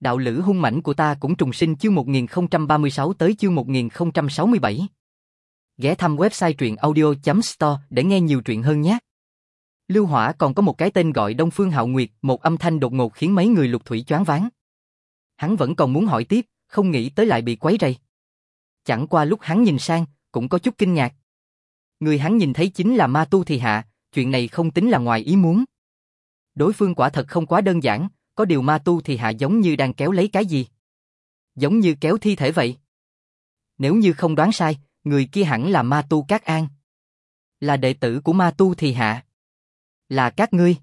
Đạo lữ hung mãnh của ta cũng trùng sinh chương 1036 tới chương 1067. Ghé thăm website truyện audio.store để nghe nhiều truyện hơn nhé. Lưu Hỏa còn có một cái tên gọi Đông Phương Hạo Nguyệt, một âm thanh đột ngột khiến mấy người Lục Thủy choáng váng. Hắn vẫn còn muốn hỏi tiếp, không nghĩ tới lại bị quấy rầy. Chẳng qua lúc hắn nhìn sang, cũng có chút kinh ngạc. Người hắn nhìn thấy chính là Ma Tu Thì Hạ, chuyện này không tính là ngoài ý muốn. Đối phương quả thật không quá đơn giản, có điều Ma Tu Thì Hạ giống như đang kéo lấy cái gì. Giống như kéo thi thể vậy. Nếu như không đoán sai, người kia hẳn là Ma Tu Cát An. Là đệ tử của Ma Tu Thì Hạ. Là các ngươi.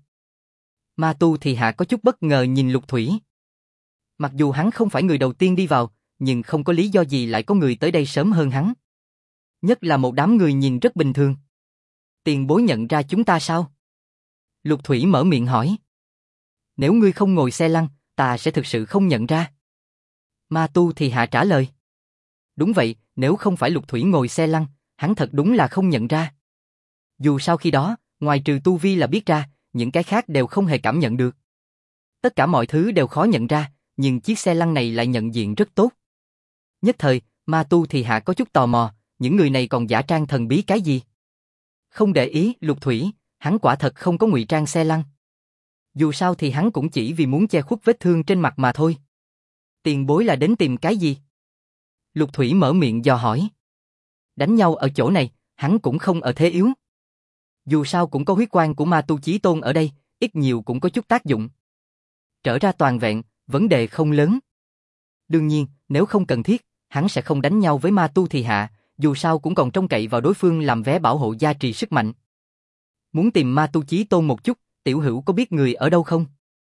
Ma Tu Thì Hạ có chút bất ngờ nhìn Lục Thủy. Mặc dù hắn không phải người đầu tiên đi vào, nhưng không có lý do gì lại có người tới đây sớm hơn hắn. Nhất là một đám người nhìn rất bình thường. Tiền bối nhận ra chúng ta sao? Lục Thủy mở miệng hỏi. Nếu ngươi không ngồi xe lăn, ta sẽ thực sự không nhận ra. Ma Tu Thì Hạ trả lời. Đúng vậy, nếu không phải Lục Thủy ngồi xe lăn, hắn thật đúng là không nhận ra. Dù sao khi đó, ngoài trừ tu vi là biết ra, những cái khác đều không hề cảm nhận được. Tất cả mọi thứ đều khó nhận ra, nhưng chiếc xe lăn này lại nhận diện rất tốt. Nhất thời, Ma Tu Thì Hạ có chút tò mò, những người này còn giả trang thần bí cái gì? Không để ý, Lục Thủy, hắn quả thật không có ngụy trang xe lăn. Dù sao thì hắn cũng chỉ vì muốn che khuất vết thương trên mặt mà thôi. Tiền bối là đến tìm cái gì? Lục Thủy mở miệng dò hỏi. Đánh nhau ở chỗ này, hắn cũng không ở thế yếu. Dù sao cũng có huyết quang của Ma Tu Chí Tôn ở đây, ít nhiều cũng có chút tác dụng. Trở ra toàn vẹn, vấn đề không lớn. Đương nhiên, nếu không cần thiết, hắn sẽ không đánh nhau với Ma Tu Thì Hạ, dù sao cũng còn trông cậy vào đối phương làm vé bảo hộ gia trì sức mạnh. Muốn tìm Ma Tu Chí Tôn một chút, tiểu hữu có biết người ở đâu không?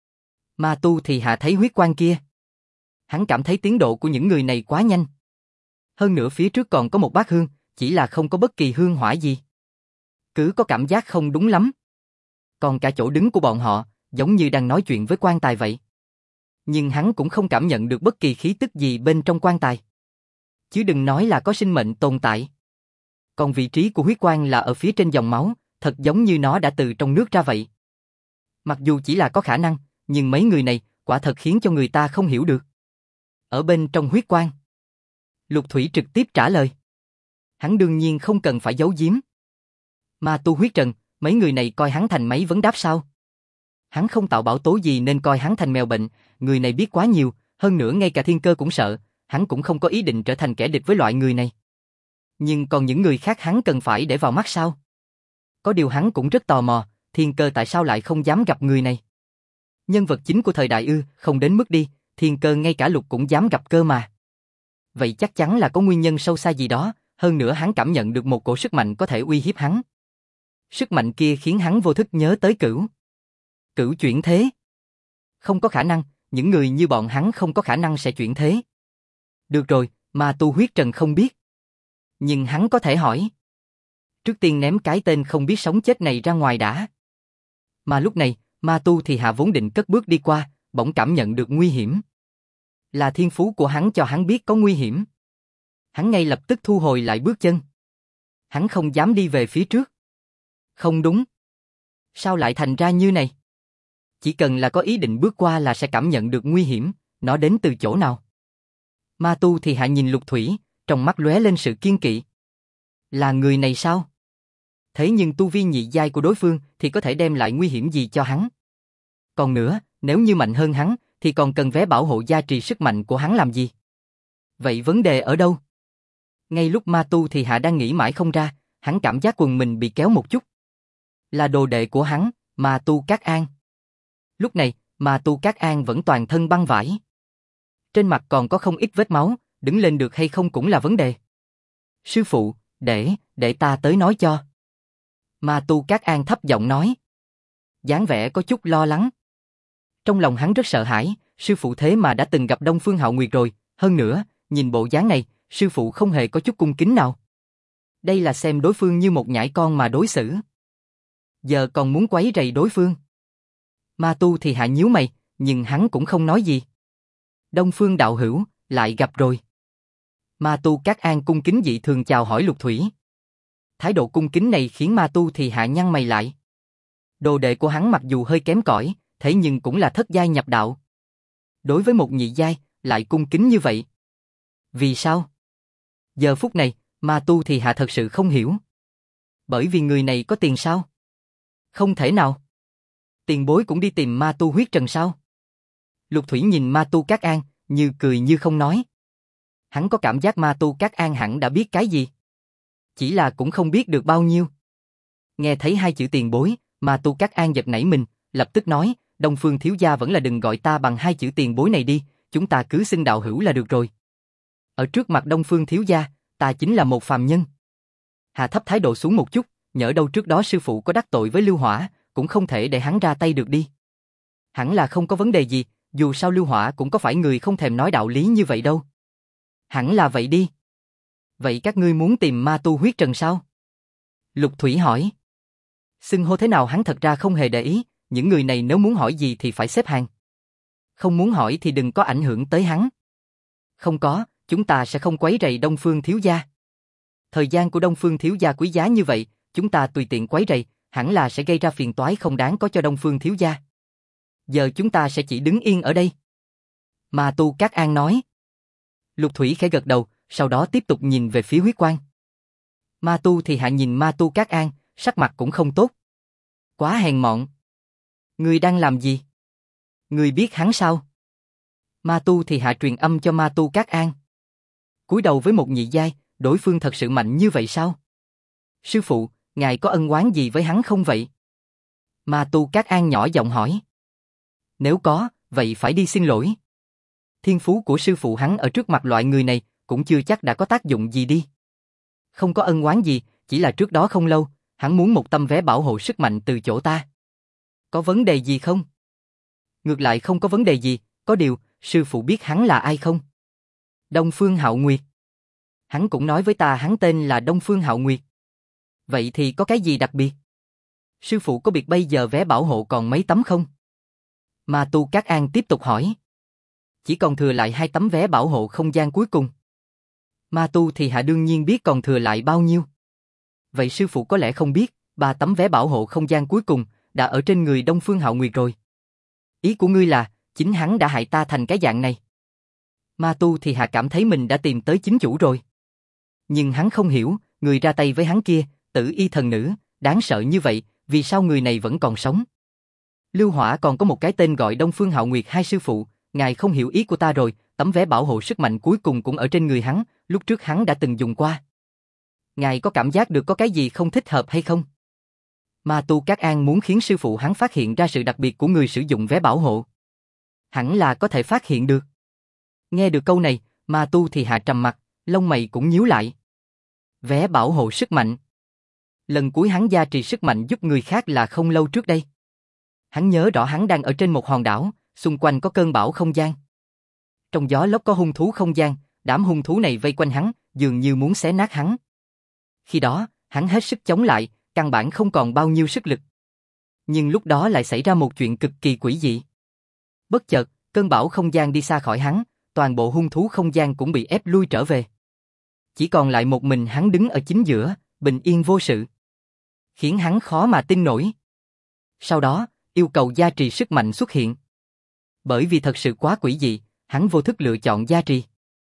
Ma Tu Thì Hạ thấy huyết quang kia. Hắn cảm thấy tiến độ của những người này quá nhanh. Hơn nữa phía trước còn có một bát hương, chỉ là không có bất kỳ hương hỏa gì. Cứ có cảm giác không đúng lắm. Còn cả chỗ đứng của bọn họ, giống như đang nói chuyện với quan tài vậy. Nhưng hắn cũng không cảm nhận được bất kỳ khí tức gì bên trong quan tài. Chứ đừng nói là có sinh mệnh tồn tại. Còn vị trí của huyết quang là ở phía trên dòng máu, thật giống như nó đã từ trong nước ra vậy. Mặc dù chỉ là có khả năng, nhưng mấy người này quả thật khiến cho người ta không hiểu được. Ở bên trong huyết quang. Lục Thủy trực tiếp trả lời. Hắn đương nhiên không cần phải giấu giếm. Ma Tu huyết trần, mấy người này coi hắn thành mấy vấn đáp sao? Hắn không tạo bão tố gì nên coi hắn thành mèo bệnh, người này biết quá nhiều, hơn nữa ngay cả thiên cơ cũng sợ, hắn cũng không có ý định trở thành kẻ địch với loại người này. Nhưng còn những người khác hắn cần phải để vào mắt sao? Có điều hắn cũng rất tò mò, thiên cơ tại sao lại không dám gặp người này? Nhân vật chính của thời đại ư, không đến mức đi, thiên cơ ngay cả Lục cũng dám gặp cơ mà. Vậy chắc chắn là có nguyên nhân sâu xa gì đó, hơn nữa hắn cảm nhận được một cổ sức mạnh có thể uy hiếp hắn. Sức mạnh kia khiến hắn vô thức nhớ tới Cửu. Cửu chuyển thế. Không có khả năng, những người như bọn hắn không có khả năng sẽ chuyển thế. Được rồi, Ma Tu huyết trần không biết. Nhưng hắn có thể hỏi. Trước tiên ném cái tên không biết sống chết này ra ngoài đã. Mà lúc này, Ma Tu Thì Hạ vốn định cất bước đi qua, bỗng cảm nhận được nguy hiểm. Là thiên phú của hắn cho hắn biết có nguy hiểm. Hắn ngay lập tức thu hồi lại bước chân. Hắn không dám đi về phía trước. Không đúng. Sao lại thành ra như này? Chỉ cần là có ý định bước qua là sẽ cảm nhận được nguy hiểm, nó đến từ chỗ nào? Ma Tu Thì Hạ nhìn Lục Thủy, trong mắt lóe lên sự kiên kỵ. Là người này sao? Thế nhưng tu vi nhị giai của đối phương thì có thể đem lại nguy hiểm gì cho hắn? Còn nữa, nếu như mạnh hơn hắn, thì còn cần vé bảo hộ gia trì sức mạnh của hắn làm gì? Vậy vấn đề ở đâu? Ngay lúc Ma Tu Thì Hạ đang nghĩ mãi không ra, hắn cảm giác quần mình bị kéo một chút. Là đồ đệ của hắn, Ma Tu Cát An. Lúc này, Ma Tu Cát An vẫn toàn thân băng vải. Trên mặt còn có không ít vết máu, đứng lên được hay không cũng là vấn đề. Sư phụ, để ta tới nói cho. Ma Tu Cát An thấp giọng nói. Dáng vẻ có chút lo lắng. Trong lòng hắn rất sợ hãi, sư phụ thế mà đã từng gặp Đông Phương Hạo Nguyệt rồi, hơn nữa, nhìn bộ dáng này, sư phụ không hề có chút cung kính nào. Đây là xem đối phương như một nhãi con mà đối xử. Giờ còn muốn quấy rầy đối phương. Ma Tu Thì Hạ nhíu mày, nhưng hắn cũng không nói gì. Đông Phương đạo hữu, lại gặp rồi. Ma Tu Cát An cung kính dị thường chào hỏi Lục Thủy. Thái độ cung kính này khiến Ma Tu Thì Hạ nhăn mày lại. Đồ đệ của hắn mặc dù hơi kém cỏi, thế nhưng cũng là thất giai nhập đạo. Đối với một nhị giai, lại cung kính như vậy. Vì sao? Giờ phút này, Ma Tu thì hạ thật sự không hiểu. Bởi vì người này có tiền sao? Không thể nào. Tiền bối cũng đi tìm Ma Tu huyết trần sao? Lục Thủy nhìn Ma Tu Cát An, như cười như không nói. Hắn có cảm giác Ma Tu Cát An hẳn đã biết cái gì. Chỉ là cũng không biết được bao nhiêu. Nghe thấy hai chữ tiền bối, Ma Tu Cát An giật nảy mình, lập tức nói, Đông Phương thiếu gia vẫn là đừng gọi ta bằng hai chữ tiền bối này đi, chúng ta cứ xưng đạo hữu là được rồi. Ở trước mặt Đông Phương thiếu gia, ta chính là một phàm nhân. Hạ thấp thái độ xuống một chút, nhỡ đâu trước đó sư phụ có đắc tội với Lưu Hỏa, cũng không thể để hắn ra tay được đi. Hẳn là không có vấn đề gì, dù sao Lưu Hỏa cũng có phải người không thèm nói đạo lý như vậy đâu. Hẳn là vậy đi. Vậy các ngươi muốn tìm Ma Tu huyết trần sao? Lục Thủy hỏi. Xưng hô thế nào hắn thật ra không hề để ý, những người này nếu muốn hỏi gì thì phải xếp hàng. Không muốn hỏi thì đừng có ảnh hưởng tới hắn. Không có, chúng ta sẽ không quấy rầy Đông Phương thiếu gia. Thời gian của Đông Phương thiếu gia quý giá như vậy, chúng ta tùy tiện quấy rầy, hẳn là sẽ gây ra phiền toái không đáng có cho Đông Phương thiếu gia. Giờ chúng ta sẽ chỉ đứng yên ở đây. Ma Tu Cát An nói. Lục Thủy khẽ gật đầu, sau đó tiếp tục nhìn về phía huyết quang. Ma Tu thì hạ nhìn Ma Tu Cát An, sắc mặt cũng không tốt. Quá hèn mọn. Ngươi đang làm gì? Ngươi biết hắn sao? Ma Tu thì hạ truyền âm cho Ma Tu Cát An. Cúi đầu với một nhị giai, đối phương thật sự mạnh như vậy sao? Sư phụ, ngài có ân oán gì với hắn không vậy? Ma Tu Cát An nhỏ giọng hỏi. Nếu có, vậy phải đi xin lỗi. Thiên phú của sư phụ hắn ở trước mặt loại người này, cũng chưa chắc đã có tác dụng gì đi. Không có ân oán gì, chỉ là trước đó không lâu, hắn muốn một tấm vé bảo hộ sức mạnh từ chỗ ta. Có vấn đề gì không? Ngược lại không có vấn đề gì, có điều, sư phụ biết hắn là ai không? Đông Phương Hạo Nguyệt. Hắn cũng nói với ta hắn tên là Đông Phương Hạo Nguyệt. Vậy thì có cái gì đặc biệt? Sư phụ có biết bây giờ vé bảo hộ còn mấy tấm không? Ma Tu Cát An tiếp tục hỏi. Chỉ còn thừa lại 2 tấm vé bảo hộ không gian cuối cùng. Ma Tu thì hạ đương nhiên biết còn thừa lại bao nhiêu. Vậy sư phụ có lẽ không biết, 3 tấm vé bảo hộ không gian cuối cùng đã ở trên người Đông Phương Hạo Nguyệt rồi. Ý của ngươi là, chính hắn đã hại ta thành cái dạng này. Ma Tu thì hạ cảm thấy mình đã tìm tới chính chủ rồi. Nhưng hắn không hiểu, người ra tay với hắn kia, Tử Y thần nữ, đáng sợ như vậy, vì sao người này vẫn còn sống? Lưu Hỏa còn có một cái tên gọi Đông Phương Hạo Nguyệt hai sư phụ, ngài không hiểu ý của ta rồi, tấm vé bảo hộ sức mạnh cuối cùng cũng ở trên người hắn, lúc trước hắn đã từng dùng qua. Ngài có cảm giác được có cái gì không thích hợp hay không? Ma Tu Cát An muốn khiến sư phụ hắn phát hiện ra sự đặc biệt của người sử dụng vé bảo hộ. Hẳn là có thể phát hiện được. Nghe được câu này, Ma Tu thì hạ trầm mặt, lông mày cũng nhíu lại. Vé bảo hộ sức mạnh. Lần cuối hắn gia trì sức mạnh giúp người khác là không lâu trước đây. Hắn nhớ rõ hắn đang ở trên một hòn đảo, xung quanh có cơn bão không gian. Trong gió lốc có hung thú không gian, đám hung thú này vây quanh hắn, dường như muốn xé nát hắn. Khi đó, hắn hết sức chống lại, căn bản không còn bao nhiêu sức lực. Nhưng lúc đó lại xảy ra một chuyện cực kỳ quỷ dị. Bất chợt, cơn bão không gian đi xa khỏi hắn, toàn bộ hung thú không gian cũng bị ép lui trở về. Chỉ còn lại một mình hắn đứng ở chính giữa, bình yên vô sự. Khiến hắn khó mà tin nổi. Sau đó, yêu cầu gia trì sức mạnh xuất hiện. Bởi vì thật sự quá quỷ dị, hắn vô thức lựa chọn gia trì.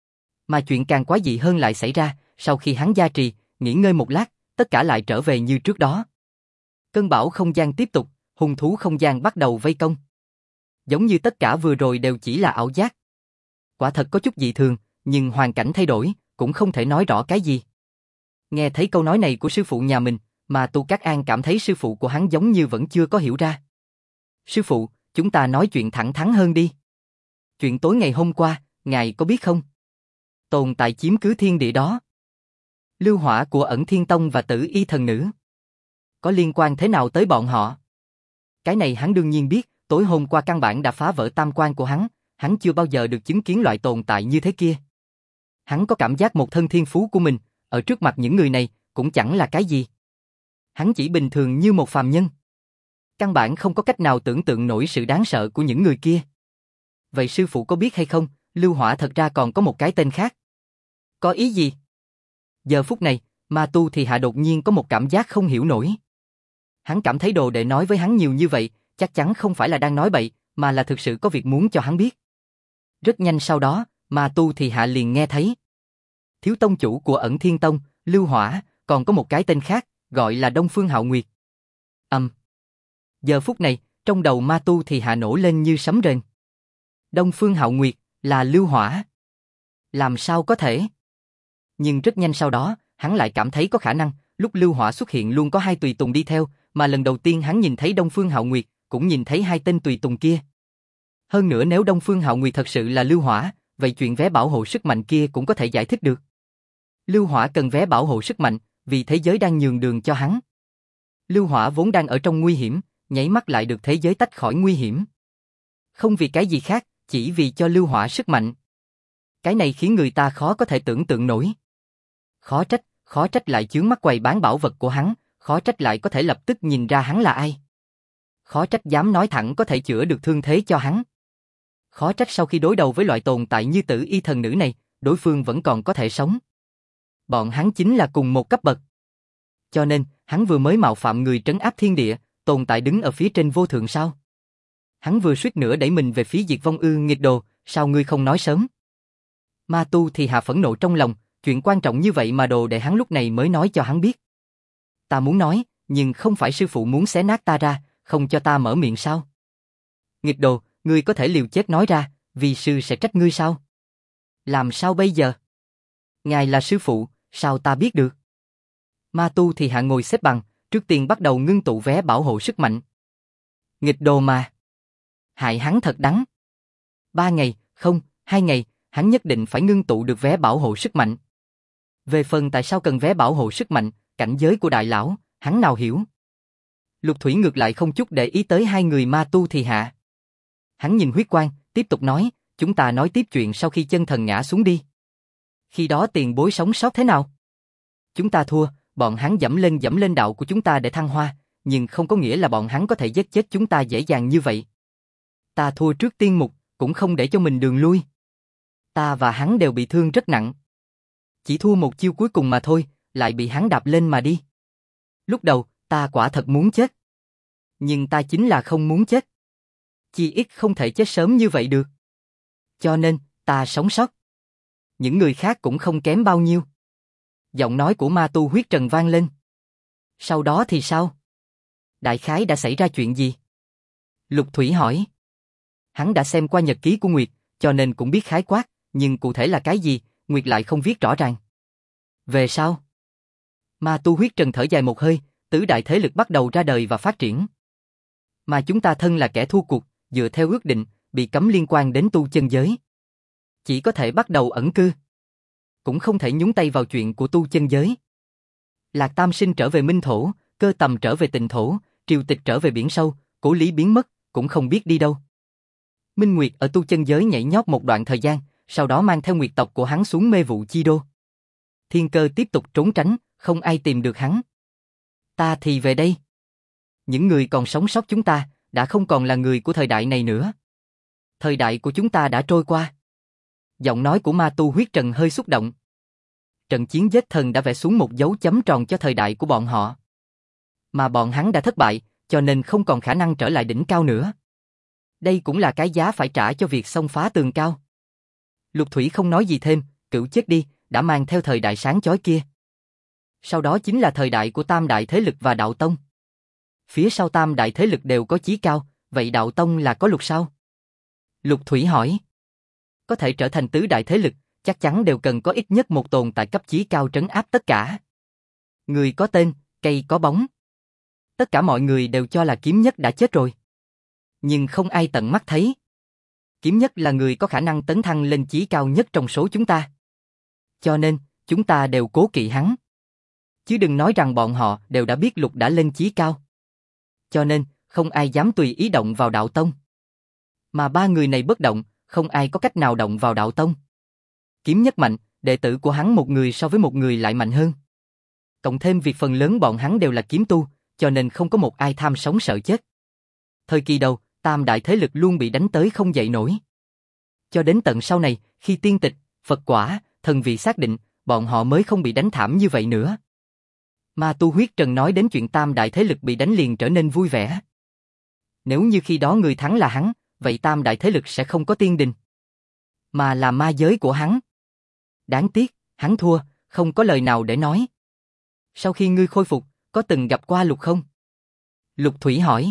Mà chuyện càng quái dị hơn lại xảy ra, sau khi hắn gia trì, nghỉ ngơi một lát, tất cả lại trở về như trước đó. Cơn bão không gian tiếp tục, hung thú không gian bắt đầu vây công. Giống như tất cả vừa rồi đều chỉ là ảo giác. Quả thật có chút dị thường, nhưng hoàn cảnh thay đổi, cũng không thể nói rõ cái gì. Nghe thấy câu nói này của sư phụ nhà mình, mà Tu Cát An cảm thấy sư phụ của hắn giống như vẫn chưa có hiểu ra. Sư phụ, chúng ta nói chuyện thẳng thắn hơn đi. Chuyện tối ngày hôm qua, ngài có biết không? Tồn tại chiếm cứ thiên địa đó. Lưu hỏa của Ẩn Thiên Tông và Tử Y thần nữ. Có liên quan thế nào tới bọn họ? Cái này hắn đương nhiên biết, tối hôm qua căn bản đã phá vỡ tam quan của hắn chưa bao giờ được chứng kiến loại tồn tại như thế kia. Hắn có cảm giác một thân thiên phú của mình, ở trước mặt những người này, cũng chẳng là cái gì. Hắn chỉ bình thường như một phàm nhân. Căn bản không có cách nào tưởng tượng nổi sự đáng sợ của những người kia. Vậy sư phụ có biết hay không, Lưu Hỏa thật ra còn có một cái tên khác? Có ý gì? Giờ phút này, Ma Tu thì hạ đột nhiên có một cảm giác không hiểu nổi. Hắn cảm thấy đồ đệ nói với hắn nhiều như vậy, chắc chắn không phải là đang nói bậy, mà là thực sự có việc muốn cho hắn biết. Rất nhanh sau đó, Ma Tu thì hạ liền nghe thấy. Thiếu tông chủ của Ẩn Thiên Tông, Lưu Hỏa, còn có một cái tên khác, gọi là Đông Phương Hạo Nguyệt. Giờ phút này, trong đầu Ma Tu thì hạ nổ lên như sấm rền. Đông Phương Hạo Nguyệt, là Lưu Hỏa. Làm sao có thể? Nhưng rất nhanh sau đó, hắn lại cảm thấy có khả năng, lúc Lưu Hỏa xuất hiện luôn có hai tùy tùng đi theo, mà lần đầu tiên hắn nhìn thấy Đông Phương Hạo Nguyệt, cũng nhìn thấy hai tên tùy tùng kia. Hơn nữa nếu Đông Phương Hạo Nguyệt thật sự là Lưu Hỏa, vậy chuyện vé bảo hộ sức mạnh kia cũng có thể giải thích được. Lưu Hỏa cần vé bảo hộ sức mạnh, vì thế giới đang nhường đường cho hắn. Lưu Hỏa vốn đang ở trong nguy hiểm, nháy mắt lại được thế giới tách khỏi nguy hiểm. Không vì cái gì khác, chỉ vì cho Lưu Hỏa sức mạnh. Cái này khiến người ta khó có thể tưởng tượng nổi. Khó trách lại chướng mắt quầy bán bảo vật của hắn, khó trách lại có thể lập tức nhìn ra hắn là ai. Khó trách dám nói thẳng có thể chữa được thương thế cho hắn. Khó trách sau khi đối đầu với loại tồn tại như Tử Y thần nữ này, đối phương vẫn còn có thể sống. Bọn hắn chính là cùng một cấp bậc. Cho nên, hắn vừa mới mạo phạm người trấn áp thiên địa, tồn tại đứng ở phía trên vô thượng sao? Hắn vừa suýt nữa đẩy mình về phía diệt vong nghịch đồ, sao ngươi không nói sớm? Ma Tu thì hạ phẫn nộ trong lòng, chuyện quan trọng như vậy mà đồ đệ hắn lúc này mới nói cho hắn biết. Ta muốn nói, nhưng không phải sư phụ muốn xé nát ta ra, không cho ta mở miệng sao? Nghịch đồ, ngươi có thể liều chết nói ra, vì sư sẽ trách ngươi sao? Làm sao bây giờ? Ngài là sư phụ, sao ta biết được? Ma Tu thì hạ ngồi xếp bằng, trước tiên bắt đầu ngưng tụ vé bảo hộ sức mạnh. Nghịch đồ mà. Hại hắn thật đắng. 3 ngày, không, 2 ngày, hắn nhất định phải ngưng tụ được vé bảo hộ sức mạnh. Về phần tại sao cần vé bảo hộ sức mạnh, cảnh giới của đại lão, hắn nào hiểu. Lục Thủy ngược lại không chút để ý tới hai người Ma Tu thì hạ. Hắn nhìn huyết quang, tiếp tục nói, chúng ta nói tiếp chuyện sau khi chân thần ngã xuống đi. Khi đó tiền bối sống sót thế nào? Chúng ta thua, bọn hắn dẫm lên đạo của chúng ta để thăng hoa, nhưng không có nghĩa là bọn hắn có thể giết chết chúng ta dễ dàng như vậy. Ta thua trước tiên mục, cũng không để cho mình đường lui. Ta và hắn đều bị thương rất nặng. Chỉ thua một chiêu cuối cùng mà thôi, lại bị hắn đạp lên mà đi. Lúc đầu, ta quả thật muốn chết. Nhưng ta chính là không muốn chết. Chi ít không thể chết sớm như vậy được. Cho nên, ta sống sót. Những người khác cũng không kém bao nhiêu. Giọng nói của Ma Tu huyết trần vang lên. Sau đó thì sao? Đại khái đã xảy ra chuyện gì? Lục Thủy hỏi. Hắn đã xem qua nhật ký của Nguyệt, cho nên cũng biết khái quát, nhưng cụ thể là cái gì, Nguyệt lại không viết rõ ràng. Về sau, Ma Tu huyết trần thở dài một hơi, tứ đại thế lực bắt đầu ra đời và phát triển. Mà chúng ta thân là kẻ thua cuộc, dựa theo ước định, bị cấm liên quan đến tu chân giới. Chỉ có thể bắt đầu ẩn cư. Cũng không thể nhúng tay vào chuyện của tu chân giới. Lạc Tam Sinh trở về Minh Thổ, Cơ Tầm trở về Tịnh Thổ, Triều Tịch trở về biển sâu, Cố Lý biến mất, cũng không biết đi đâu. Minh Nguyệt ở tu chân giới nhảy nhót một đoạn thời gian, sau đó mang theo nguyệt tộc của hắn xuống mê vụ chi đô. Thiên Cơ tiếp tục trốn tránh, không ai tìm được hắn. Ta thì về đây. Những người còn sống sót chúng ta, đã không còn là người của thời đại này nữa. Thời đại của chúng ta đã trôi qua. Giọng nói của Ma Tu huyết trần hơi xúc động. Trận chiến giết thần đã vẽ xuống một dấu chấm tròn cho thời đại của bọn họ. Mà bọn hắn đã thất bại, cho nên không còn khả năng trở lại đỉnh cao nữa. Đây cũng là cái giá phải trả cho việc xông phá tường cao. Lục Thủy không nói gì thêm, cửu chết đi, đã mang theo thời đại sáng chói kia. Sau đó chính là thời đại của tam đại thế lực và đạo tông. Phía sau tam đại thế lực đều có chí cao, vậy đạo tông là có luật sao? Lục Thủy hỏi. Có thể trở thành tứ đại thế lực, chắc chắn đều cần có ít nhất một tồn tại cấp chí cao trấn áp tất cả. Người có tên, cây có bóng. Tất cả mọi người đều cho là Kiếm Nhất đã chết rồi. Nhưng không ai tận mắt thấy. Kiếm Nhất là người có khả năng tấn thăng lên chí cao nhất trong số chúng ta. Cho nên, chúng ta đều cố kỵ hắn. Chứ đừng nói rằng bọn họ đều đã biết Lục đã lên chí cao. Cho nên, không ai dám tùy ý động vào đạo tông. Mà ba người này bất động, không ai có cách nào động vào đạo tông. Kiếm Nhất mạnh, đệ tử của hắn một người so với một người lại mạnh hơn. Cộng thêm việc phần lớn bọn hắn đều là kiếm tu, cho nên không có một ai tham sống sợ chết. Thời kỳ đầu, tam đại thế lực luôn bị đánh tới không dậy nổi. Cho đến tận sau này, khi tiên tịch, Phật quả, thần vị xác định, bọn họ mới không bị đánh thảm như vậy nữa. Ma Tu huyết trần nói đến chuyện tam đại thế lực bị đánh liền trở nên vui vẻ. Nếu như khi đó người thắng là hắn, vậy tam đại thế lực sẽ không có tiên đình. mà là ma giới của hắn. Đáng tiếc, hắn thua, không có lời nào để nói. Sau khi ngươi khôi phục, có từng gặp qua Lục không? Lục Thủy hỏi.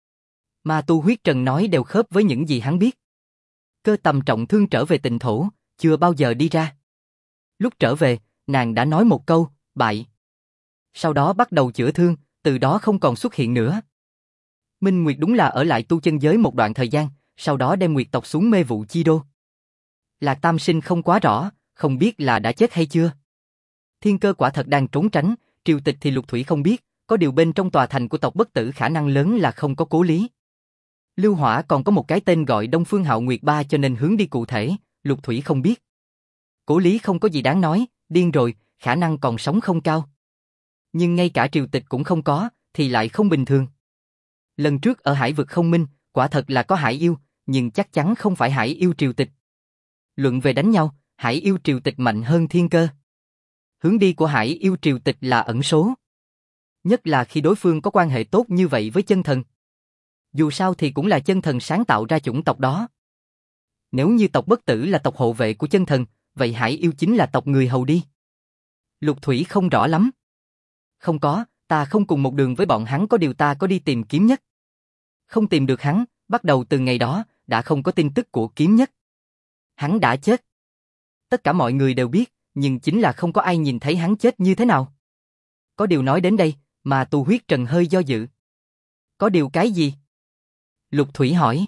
Ma tu huyết trần nói đều khớp với những gì hắn biết. Cơ tầm trọng thương trở về Tịnh Thổ, chưa bao giờ đi ra. Lúc trở về, nàng đã nói một câu, bại. Sau đó bắt đầu chữa thương, từ đó không còn xuất hiện nữa. Minh Nguyệt đúng là ở lại tu chân giới một đoạn thời gian, sau đó đem Nguyệt tộc xuống mê vụ chi đô. Lạc Tam Sinh không quá rõ, không biết là đã chết hay chưa. Thiên Cơ quả thật đang trốn tránh, triều tịch thì Lục Thủy không biết, có điều bên trong tòa thành của tộc Bất Tử khả năng lớn là không có Cố Lý. Lưu Hỏa còn có một cái tên gọi Đông Phương Hạo Nguyệt Ba cho nên hướng đi cụ thể, Lục Thủy không biết. Cố Lý không có gì đáng nói, điên rồi, khả năng còn sống không cao. Nhưng ngay cả triều tịch cũng không có, thì lại không bình thường. Lần trước ở hải vực không minh, quả thật là có hải yêu, nhưng chắc chắn không phải hải yêu triều tịch. Luận về đánh nhau, hải yêu triều tịch mạnh hơn Thiên Cơ. Hướng đi của hải yêu triều tịch là ẩn số. Nhất là khi đối phương có quan hệ tốt như vậy với chân thần. Dù sao thì cũng là chân thần sáng tạo ra chủng tộc đó. Nếu như tộc Bất Tử là tộc hộ vệ của chân thần, vậy hải yêu chính là tộc người hầu đi. Lục Thủy không rõ lắm. Không có, ta không cùng một đường với bọn hắn, có điều ta có đi tìm Kiếm Nhất. Không tìm được hắn, bắt đầu từ ngày đó, đã không có tin tức của Kiếm Nhất. Hắn đã chết. Tất cả mọi người đều biết, nhưng chính là không có ai nhìn thấy hắn chết như thế nào. Có điều nói đến đây, mà tu huyết trần hơi do dự. Có điều cái gì? Lục Thủy hỏi.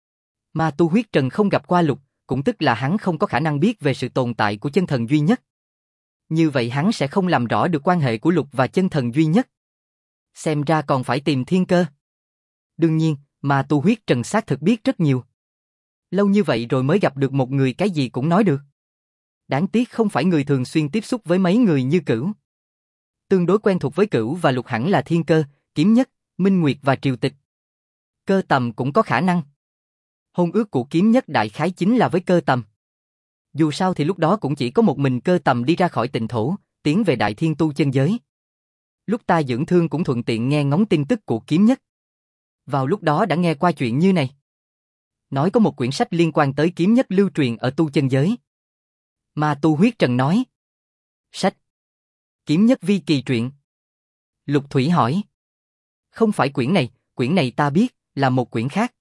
Mà tu huyết trần không gặp qua Lục, cũng tức là hắn không có khả năng biết về sự tồn tại của chân thần duy nhất. Như vậy hắn sẽ không làm rõ được quan hệ của Lục và chân thần duy nhất. Xem ra còn phải tìm Thiên Cơ. Đương nhiên, mà tu huyết trần xác thực biết rất nhiều. Lâu như vậy rồi mới gặp được một người cái gì cũng nói được. Đáng tiếc không phải người thường xuyên tiếp xúc với mấy người như Cửu. Tương đối quen thuộc với Cửu và Lục hẳn là Thiên Cơ, Kiếm Nhất, Minh Nguyệt và Triều Tịch. Cơ Tầm cũng có khả năng. Hôn ước của Kiếm Nhất đại khái chính là với Cơ Tầm. Dù sao thì lúc đó cũng chỉ có một mình Cơ Tầm đi ra khỏi Tịnh Thổ, tiến về Đại Thiên tu chân giới. Lúc ta dưỡng thương cũng thuận tiện nghe ngóng tin tức của Kiếm Nhất. Vào lúc đó đã nghe qua chuyện như này. Nói có một quyển sách liên quan tới Kiếm Nhất lưu truyền ở tu chân giới. Mà tu huyết trần nói. Sách. Kiếm Nhất vi kỳ truyện. Lục Thủy hỏi. Không phải quyển này ta biết, là một quyển khác.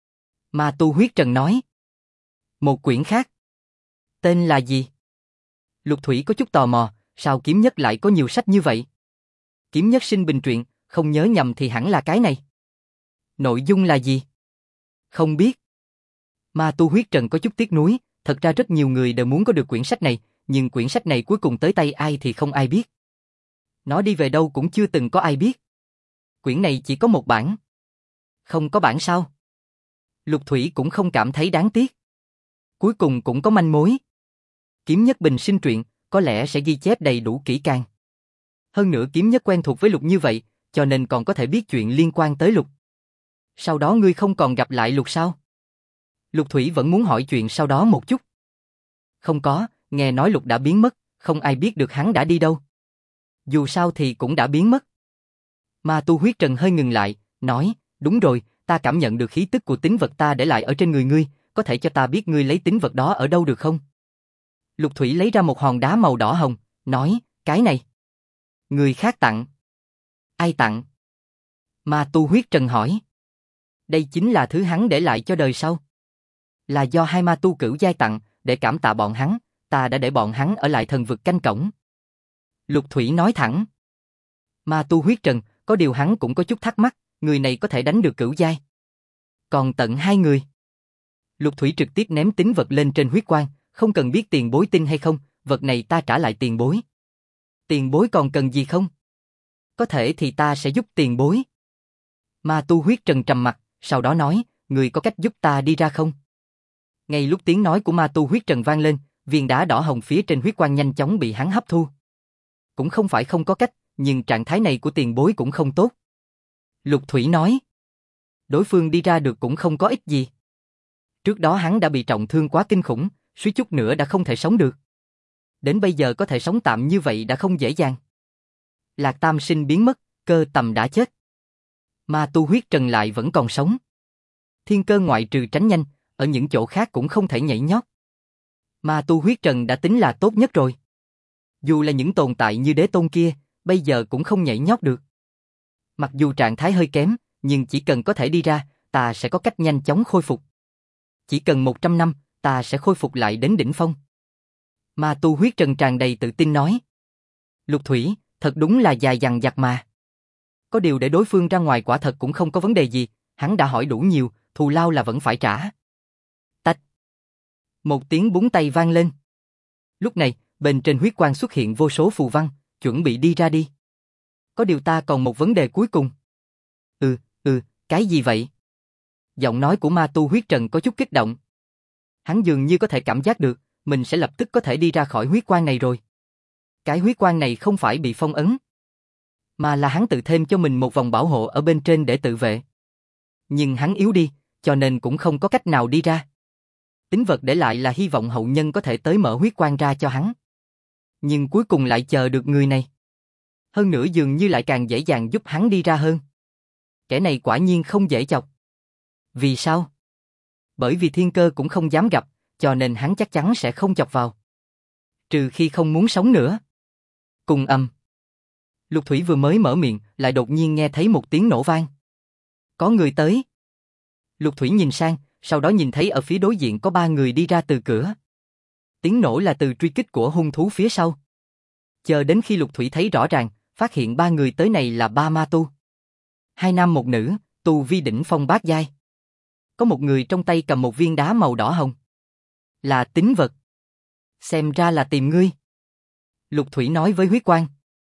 Mà tu huyết trần nói. Một quyển khác. Tên là gì? Lục Thủy có chút tò mò, sao Kiếm Nhất lại có nhiều sách như vậy? Kiếm Nhất sinh bình truyện, không nhớ nhầm thì hẳn là cái này. Nội dung là gì? Không biết. Mà tu huyết trần có chút tiếc nuối, thật ra rất nhiều người đều muốn có được quyển sách này, nhưng quyển sách này cuối cùng tới tay ai thì không ai biết. Nó đi về đâu cũng chưa từng có ai biết. Quyển này chỉ có một bản. Không có bản sao? Lục Thủy cũng không cảm thấy đáng tiếc. Cuối cùng cũng có manh mối. Kiếm Nhất bình sinh truyện, có lẽ sẽ ghi chép đầy đủ kỹ càng. Hơn nữa Kiếm Nhất quen thuộc với Lục như vậy, cho nên còn có thể biết chuyện liên quan tới Lục. Sau đó ngươi không còn gặp lại Lục sao? Lục Thủy vẫn muốn hỏi chuyện sau đó một chút. Không có, nghe nói Lục đã biến mất, không ai biết được hắn đã đi đâu. Dù sao thì cũng đã biến mất. Mà tu huyết trần hơi ngừng lại, nói, đúng rồi, ta cảm nhận được khí tức của tín vật ta để lại ở trên người ngươi, có thể cho ta biết ngươi lấy tín vật đó ở đâu được không? Lục Thủy lấy ra một hòn đá màu đỏ hồng, nói, cái này. Người khác tặng. Ai tặng? Mà tu huyết trần hỏi. Đây chính là thứ hắn để lại cho đời sau. Là do hai ma tu cửu giai tặng, để cảm tạ bọn hắn, ta đã để bọn hắn ở lại thần vực canh cổng. Lục Thủy nói thẳng. Ma tu huyết trần, có điều hắn cũng có chút thắc mắc, người này có thể đánh được cửu giai. Còn tận hai người. Lục Thủy trực tiếp ném tín vật lên trên huyết quang, không cần biết tiền bối tin hay không, vật này ta trả lại tiền bối. Tiền bối còn cần gì không? Có thể thì ta sẽ giúp tiền bối. Ma tu huyết trần trầm mặt, sau đó nói, người có cách giúp ta đi ra không? Ngay lúc tiếng nói của ma tu huyết trần vang lên, viên đá đỏ hồng phía trên huyết quang nhanh chóng bị hắn hấp thu. Cũng không phải không có cách, nhưng trạng thái này của tiền bối cũng không tốt. Lục Thủy nói. Đối phương đi ra được cũng không có ích gì. Trước đó hắn đã bị trọng thương quá kinh khủng, suýt chút nữa đã không thể sống được. Đến bây giờ có thể sống tạm như vậy đã không dễ dàng. Lạc Tam Sinh biến mất, Cơ Tầm đã chết. Ma tu huyết trần lại vẫn còn sống. Thiên Cơ ngoại trừ tránh nhanh, ở những chỗ khác cũng không thể nhảy nhót. Ma tu huyết trần đã tính là tốt nhất rồi. Dù là những tồn tại như đế tôn kia, bây giờ cũng không nhảy nhót được. Mặc dù trạng thái hơi kém, nhưng chỉ cần có thể đi ra, ta sẽ có cách nhanh chóng khôi phục. Chỉ cần 100 năm, ta sẽ khôi phục lại đến đỉnh phong. Ma tu huyết trần tràn đầy tự tin nói. Lục Thủy, thật đúng là dài dằng dặc mà. Có điều để đối phương ra ngoài quả thật cũng không có vấn đề gì, hắn đã hỏi đủ nhiều, thù lao là vẫn phải trả. Tách. Một tiếng búng tay vang lên. Lúc này, bên trên huyết quang xuất hiện vô số phù văn, chuẩn bị đi ra đi. Có điều ta còn một vấn đề cuối cùng. Cái gì vậy? Giọng nói của ma tu huyết trần có chút kích động. Hắn dường như có thể cảm giác được, mình sẽ lập tức có thể đi ra khỏi huyết quang này rồi. Cái huyết quang này không phải bị phong ấn, mà là hắn tự thêm cho mình một vòng bảo hộ ở bên trên để tự vệ. Nhưng hắn yếu đi, cho nên cũng không có cách nào đi ra. Tín vật để lại là hy vọng hậu nhân có thể tới mở huyết quang ra cho hắn. Nhưng cuối cùng lại chờ được người này. Hơn nữa dường như lại càng dễ dàng giúp hắn đi ra hơn. Kẻ này quả nhiên không dễ chọc. Vì sao? Bởi vì thiên cơ cũng không dám gặp, cho nên hắn chắc chắn sẽ không chọc vào. Trừ khi không muốn sống nữa. Cùng âm. Lục Thủy vừa mới mở miệng, lại đột nhiên nghe thấy một tiếng nổ vang. Có người tới. Lục Thủy nhìn sang, sau đó nhìn thấy ở phía đối diện có 3 người đi ra từ cửa. Tiếng nổ là từ truy kích của hung thú phía sau. Chờ đến khi Lục Thủy thấy rõ ràng, phát hiện 3 người tới này là 3 ma tu. 2 nam một nữ, tu vi đỉnh phong bát giai. Có một người trong tay cầm một viên đá màu đỏ hồng. Là tín vật. Xem ra là tìm ngươi. Lục Thủy nói với huyết quang.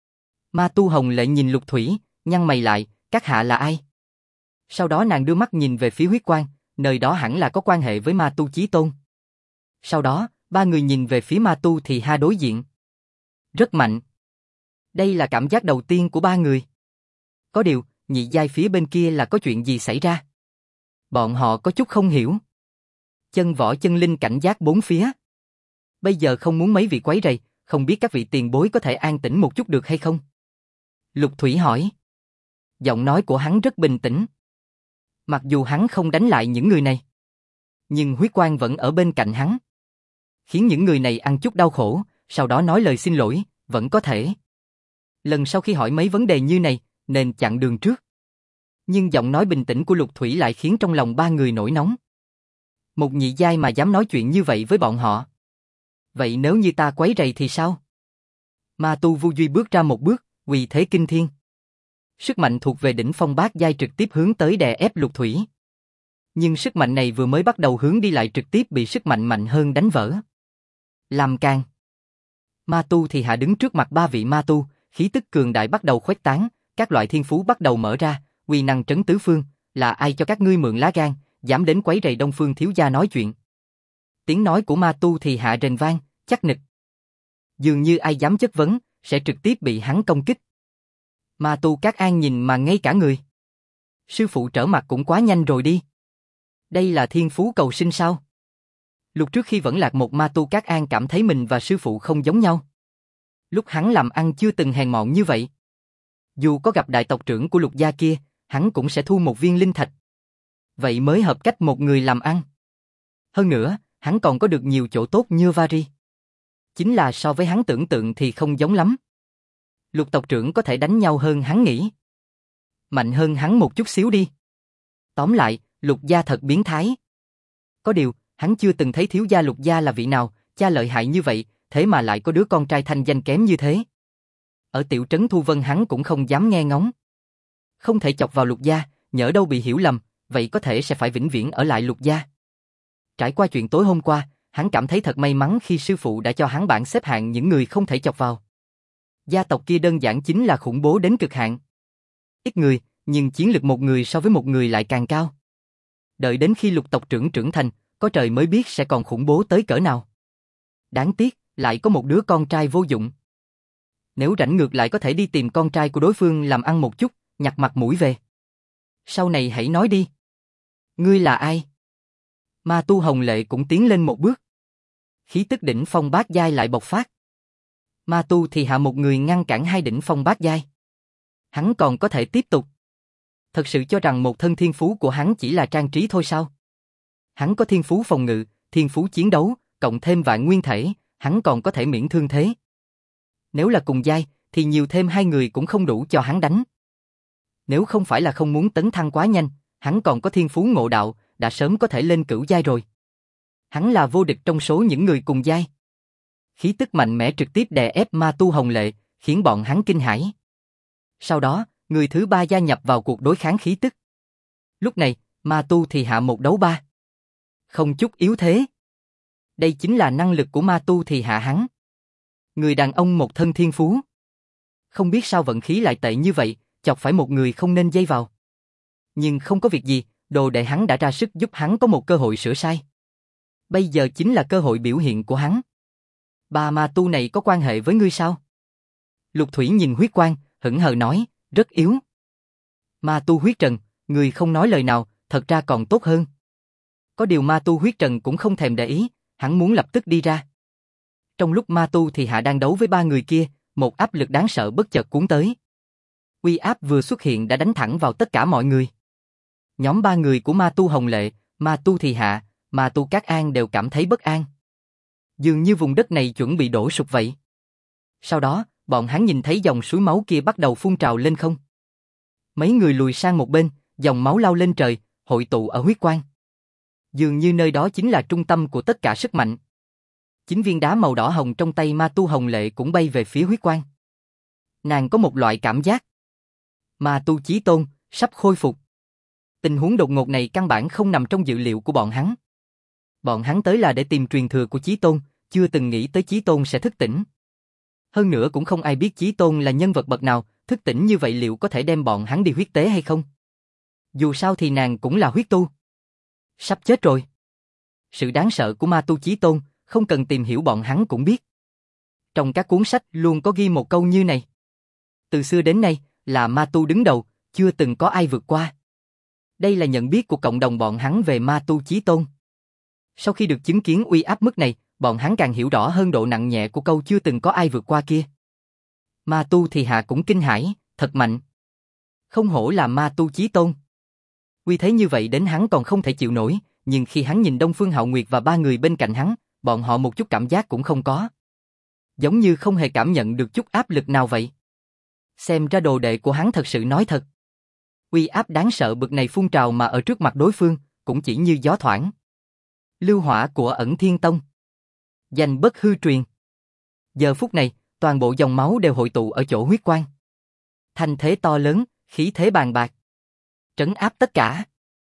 Ma tu Hồng Lệ nhìn Lục Thủy, nhăn mày lại, các hạ là ai? Sau đó nàng đưa mắt nhìn về phía huyết quang, nơi đó hẳn là có quan hệ với ma tu chí tôn. Sau đó, 3 người nhìn về phía ma tu thì ha đối diện. Rất mạnh. Đây là cảm giác đầu tiên của 3 người. Có điều, nhị giai phía bên kia là có chuyện gì xảy ra? Bọn họ có chút không hiểu. Chân võ chân linh cảnh giác bốn phía. Bây giờ không muốn mấy vị quấy rầy, không biết các vị tiền bối có thể an tĩnh một chút được hay không? Lục Thủy hỏi. Giọng nói của hắn rất bình tĩnh. Mặc dù hắn không đánh lại những người này, nhưng huyết quang vẫn ở bên cạnh hắn. Khiến những người này ăn chút đau khổ, sau đó nói lời xin lỗi, vẫn có thể. Lần sau khi hỏi mấy vấn đề như này, nên chặn đường trước. Nhưng giọng nói bình tĩnh của Lục Thủy lại khiến trong lòng 3 người nổi nóng. Một nhị giai mà dám nói chuyện như vậy với bọn họ. Vậy nếu như ta quấy rầy thì sao? Ma tu Vu Duy bước ra một bước, quỳ thế kinh thiên. Sức mạnh thuộc về đỉnh phong bát giai trực tiếp hướng tới đè ép Lục Thủy. Nhưng sức mạnh này vừa mới bắt đầu hướng đi lại trực tiếp bị sức mạnh mạnh hơn đánh vỡ. Làm càng. Ma tu thì hạ đứng trước mặt 3 vị ma tu, khí tức cường đại bắt đầu khuếch tán, các loại thiên phú bắt đầu mở ra, uy năng trấn tứ phương, là ai cho các ngươi mượn lá gan, dám đến quấy rầy Đông Phương thiếu gia nói chuyện. Tiếng nói của ma tu thì hạ rền vang, chắc nịch. Dường như ai dám chất vấn, sẽ trực tiếp bị hắn công kích. Ma tu Các An nhìn mà ngay cả người. Sư phụ trở mặt cũng quá nhanh rồi đi. Đây là thiên phú cầu sinh sao? Lúc trước khi vẫn lạc một ma tu Các An cảm thấy mình và sư phụ không giống nhau. Lúc hắn làm ăn chưa từng hèn mọn như vậy. Dù có gặp đại tộc trưởng của Lục gia kia, hắn cũng sẽ thu một viên linh thạch. Vậy mới hợp cách một người làm ăn. Hơn nữa, hắn còn có được nhiều chỗ tốt như Vari. Chính là so với hắn tưởng tượng thì không giống lắm. Lục tộc trưởng có thể đánh nhau hơn hắn nghĩ. Mạnh hơn hắn một chút xíu đi. Tóm lại, Lục gia thật biến thái. Có điều, hắn chưa từng thấy thiếu gia Lục gia là vị nào, cha lợi hại như vậy, thế mà lại có đứa con trai thanh danh kém như thế. Ở tiểu trấn Thu Vân hắn cũng không dám nghe ngóng. Không thể chọc vào Lục gia, nhỡ đâu bị hiểu lầm, vậy có thể sẽ phải vĩnh viễn ở lại Lục gia. Trải qua chuyện tối hôm qua, hắn cảm thấy thật may mắn khi sư phụ đã cho hắn bảng xếp hạng những người không thể chọc vào. Gia tộc kia đơn giản chính là khủng bố đến cực hạn. Ít người, nhưng chiến lực một người so với một người lại càng cao. Đợi đến khi Lục tộc trưởng trưởng thành, có trời mới biết sẽ còn khủng bố tới cỡ nào. Đáng tiếc, lại có một đứa con trai vô dụng. Nếu rảnh ngược lại có thể đi tìm con trai của đối phương làm ăn một chút, nhặt mặt mũi về. Sau này hãy nói đi. Ngươi là ai? Ma tu Hồng Lệ cũng tiến lên một bước. Khí tức đỉnh phong bát giai lại bộc phát. Ma tu thì hạ một người ngăn cản hai đỉnh phong bát giai. Hắn còn có thể tiếp tục. Thật sự cho rằng một thân thiên phú của hắn chỉ là trang trí thôi sao? Hắn có thiên phú phòng ngự, thiên phú chiến đấu, cộng thêm vạn nguyên thể, hắn còn có thể miễn thương thế. Nếu là cùng giai, thì nhiều thêm 2 người cũng không đủ cho hắn đánh. Nếu không phải là không muốn tấn thăng quá nhanh, hắn còn có thiên phú ngộ đạo, đã sớm có thể lên cửu giai rồi. Hắn là vô địch trong số những người cùng giai. Khí tức mạnh mẽ trực tiếp đè ép ma tu Hồng Lệ, khiến bọn hắn kinh hãi. Sau đó, người thứ 3 gia nhập vào cuộc đối kháng khí tức. Lúc này, ma tu thì hạ 1 đấu 3. Không chút yếu thế. Đây chính là năng lực của ma tu thì hạ hắn. Người đàn ông một thân thiên phú. Không biết sao vận khí lại tệ như vậy, chọc phải một người không nên dây vào. Nhưng không có việc gì, đồ đệ hắn đã ra sức giúp hắn có một cơ hội sửa sai. Bây giờ chính là cơ hội biểu hiện của hắn. Ba ma tu này có quan hệ với ngươi sao? Lục Thủy nhìn huyết quang, hững hờ nói, rất yếu. Ma tu huyết trần, người không nói lời nào, thật ra còn tốt hơn. Có điều ma tu huyết trần cũng không thèm để ý, hắn muốn lập tức đi ra. Trong lúc ma tu thì hạ đang đấu với 3 người kia, một áp lực đáng sợ bất chợt cuốn tới. Uy áp vừa xuất hiện đã đánh thẳng vào tất cả mọi người. Nhóm 3 người của ma tu Hồng Lệ, ma tu thì hạ, ma tu Cát An đều cảm thấy bất an. Dường như vùng đất này chuẩn bị đổ sụp vậy. Sau đó, bọn hắn nhìn thấy dòng suối máu kia bắt đầu phun trào lên không. Mấy người lùi sang một bên, dòng máu lao lên trời, hội tụ ở huyết quang. Dường như nơi đó chính là trung tâm của tất cả sức mạnh. 9 viên đá màu đỏ hồng trong tay ma tu Hồng Lệ cũng bay về phía huyết quang. Nàng có một loại cảm giác. Ma tu Chí Tôn, sắp khôi phục. Tình huống đột ngột này căn bản không nằm trong dự liệu của bọn hắn. Bọn hắn tới là để tìm truyền thừa của Chí Tôn, chưa từng nghĩ tới Chí Tôn sẽ thức tỉnh. Hơn nữa cũng không ai biết Chí Tôn là nhân vật bậc nào, thức tỉnh như vậy liệu có thể đem bọn hắn đi huyết tế hay không? Dù sao thì nàng cũng là huyết tu. Sắp chết rồi. Sự đáng sợ của ma tu Chí Tôn, không cần tìm hiểu bọn hắn cũng biết. Trong các cuốn sách luôn có ghi một câu như này. Từ xưa đến nay, là ma tu đứng đầu, chưa từng có ai vượt qua. Đây là nhận biết của cộng đồng bọn hắn về ma tu Chí Tôn. Sau khi được chứng kiến uy áp mức này, bọn hắn càng hiểu rõ hơn độ nặng nhẹ của câu chưa từng có ai vượt qua kia. Ma tu thì hạ cũng kinh hãi, thật mạnh. Không hổ là ma tu Chí Tôn. Uy thế như vậy đến hắn còn không thể chịu nổi, nhưng khi hắn nhìn Đông Phương Hạo Nguyệt và 3 người bên cạnh hắn, bọn họ một chút cảm giác cũng không có. Giống như không hề cảm nhận được chút áp lực nào vậy. Xem ra đồ đệ của hắn thật sự nói thật. Uy áp đáng sợ bực này phun trào mà ở trước mặt đối phương, cũng chỉ như gió thoảng. Lưu hỏa của Ẩn Thiên Tông. Danh bất hư truyền. Giờ phút này, toàn bộ dòng máu đều hội tụ ở chỗ huyết quang. Thanh thế to lớn, khí thế bàn bạc. Trấn áp tất cả.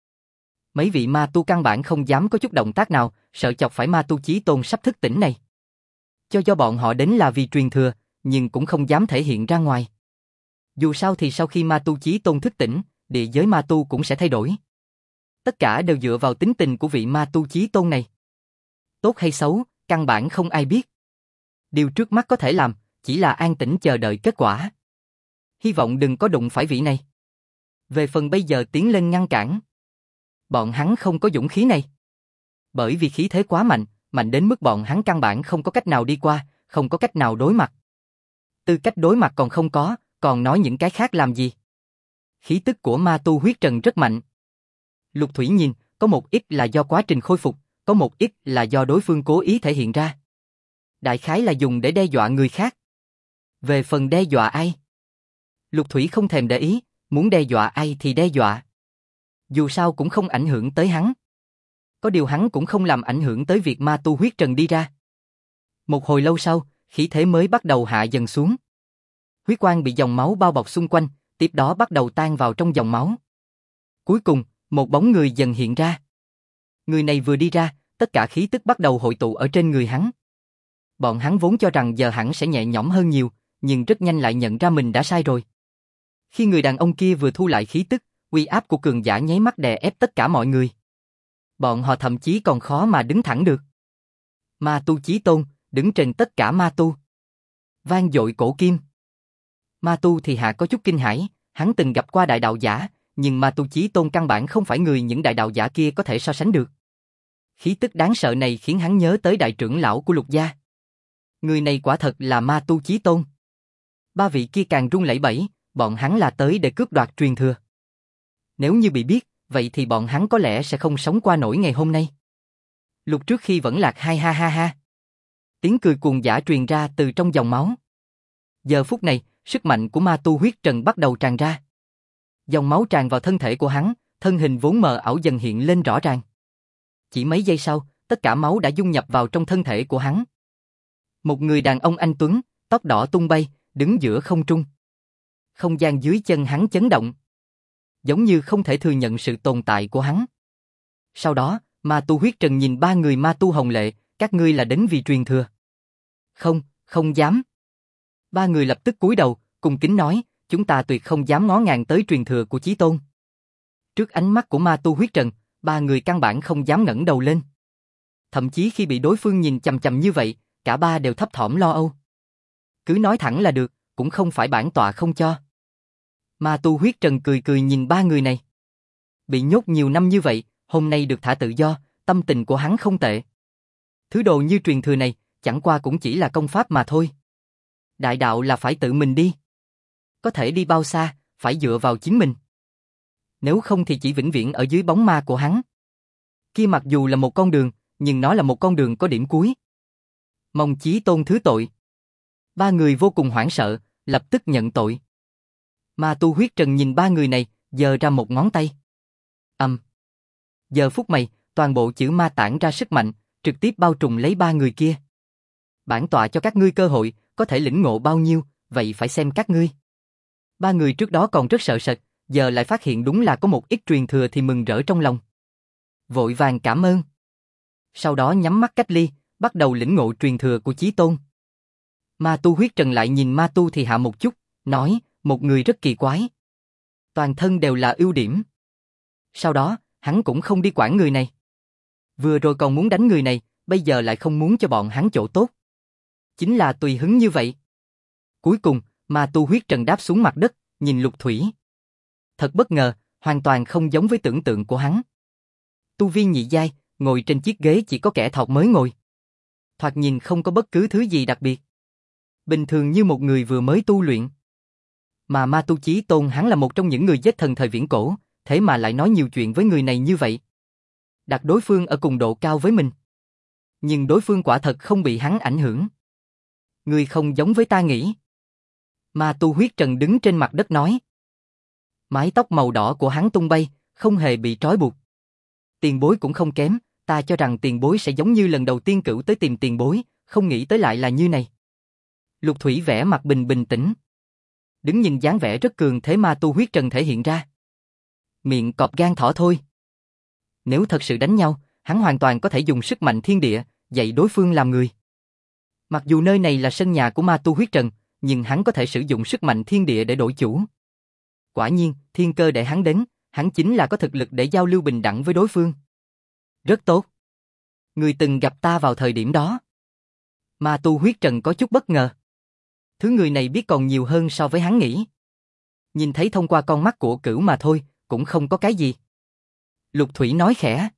Mấy vị ma tu căn bản không dám có chút động tác nào, sợ chọc phải ma tu Chí Tôn sắp thức tỉnh này. Cho do bọn họ đến là vì truyền thừa, nhưng cũng không dám thể hiện ra ngoài. Dù sao thì sau khi ma tu Chí Tôn thức tỉnh, địa giới ma tu cũng sẽ thay đổi. Tất cả đều dựa vào tính tình của vị ma tu Chí Tôn này. Tốt hay xấu, căn bản không ai biết. Điều trước mắt có thể làm, chỉ là an tĩnh chờ đợi kết quả. Hy vọng đừng có đụng phải vị này. Về phần bây giờ tiến lên ngăn cản. Bọn hắn không có dũng khí này. Bởi vì khí thế quá mạnh, mạnh đến mức bọn hắn căn bản không có cách nào đi qua, không có cách nào đối mặt. Tư cách đối mặt còn không có, còn nói những cái khác làm gì? Khí tức của ma tu huyết trần rất mạnh. Lục Thủy nhìn, có một ít là do quá trình khôi phục, có một ít là do đối phương cố ý thể hiện ra. Đại khái là dùng để đe dọa người khác. Về phần đe dọa ai? Lục Thủy không thèm để ý, muốn đe dọa ai thì đe dọa. Dù sao cũng không ảnh hưởng tới hắn. Có điều hắn cũng không làm ảnh hưởng tới việc ma tu huyết trần đi ra. Một hồi lâu sau, khí thế mới bắt đầu hạ dần xuống. Huyết quang bị dòng máu bao bọc xung quanh, tiếp đó bắt đầu tan vào trong dòng máu. Cuối cùng, một bóng người dần hiện ra. Người này vừa đi ra, tất cả khí tức bắt đầu hội tụ ở trên người hắn. Bọn hắn vốn cho rằng giờ hẳn sẽ nhẹ nhõm hơn nhiều, nhưng rất nhanh lại nhận ra mình đã sai rồi. Khi người đàn ông kia vừa thu lại khí tức, uy áp của cường giả nháy mắt đè ép tất cả mọi người. Bọn họ thậm chí còn khó mà đứng thẳng được. Ma tu Chí Tôn, đứng trên tất cả ma tu. Vang dội cổ kim. Ma tu thì hạ có chút kinh hãi, hắn từng gặp qua đại đạo giả, nhưng ma tu Chí Tôn căn bản không phải người những đại đạo giả kia có thể so sánh được. Khí tức đáng sợ này khiến hắn nhớ tới đại trưởng lão của Lục gia. Người này quả thật là ma tu Chí Tôn. 3 vị kia càng run lẩy bẩy, bọn hắn là tới để cướp đoạt truyền thừa. Nếu như bị biết, vậy thì bọn hắn có lẽ sẽ không sống qua nổi ngày hôm nay. Lục trước khi vẫn lạc hai ha ha ha. Tiếng cười cuồng dã truyền ra từ trong dòng máu. Giờ phút này, sức mạnh của ma tu huyết trần bắt đầu tràn ra. Dòng máu tràn vào thân thể của hắn, thân hình vốn mờ ảo dần hiện lên rõ ràng. Chỉ mấy giây sau, tất cả máu đã dung nhập vào trong thân thể của hắn. Một người đàn ông anh tuấn, tóc đỏ tung bay, đứng giữa không trung. Không gian dưới chân hắn chấn động, giống như không thể thừa nhận sự tồn tại của hắn. Sau đó, ma tu huyết trần nhìn ba người ma tu hồng lệ, các ngươi là đến vì truyền thừa. Không, không dám. Ba người lập tức cúi đầu, cung kính nói, chúng ta tuyệt không dám ngó ngàng tới truyền thừa của Chí Tôn. Trước ánh mắt của ma tu huyết trần, ba người căn bản không dám ngẩng đầu lên. Thậm chí khi bị đối phương nhìn chằm chằm như vậy, cả ba đều thấp thỏm lo âu. Cứ nói thẳng là được, cũng không phải bản tọa không cho. Ma tu huyết trần cười cười nhìn ba người này. Bị nhốt nhiều năm như vậy, hôm nay được thả tự do, tâm tình của hắn không tệ. Thứ đồ như truyền thừa này, chẳng qua cũng chỉ là công pháp mà thôi. Đại đạo là phải tự mình đi. Có thể đi bao xa, phải dựa vào chính mình. Nếu không thì chỉ vĩnh viễn ở dưới bóng ma của hắn. Kia mặc dù là một con đường, nhưng nó là một con đường có điểm cuối. Mong Chí Tôn thứ tội. Ba người vô cùng hoảng sợ, lập tức nhận tội. Ma tu huyết trần nhìn ba người này, giơ ra một ngón tay. Giờ phút này, toàn bộ chữ ma tản ra sức mạnh, trực tiếp bao trùm lấy ba người kia. Bản tọa cho các ngươi cơ hội, có thể lĩnh ngộ bao nhiêu, vậy phải xem các ngươi. Ba người trước đó còn rất sợ sệt, giờ lại phát hiện đúng là có một ít truyền thừa thì mừng rỡ trong lòng. Vội vàng cảm ơn. Sau đó nhắm mắt cách ly, bắt đầu lĩnh ngộ truyền thừa của Chí Tôn. Ma tu huyết trần lại nhìn ma tu thì hạ một chút, nói, một người rất kỳ quái. Toàn thân đều là ưu điểm. Sau đó, hắn cũng không đi quản người này. Vừa rồi còn muốn đánh người này, bây giờ lại không muốn cho bọn hắn chỗ tốt. Chính là tùy hứng như vậy. Cuối cùng, ma tu huyết trần đáp xuống mặt đất, nhìn Lục Thủy. Thật bất ngờ, hoàn toàn không giống với tưởng tượng của hắn. Tu vi nhị giai, ngồi trên chiếc ghế chỉ có kẻ thọt mới ngồi. Thoạt nhìn không có bất cứ thứ gì đặc biệt. Bình thường như một người vừa mới tu luyện. Mà ma tu Chí Tôn hắn là một trong những người giết thần thời viễn cổ, thế mà lại nói nhiều chuyện với người này như vậy. Đặt đối phương ở cùng độ cao với mình. Nhưng đối phương quả thật không bị hắn ảnh hưởng. Ngươi không giống với ta nghĩ. Ma tu huyết trần đứng trên mặt đất nói. Mái tóc màu đỏ của hắn tung bay, không hề bị trói buộc. Tiền bối cũng không kém, ta cho rằng tiền bối sẽ giống như lần đầu tiên cửu tới tìm tiền bối, không nghĩ tới lại là như này. Lục Thủy vẻ mặt bình tĩnh. Đứng nhìn dáng vẻ rất cường thế ma tu huyết trần thể hiện ra. Miệng cọp gan thỏ thôi. Nếu thật sự đánh nhau, hắn hoàn toàn có thể dùng sức mạnh thiên địa, dạy đối phương làm người. Mặc dù nơi này là sân nhà của ma tu huyết trần, nhưng hắn có thể sử dụng sức mạnh thiên địa để đổi chủ. Quả nhiên, thiên cơ để hắn đến, hắn chính là có thực lực để giao lưu bình đẳng với đối phương. Rất tốt. Người từng gặp ta vào thời điểm đó. Ma tu huyết trần có chút bất ngờ. Thứ người này biết còn nhiều hơn so với hắn nghĩ. Nhìn thấy thông qua con mắt của cửu mà thôi, cũng không có cái gì. Lục Thủy nói khẽ.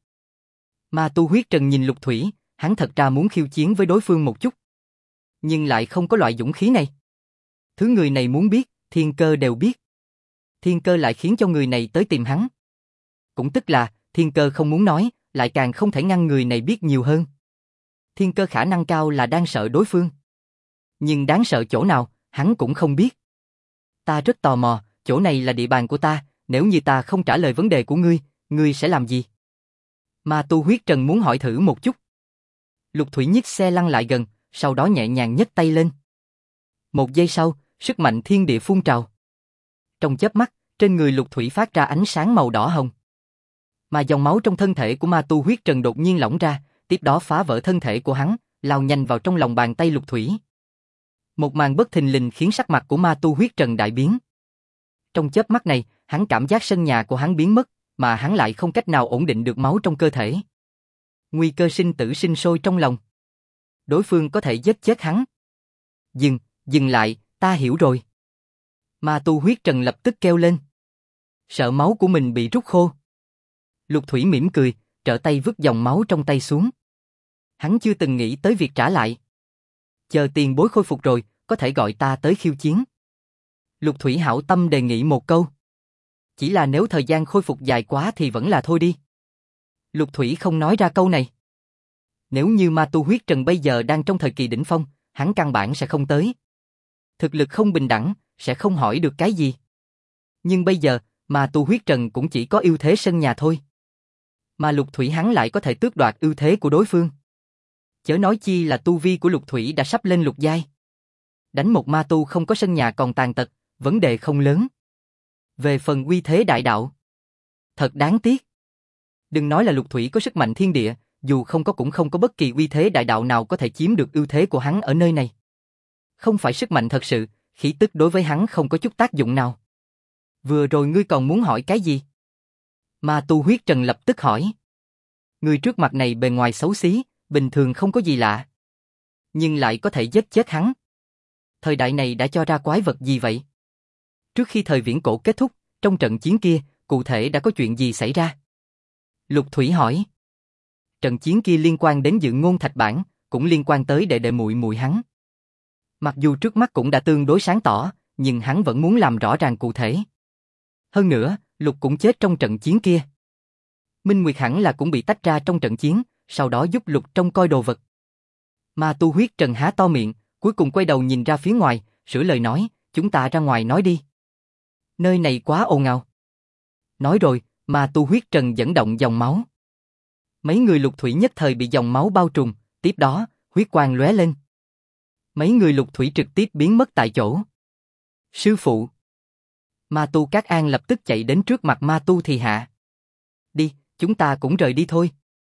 Ma tu huyết trần nhìn Lục Thủy, hắn thật ra muốn khiêu chiến với đối phương một chút. Nhưng lại không có loại dũng khí này. Thứ người này muốn biết, thiên cơ đều biết. Thiên cơ lại khiến cho người này tới tìm hắn. Cũng tức là, thiên cơ không muốn nói, lại càng không thể ngăn người này biết nhiều hơn. Thiên cơ khả năng cao là đang sợ đối phương. Nhưng đáng sợ chỗ nào, hắn cũng không biết. Ta rất tò mò, chỗ này là địa bàn của ta, nếu như ta không trả lời vấn đề của ngươi sẽ làm gì? Ma tu huyết trần muốn hỏi thử một chút. Lục Thủy nhích xe lăn lại gần, sau đó nhẹ nhàng nhấc tay lên. Một giây sau, sức mạnh thiên địa phun trào. Trong chớp mắt, trên người Lục Thủy phát ra ánh sáng màu đỏ hồng. Mà dòng máu trong thân thể của ma tu huyết trần đột nhiên lỏng ra, tiếp đó phá vỡ thân thể của hắn, lao nhanh vào trong lòng bàn tay Lục Thủy. Một màn bất thình lình khiến sắc mặt của ma tu huyết trần đại biến. Trong chớp mắt này, hắn cảm giác sân nhà của hắn biến mất, mà hắn lại không cách nào ổn định được máu trong cơ thể. Nguy cơ sinh tử sinh sôi trong lòng. Đối phương có thể giết chết hắn. Dừng lại, ta hiểu rồi. Ma tu huyết trần lập tức kêu lên. Sợ máu của mình bị rút khô. Lục Thủy mỉm cười, trở tay vứt dòng máu trong tay xuống. Hắn chưa từng nghĩ tới việc trả lại. Chờ tiền bối khôi phục rồi, có thể gọi ta tới khiêu chiến. Lục Thủy hảo tâm đề nghị một câu. Chỉ là nếu thời gian khôi phục dài quá thì vẫn là thôi đi. Lục Thủy không nói ra câu này. Nếu như ma tu huyết trần bây giờ đang trong thời kỳ đỉnh phong, hắn căn bản sẽ không tới. Thực lực không bình đẳng, sẽ không hỏi được cái gì. Nhưng bây giờ, ma tu huyết trần cũng chỉ có ưu thế sân nhà thôi. Mà Lục Thủy hắn lại có thể tước đoạt ưu thế của đối phương. Chớ nói chi là tu vi của Lục Thủy đã sắp lên lục giai. Đánh một ma tu không có sân nhà còn tàn tật, vấn đề không lớn. Về phần uy thế đại đạo, thật đáng tiếc. Đừng nói là Lục Thủy có sức mạnh thiên địa, dù không có cũng không có bất kỳ uy thế đại đạo nào có thể chiếm được ưu thế của hắn ở nơi này. Không phải sức mạnh thật sự, khí tức đối với hắn không có chút tác dụng nào. Vừa rồi ngươi còn muốn hỏi cái gì? Ma tu huyết trần lập tức hỏi. Người trước mặt này bề ngoài xấu xí, bình thường không có gì lạ. Nhưng lại có thể giết chết hắn. Thời đại này đã cho ra quái vật gì vậy? Trước khi thời viễn cổ kết thúc, trong trận chiến kia, cụ thể đã có chuyện gì xảy ra? Lục Thủy hỏi. Trận chiến kia liên quan đến Dự Ngôn Thạch Bản, cũng liên quan tới đệ đệ muội muội hắn. Mặc dù trước mắt cũng đã tương đối sáng tỏ, nhưng hắn vẫn muốn làm rõ ràng cụ thể. Hơn nữa, Lục cũng chết trong trận chiến kia. Minh Nguyệt hẳn là cũng bị tách ra trong trận chiến, sau đó giúp Lục trông coi đồ vật. Ma tu huyết trần há to miệng, cuối cùng quay đầu nhìn ra phía ngoài, sửa lời nói, chúng ta ra ngoài nói đi. Nơi này quá ồn ào. Nói rồi, ma tu huyết trần dẫn động dòng máu. Mấy người Lục Thủy nhất thời bị dòng máu bao trùm, tiếp đó, huyết quang lóe lên. Mấy người Lục Thủy trực tiếp biến mất tại chỗ. Sư phụ. Ma tu Cát An lập tức chạy đến trước mặt ma tu Thì Hạ. Đi, chúng ta cũng rời đi thôi.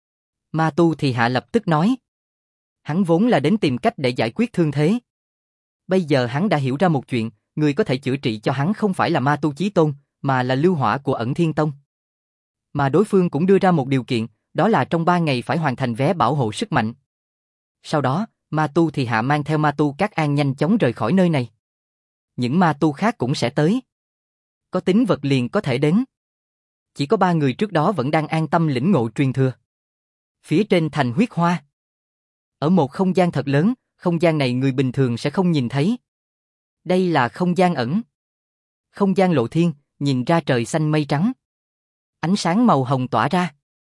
Ma tu Thì Hạ lập tức nói. Hắn vốn là đến tìm cách để giải quyết thương thế. Bây giờ hắn đã hiểu ra một chuyện, người có thể chữa trị cho hắn không phải là ma tu Chí Tôn, mà là Lưu Hỏa của Ẩn Thiên Tông. Mà đối phương cũng đưa ra một điều kiện, đó là trong 3 ngày phải hoàn thành vé bảo hộ sức mạnh. Sau đó, ma tu Thì Hạ mang theo ma tu Cát An nhanh chóng rời khỏi nơi này. Những ma tu khác cũng sẽ tới. Có tính vật liền có thể đến. Chỉ có 3 người trước đó vẫn đang an tâm lĩnh ngộ truyền thừa. Phía trên thành huyết hoa. Ở một không gian thật lớn, không gian này người bình thường sẽ không nhìn thấy. Đây là không gian ẩn. Không gian lộ thiên, nhìn ra trời xanh mây trắng. Ánh sáng màu hồng tỏa ra.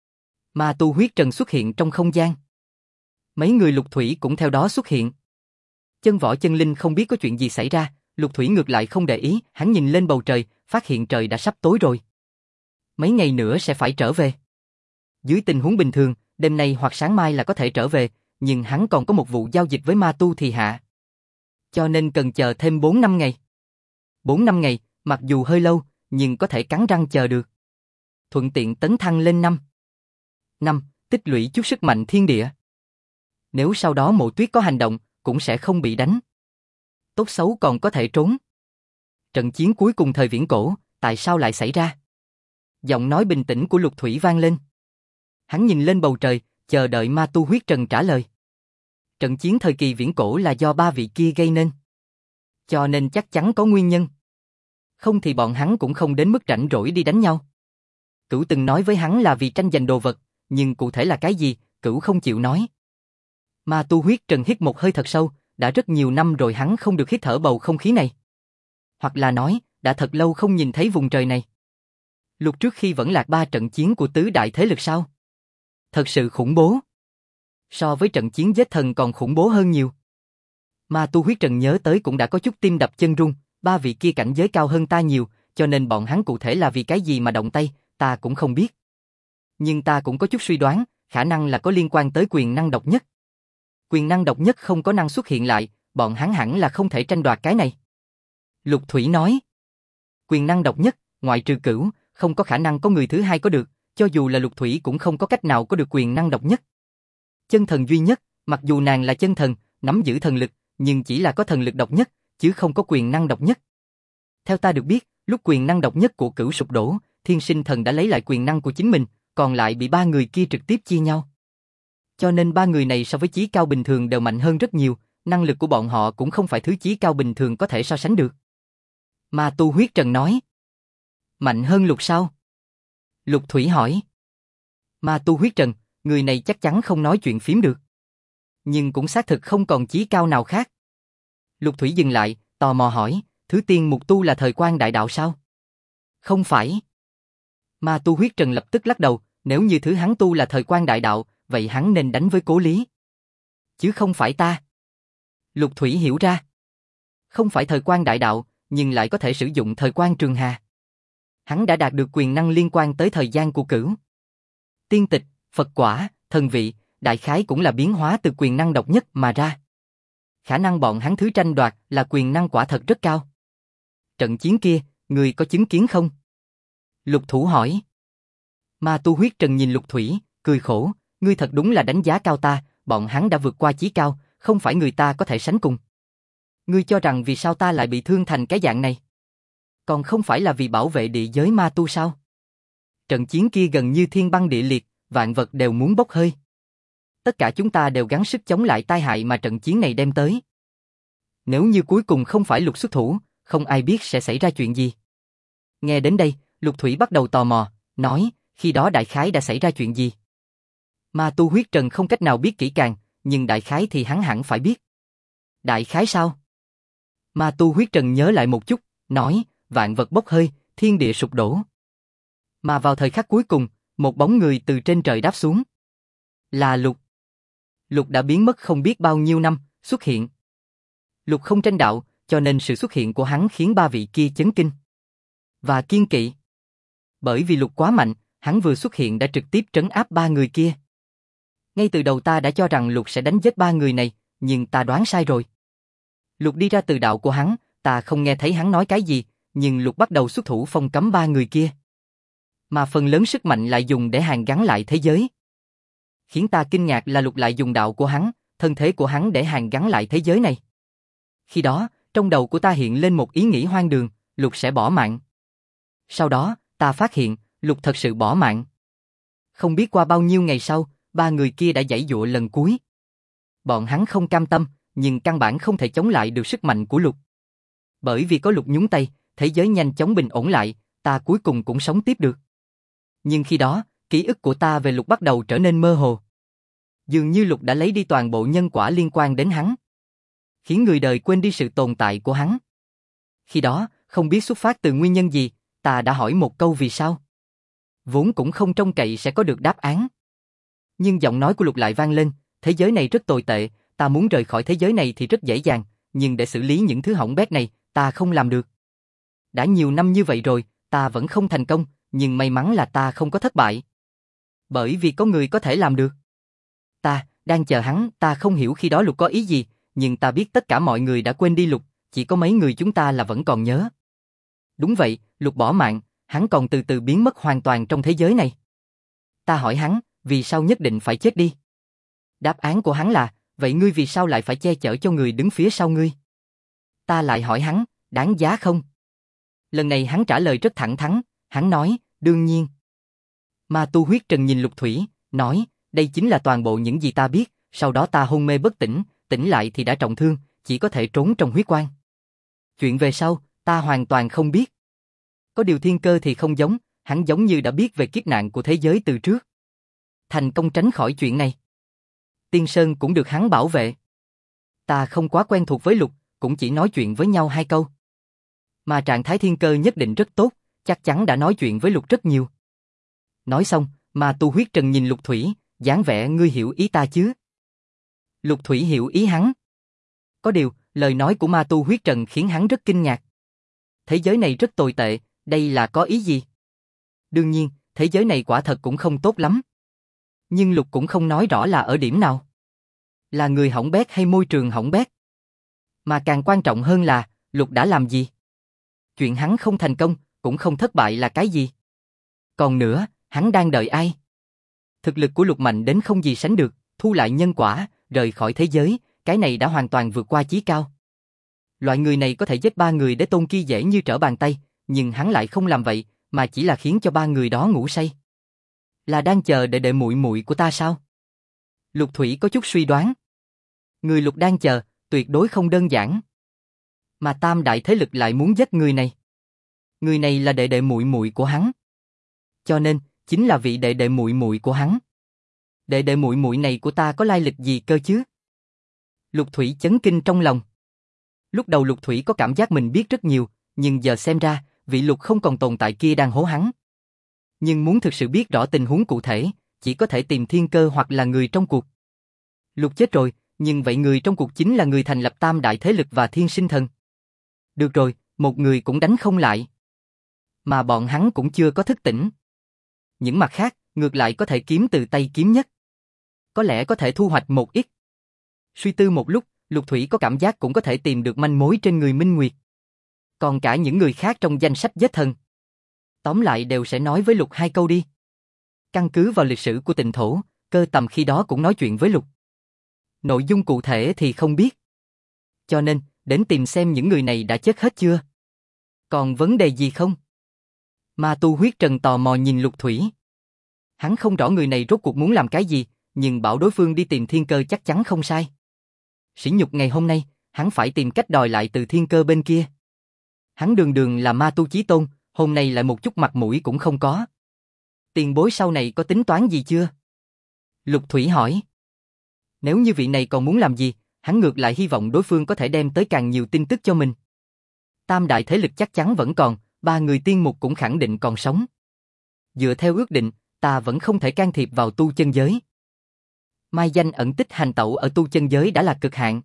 Ma tu huyết trần xuất hiện trong không gian. Mấy người Lục Thủy cũng theo đó xuất hiện. Chân Võ Chân Linh không biết có chuyện gì xảy ra, Lục Thủy ngược lại không để ý, hắn nhìn lên bầu trời, phát hiện trời đã sắp tối rồi. Mấy ngày nữa sẽ phải trở về. Dưới tình huống bình thường, đêm nay hoặc sáng mai là có thể trở về, nhưng hắn còn có một vụ giao dịch với ma tu Thì Hạ. Cho nên cần chờ thêm 4-5 ngày. 4-5 ngày, mặc dù hơi lâu, nhưng có thể cắn răng chờ được. Thuận tiện tấn thăng lên 5, tích lũy chút sức mạnh thiên địa. Nếu sau đó Mộ Tuyết có hành động, cũng sẽ không bị đánh. Tốt xấu còn có thể trốn. Trận chiến cuối cùng thời viễn cổ, tại sao lại xảy ra? Giọng nói bình tĩnh của Lục Thủy vang lên. Hắn nhìn lên bầu trời, chờ đợi ma tu huyết trần trả lời. Trận chiến thời kỳ viễn cổ là do 3 vị kia gây nên. Cho nên chắc chắn có nguyên nhân. Không thì bọn hắn cũng không đến mức rảnh rỗi đi đánh nhau. Cửu từng nói với hắn là vì tranh giành đồ vật, nhưng cụ thể là cái gì, Cửu không chịu nói. Ma tu huyết trần hít một hơi thật sâu, đã rất nhiều năm rồi hắn không được hít thở bầu không khí này. Hoặc là nói, đã thật lâu không nhìn thấy vùng trời này. Lúc trước khi vẫn lạc 3 trận chiến của tứ đại thế lực sao? Thật sự khủng bố. So với trận chiến giết thần còn khủng bố hơn nhiều. Ma tu huyết trần nhớ tới cũng đã có chút tim đập chân run, 3 vị kia cảnh giới cao hơn ta nhiều, cho nên bọn hắn cụ thể là vì cái gì mà động tay, ta cũng không biết. Nhưng ta cũng có chút suy đoán, khả năng là có liên quan tới quyền năng độc nhất. Quyền năng độc nhất không có năng xuất hiện lại, bọn hắn hẳn là không thể tranh đoạt cái này. Lục Thủy nói. Quyền năng độc nhất, ngoại trừ Cửu, không có khả năng có người thứ hai có được, cho dù là Lục Thủy cũng không có cách nào có được quyền năng độc nhất. Chân thần duy nhất, mặc dù nàng là chân thần, nắm giữ thần lực, nhưng chỉ là có thần lực độc nhất, chứ không có quyền năng độc nhất. Theo ta được biết, lúc quyền năng độc nhất của Cửu sụp đổ, Thiên Sinh Thần đã lấy lại quyền năng của chính mình, còn lại bị 3 người kia trực tiếp chia nhau. Cho nên 3 người này so với chí cao bình thường đều mạnh hơn rất nhiều, năng lực của bọn họ cũng không phải thứ chí cao bình thường có thể so sánh được. Ma tu huyết trần nói. Mạnh hơn Lục sao? Lục Thủy hỏi. Ma tu huyết trần, người này chắc chắn không nói chuyện phím được. Nhưng cũng xác thực không còn chí cao nào khác. Lục Thủy dừng lại, tò mò hỏi, thứ tiên mục tu là thời quan đại đạo sao? Không phải. Ma tu huyết trần lập tức lắc đầu, nếu như thứ hắn tu là thời quan đại đạo, vậy hắn nên đánh với Cố Lý. Chứ không phải ta. Lục Thủy hiểu ra. Không phải thời quan đại đạo, nhưng lại có thể sử dụng thời quan trường hà. Hắn đã đạt được quyền năng liên quan tới thời gian của cửu. Tiên tịch, Phật quả, thần vị, đại khái cũng là biến hóa từ quyền năng độc nhất mà ra. Khả năng bọn hắn thứ tranh đoạt là quyền năng quả thật rất cao. Trận chiến kia, người có chứng kiến không? Lục Thủ hỏi. Ma Tu Huyết Trần nhìn Lục Thủy, cười khổ, ngươi thật đúng là đánh giá cao ta, bọn hắn đã vượt qua chí cao, không phải người ta có thể sánh cùng. Ngươi cho rằng vì sao ta lại bị thương thành cái dạng này? Còn không phải là vì bảo vệ địa giới ma tu sao? Trận chiến kia gần như thiên băng địa liệt, vạn vật đều muốn bốc hơi. Tất cả chúng ta đều gắng sức chống lại tai hại mà trận chiến này đem tới. Nếu như cuối cùng không phải Lục xuất thủ, không ai biết sẽ xảy ra chuyện gì. Nghe đến đây, Lục Thủy bắt đầu tò mò, nói, khi đó đại khái đã xảy ra chuyện gì? Ma Tu Huyết Trần không cách nào biết kỹ càng, nhưng đại khái thì hắn hẳn phải biết. Đại khái sao? Ma Tu Huyết Trần nhớ lại một chút, nói, vạn vật bốc hơi, thiên địa sụp đổ. Mà vào thời khắc cuối cùng, một bóng người từ trên trời đáp xuống. Là Lục. Lục đã biến mất không biết bao nhiêu năm, xuất hiện. Lục không tranh đạo, cho nên sự xuất hiện của hắn khiến ba vị kia chấn kinh. Và kiêng kỵ. Bởi vì Lục quá mạnh, hắn vừa xuất hiện đã trực tiếp trấn áp ba người kia. Ngay từ đầu ta đã cho rằng Lục sẽ đánh giết ba người này, nhưng ta đoán sai rồi. Lục đi ra từ đạo của hắn, ta không nghe thấy hắn nói cái gì, nhưng Lục bắt đầu xuất thủ phong cấm ba người kia. Mà phần lớn sức mạnh lại dùng để hàn gắn lại thế giới. Khiến ta kinh ngạc là Lục lại dùng đạo của hắn, thân thế của hắn để hàn gắn lại thế giới này. Khi đó, trong đầu của ta hiện lên một ý nghĩ hoang đường, Lục sẽ bỏ mạng. Sau đó, ta phát hiện, Lục thật sự bỏ mạng. Không biết qua bao nhiêu ngày sau, ba người kia đã giãy giụa lần cuối. Bọn hắn không cam tâm, nhưng căn bản không thể chống lại được sức mạnh của Lục. Bởi vì có Lục nhúng tay, thế giới nhanh chóng bình ổn lại, ta cuối cùng cũng sống tiếp được. Nhưng khi đó, ký ức của ta về Lục bắt đầu trở nên mơ hồ. Dường như Lục đã lấy đi toàn bộ nhân quả liên quan đến hắn, khiến người đời quên đi sự tồn tại của hắn. Khi đó, không biết xuất phát từ nguyên nhân gì, ta đã hỏi một câu vì sao. Vốn cũng không trông cậy sẽ có được đáp án. Nhưng giọng nói của Lục lại vang lên, thế giới này rất tồi tệ, ta muốn rời khỏi thế giới này thì rất dễ dàng, nhưng để xử lý những thứ hỏng bét này, ta không làm được. Đã nhiều năm như vậy rồi, ta vẫn không thành công, nhưng may mắn là ta không có thất bại. Bởi vì có người có thể làm được. Ta đang chờ hắn, ta không hiểu khi đó Lục có ý gì, nhưng ta biết tất cả mọi người đã quên đi Lục, chỉ có mấy người chúng ta là vẫn còn nhớ. Đúng vậy, Lục bỏ mạng, hắn còn từ từ biến mất hoàn toàn trong thế giới này. Ta hỏi hắn, vì sao nhất định phải chết đi? Đáp án của hắn là, vậy ngươi vì sao lại phải che chở cho người đứng phía sau ngươi? Ta lại hỏi hắn, đáng giá không? Lần này hắn trả lời rất thẳng thắn, hắn nói, đương nhiên. Ma Tu Huyết Trần nhìn Lục Thủy, nói, đây chính là toàn bộ những gì ta biết, sau đó ta hôn mê bất tỉnh, tỉnh lại thì đã trọng thương, chỉ có thể trốn trong huyết quan. Chuyện về sau, ta hoàn toàn không biết. Có điều Thiên Cơ thì không giống, hắn giống như đã biết về kiếp nạn của thế giới từ trước. Thành công tránh khỏi chuyện này. Tiên Sơn cũng được hắn bảo vệ. Ta không quá quen thuộc với Lục, cũng chỉ nói chuyện với nhau 2 câu. Mà trạng thái Thiên Cơ nhất định rất tốt, chắc chắn đã nói chuyện với Lục rất nhiều. Nói xong, Ma Tu Huyết Trần nhìn Lục Thủy, dáng vẻ ngươi hiểu ý ta chứ? Lục Thủy hiểu ý hắn. Có điều, lời nói của Ma Tu Huyết Trần khiến hắn rất kinh ngạc. Thế giới này rất tồi tệ, đây là có ý gì? Đương nhiên, thế giới này quả thật cũng không tốt lắm. Nhưng Lục cũng không nói rõ là ở điểm nào. Là người hỏng bét hay môi trường hỏng bét? Mà càng quan trọng hơn là, Lục đã làm gì? Chuyện hắn không thành công, cũng không thất bại là cái gì? Còn nữa, hắn đang đợi ai? Thực lực của Lục mạnh đến không gì sánh được, thu lại nhân quả, rời khỏi thế giới, cái này đã hoàn toàn vượt qua chí cao. Loại người này có thể giết 3 người để tôn ki dễ như trở bàn tay, nhưng hắn lại không làm vậy, mà chỉ là khiến cho 3 người đó ngủ say. Là đang chờ để đệ muội muội của ta sao? Lục Thủy có chút suy đoán. Người Lục đang chờ, tuyệt đối không đơn giản. Mà tam đại thế lực lại muốn giết người này. Người này là đệ muội muội của hắn. Cho nên, chính là vị đệ muội muội của hắn. Đệ muội muội này của ta có lai lịch gì cơ chứ? Lục Thủy chấn kinh trong lòng. Lúc đầu Lục Thủy có cảm giác mình biết rất nhiều, nhưng giờ xem ra, vị Lục không còn tồn tại kia đang hố hắn. Nhưng muốn thực sự biết rõ tình huống cụ thể, chỉ có thể tìm thiên cơ hoặc là người trong cuộc. Lục chết rồi, nhưng vậy người trong cuộc chính là người thành lập tam đại thế lực và thiên sinh thần. Được rồi, một người cũng đánh không lại. Mà bọn hắn cũng chưa có thức tỉnh. Những mặt khác, ngược lại có thể kiếm từ tay kiếm nhất. Có lẽ có thể thu hoạch một ít. Suy tư một lúc, Lục Thủy có cảm giác cũng có thể tìm được manh mối trên người Minh Nguyệt. Còn cả những người khác trong danh sách giết thần. Tóm lại đều sẽ nói với Lục hai câu đi. Căn cứ vào lịch sử của Tịnh Thổ, Cơ Tầm khi đó cũng nói chuyện với Lục. Nội dung cụ thể thì không biết. Cho nên, đến tìm xem những người này đã chết hết chưa. Còn vấn đề gì không? Ma Tu Huyết Trần tò mò nhìn Lục Thủy. Hắn không rõ người này rốt cuộc muốn làm cái gì, nhưng bảo đối phương đi tìm thiên cơ chắc chắn không sai. Sỉ nhục ngày hôm nay, hắn phải tìm cách đòi lại từ thiên cơ bên kia. Hắn đường đường là ma tu chí tôn, hôm nay lại một chút mặt mũi cũng không có. Tiền bối sau này có tính toán gì chưa? Lục Thủy hỏi. Nếu như vị này còn muốn làm gì, hắn ngược lại hy vọng đối phương có thể đem tới càng nhiều tin tức cho mình. Tam đại thế lực chắc chắn vẫn còn, ba người tiên mục cũng khẳng định còn sống. Dựa theo ước định, ta vẫn không thể can thiệp vào tu chân giới. Mai danh ẩn tích hành tẩu ở tu chân giới đã là cực hạn.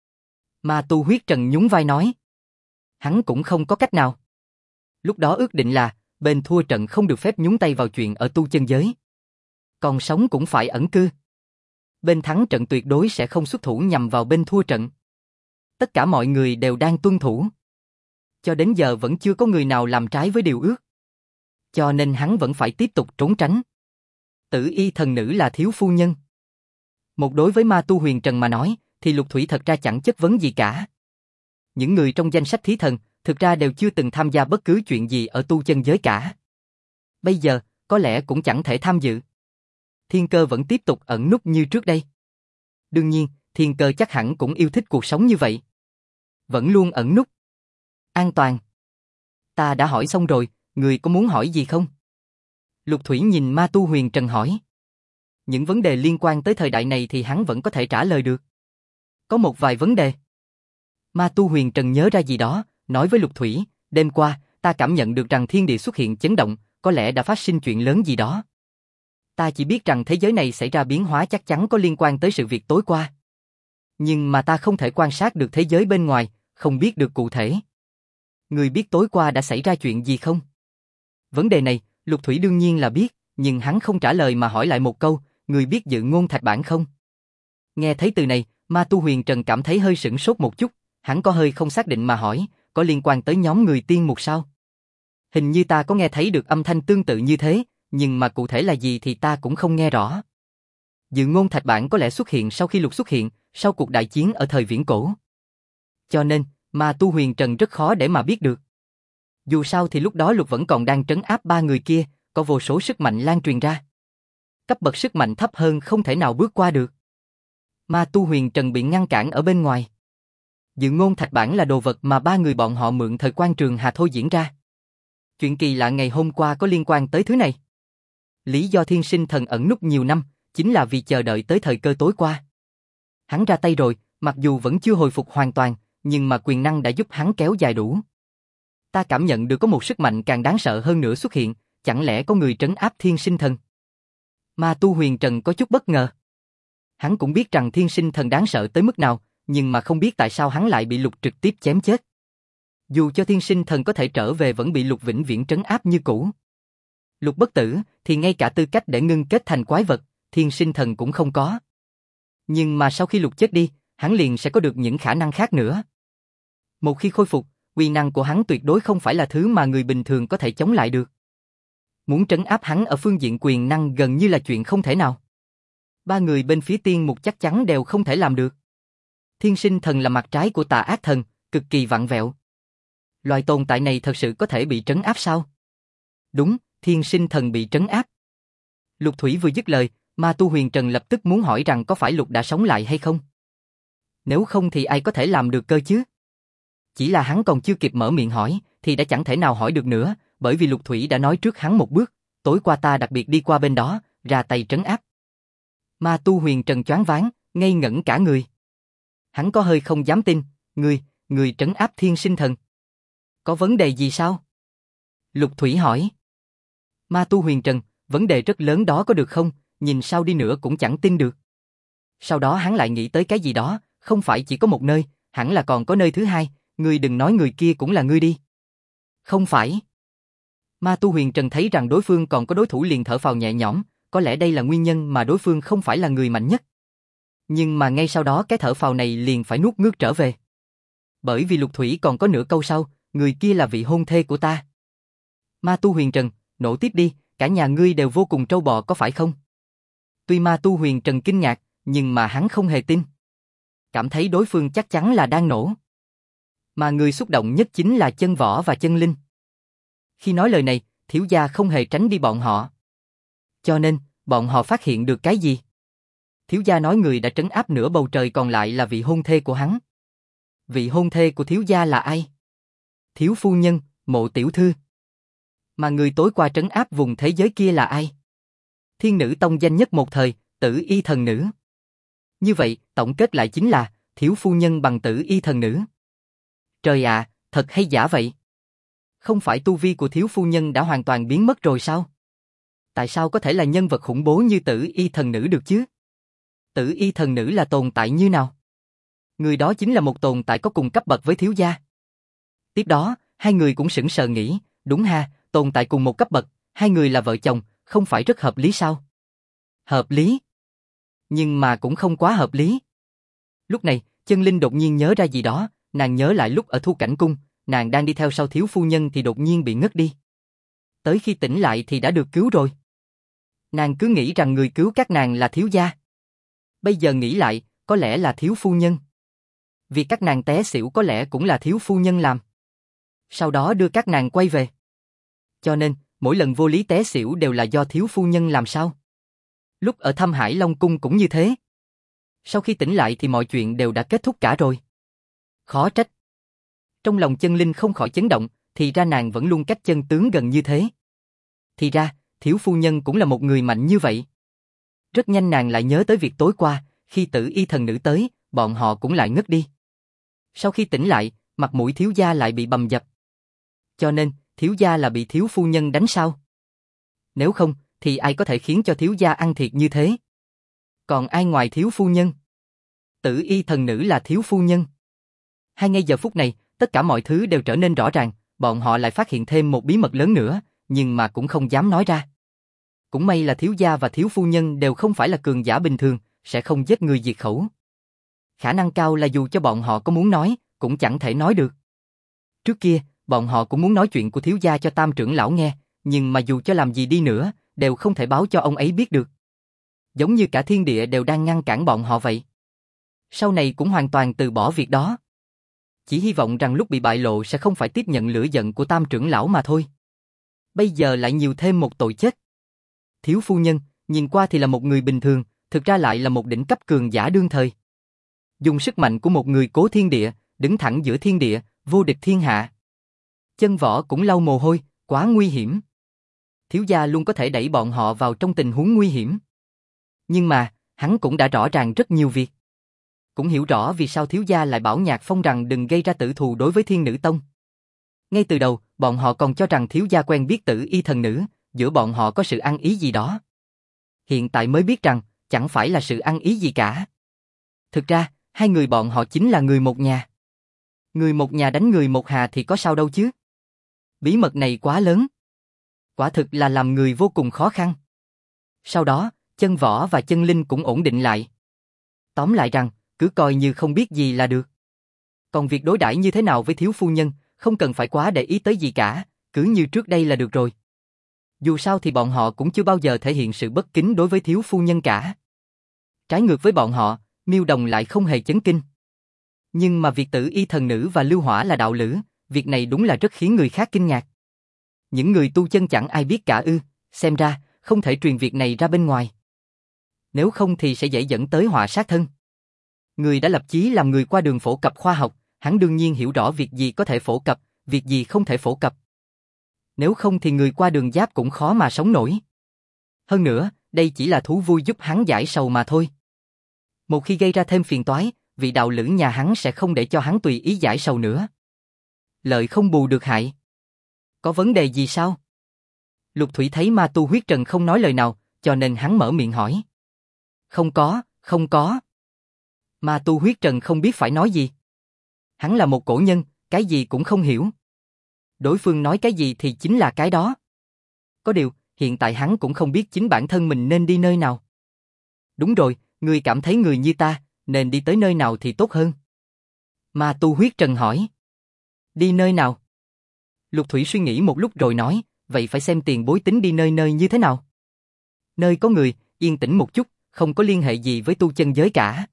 Ma Tu Huyết Trần nhún vai nói. Hắn cũng không có cách nào. Lúc đó ước định là, bên thua trận không được phép nhúng tay vào chuyện ở tu chân giới. Còn sống cũng phải ẩn cư. Bên thắng trận tuyệt đối sẽ không xuất thủ nhằm vào bên thua trận. Tất cả mọi người đều đang tuân thủ. Cho đến giờ vẫn chưa có người nào làm trái với điều ước. Cho nên hắn vẫn phải tiếp tục trốn tránh. Tử y thần nữ là thiếu phu nhân. Một đối với Ma Tu Huyền Trần mà nói, thì Lục Thủy thật ra chẳng chất vấn gì cả. Những người trong danh sách thí thần, thực ra đều chưa từng tham gia bất cứ chuyện gì ở tu chân giới cả. Bây giờ, có lẽ cũng chẳng thể tham dự. Thiên Cơ vẫn tiếp tục ẩn núp như trước đây. Đương nhiên, Thiên Cơ chắc hẳn cũng yêu thích cuộc sống như vậy. Vẫn luôn ẩn núp. An toàn. Ta đã hỏi xong rồi, người có muốn hỏi gì không? Lục Thủy nhìn Ma Tu Huyền Trần hỏi. Những vấn đề liên quan tới thời đại này thì hắn vẫn có thể trả lời được. Có một vài vấn đề. Ma Tu Huyền Trần nhớ ra gì đó, nói với Lục Thủy, đêm qua, ta cảm nhận được rằng thiên địa xuất hiện chấn động, có lẽ đã phát sinh chuyện lớn gì đó. Ta chỉ biết rằng thế giới này xảy ra biến hóa chắc chắn có liên quan tới sự việc tối qua. Nhưng mà ta không thể quan sát được thế giới bên ngoài, không biết được cụ thể. Người biết tối qua đã xảy ra chuyện gì không? Vấn đề này, Lục Thủy đương nhiên là biết, nhưng hắn không trả lời mà hỏi lại một câu, người biết Dự Ngôn Thạch Bản không? Nghe thấy từ này, Ma Tu Huyền Trần cảm thấy hơi sửng sốt một chút, hắn có hơi không xác định mà hỏi, có liên quan tới nhóm người tiên mục sao? Hình như ta có nghe thấy được âm thanh tương tự như thế, nhưng mà cụ thể là gì thì ta cũng không nghe rõ. Dự Ngôn Thạch Bản có lẽ xuất hiện sau khi Lục xuất hiện, sau cuộc đại chiến ở thời viễn cổ. Cho nên, Ma Tu Huyền Trần rất khó để mà biết được. Dù sao thì lúc đó Lục vẫn còn đang trấn áp ba người kia, có vô số sức mạnh lan truyền ra. Cấp bậc sức mạnh thấp hơn không thể nào bước qua được. Ma Tu Huyền Trần bị ngăn cản ở bên ngoài. Dự Ngôn Thạch Bản là đồ vật mà ba người bọn họ mượn thời quan Trường Hà thôi diễn ra. Chuyện kỳ lạ ngày hôm qua có liên quan tới thứ này. Lý do Thiên Sinh Thần ẩn núp nhiều năm, chính là vì chờ đợi tới thời cơ tối qua. Hắn ra tay rồi, mặc dù vẫn chưa hồi phục hoàn toàn, nhưng mà quyền năng đã giúp hắn kéo dài đủ. Ta cảm nhận được có một sức mạnh càng đáng sợ hơn nữa xuất hiện, chẳng lẽ có người trấn áp Thiên Sinh Thần? Ma Tu Huyền Trần có chút bất ngờ. Hắn cũng biết rằng Thiên Sinh Thần đáng sợ tới mức nào, nhưng mà không biết tại sao hắn lại bị Lục trực tiếp chém chết. Dù cho Thiên Sinh Thần có thể trở về vẫn bị Lục vĩnh viễn trấn áp như cũ. Lục bất tử thì ngay cả tư cách để ngưng kết thành quái vật, Thiên Sinh Thần cũng không có. Nhưng mà sau khi Lục chết đi, hắn liền sẽ có được những khả năng khác nữa. Một khi khôi phục, uy năng của hắn tuyệt đối không phải là thứ mà người bình thường có thể chống lại được. Muốn trấn áp hắn ở phương diện quyền năng gần như là chuyện không thể nào. Ba người bên phía tiên mục chắc chắn đều không thể làm được. Thiên Sinh Thần là mặt trái của Tà Ác Thần, cực kỳ vặn vẹo. Loại tồn tại này thật sự có thể bị trấn áp sao? Đúng, Thiên Sinh Thần bị trấn áp. Lục Thủy vừa dứt lời, Ma Tu Huyền Trần lập tức muốn hỏi rằng có phải Lục đã sống lại hay không? Nếu không thì ai có thể làm được cơ chứ? Chỉ là hắn còn chưa kịp mở miệng hỏi, thì đã chẳng thể nào hỏi được nữa, bởi vì Lục Thủy đã nói trước hắn một bước, tối qua ta đặc biệt đi qua bên đó, ra tay trấn áp. Ma Tu Huyền Trần choáng váng, ngây ngẩn cả người. Hắn có hơi không dám tin, người trấn áp Thiên Sinh Thần. Có vấn đề gì sao? Lục Thủy hỏi. Ma Tu Huyền Trần, vấn đề rất lớn đó có được không, nhìn sao đi nữa cũng chẳng tin được. Sau đó hắn lại nghĩ tới cái gì đó, không phải chỉ có một nơi, hẳn là còn có nơi thứ hai, ngươi đừng nói người kia cũng là ngươi đi. Không phải. Ma Tu Huyền Trần thấy rằng đối phương còn có đối thủ liền thở phào nhẹ nhõm, có lẽ đây là nguyên nhân mà đối phương không phải là người mạnh nhất. Nhưng mà ngay sau đó cái thở phào này liền phải nuốt ngước trở về. Bởi vì Lục Thủy còn có nửa câu sau, người kia là vị hôn thê của ta. Ma Tu Huyền Trần, nổ tiếp đi, cả nhà ngươi đều vô cùng trâu bò có phải không? Tuy Ma Tu Huyền Trần kinh ngạc, nhưng mà hắn không hề tin. Cảm thấy đối phương chắc chắn là đang nổ. Mà người xúc động nhất chính là Chân Võ và Chân Linh. Khi nói lời này, thiếu gia không hề tránh đi bọn họ. Cho nên, bọn họ phát hiện được cái gì? Thiếu gia nói người đã trấn áp nửa bầu trời còn lại là vị hôn thê của hắn. Vị hôn thê của thiếu gia là ai? Thiếu phu nhân, Mộ tiểu thư. Mà người tối qua trấn áp vùng thế giới kia là ai? Thiên nữ tông danh nhất một thời, Tử Y thần nữ. Như vậy, tổng kết lại chính là thiếu phu nhân bằng Tử Y thần nữ. Trời ạ, thật hay giả vậy? Không phải tu vi của thiếu phu nhân đã hoàn toàn biến mất rồi sao? Tại sao có thể là nhân vật khủng bố như Tử Y thần nữ được chứ? Tử Y thần nữ là tồn tại như nào? Người đó chính là một tồn tại có cùng cấp bậc với thiếu gia. Tiếp đó, hai người cũng sững sờ nghĩ, đúng ha, tồn tại cùng một cấp bậc, hai người là vợ chồng, không phải rất hợp lý sao? Hợp lý. Nhưng mà cũng không quá hợp lý. Lúc này, Chân Linh đột nhiên nhớ ra gì đó, nàng nhớ lại lúc ở Thu Cảnh Cung, nàng đang đi theo sau thiếu phu nhân thì đột nhiên bị ngất đi. Tới khi tỉnh lại thì đã được cứu rồi. Nàng cứ nghĩ rằng người cứu các nàng là thiếu gia. Bây giờ nghĩ lại, có lẽ là thiếu phu nhân. Việc các nàng té xỉu có lẽ cũng là thiếu phu nhân làm. Sau đó đưa các nàng quay về. Cho nên, mỗi lần vô lý té xỉu đều là do thiếu phu nhân làm sao? Lúc ở Thâm Hải Long Cung cũng như thế. Sau khi tỉnh lại thì mọi chuyện đều đã kết thúc cả rồi. Khó trách. Trong lòng Chân Linh không khỏi chấn động, thì ra nàng vẫn luôn cách chân tướng gần như thế. Thì ra, thiếu phu nhân cũng là một người mạnh như vậy. Rất nhanh nàng lại nhớ tới việc tối qua, khi Tử Y thần nữ tới, bọn họ cũng lại ngất đi. Sau khi tỉnh lại, mặt mũi thiếu gia lại bị bầm dập. Cho nên, thiếu gia là bị thiếu phu nhân đánh sao? Nếu không, thì ai có thể khiến cho thiếu gia ăn thiệt như thế? Còn ai ngoài thiếu phu nhân? Tử Y thần nữ là thiếu phu nhân. Hay ngay giờ phút này, tất cả mọi thứ đều trở nên rõ ràng, bọn họ lại phát hiện thêm một bí mật lớn nữa, nhưng mà cũng không dám nói ra. Cũng may là thiếu gia và thiếu phu nhân đều không phải là cường giả bình thường, sẽ không giết người diệt khẩu. Khả năng cao là dù cho bọn họ có muốn nói, cũng chẳng thể nói được. Trước kia, bọn họ cũng muốn nói chuyện của thiếu gia cho Tam trưởng lão nghe, nhưng mà dù cho làm gì đi nữa, đều không thể báo cho ông ấy biết được. Giống như cả thiên địa đều đang ngăn cản bọn họ vậy. Sau này cũng hoàn toàn từ bỏ việc đó. Chỉ hy vọng rằng lúc bị bại lộ sẽ không phải tiếp nhận lửa giận của Tam trưởng lão mà thôi. Bây giờ lại nhiều thêm một tội chết. Thiếu phu nhân, nhìn qua thì là một người bình thường, thực ra lại là một đỉnh cấp cường giả đương thời. Dùng sức mạnh của một người cố thiên địa, đứng thẳng giữa thiên địa, vô địch thiên hạ. Chân Võ cũng lau mồ hôi, quá nguy hiểm. Thiếu gia luôn có thể đẩy bọn họ vào trong tình huống nguy hiểm. Nhưng mà, hắn cũng đã rõ ràng rất nhiều việc. Cũng hiểu rõ vì sao thiếu gia lại bảo Nhạc Phong rằng đừng gây ra tử thù đối với Thiên Nữ Tông. Ngay từ đầu, bọn họ còn cho rằng thiếu gia quen biết Tử Y thần nữ, giữa bọn họ có sự ăn ý gì đó. Hiện tại mới biết rằng, chẳng phải là sự ăn ý gì cả. Thực ra, hai người bọn họ chính là người một nhà. Người một nhà đánh người một hà thì có sao đâu chứ. Bí mật này quá lớn. Quả thực là làm người vô cùng khó khăn. Sau đó, Chân Võ và Chân Linh cũng ổn định lại. Tóm lại rằng, cứ coi như không biết gì là được. Còn việc đối đãi như thế nào với thiếu phu nhân, không cần phải quá để ý tới gì cả, cứ như trước đây là được rồi. Dù sao thì bọn họ cũng chưa bao giờ thể hiện sự bất kính đối với thiếu phu nhân cả. Trái ngược với bọn họ, Miêu Đồng lại không hề chấn kinh. Nhưng mà việc Tử Y thần nữ và Lưu Hỏa là đạo lữ, việc này đúng là rất khiến người khác kinh ngạc. Những người tu chân chẳng ai biết cả ư, xem ra, không thể truyền việc này ra bên ngoài. Nếu không thì sẽ dễ dẫn tới họa sát thân. Người đã lập chí làm người qua đường phổ cập khoa học, hắn đương nhiên hiểu rõ việc gì có thể phổ cập, việc gì không thể phổ cập. Nếu không thì người qua đường giáp cũng khó mà sống nổi. Hơn nữa, đây chỉ là thú vui giúp hắn giải sầu mà thôi. Một khi gây ra thêm phiền toái, vị đạo lữ nhà hắn sẽ không để cho hắn tùy ý giải sầu nữa. Lợi không bù được hại. Có vấn đề gì sao? Lục Thủy thấy Ma Tu Huyết Trần không nói lời nào, cho nên hắn mở miệng hỏi. Không có, không có. Ma tu huyết trần không biết phải nói gì. Hắn là một cổ nhân, cái gì cũng không hiểu. Đối phương nói cái gì thì chính là cái đó. Có điều, hiện tại hắn cũng không biết chính bản thân mình nên đi nơi nào. Đúng rồi, ngươi cảm thấy người như ta, nên đi tới nơi nào thì tốt hơn? Ma tu huyết trần hỏi. Đi nơi nào? Lục Thủy suy nghĩ một lúc rồi nói, vậy phải xem tiền bối tính đi nơi nơi như thế nào. Nơi có người, yên tĩnh một chút, không có liên hệ gì với tu chân giới cả.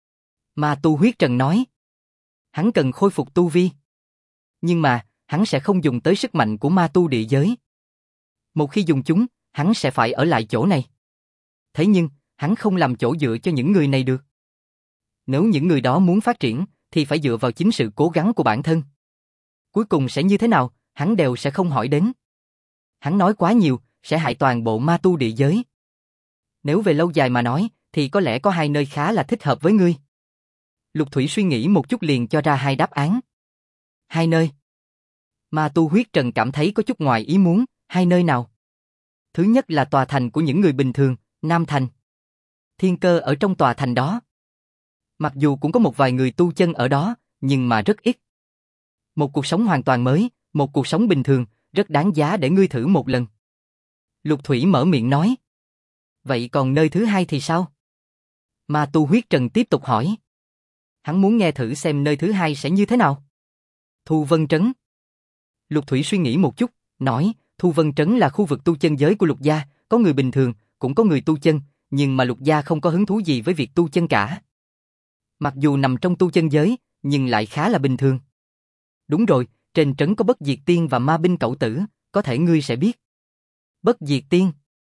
Ma tu huyết trần nói. Hắn cần khôi phục tu vi. Nhưng mà, hắn sẽ không dùng tới sức mạnh của ma tu địa giới. Một khi dùng chúng, hắn sẽ phải ở lại chỗ này. Thế nhưng, hắn không làm chỗ dựa cho những người này được. Nếu những người đó muốn phát triển, thì phải dựa vào chính sự cố gắng của bản thân. Cuối cùng sẽ như thế nào, hắn đều sẽ không hỏi đến. Hắn nói quá nhiều, sẽ hại toàn bộ ma tu địa giới. Nếu về lâu dài mà nói, thì có lẽ có hai nơi khá là thích hợp với ngươi. Lục Thủy suy nghĩ một chút liền cho ra hai đáp án. Hai nơi. Ma tu huyết trần cảm thấy có chút ngoài ý muốn, hai nơi nào? Thứ nhất là tòa thành của những người bình thường, Nam Thành. Thiên cơ ở trong tòa thành đó. Mặc dù cũng có một vài người tu chân ở đó, nhưng mà rất ít. Một cuộc sống hoàn toàn mới, một cuộc sống bình thường, rất đáng giá để ngươi thử một lần. Lục Thủy mở miệng nói. Vậy còn nơi thứ hai thì sao? Ma tu huyết trần tiếp tục hỏi. Hắn muốn nghe thử xem nơi thứ hai sẽ như thế nào. Thu Vân Trấn. Lục Thủy suy nghĩ một chút, nói, Thu Vân Trấn là khu vực tu chân giới của Lục gia, có người bình thường, cũng có người tu chân, nhưng mà Lục gia không có hứng thú gì với việc tu chân cả. Mặc dù nằm trong tu chân giới, nhưng lại khá là bình thường. Đúng rồi, trên trấn có Bất Diệt Tiên và Ma Binh Cẩu Tử, có thể ngươi sẽ biết. Bất Diệt Tiên.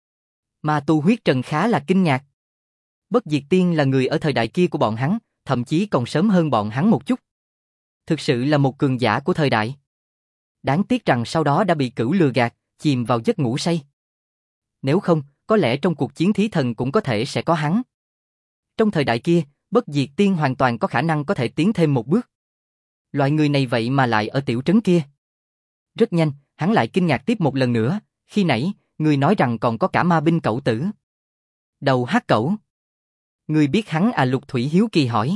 Ma tu huyết trần khá là kinh ngạc. Bất Diệt Tiên là người ở thời đại kia của bọn hắn, thậm chí còn sớm hơn bọn hắn một chút. Thực sự là một cường giả của thời đại. Đáng tiếc rằng sau đó đã bị Cửu lừa gạt, chìm vào giấc ngủ say. Nếu không, có lẽ trong cuộc chiến thí thần cũng có thể sẽ có hắn. Trong thời đại kia, Bất Diệt Tiên hoàn toàn có khả năng có thể tiến thêm một bước. Loại người này vậy mà lại ở tiểu trấn kia. Rất nhanh, hắn lại kinh ngạc tiếp một lần nữa, khi nãy, người nói rằng còn có cả Ma Binh Cẩu Tử. Đầu hắc cẩu. Người biết hắn à? Lục Thủy hiếu kỳ hỏi.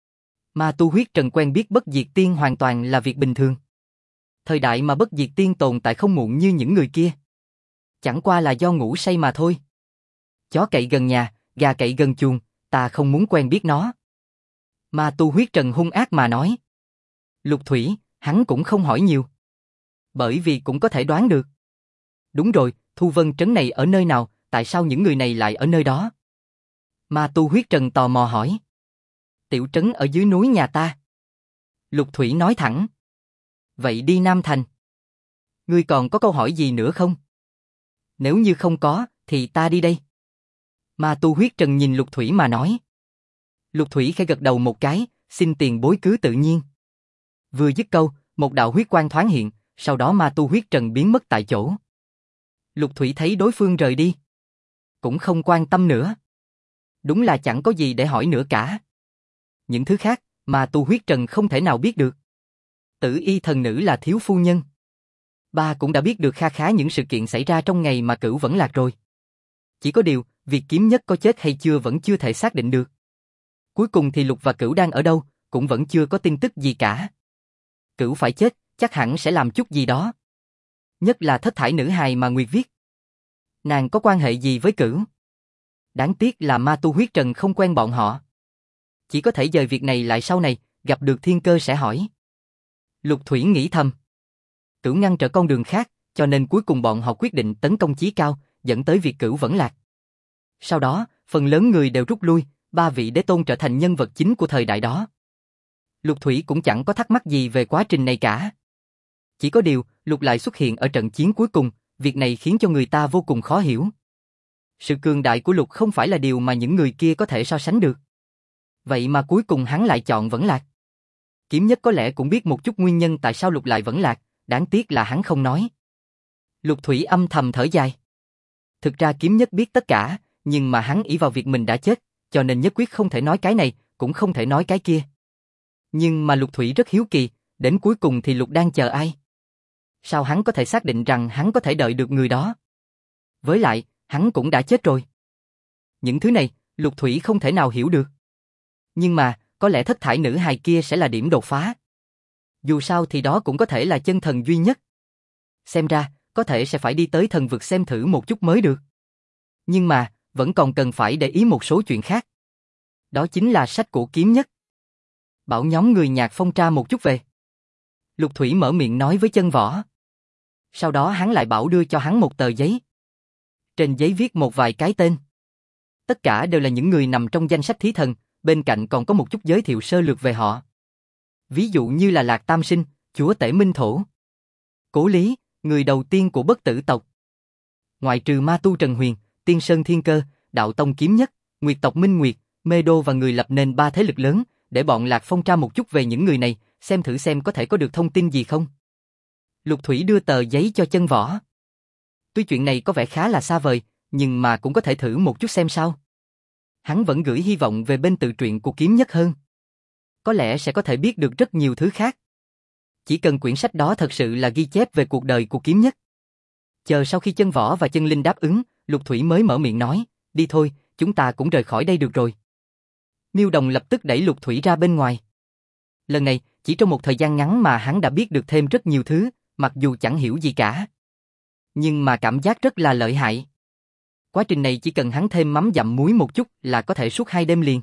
Ma tu huyết trần quen biết Bất Diệt Tiên hoàn toàn là việc bình thường. Thời đại mà Bất Diệt Tiên tồn tại không muộn như những người kia. Chẳng qua là do ngủ say mà thôi. Chó cậy gần nhà, gà cậy gần chuồng, ta không muốn quen biết nó. Ma tu huyết trần hung ác mà nói. Lục Thủy, hắn cũng không hỏi nhiều. Bởi vì cũng có thể đoán được. Đúng rồi, Thu Vân Trấn này ở nơi nào, tại sao những người này lại ở nơi đó? Ma tu huyết trần tò mò hỏi. Tiểu trấn ở dưới núi nhà ta. Lục Thủy nói thẳng. Vậy đi Nam Thành. Ngươi còn có câu hỏi gì nữa không? Nếu như không có, thì ta đi đây. Ma tu huyết trần nhìn Lục Thủy mà nói. Lục Thủy khẽ gật đầu một cái, xin tiền bối cứ tự nhiên. Vừa dứt câu, một đạo huyết quang thoáng hiện, sau đó ma tu huyết trần biến mất tại chỗ. Lục Thủy thấy đối phương rời đi. Cũng không quan tâm nữa. Đúng là chẳng có gì để hỏi nữa cả. Những thứ khác, ma tu huyết trần không thể nào biết được. Tử y thần nữ là thiếu phu nhân. Ba cũng đã biết được kha khá những sự kiện xảy ra trong ngày mà Cửu vẫn lạc rồi. Chỉ có điều, việc kiếm nhất có chết hay chưa vẫn chưa thể xác định được. Cuối cùng thì Lục và Cửu đang ở đâu, cũng vẫn chưa có tin tức gì cả. Cửu phải chết, chắc hẳn sẽ làm chút gì đó. Nhất là thất thải nữ hài mà Nguyệt viết. Nàng có quan hệ gì với Cửu? Đáng tiếc là ma tu huyết trần không quen bọn họ. Chỉ có thể dời việc này lại sau này, gặp được thiên cơ sẽ hỏi. Lục Thủy nghĩ thầm. Cửu ngăn trở con đường khác, cho nên cuối cùng bọn họ quyết định tấn công chí cao, dẫn tới việc Cửu vẫn lạc. Sau đó, phần lớn người đều rút lui, ba vị đế tôn trở thành nhân vật chính của thời đại đó. Lục Thủy cũng chẳng có thắc mắc gì về quá trình này cả. Chỉ có điều, Lục lại xuất hiện ở trận chiến cuối cùng, việc này khiến cho người ta vô cùng khó hiểu. Sự cường đại của Lục không phải là điều mà những người kia có thể so sánh được. Vậy mà cuối cùng hắn lại chọn vẫn lạc. Kiếm Nhất có lẽ cũng biết một chút nguyên nhân tại sao Lục lại vẫn lạc, đáng tiếc là hắn không nói. Lục Thủy âm thầm thở dài. Thực ra Kiếm Nhất biết tất cả, nhưng mà hắn ỷ vào việc mình đã chết, cho nên nhất quyết không thể nói cái này, cũng không thể nói cái kia. Nhưng mà Lục Thủy rất hiếu kỳ, đến cuối cùng thì Lục đang chờ ai? Sao hắn có thể xác định rằng hắn có thể đợi được người đó? Với lại, Hắn cũng đã chết rồi. Những thứ này, Lục Thủy không thể nào hiểu được. Nhưng mà, có lẽ thất thải nữ hài kia sẽ là điểm đột phá. Dù sao thì đó cũng có thể là chân thần duy nhất. Xem ra, có thể sẽ phải đi tới thần vực xem thử một chút mới được. Nhưng mà, vẫn còn cần phải để ý một số chuyện khác. Đó chính là sách cổ kiếm nhất. Bảo nhóm người Nhạc Phong tra một chút về. Lục Thủy mở miệng nói với Chân Võ. Sau đó hắn lại bảo đưa cho hắn một tờ giấy. Trên giấy viết một vài cái tên. Tất cả đều là những người nằm trong danh sách thí thần, bên cạnh còn có một chút giới thiệu sơ lược về họ. Ví dụ như là Lạc Tam Sinh, chúa tể Minh Thổ. Cố Lý, người đầu tiên của bất tử tộc. Ngoại trừ ma tu Trần Huyền, Tiên Sơn Thiên Cơ, Đạo Tông Kiếm Nhất, Nguyệt tộc Minh Nguyệt, Mê Đô và người lập nên 3 thế lực lớn, để bọn Lạc Phong tra một chút về những người này, xem thử xem có thể có được thông tin gì không. Lục Thủy đưa tờ giấy cho Chân Võ. Tuy chuyện này có vẻ khá là xa vời, nhưng mà cũng có thể thử một chút xem sao. Hắn vẫn gửi hy vọng về bên tự truyện của Kiếm Nhất hơn. Có lẽ sẽ có thể biết được rất nhiều thứ khác. Chỉ cần quyển sách đó thật sự là ghi chép về cuộc đời của Kiếm Nhất. Chờ sau khi Chân Võ và Chân Linh đáp ứng, Lục Thủy mới mở miệng nói, đi thôi, chúng ta cũng rời khỏi đây được rồi. Miêu Đồng lập tức đẩy Lục Thủy ra bên ngoài. Lần này, chỉ trong một thời gian ngắn mà hắn đã biết được thêm rất nhiều thứ, mặc dù chẳng hiểu gì cả. Nhưng mà cảm giác rất là lợi hại. Quá trình này chỉ cần hắn thêm mắm dặm muối một chút là có thể suốt 2 đêm liền.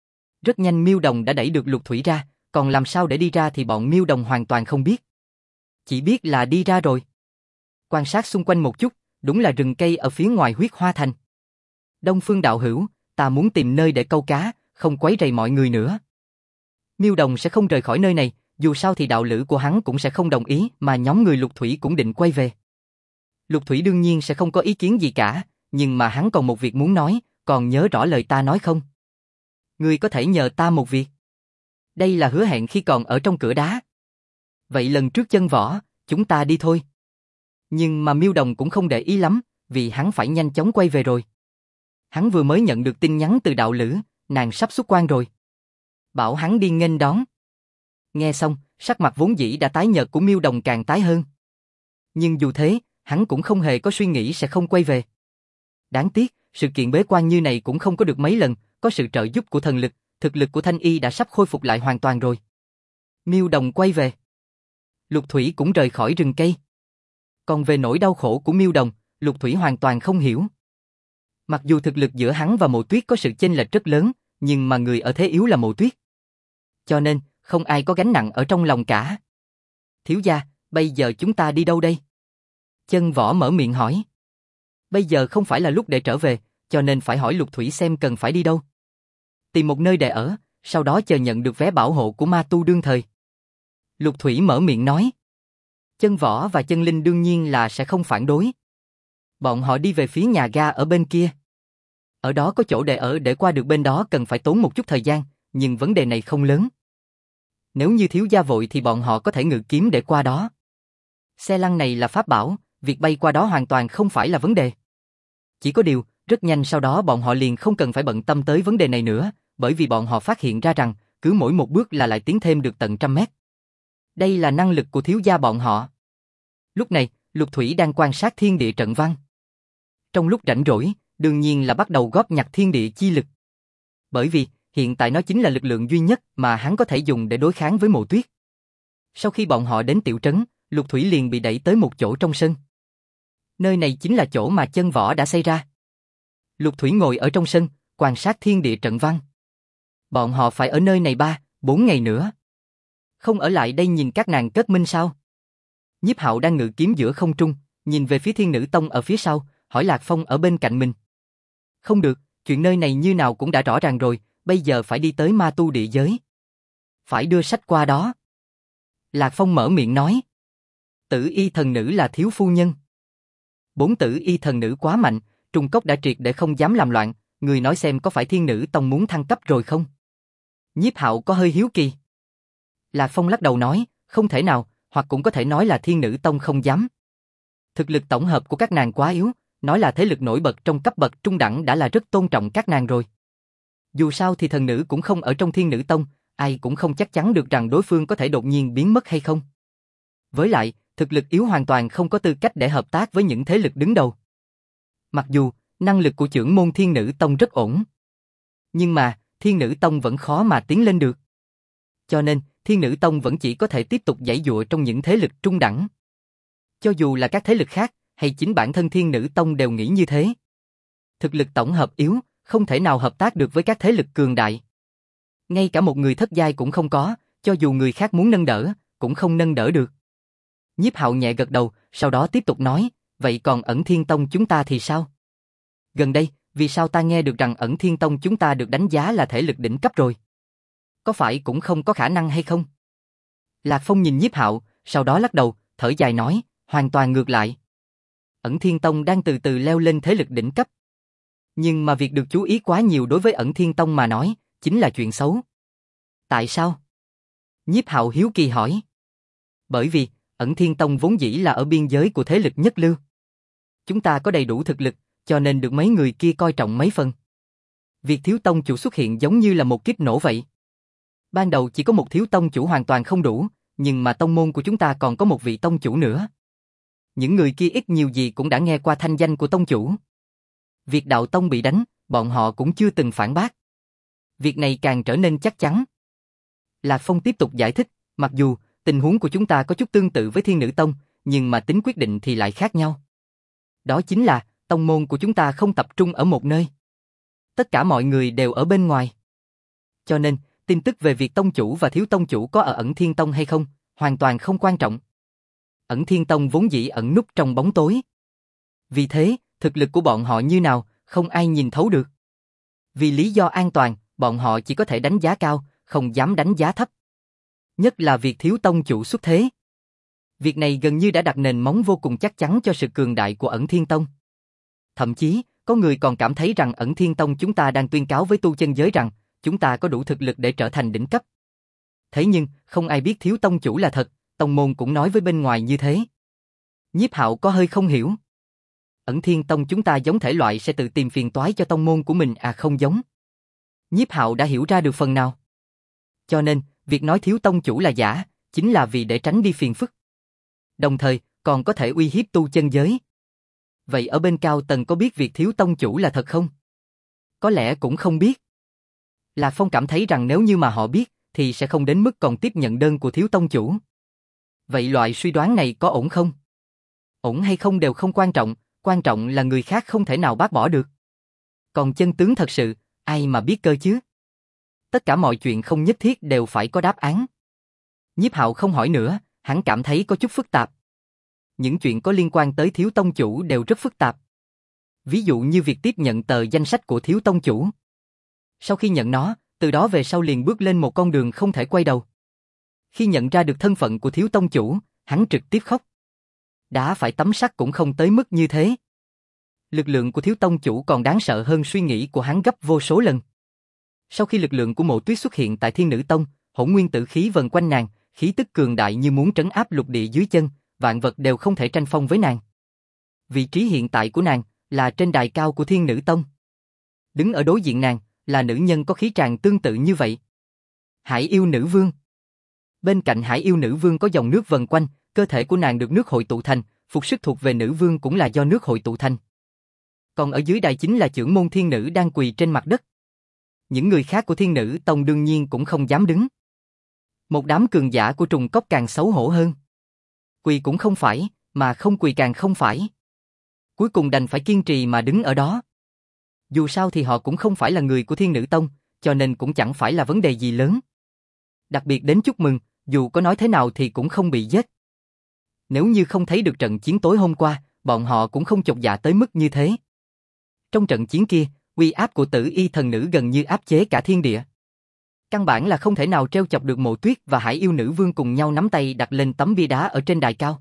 Rất nhanh Miêu Đồng đã đẩy được Lục Thủy ra, còn làm sao để đi ra thì bọn Miêu Đồng hoàn toàn không biết. Chỉ biết là đi ra rồi. Quan sát xung quanh một chút, đúng là rừng cây ở phía ngoài Huyết Hoa Thành. Đông Phương đạo hữu, ta muốn tìm nơi để câu cá, không quấy rầy mọi người nữa. Miêu Đồng sẽ không rời khỏi nơi này, dù sao thì đạo lữ của hắn cũng sẽ không đồng ý, mà nhóm người Lục Thủy cũng định quay về. Lục Thủy đương nhiên sẽ không có ý kiến gì cả, nhưng mà hắn còn một việc muốn nói, còn nhớ rõ lời ta nói không? Ngươi có thể nhờ ta một việc. Đây là hứa hẹn khi còn ở trong cửa đá. Vậy lần trước Chân Võ, chúng ta đi thôi. Nhưng mà Miêu Đồng cũng không để ý lắm, vì hắn phải nhanh chóng quay về rồi. Hắn vừa mới nhận được tin nhắn từ đạo lữ, nàng sắp xuất quan rồi. Bảo hắn đi nghênh đón. Nghe xong, sắc mặt vốn dĩ đã tái nhợt của Miêu Đồng càng tái hơn. Nhưng dù thế, hắn cũng không hề có suy nghĩ sẽ không quay về. Đáng tiếc, sự kiện bế quan như này cũng không có được mấy lần, có sự trợ giúp của thần lực, thực lực của Thanh Y đã sắp khôi phục lại hoàn toàn rồi. Miêu Đồng quay về. Lục Thủy cũng rời khỏi rừng cây. Còn về nỗi đau khổ của Miêu Đồng, Lục Thủy hoàn toàn không hiểu. Mặc dù thực lực giữa hắn và Mộ Tuyết có sự chênh lệch rất lớn, nhưng mà người ở thế yếu là Mộ Tuyết. Cho nên, không ai có gánh nặng ở trong lòng cả. Thiếu gia, bây giờ chúng ta đi đâu đây? Chân Võ mở miệng hỏi. Bây giờ không phải là lúc để trở về, cho nên phải hỏi Lục Thủy xem cần phải đi đâu. Tìm một nơi để ở, sau đó chờ nhận được vé bảo hộ của ma tu đương thời. Lục Thủy mở miệng nói. Chân Võ và Chân Linh đương nhiên là sẽ không phản đối. Bọn họ đi về phía nhà ga ở bên kia. Ở đó có chỗ để ở, để qua được bên đó cần phải tốn một chút thời gian, nhưng vấn đề này không lớn. Nếu như thiếu gia vội thì bọn họ có thể ngự kiếm để qua đó. Xe lăn này là pháp bảo, việc bay qua đó hoàn toàn không phải là vấn đề. Chỉ có điều, rất nhanh sau đó bọn họ liền không cần phải bận tâm tới vấn đề này nữa, bởi vì bọn họ phát hiện ra rằng, cứ mỗi một bước là lại tiến thêm được tận 100 mét. Đây là năng lực của thiếu gia bọn họ. Lúc này, Lục Thủy đang quan sát thiên địa trận văn. Trong lúc rảnh rỗi, đương nhiên là bắt đầu góp nhặt thiên địa chi lực. Bởi vì, hiện tại nó chính là lực lượng duy nhất mà hắn có thể dùng để đối kháng với Mộ Tuyết. Sau khi bọn họ đến tiểu trấn, Lục Thủy liền bị đẩy tới một chỗ trong sân. Nơi này chính là chỗ mà Chân Võ đã xây ra. Lục Thủy ngồi ở trong sân, quan sát thiên địa trận văn. Bọn họ phải ở nơi này 3-4 ngày nữa. Không ở lại đây nhìn các nàng kết minh sao? Nhiếp Hạo đang ngự kiếm giữa không trung, nhìn về phía Thiên Nữ Tông ở phía sau, hỏi Lạc Phong ở bên cạnh mình. Không được, chuyện nơi này như nào cũng đã rõ ràng rồi, bây giờ phải đi tới ma tu địa giới. Phải đưa sách qua đó. Lạc Phong mở miệng nói. Tử y thần nữ là thiếu phu nhân. 4 tử y thần nữ quá mạnh, Trung Cốc đã triệt để không dám làm loạn, người nói xem có phải Thiên Nữ Tông muốn thăng cấp rồi không? Nhiếp Hạo có hơi hiếu kỳ. Lạc Phong lắc đầu nói, không thể nào, hoặc cũng có thể nói là Thiên Nữ Tông không dám. Thực lực tổng hợp của các nàng quá yếu, nói là thế lực nổi bật trong cấp bậc trung đẳng đã là rất tôn trọng các nàng rồi. Dù sao thì thần nữ cũng không ở trong Thiên Nữ Tông, ai cũng không chắc chắn được rằng đối phương có thể đột nhiên biến mất hay không. Với lại, thực lực yếu hoàn toàn không có tư cách để hợp tác với những thế lực đứng đầu. Mặc dù, Năng lực của chưởng môn Thiên Nữ Tông rất ổn. Nhưng mà, Thiên Nữ Tông vẫn khó mà tiến lên được. Cho nên, Thiên Nữ Tông vẫn chỉ có thể tiếp tục giãy giụa trong những thế lực trung đẳng. Cho dù là các thế lực khác, hay chính bản thân Thiên Nữ Tông đều nghĩ như thế. Thực lực tổng hợp yếu, không thể nào hợp tác được với các thế lực cường đại. Ngay cả một người thất giai cũng không có, cho dù người khác muốn nâng đỡ, cũng không nâng đỡ được. Nhiếp Hạo nhẹ gật đầu, sau đó tiếp tục nói, vậy còn Ẩn Thiên Tông chúng ta thì sao? Gần đây, vì sao ta nghe được rằng Ẩn Thiên Tông chúng ta được đánh giá là thể lực đỉnh cấp rồi? Có phải cũng không có khả năng hay không? Lạc Phong nhìn Nhiếp Hạo, sau đó lắc đầu, thở dài nói, hoàn toàn ngược lại. Ẩn Thiên Tông đang từ từ leo lên thế lực đỉnh cấp. Nhưng mà việc được chú ý quá nhiều đối với Ẩn Thiên Tông mà nói, chính là chuyện xấu. Tại sao? Nhiếp Hạo hiếu kỳ hỏi. Bởi vì, Ẩn Thiên Tông vốn dĩ là ở biên giới của thế lực nhất lưu. Chúng ta có đầy đủ thực lực, cho nên được mấy người kia coi trọng mấy phần. Việc thiếu tông chủ xuất hiện giống như là một kiếp nổ vậy. Ban đầu chỉ có một thiếu tông chủ hoàn toàn không đủ, nhưng mà tông môn của chúng ta còn có một vị tông chủ nữa. Những người kia ít nhiều gì cũng đã nghe qua thanh danh của tông chủ. Việc đạo tông bị đánh, bọn họ cũng chưa từng phản bác. Việc này càng trở nên chắc chắn. Lạc Phong tiếp tục giải thích, mặc dù tình huống của chúng ta có chút tương tự với Thiên Nữ Tông, nhưng mà tính quyết định thì lại khác nhau. Đó chính là, tông môn của chúng ta không tập trung ở một nơi. Tất cả mọi người đều ở bên ngoài. Cho nên, tin tức về việc tông chủ và thiếu tông chủ có ở Ẩn Thiên Tông hay không, hoàn toàn không quan trọng. Ẩn Thiên Tông vốn dĩ ẩn núp trong bóng tối. Vì thế, thực lực của bọn họ như nào, không ai nhìn thấu được. Vì lý do an toàn, bọn họ chỉ có thể đánh giá cao, không dám đánh giá thấp. Nhất là việc thiếu tông chủ xuất thế. Việc này gần như đã đặt nền móng vô cùng chắc chắn cho sự cường đại của Ẩn Thiên Tông. Thậm chí, có người còn cảm thấy rằng Ẩn Thiên Tông chúng ta đang tuyên cáo với tu chân giới rằng chúng ta có đủ thực lực để trở thành đỉnh cấp. Thế nhưng, không ai biết thiếu tông chủ là thật, tông môn cũng nói với bên ngoài như thế. Nhiếp Hạo có hơi không hiểu. Ẩn Thiên Tông chúng ta giống thể loại sẽ tự tìm phiền toái cho tông môn của mình à, không giống. Nhiếp Hạo đã hiểu ra được phần nào. Cho nên, việc nói thiếu tông chủ là giả, chính là vì để tránh đi phiền phức. Đồng thời, còn có thể uy hiếp tu chân giới. Vậy ở bên cao tầng có biết việc thiếu tông chủ là thật không? Có lẽ cũng không biết. Lạc Phong cảm thấy rằng nếu như mà họ biết, thì sẽ không đến mức còn tiếp nhận đơn của thiếu tông chủ. Vậy loại suy đoán này có ổn không? Ổn hay không đều không quan trọng là người khác không thể nào bác bỏ được. Còn chân tướng thật sự, ai mà biết cơ chứ? Tất cả mọi chuyện không nhất thiết đều phải có đáp án. Nhiếp Hạo không hỏi nữa, hắn cảm thấy có chút phức tạp. Những chuyện có liên quan tới thiếu tông chủ đều rất phức tạp. Ví dụ như việc tiếp nhận tờ danh sách của thiếu tông chủ. Sau khi nhận nó, từ đó về sau liền bước lên một con đường không thể quay đầu. Khi nhận ra được thân phận của thiếu tông chủ, hắn trực tiếp khóc. Đã phải tấm sắt cũng không tới mức như thế. Lực lượng của thiếu tông chủ còn đáng sợ hơn suy nghĩ của hắn gấp vô số lần. Sau khi lực lượng của Mộ Tuyết xuất hiện tại Thiên Nữ Tông, hỗn nguyên tử khí vần quanh nàng, khí tức cường đại như muốn trấn áp lục địa dưới chân, vạn vật đều không thể tranh phong với nàng. Vị trí hiện tại của nàng là trên đài cao của Thiên Nữ Tông. Đứng ở đối diện nàng là nữ nhân có khí tràng tương tự như vậy. Hải yêu nữ vương. Bên cạnh Hải yêu nữ vương có dòng nước vần quanh, cơ thể của nàng được nước hội tụ thành, phục sức thuộc về nữ vương cũng là do nước hội tụ thành. Còn ở dưới đài chính là chưởng môn thiên nữ đang quỳ trên mặt đất. Những người khác của Thiên Nữ Tông đương nhiên cũng không dám đứng. Một đám cường giả của trùng cốc càng xấu hổ hơn. Quỳ cũng không phải, mà không quỳ càng không phải. Cuối cùng đành phải kiên trì mà đứng ở đó. Dù sao thì họ cũng không phải là người của Thiên Nữ Tông, cho nên cũng chẳng phải là vấn đề gì lớn. Đặc biệt đến chúc mừng, dù có nói thế nào thì cũng không bị giết. Nếu như không thấy được trận chiến tối hôm qua, bọn họ cũng không chột dạ tới mức như thế. Trong trận chiến kia, uy áp của Tử Y thần nữ gần như áp chế cả thiên địa. Căn bản là không thể nào trêu chọc được Mộ Tuyết và Hải yêu nữ vương cùng nhau nắm tay đặt lên tấm bia đá ở trên đài cao.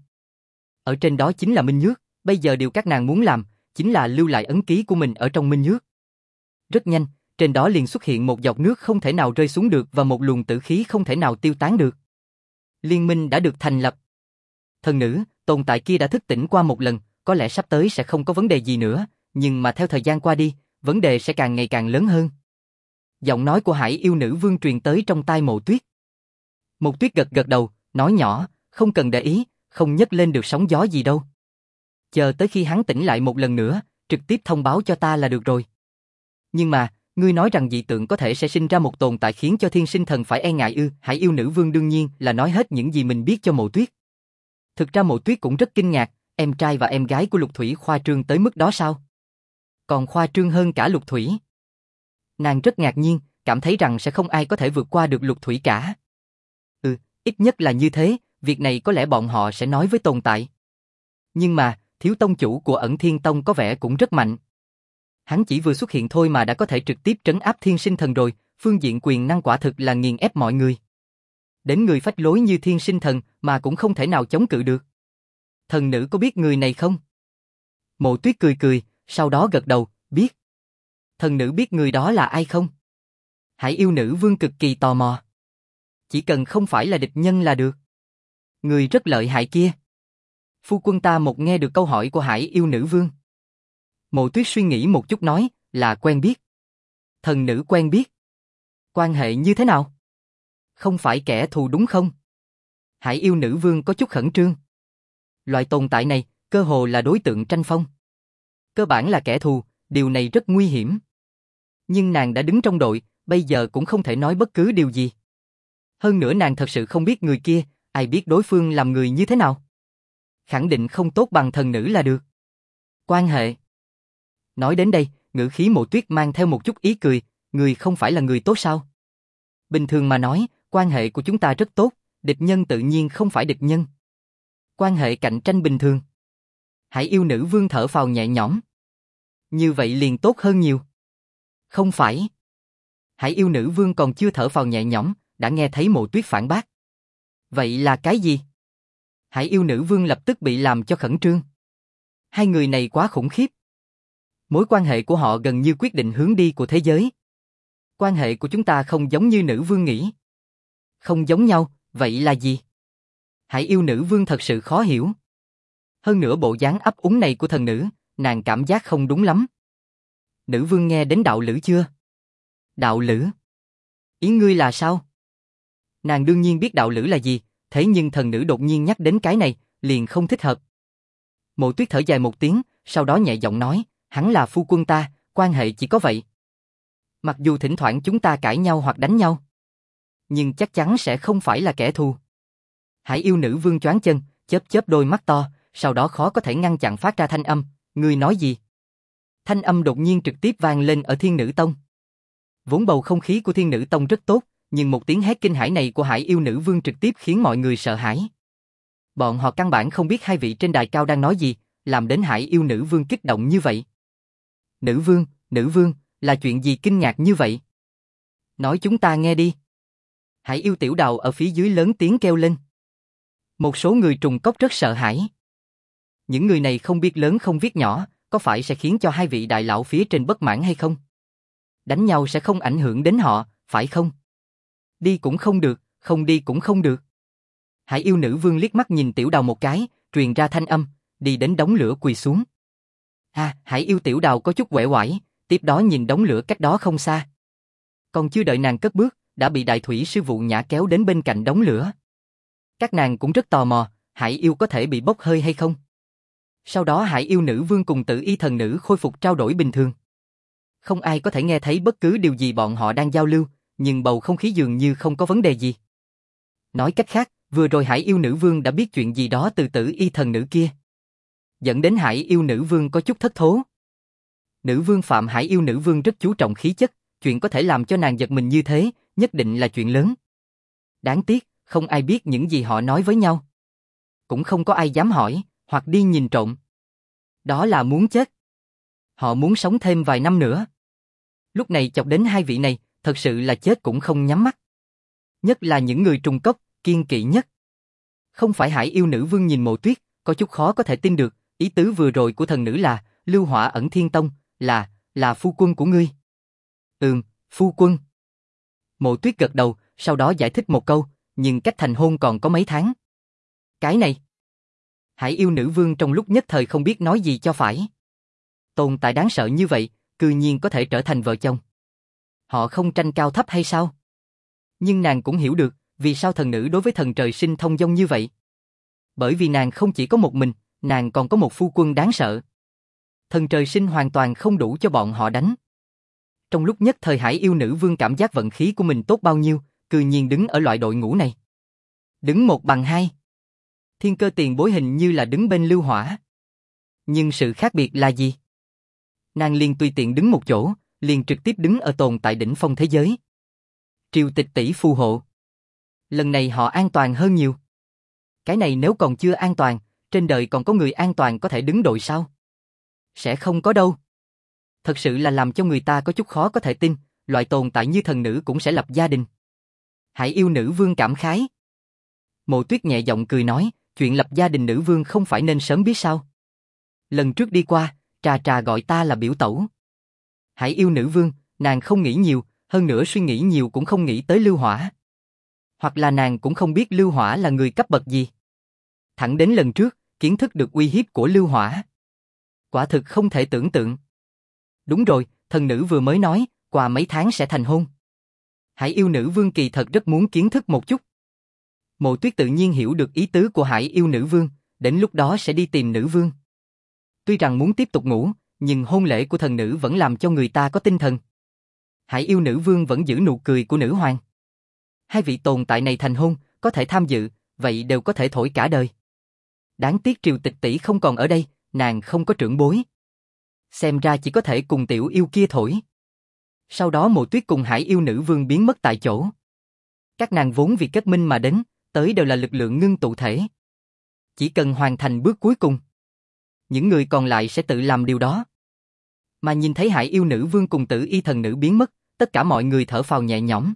Ở trên đó chính là Minh Nhước, bây giờ điều các nàng muốn làm chính là lưu lại ấn ký của mình ở trong Minh Nhước. Rất nhanh, trên đó liền xuất hiện một giọt nước không thể nào rơi xuống được và một luồng tử khí không thể nào tiêu tán được. Liên minh đã được thành lập. Thần nữ, tồn tại kia đã thức tỉnh qua một lần, có lẽ sắp tới sẽ không có vấn đề gì nữa, nhưng mà theo thời gian qua đi, vấn đề sẽ càng ngày càng lớn hơn. Giọng nói của Hải yêu nữ vương truyền tới trong tai Mộ Tuyết. Mộ Tuyết gật gật đầu, nói nhỏ, không cần để ý, không nhấc lên được sóng gió gì đâu. Chờ tới khi hắn tỉnh lại một lần nữa, trực tiếp thông báo cho ta là được rồi. Nhưng mà, ngươi nói rằng dị tượng có thể sẽ sinh ra một tồn tại khiến cho thiên sinh thần phải e ngại ư? Hải yêu nữ vương đương nhiên là nói hết những gì mình biết cho Mộ Tuyết. Thực ra Mộ Tuyết cũng rất kinh ngạc, em trai và em gái của Lục Thủy khoa trương tới mức đó sao? Còn khoa trương hơn cả Lục Thủy. Nàng rất ngạc nhiên, cảm thấy rằng sẽ không ai có thể vượt qua được Lục Thủy cả. Ít nhất là như thế, việc này có lẽ bọn họ sẽ nói với tồn tại. Nhưng mà, thiếu tông chủ của Ẩn Thiên Tông có vẻ cũng rất mạnh. Hắn chỉ vừa xuất hiện thôi mà đã có thể trực tiếp trấn áp thiên sinh thần rồi, phương diện quyền năng quả thực là nghiền ép mọi người. Đến người phách lối như thiên sinh thần mà cũng không thể nào chống cự được. Thần nữ có biết người này không? Mộ Tuyết cười cười, sau đó gật đầu, biết. Thần nữ biết người đó là ai không? Hải yêu nữ vương cực kỳ tò mò. Chỉ cần không phải là địch nhân là được. Người rất lợi hại kia. Phu quân ta một nghe được câu hỏi của Hải yêu nữ vương. Mộ Tuyết suy nghĩ một chút nói, là quen biết. Thần nữ quen biết. Quan hệ như thế nào? Không phải kẻ thù đúng không? Hải yêu nữ vương có chút khẩn trương. Loại tồn tại này, cơ hồ là đối tượng tranh phong. Cơ bản là kẻ thù, điều này rất nguy hiểm. Nhưng nàng đã đứng trong đội, bây giờ cũng không thể nói bất cứ điều gì. Hơn nữa nàng thật sự không biết người kia, ai biết đối phương làm người như thế nào. Khẳng định không tốt bằng thần nữ là được. Quan hệ. Nói đến đây, ngữ khí Mộ Tuyết mang theo một chút ý cười, người không phải là người tốt sao? Bình thường mà nói, quan hệ của chúng ta rất tốt, địch nhân tự nhiên không phải địch nhân. Quan hệ cạnh tranh bình thường. Hải yêu nữ vương thở phào nhẹ nhõm. Như vậy liền tốt hơn nhiều. Không phải. Hải yêu nữ vương còn chưa thở phào nhẹ nhõm, đã nghe thấy Mộ Tuyết phản bác. Vậy là cái gì? Hải yêu nữ vương lập tức bị làm cho khẩn trương. Hai người này quá khủng khiếp. Mối quan hệ của họ gần như quyết định hướng đi của thế giới. Quan hệ của chúng ta không giống như nữ vương nghĩ. Không giống nhau, vậy là gì? Hải yêu nữ vương thật sự khó hiểu. Hơn nữa bộ dáng ấp úng này của thần nữ, nàng cảm giác không đúng lắm. Nữ vương nghe đến đạo lữ chưa? Đạo lữ? Ý ngươi là sao? Nàng đương nhiên biết đạo lữ là gì, thế nhưng thần nữ đột nhiên nhắc đến cái này, liền không thích hợp. Mộ Tuyết thở dài một tiếng, sau đó nhẹ giọng nói, hắn là phu quân ta, quan hệ chỉ có vậy. Mặc dù thỉnh thoảng chúng ta cãi nhau hoặc đánh nhau, nhưng chắc chắn sẽ không phải là kẻ thù. Hải yêu nữ vương choáng chân, chớp chớp đôi mắt to, sau đó khó có thể ngăn chặn phát ra thanh âm, ngươi nói gì? Thanh âm đột nhiên trực tiếp vang lên ở Thiên Nữ Tông. Vốn bầu không khí của Thiên Nữ Tông rất tốt, nhưng một tiếng hét kinh hãi này của Hải yêu nữ vương trực tiếp khiến mọi người sợ hãi. Bọn họ căn bản không biết hai vị trên đài cao đang nói gì, làm đến Hải yêu nữ vương kích động như vậy. Nữ vương, là chuyện gì kinh ngạc như vậy? Nói chúng ta nghe đi. Hải yêu tiểu đào ở phía dưới lớn tiếng kêu lên. Một số người trùng cốc rất sợ hãi. Những người này không biết lớn không biết nhỏ, có phải sẽ khiến cho hai vị đại lão phía trên bất mãn hay không? Đánh nhau sẽ không ảnh hưởng đến họ, phải không? Đi cũng không được, không đi cũng không được. Hải yêu nữ vương liếc mắt nhìn tiểu đào một cái, truyền ra thanh âm, đi đến đống lửa quỳ xuống. Hải yêu tiểu đào có chút uể oải, tiếp đó nhìn đống lửa cách đó không xa. Còn chưa đợi nàng cất bước, đã bị đại thủy sư vụ nhã kéo đến bên cạnh đống lửa. Các nàng cũng rất tò mò, Hải yêu có thể bị bốc hơi hay không? Sau đó Hải yêu nữ vương cùng Tử Y thần nữ khôi phục trao đổi bình thường. Không ai có thể nghe thấy bất cứ điều gì bọn họ đang giao lưu, nhưng bầu không khí dường như không có vấn đề gì. Nói cách khác, vừa rồi Hải yêu nữ vương đã biết chuyện gì đó từ Tử Y thần nữ kia. Dẫn đến Hải yêu nữ vương có chút thất thố. Nữ vương Phạm Hải yêu nữ vương rất chú trọng khí chất, chuyện có thể làm cho nàng giật mình như thế, nhất định là chuyện lớn. Đáng tiếc, không ai biết những gì họ nói với nhau. Cũng không có ai dám hỏi, hoặc đi nhìn trộm. Đó là muốn chết. Họ muốn sống thêm vài năm nữa. Lúc này chọc đến hai vị này, thật sự là chết cũng không nhắm mắt. Nhất là những người trùng cốc, kiên kỵ nhất. Không phải Hải yêu nữ vương nhìn Mộ Tuyết, có chút khó có thể tin được, ý tứ vừa rồi của thần nữ là, Lưu Hỏa Ẩn Thiên Tông, là phu quân của ngươi. Phu quân. Mộ Tuyết gật đầu, sau đó giải thích một câu, nhưng cách thành hôn còn có mấy tháng. Cái này. Hải yêu nữ vương trong lúc nhất thời không biết nói gì cho phải. Tồn tại đáng sợ như vậy, cư nhiên có thể trở thành vợ chồng. Họ không tranh cao thấp hay sao? Nhưng nàng cũng hiểu được, vì sao thần nữ đối với thần trời sinh thông dong như vậy. Bởi vì nàng không chỉ có một mình, nàng còn có một phu quân đáng sợ. Thần trời sinh hoàn toàn không đủ cho bọn họ đánh. Trong lúc nhất thời Hải yêu nữ vương cảm giác vận khí của mình tốt bao nhiêu, cư nhiên đứng ở loại đội ngũ này. Đứng 1 bằng 2. Thiên Cơ tiền bối hình như là đứng bên Lưu Hỏa. Nhưng sự khác biệt là gì? Nàng liền tùy tiện đứng một chỗ, liền trực tiếp đứng ở tồn tại đỉnh phong thế giới. Triều Tịch tỷ phù hộ. Lần này họ an toàn hơn nhiều. Cái này nếu còn chưa an toàn, trên đời còn có người an toàn có thể đứng đội sao? Sẽ không có đâu. Thật sự là làm cho người ta có chút khó có thể tin, loại tồn tại như thần nữ cũng sẽ lập gia đình. Hải yêu nữ vương cảm khái. Mộ Tuyết nhẹ giọng cười nói, chuyện lập gia đình nữ vương không phải nên sớm biết sao? Lần trước đi qua, Trà Trà gọi ta là biểu tẩu. Hải yêu nữ vương, nàng không nghĩ nhiều, hơn nữa suy nghĩ nhiều cũng không nghĩ tới Lưu Hỏa. Hoặc là nàng cũng không biết Lưu Hỏa là người cấp bậc gì. Thẳng đến lần trước, kiến thức được uy hiếp của Lưu Hỏa. Quả thực không thể tưởng tượng. Đúng rồi, thần nữ vừa mới nói, qua mấy tháng sẽ thành hôn. Hải yêu nữ vương kỳ thật rất muốn kiến thức một chút. Mộ Tuyết tự nhiên hiểu được ý tứ của Hải yêu nữ vương, đến lúc đó sẽ đi tìm nữ vương. Tuy rằng muốn tiếp tục ngủ, nhưng hôn lễ của thần nữ vẫn làm cho người ta có tinh thần. Hải yêu nữ vương vẫn giữ nụ cười của nữ hoàng. Hai vị tồn tại này thành hôn, có thể tham dự, vậy đều có thể thổi cả đời. Đáng tiếc Triều Tịch tỷ không còn ở đây, nàng không có trưởng bối. Xem ra chỉ có thể cùng tiểu yêu kia thổi. Sau đó Mộ Tuyết cùng Hải yêu nữ vương biến mất tại chỗ. Các nàng vốn vì kết minh mà đến, tới đều là lực lượng ngưng tụ thể. Chỉ cần hoàn thành bước cuối cùng, những người còn lại sẽ tự làm điều đó. Mà nhìn thấy Hải yêu nữ vương cùng Tử Y thần nữ biến mất, tất cả mọi người thở phào nhẹ nhõm.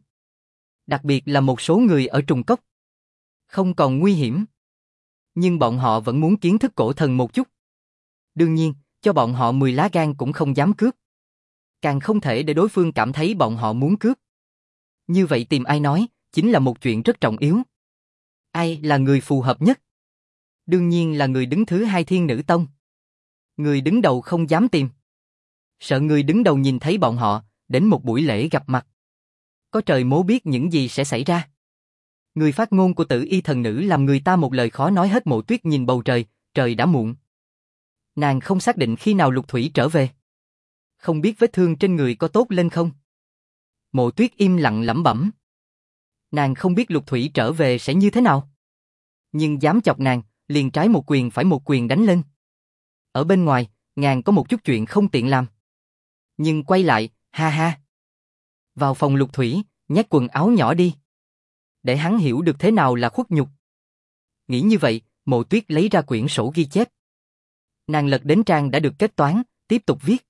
Đặc biệt là một số người ở Trùng Cốc. Không còn nguy hiểm. Nhưng bọn họ vẫn muốn kiến thức cổ thần một chút. Đương nhiên, cho bọn họ 10 lá gan cũng không dám cướp. Càng không thể để đối phương cảm thấy bọn họ muốn cướp. Như vậy tìm ai nói, chính là một chuyện rất trọng yếu. Ai là người phù hợp nhất? Đương nhiên là người đứng thứ 2 Thiên Nữ Tông. Người đứng đầu không dám tìm. Sợ người đứng đầu nhìn thấy bọn họ, đến một buổi lễ gặp mặt. Có trời mố biết những gì sẽ xảy ra. Người phát ngôn của Tử Y thần nữ làm người ta một lời khó nói hết. Mộ Tuyết nhìn bầu trời, trời đã muộn. Nàng không xác định khi nào Lục Thủy trở về. Không biết vết thương trên người có tốt lên không? Mộ Tuyết im lặng lẩm bẩm. Nàng không biết Lục Thủy trở về sẽ như thế nào. Nhưng dám chọc nàng, liền trái một quyền phải một quyền đánh lên. Ở bên ngoài, nàng có một chút chuyện không tiện làm. Nhưng quay lại, ha ha. Vào phòng Lục Thủy, nhét quần áo nhỏ đi. Để hắn hiểu được thế nào là khuất nhục. Nghĩ như vậy, Mộ Tuyết lấy ra quyển sổ ghi chép. Nàng lật đến trang đã được kết toán, tiếp tục viết.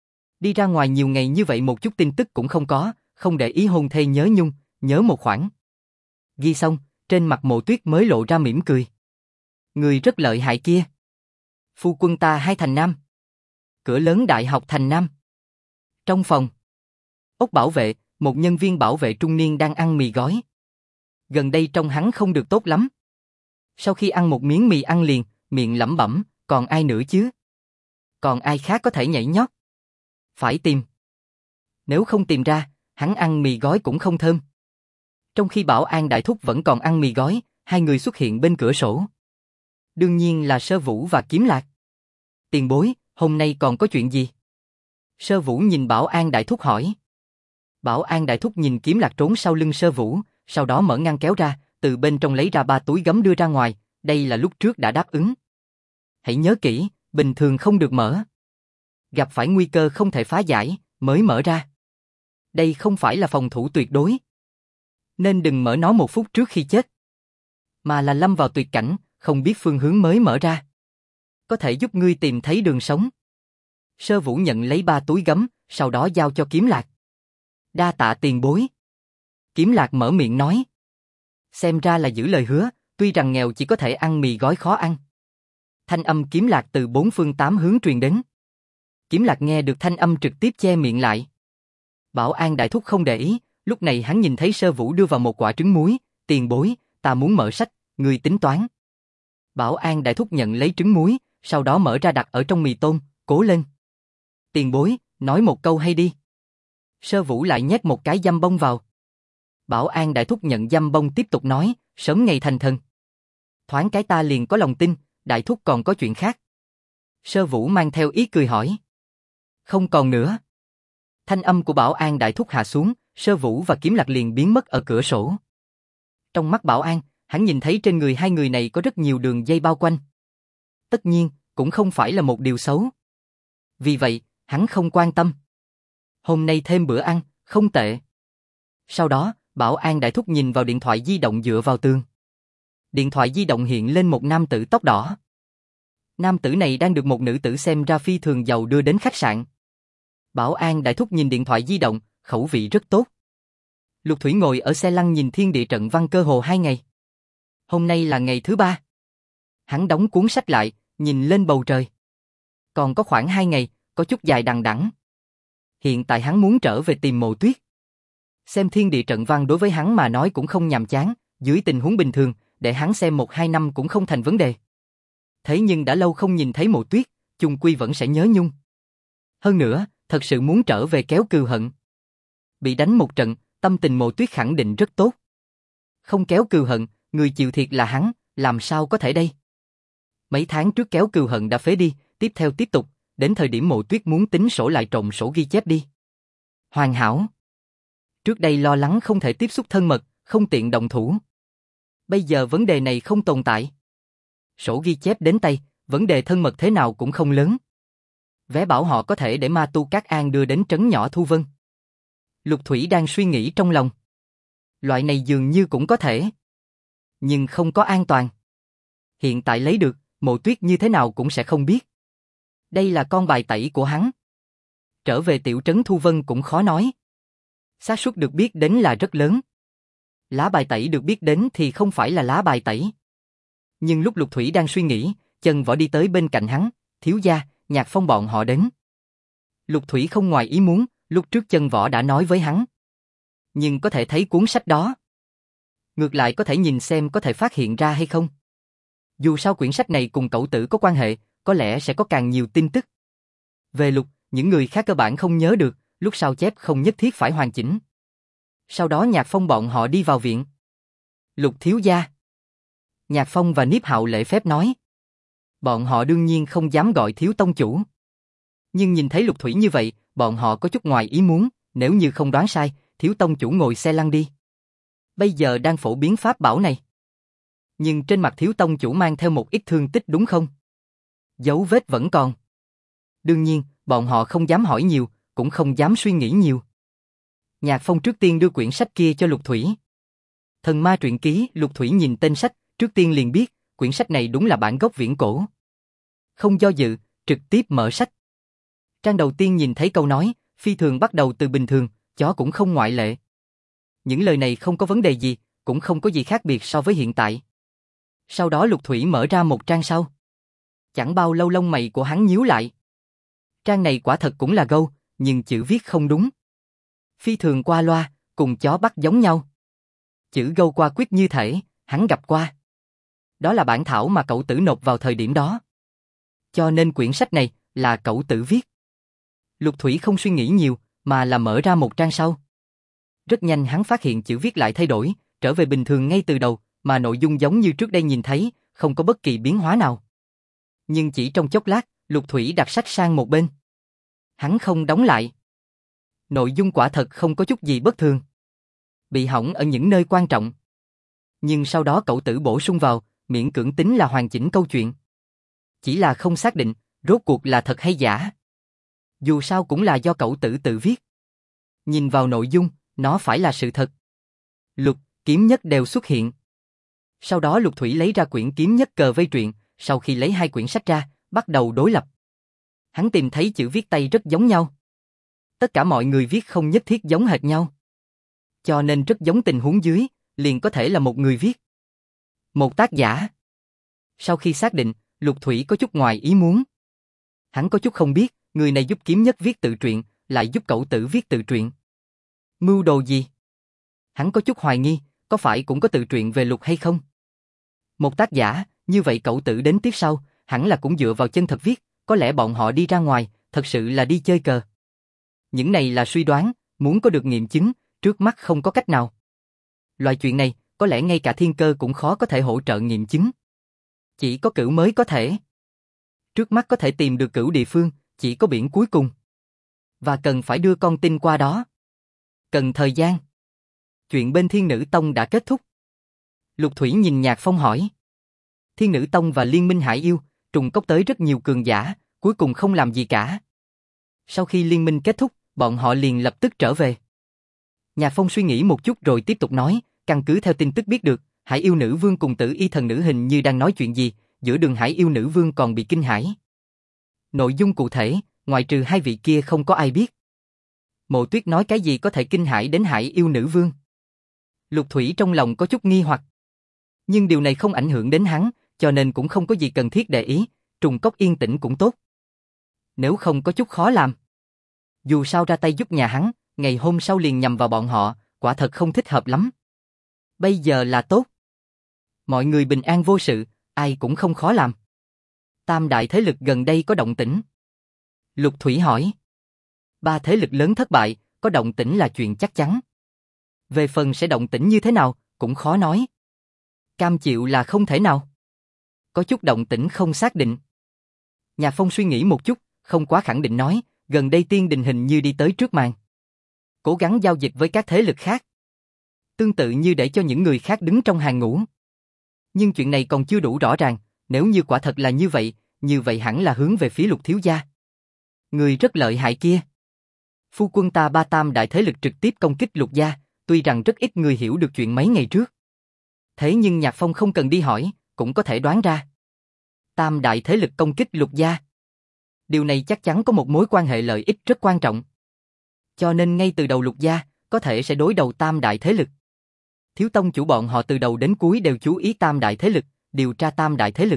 Đi ra ngoài nhiều ngày như vậy một chút tin tức cũng không có, không để ý hôn thê nhớ nhung, nhớ một khoảng. Ghi xong, trên mặt Mộ Tuyết mới lộ ra mỉm cười. Người rất lợi hại kia. Phu quân ta 2 thành nam. Cửa lớn đại học thành nam. Trong phòng, ốc bảo vệ, một nhân viên bảo vệ trung niên đang ăn mì gói. Gần đây trông hắn không được tốt lắm. Sau khi ăn một miếng mì ăn liền, miệng lẩm bẩm, còn ai nữa chứ? Còn ai khác có thể nhảy nhót? Phải tìm. Nếu không tìm ra, hắn ăn mì gói cũng không thơm. Trong khi Bảo An đại thúc vẫn còn ăn mì gói, 2 người xuất hiện bên cửa sổ. Đương nhiên là Sơ Vũ và Kiếm Lạc. Tiền bối, hôm nay còn có chuyện gì? Sơ Vũ nhìn Bảo An đại thúc hỏi. Bảo An đại thúc nhìn Kiếm Lạc trốn sau lưng Sơ Vũ, sau đó mở ngăn kéo ra, từ bên trong lấy ra 3 túi gấm đưa ra ngoài, đây là lúc trước đã đáp ứng. Hãy nhớ kỹ, bình thường không được mở. Gặp phải nguy cơ không thể phá giải, mới mở ra. Đây không phải là phòng thủ tuyệt đối. Nên đừng mở nó 1 phút trước khi chết. Mà là lâm vào tuyệt cảnh, không biết phương hướng mới mở ra. Có thể giúp ngươi tìm thấy đường sống. Sơ Vũ nhận lấy 3 túi gấm, sau đó giao cho Kiếm Lạc. Đa tạ tiền bối. Kiếm Lạc mở miệng nói. Xem ra là giữ lời hứa, tuy rằng nghèo chỉ có thể ăn mì gói khó ăn. Thanh âm Kiếm Lạc từ 4 phương 8 hướng truyền đến. Kiếm Lạc nghe được thanh âm trực tiếp che miệng lại. Bảo An đại thúc không để ý, lúc này hắn nhìn thấy Sơ Vũ đưa vào một quả trứng muối, tiền bối, ta muốn mở sách, ngươi tính toán. Bảo An đại thúc nhận lấy trứng muối, sau đó mở ra đặt ở trong mì tôm, cố lên. Tiền bối, nói một câu hay đi. Sơ Vũ lại nhét một cái dăm bông vào. Bảo An đại thúc nhận dăm bông tiếp tục nói, sớm ngày thành thần. Thoáng cái ta liền có lòng tin, đại thúc còn có chuyện khác. Sơ Vũ mang theo ý cười hỏi. Không còn nữa. Thanh âm của Bảo An đại thúc hạ xuống, Sơ Vũ và Kiếm Lạc liền biến mất ở cửa sổ. Trong mắt Bảo An, hắn nhìn thấy trên người hai người này có rất nhiều đường dây bao quanh. Tất nhiên, cũng không phải là một điều xấu. Vì vậy, hắn không quan tâm. Hôm nay thêm bữa ăn, không tệ. Sau đó, Bảo An đại thúc nhìn vào điện thoại di động dựa vào tường. Điện thoại di động hiện lên một nam tử tóc đỏ. Nam tử này đang được một nữ tử xem ra phi thường giàu đưa đến khách sạn. Bảo An đại thúc nhìn điện thoại di động, khẩu vị rất tốt. Lục Thủy ngồi ở xe lăn nhìn thiên địa trận văn cơ hồ 2 ngày. Hôm nay là ngày thứ 3. Hắn đóng cuốn sách lại, nhìn lên bầu trời. Còn có khoảng 2 ngày, có chút dài đằng đẵng. Hiện tại hắn muốn trở về tìm Mộ Tuyết. Xem thiên địa trận văn đối với hắn mà nói cũng không nhàm chán, dưới tình huống bình thường, để hắn xem 1-2 năm cũng không thành vấn đề. Thế nhưng đã lâu không nhìn thấy Mộ Tuyết, chung quy vẫn sẽ nhớ nhung. Hơn nữa, thật sự muốn trở về kéo cừu hận. Bị đánh một trận, tâm tình Mộ Tuyết khẳng định rất tốt. Không kéo cừu hận, người chịu thiệt là hắn, làm sao có thể đây? Mấy tháng trước kéo cừu hận đã phế đi, tiếp theo tiếp tục, đến thời điểm Mộ Tuyết muốn tính sổ lại trộn sổ ghi chép đi. Hoàn hảo. Trước đây lo lắng không thể tiếp xúc thân mật, không tiện động thủ. Bây giờ vấn đề này không tồn tại. Sổ ghi chép đến tay, vấn đề thân mật thế nào cũng không lớn. Vé bảo họ có thể để Ma Tu Cát An đưa đến trấn nhỏ Thu Vân. Lục Thủy đang suy nghĩ trong lòng. Loại này dường như cũng có thể. Nhưng không có an toàn. Hiện tại lấy được, Mộ Tuyết như thế nào cũng sẽ không biết. Đây là con bài tẩy của hắn. Trở về tiểu trấn Thu Vân cũng khó nói. Xác suất được biết đến là rất lớn. Lá bài tẩy được biết đến thì không phải là lá bài tẩy. Nhưng lúc Lục Thủy đang suy nghĩ, Chân Võ đi tới bên cạnh hắn, thiếu gia, Nhạc Phong bọn họ đến. Lục Thủy không ngoài ý muốn, lúc trước Chân Võ đã nói với hắn. Nhưng có thể thấy cuốn sách đó. Ngược lại có thể nhìn xem có thể phát hiện ra hay không. Dù sao quyển sách này cùng cậu tử có quan hệ, có lẽ sẽ có càng nhiều tin tức. Về Lục, những người khác cơ bản không nhớ được, lúc sao chép không nhất thiết phải hoàn chỉnh. Sau đó Nhạc Phong bọn họ đi vào viện. Lục thiếu gia. Nhạc Phong và Niếp Hạo lễ phép nói. Bọn họ đương nhiên không dám gọi thiếu tông chủ. Nhưng nhìn thấy Lục Thủy như vậy, bọn họ có chút ngoài ý muốn, nếu như không đoán sai, thiếu tông chủ ngồi xe lăn đi. Bây giờ đang phổ biến pháp bảo này. Nhưng trên mặt thiếu tông chủ mang theo một ít thương tích đúng không? Dấu vết vẫn còn. Đương nhiên, bọn họ không dám hỏi nhiều, cũng không dám suy nghĩ nhiều. Nhạc Phong trước tiên đưa quyển sách kia cho Lục Thủy. Thần ma truyện ký, Lục Thủy nhìn tên sách, trước tiên liền biết, quyển sách này đúng là bản gốc viễn cổ. Không do dự, trực tiếp mở sách. Trang đầu tiên nhìn thấy câu nói, phi thường bắt đầu từ bình thường, chó cũng không ngoại lệ. Những lời này không có vấn đề gì, cũng không có gì khác biệt so với hiện tại. Sau đó Lục Thủy mở ra một trang sau. Chẳng bao lâu lông mày của hắn nhíu lại. Trang này quả thật cũng là gâu, nhưng chữ viết không đúng. Phi thường qua loa, cùng chó bắt giống nhau. Chữ gâu qua quyết như thể, hắn gặp qua. Đó là bản thảo mà cậu tử nộp vào thời điểm đó. Cho nên quyển sách này là cậu tử viết. Lục Thủy không suy nghĩ nhiều, mà là mở ra một trang sau. Rất nhanh hắn phát hiện chữ viết lại thay đổi, trở về bình thường ngay từ đầu, mà nội dung giống như trước đây nhìn thấy, không có bất kỳ biến hóa nào. Nhưng chỉ trong chốc lát, Lục Thủy đặt sách sang một bên. Hắn không đóng lại. Nội dung quả thật không có chút gì bất thường. Bị hỏng ở những nơi quan trọng. Nhưng sau đó cậu tử bổ sung vào, miễn cưỡng tính là hoàn chỉnh câu chuyện. Chỉ là không xác định, rốt cuộc là thật hay giả. Dù sao cũng là do cậu tử tự viết. Nhìn vào nội dung, nó phải là sự thật. Luật, kiếm nhất đều xuất hiện. Sau đó Lục Thủy lấy ra quyển kiếm nhất cờ vây truyện, sau khi lấy hai quyển sách ra, bắt đầu đối lập. Hắn tìm thấy chữ viết tay rất giống nhau. Tất cả mọi người viết không nhất thiết giống hệt nhau. Cho nên rất giống tình huống dưới, liền có thể là một người viết. Một tác giả. Sau khi xác định, Lục Thủy có chút ngoài ý muốn. Hắn có chút không biết, người này giúp kiếm nhất viết tự truyện, lại giúp cậu tử viết tự truyện. Mưu đồ gì? Hắn có chút hoài nghi, có phải cũng có tự truyện về Lục hay không? Một tác giả, như vậy cậu tử đến tiếp sau, hẳn là cũng dựa vào chân thật viết, có lẽ bọn họ đi ra ngoài, thật sự là đi chơi cờ. Những này là suy đoán, muốn có được nghiệm chứng, trước mắt không có cách nào. Loại chuyện này, có lẽ ngay cả thiên cơ cũng khó có thể hỗ trợ nghiệm chứng. Chỉ có cửu mới có thể. Trước mắt có thể tìm được cửu địa phương, chỉ có biển cuối cùng. Và cần phải đưa con tin qua đó. Cần thời gian. Chuyện bên Thiên Nữ Tông đã kết thúc. Lục Thủy nhìn Nhạc Phong hỏi. Thiên Nữ Tông và Liên minh Hải Yêu, trùng cốc tới rất nhiều cường giả, cuối cùng không làm gì cả. Sau khi liên minh kết thúc, bọn họ liền lập tức trở về. Nhạc Phong suy nghĩ một chút rồi tiếp tục nói, căn cứ theo tin tức biết được, Hải Yêu Nữ Vương cùng Tử Y Thần Nữ hình như đang nói chuyện gì, giữa đường Hải Yêu Nữ Vương còn bị kinh hãi. Nội dung cụ thể, ngoại trừ hai vị kia không có ai biết. Mộ Tuyết nói cái gì có thể kinh hãi đến Hải Yêu Nữ Vương? Lục Thủy trong lòng có chút nghi hoặc. Nhưng điều này không ảnh hưởng đến hắn, cho nên cũng không có gì cần thiết để ý, trùng cốc yên tĩnh cũng tốt. Nếu không có chút khó làm. Dù sao ra tay giúp nhà hắn, ngày hôm sau liền nhằm vào bọn họ, quả thật không thích hợp lắm. Bây giờ là tốt. Mọi người bình an vô sự, ai cũng không khó làm. Tam đại thế lực gần đây có động tĩnh. Lục Thủy hỏi. Ba thế lực lớn thất bại, có động tĩnh là chuyện chắc chắn. Về phần sẽ động tĩnh như thế nào, cũng khó nói. Cam chịu là không thể nào. Có chút động tĩnh không xác định. Nhạc Phong suy nghĩ một chút, không quá khẳng định nói, gần đây Tiên Đình hình như đi tới trước màn. Cố gắng giao dịch với các thế lực khác. Tương tự như để cho những người khác đứng trong hàng ngũ. Nhưng chuyện này còn chưa đủ rõ ràng, nếu như quả thật là như vậy hẳn là hướng về phía Lục thiếu gia. Người rất lợi hại kia. Phu quân ta ba tam đại thế lực trực tiếp công kích Lục gia, tuy rằng rất ít người hiểu được chuyện mấy ngày trước. Thế nhưng Nhạc Phong không cần đi hỏi, cũng có thể đoán ra. Tam đại thế lực công kích Lục gia. Điều này chắc chắn có một mối quan hệ lợi ích rất quan trọng. Cho nên ngay từ đầu Lục gia, có thể sẽ đối đầu tam đại thế lực. Thiếu tông chủ bọn họ từ đầu đến cuối đều chú ý tam đại thế lực, điều tra tam đại thế lực.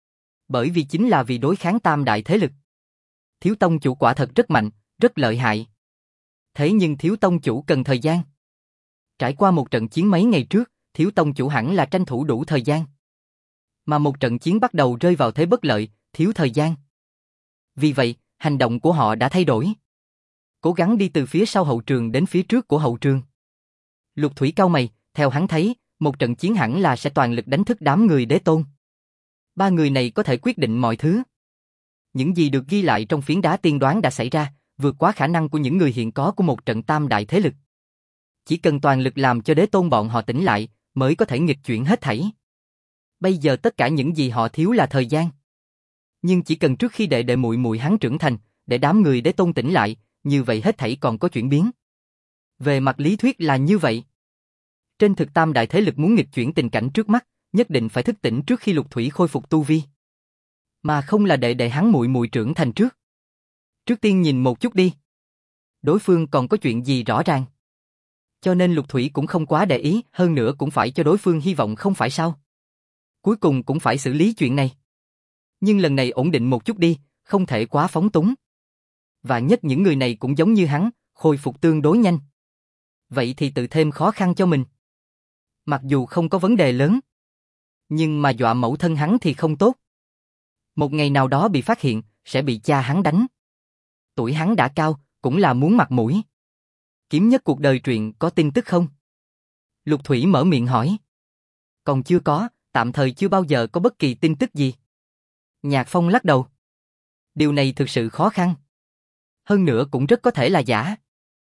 Bởi vì chính là vì đối kháng tam đại thế lực. Thiếu tông chủ quả thật rất mạnh, rất lợi hại. Thế nhưng thiếu tông chủ cần thời gian. Trải qua một trận chiến mấy ngày trước, thiếu tông chủ hẳn là tranh thủ đủ thời gian. Mà một trận chiến bắt đầu rơi vào thế bất lợi, thiếu thời gian. Vì vậy, hành động của họ đã thay đổi. Cố gắng đi từ phía sau hậu trường đến phía trước của hậu trường. Lục Thủy cau mày, theo hắn thấy, một trận chiến hẳn là sẽ toàn lực đánh thức đám người đế tôn. Ba người này có thể quyết định mọi thứ. Những gì được ghi lại trong phiến đá tiên đoán đã xảy ra, vượt quá khả năng của những người hiện có của một trận tam đại thế lực. Chỉ cần toàn lực làm cho đế tôn bọn họ tỉnh lại, mới có thể nghịch chuyển hết thảy. Bây giờ tất cả những gì họ thiếu là thời gian. Nhưng chỉ cần trước khi đệ muội muội hắn trưởng thành, để đám người đế tôn tỉnh lại, như vậy hết thảy còn có chuyển biến. Về mặt lý thuyết là như vậy. Trên thực tam đại thế lực muốn nghịch chuyển tình cảnh trước mắt, nhất định phải thức tỉnh trước khi Lục Thủy khôi phục tu vi. Mà không là đệ hắn muội muội trưởng thành trước. Trước tiên nhìn một chút đi. Đối phương còn có chuyện gì rõ ràng. Cho nên Lục Thủy cũng không quá để ý, hơn nữa cũng phải cho đối phương hy vọng không phải sao. Cuối cùng cũng phải xử lý chuyện này. Nhưng lần này ổn định một chút đi, không thể quá phóng túng. Và nhất những người này cũng giống như hắn, khôi phục tương đối nhanh. Vậy thì tự thêm khó khăn cho mình. Mặc dù không có vấn đề lớn, nhưng mà dọa mẫu thân hắn thì không tốt. Một ngày nào đó bị phát hiện, sẽ bị cha hắn đánh. Tuổi hắn đã cao, cũng là muốn mặt mũi. Kiếm nhất cuộc đời truyện có tin tức không? Lục Thủy mở miệng hỏi. Còn chưa có, tạm thời chưa bao giờ có bất kỳ tin tức gì. Nhạc Phong lắc đầu. Điều này thực sự khó khăn. Hơn nữa cũng rất có thể là giả.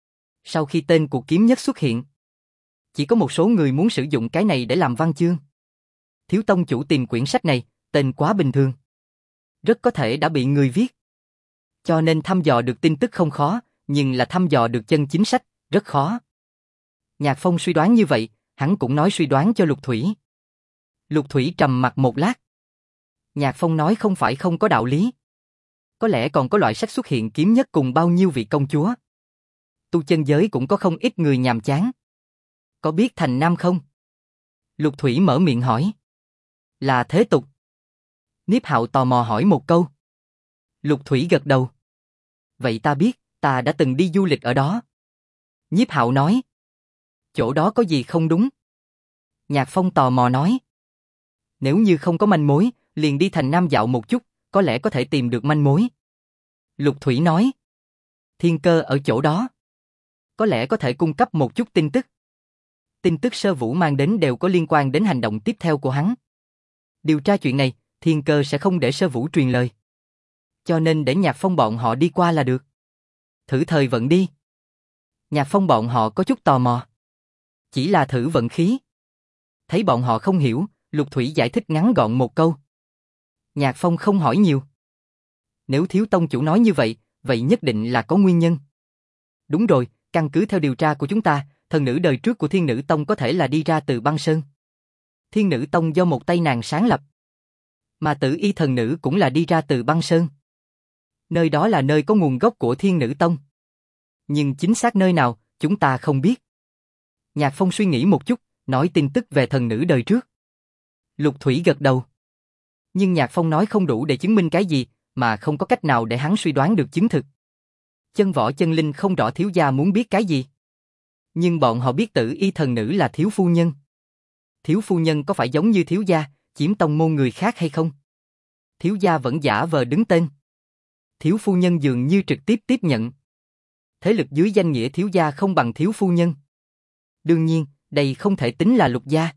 Sau khi tên của kiếm nhất xuất hiện, chỉ có một số người muốn sử dụng cái này để làm văn chương. Thiếu tông chủ tìm quyển sách này, tên quá bình thường. Rất có thể đã bị người viết. Cho nên thăm dò được tin tức không khó, nhưng là thăm dò được chân chính sách, rất khó. Nhạc Phong suy đoán như vậy, hắn cũng nói suy đoán cho Lục Thủy. Lục Thủy trầm mặt một lát. Nhạc Phong nói không phải không có đạo lý. Có lẽ còn có loại sách xuất hiện kiếm nhất cùng bao nhiêu vị công chúa. Tu chân giới cũng có không ít người nhàm chán. Có biết Thành Nam không? Lục Thủy mở miệng hỏi. Là thế tục. Niếp Hạo tò mò hỏi một câu. Lục Thủy gật đầu. Vậy ta biết, ta đã từng đi du lịch ở đó. Nhiếp Hạo nói. Chỗ đó có gì không đúng? Nhạc Phong tò mò nói. Nếu như không có manh mối, liền đi Thành Nam dạo một chút, có lẽ có thể tìm được manh mối. Lục Thủy nói. Thiên cơ ở chỗ đó. Có lẽ có thể cung cấp một chút tin tức. Tin tức Sơ Vũ mang đến đều có liên quan đến hành động tiếp theo của hắn. Điều tra chuyện này, Thiên Cơ sẽ không để Sơ Vũ truyền lời. Cho nên để Nhạc Phong bọn họ đi qua là được. Thử thời vận đi. Nhạc Phong bọn họ có chút tò mò. Chỉ là thử vận khí. Thấy bọn họ không hiểu, Lục Thủy giải thích ngắn gọn một câu. Nhạc Phong không hỏi nhiều. Nếu thiếu tông chủ nói như vậy, vậy nhất định là có nguyên nhân. Đúng rồi, căn cứ theo điều tra của chúng ta, thần nữ đời trước của Thiên Nữ Tông có thể là đi ra từ băng sơn. Thiên Nữ Tông do một tay nàng sáng lập. Mà Tử Y thần nữ cũng là đi ra từ băng sơn. Nơi đó là nơi có nguồn gốc của Thiên Nữ Tông. Nhưng chính xác nơi nào, chúng ta không biết. Nhạc Phong suy nghĩ một chút, nói tin tức về thần nữ đời trước. Lục Thủy gật đầu. Nhưng Nhạc Phong nói không đủ để chứng minh cái gì, mà không có cách nào để hắn suy đoán được chứng thực. Chân Võ Chân Linh không rõ thiếu gia muốn biết cái gì. Nhưng bọn họ biết Tử Y thần nữ là thiếu phu nhân. Thiếu phu nhân có phải giống như thiếu gia, chiếm tông môn người khác hay không? Thiếu gia vẫn giả vờ đứng tên. Thiếu phu nhân dường như trực tiếp tiếp nhận. Thế lực dưới danh nghĩa thiếu gia không bằng thiếu phu nhân. Đương nhiên, đây không thể tính là Lục gia,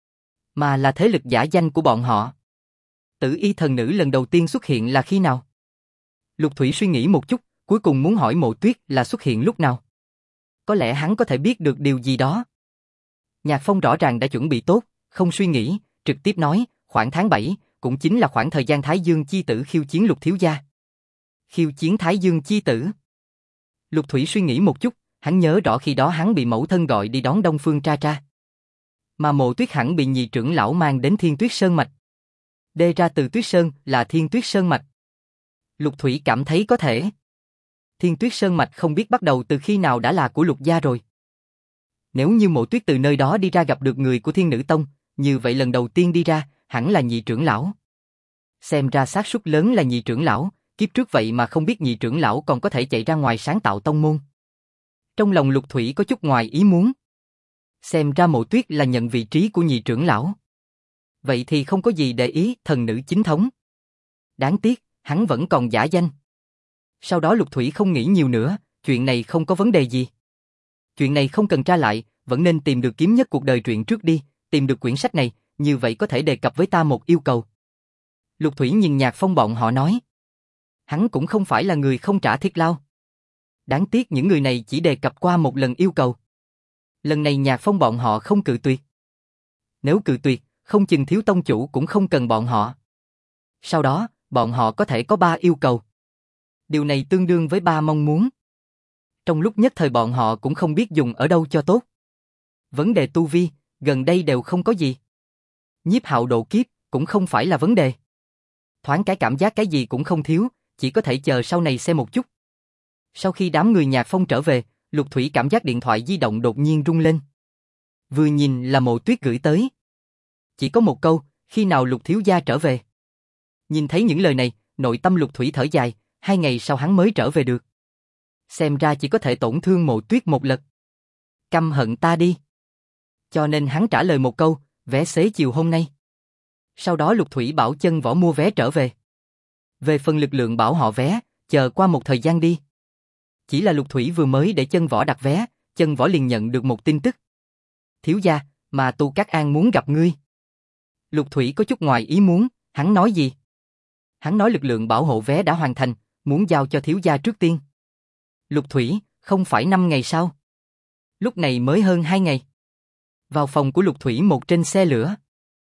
mà là thế lực giả danh của bọn họ. Tử Y thần nữ lần đầu tiên xuất hiện là khi nào? Lục Thủy suy nghĩ một chút, cuối cùng muốn hỏi Mộ Tuyết là xuất hiện lúc nào. Có lẽ hắn có thể biết được điều gì đó. Nhạc Phong rõ ràng đã chuẩn bị tốt, không suy nghĩ, trực tiếp nói, khoảng tháng 7, cũng chính là khoảng thời gian Thái Dương chi tử khiêu chiến Lục thiếu gia. Khiêu chiến Thái Dương chi tử. Lục Thủy suy nghĩ một chút, hắn nhớ rõ khi đó hắn bị mẫu thân gọi đi đón Đông Phương Tra Tra. Mà Mộ Tuyết hẳn bị nhị trưởng lão mang đến Thiên Tuyết Sơn Mạch. Đê ra từ Tuyết Sơn là Thiên Tuyết Sơn Mạch. Lục Thủy cảm thấy có thể. Thiên Tuyết Sơn Mạch không biết bắt đầu từ khi nào đã là của Lục gia rồi. Nếu như Mộ Tuyết từ nơi đó đi ra gặp được người của Thiên Nữ Tông, như vậy lần đầu tiên đi ra, hẳn là nhị trưởng lão. Xem ra xác suất lớn là nhị trưởng lão, kiếp trước vậy mà không biết nhị trưởng lão còn có thể chạy ra ngoài sáng tạo tông môn. Trong lòng Lục Thủy có chút ngoài ý muốn. Xem ra Mộ Tuyết là nhận vị trí của nhị trưởng lão. Vậy thì không có gì để ý thần nữ chính thống. Đáng tiếc, hắn vẫn còn giả danh. Sau đó Lục Thủy không nghĩ nhiều nữa, chuyện này không có vấn đề gì. Chuyện này không cần tra lại, vẫn nên tìm được kiếm nhất cuộc đời truyện trước đi, tìm được quyển sách này, như vậy có thể đề cập với ta một yêu cầu. Lục Thủy nhìn Nhạc Phong bọn họ nói. Hắn cũng không phải là người không trả thiết lao. Đáng tiếc những người này chỉ đề cập qua một lần yêu cầu. Lần này Nhạc Phong bọn họ không cự tuyệt. Nếu cự tuyệt, không chừng thiếu tông chủ cũng không cần bọn họ. Sau đó, bọn họ có thể có 3 yêu cầu. Điều này tương đương với 3 mong muốn. Trong lúc nhất thời bọn họ cũng không biết dùng ở đâu cho tốt. Vấn đề tu vi, gần đây đều không có gì. Nhiếp Hạo độ kiếp, cũng không phải là vấn đề. Thoáng cái cảm giác cái gì cũng không thiếu, chỉ có thể chờ sau này xem một chút. Sau khi đám người Nhạc Phong trở về, Lục Thủy cảm giác điện thoại di động đột nhiên rung lên. Vừa nhìn là Mộ Tuyết gửi tới. Chỉ có một câu, khi nào Lục thiếu gia trở về. Nhìn thấy những lời này, nội tâm Lục Thủy thở dài, 2 ngày sau hắn mới trở về được. Xem ra chỉ có thể tổn thương Mộ Tuyết một lần. Căm hận ta đi. Cho nên hắn trả lời một câu, vé xế chiều hôm nay. Sau đó Lục Thủy bảo Chân Võ mua vé trở về. Về phần lực lượng bảo họ vé, chờ qua một thời gian đi. Chỉ là Lục Thủy vừa mới để Chân Võ đặt vé, Chân Võ liền nhận được một tin tức. Thiếu gia, mà Tu Cát An muốn gặp ngươi. Lục Thủy có chút ngoài ý muốn, hắn nói gì? Hắn nói lực lượng bảo hộ vé đã hoàn thành, muốn giao cho thiếu gia trước tiên. Lục Thủy, không phải 5 ngày sao? Lúc này mới hơn 2 ngày. Vào phòng của Lục Thủy một trên xe lửa.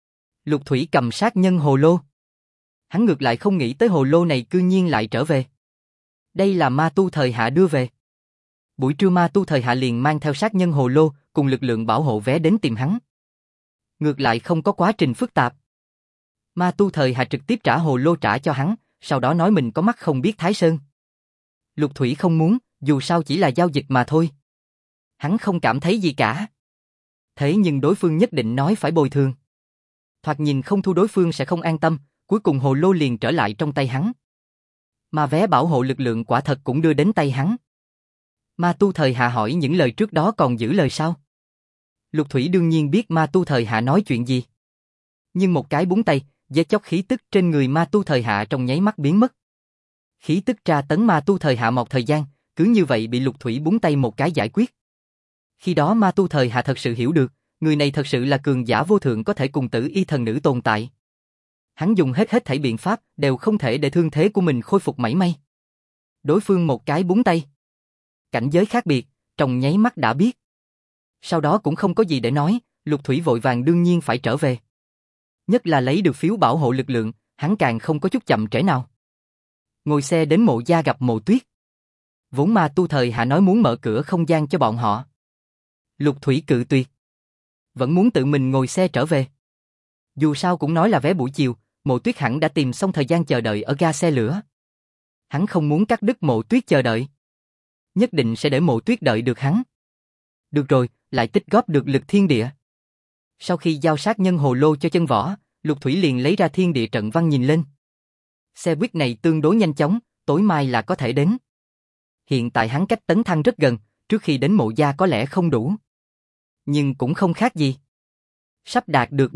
Lục Thủy cầm sát nhân hồ lô. Hắn ngược lại không nghĩ tới hồ lô này cư nhiên lại trở về. Đây là ma tu thời hạ đưa về. Buổi trưa ma tu thời hạ liền mang theo sát nhân hồ lô cùng lực lượng bảo hộ vé đến tìm hắn. Ngược lại không có quá trình phức tạp. Ma tu thời hạ trực tiếp trả hồ lô trả cho hắn, sau đó nói mình có mắt không biết Thái Sơn. Lục Thủy không muốn, dù sao chỉ là giao dịch mà thôi. Hắn không cảm thấy gì cả. Thế nhưng đối phương nhất định nói phải bồi thường. Thoạt nhìn không thu đối phương sẽ không an tâm, cuối cùng hồ lô liền trở lại trong tay hắn. Mà vé bảo hộ lực lượng quả thật cũng đưa đến tay hắn. Ma tu thời hạ hỏi những lời trước đó còn giữ lời sao? Lục Thủy đương nhiên biết ma tu thời hạ nói chuyện gì. Nhưng một cái búng tay, giết chóc khí tức trên người ma tu thời hạ trong nháy mắt biến mất. Khí tức tra tấn ma tu thời hạ một thời gian, cứ như vậy bị Lục Thủy búng tay một cái giải quyết. Khi đó ma tu thời hạ thật sự hiểu được, người này thật sự là cường giả vô thượng có thể cùng Tử Y thần nữ tồn tại. Hắn dùng hết thảy biện pháp đều không thể để thương thế của mình khôi phục mảy may. Đối phương một cái búng tay. Cảnh giới khác biệt, trong nháy mắt đã biết. Sau đó cũng không có gì để nói, Lục Thủy vội vàng đương nhiên phải trở về. Nhất là lấy được phiếu bảo hộ lực lượng, hắn càng không có chút chậm trễ nào. Ngồi xe đến Mộ gia gặp Mộ Tuyết. Vốn Ma Tu thời hạ nói muốn mở cửa không gian cho bọn họ. Lục Thủy cự tuyệt. Vẫn muốn tự mình ngồi xe trở về. Dù sao cũng nói là vé buổi chiều, Mộ Tuyết hẳn đã tìm xong thời gian chờ đợi ở ga xe lửa. Hắn không muốn cắt đứt Mộ Tuyết chờ đợi. Nhất định sẽ để Mộ Tuyết đợi được hắn. Được rồi, lại tích góp được lực thiên địa. Sau khi giao sát nhân hồ lô cho chân võ, Lục Thủy liền lấy ra thiên địa trận văn nhìn lên. Xe buýt này tương đối nhanh chóng, tối mai là có thể đến. Hiện tại hắn cách Tấn Thăng rất gần, trước khi đến Mộ gia có lẽ không đủ. Nhưng cũng không khác gì. Sắp đạt được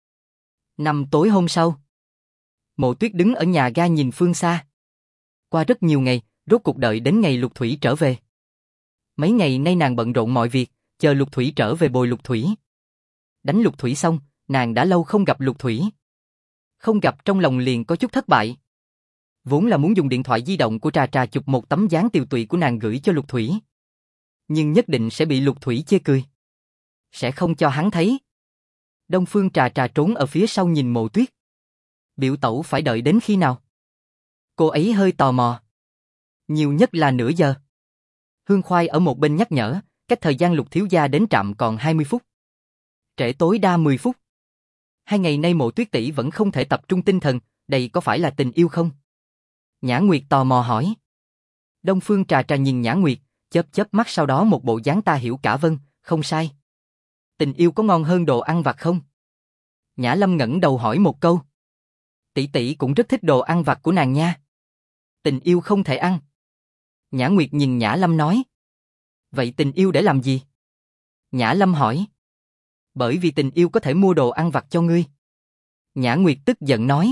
5 tối hôm sau. Mộ Tuyết đứng ở nhà ga nhìn phương xa. Qua rất nhiều ngày, rốt cuộc đợi đến ngày Lục Thủy trở về. Mấy ngày nay nàng bận rộn mọi việc, chờ Lục Thủy trở về bồi Lục Thủy. Đánh Lục Thủy xong, nàng đã lâu không gặp Lục Thủy. Không gặp trong lòng liền có chút thất bại. Vốn là muốn dùng điện thoại di động của Trà Trà chụp một tấm dáng tiều tụy của nàng gửi cho Lục Thủy. Nhưng nhất định sẽ bị Lục Thủy chê cười. Sẽ không cho hắn thấy. Đông Phương Trà Trà trốn ở phía sau nhìn Mộ Tuyết. Biểu tẩu phải đợi đến khi nào? Cô ấy hơi tò mò. Nhiều nhất là nửa giờ. Hương Khoai ở một bên nhắc nhở, cách thời gian Lục thiếu gia đến trạm còn 20 phút. Trễ tối đa 10 phút. 2 ngày nay Mộ Tuyết tỷ vẫn không thể tập trung tinh thần, đây có phải là tình yêu không? Nhã Nguyệt tò mò hỏi. Đông Phương Trà Trà nhìn Nhã Nguyệt, chớp chớp mắt sau đó một bộ dáng ta hiểu cả vâng, không sai. Tình yêu có ngon hơn đồ ăn vặt không? Nhã Lâm ngẩng đầu hỏi một câu. Tỷ tỷ cũng rất thích đồ ăn vặt của nàng nha. Tình yêu không thể ăn. Nhã Nguyệt nhìn Nhã Lâm nói. Vậy tình yêu để làm gì? Nhã Lâm hỏi. Bởi vì tình yêu có thể mua đồ ăn vặt cho ngươi. Nhã Nguyệt tức giận nói.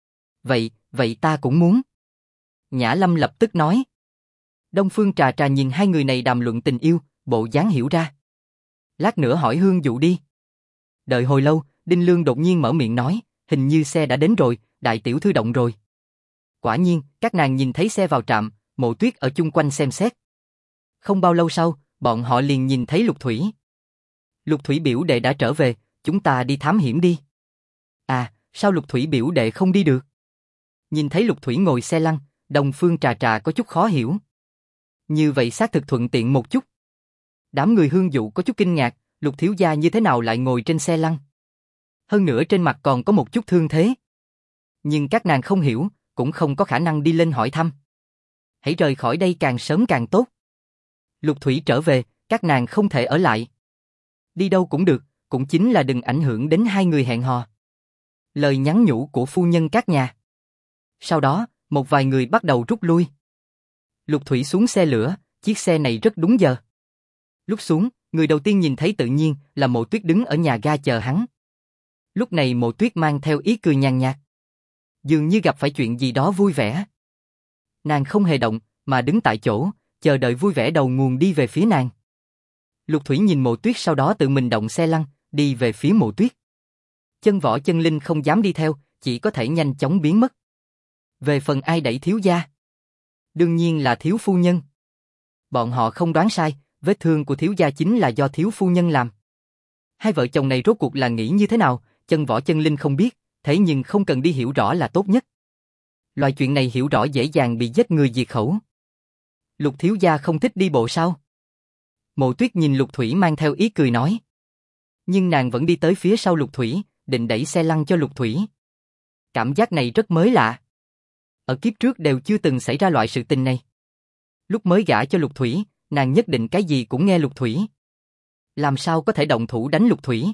Vậy ta cũng muốn. Nhã Lâm lập tức nói. Đông Phương Trà Trà nhìn hai người này đàm luận tình yêu, bộ dáng hiểu ra. Lát nữa hỏi Hương Dụ đi. Đợi hồi lâu, Đinh Lương đột nhiên mở miệng nói, hình như xe đã đến rồi, đại tiểu thư động rồi. Quả nhiên, các nàng nhìn thấy xe vào trạm, Mộ Tuyết ở chung quanh xem xét. Không bao lâu sau, bọn họ liền nhìn thấy Lục Thủy. Lục Thủy biểu đệ đã trở về, chúng ta đi thám hiểm đi. À, sao Lục Thủy biểu đệ không đi được? Nhìn thấy Lục Thủy ngồi xe lăn, Đông Phương Trà Trà có chút khó hiểu. Như vậy xác thực thuận tiện một chút. Đám người Hương Dụ có chút kinh ngạc, Lục thiếu gia như thế nào lại ngồi trên xe lăn? Hơn nữa trên mặt còn có một chút thương thế. Nhưng các nàng không hiểu, cũng không có khả năng đi lên hỏi thăm. Hãy rời khỏi đây càng sớm càng tốt. Lục Thủy trở về, các nàng không thể ở lại. Đi đâu cũng được, cũng chính là đừng ảnh hưởng đến hai người hẹn hò. Lời nhắn nhủ của phu nhân các nhà. Sau đó, một vài người bắt đầu rút lui. Lục Thủy xuống xe lửa, chiếc xe này rất đúng giờ. Lúc xuống, người đầu tiên nhìn thấy tự nhiên là Mộ Tuyết đứng ở nhà ga chờ hắn. Lúc này Mộ Tuyết mang theo ý cười nhàn nhạt. Dường như gặp phải chuyện gì đó vui vẻ. Nàng không hề động, mà đứng tại chỗ, chờ đợi vui vẻ đầu nguồn đi về phía nàng. Lục Thủy nhìn Mộ Tuyết sau đó tự mình động xe lăn, đi về phía Mộ Tuyết. Chân Võ Chân Linh không dám đi theo, chỉ có thể nhanh chóng biến mất. Về phần ai đẩy thiếu gia? Đương nhiên là thiếu phu nhân. Bọn họ không đoán sai, vết thương của thiếu gia chính là do thiếu phu nhân làm. Hai vợ chồng này rốt cuộc là nghĩ như thế nào, Chân Võ Chân Linh không biết, thế nhưng không cần đi hiểu rõ là tốt nhất. Loại chuyện này hiểu rõ dễ dàng bị giết người diệt khẩu. Lục thiếu gia không thích đi bộ sao? Mộ Tuyết nhìn Lục Thủy mang theo ý cười nói. Nhưng nàng vẫn đi tới phía sau Lục Thủy, định đẩy xe lăn cho Lục Thủy. Cảm giác này rất mới lạ. Ở kiếp trước đều chưa từng xảy ra loại sự tình này. Lúc mới gả cho Lục Thủy, nàng nhất định cái gì cũng nghe Lục Thủy. Làm sao có thể động thủ đánh Lục Thủy?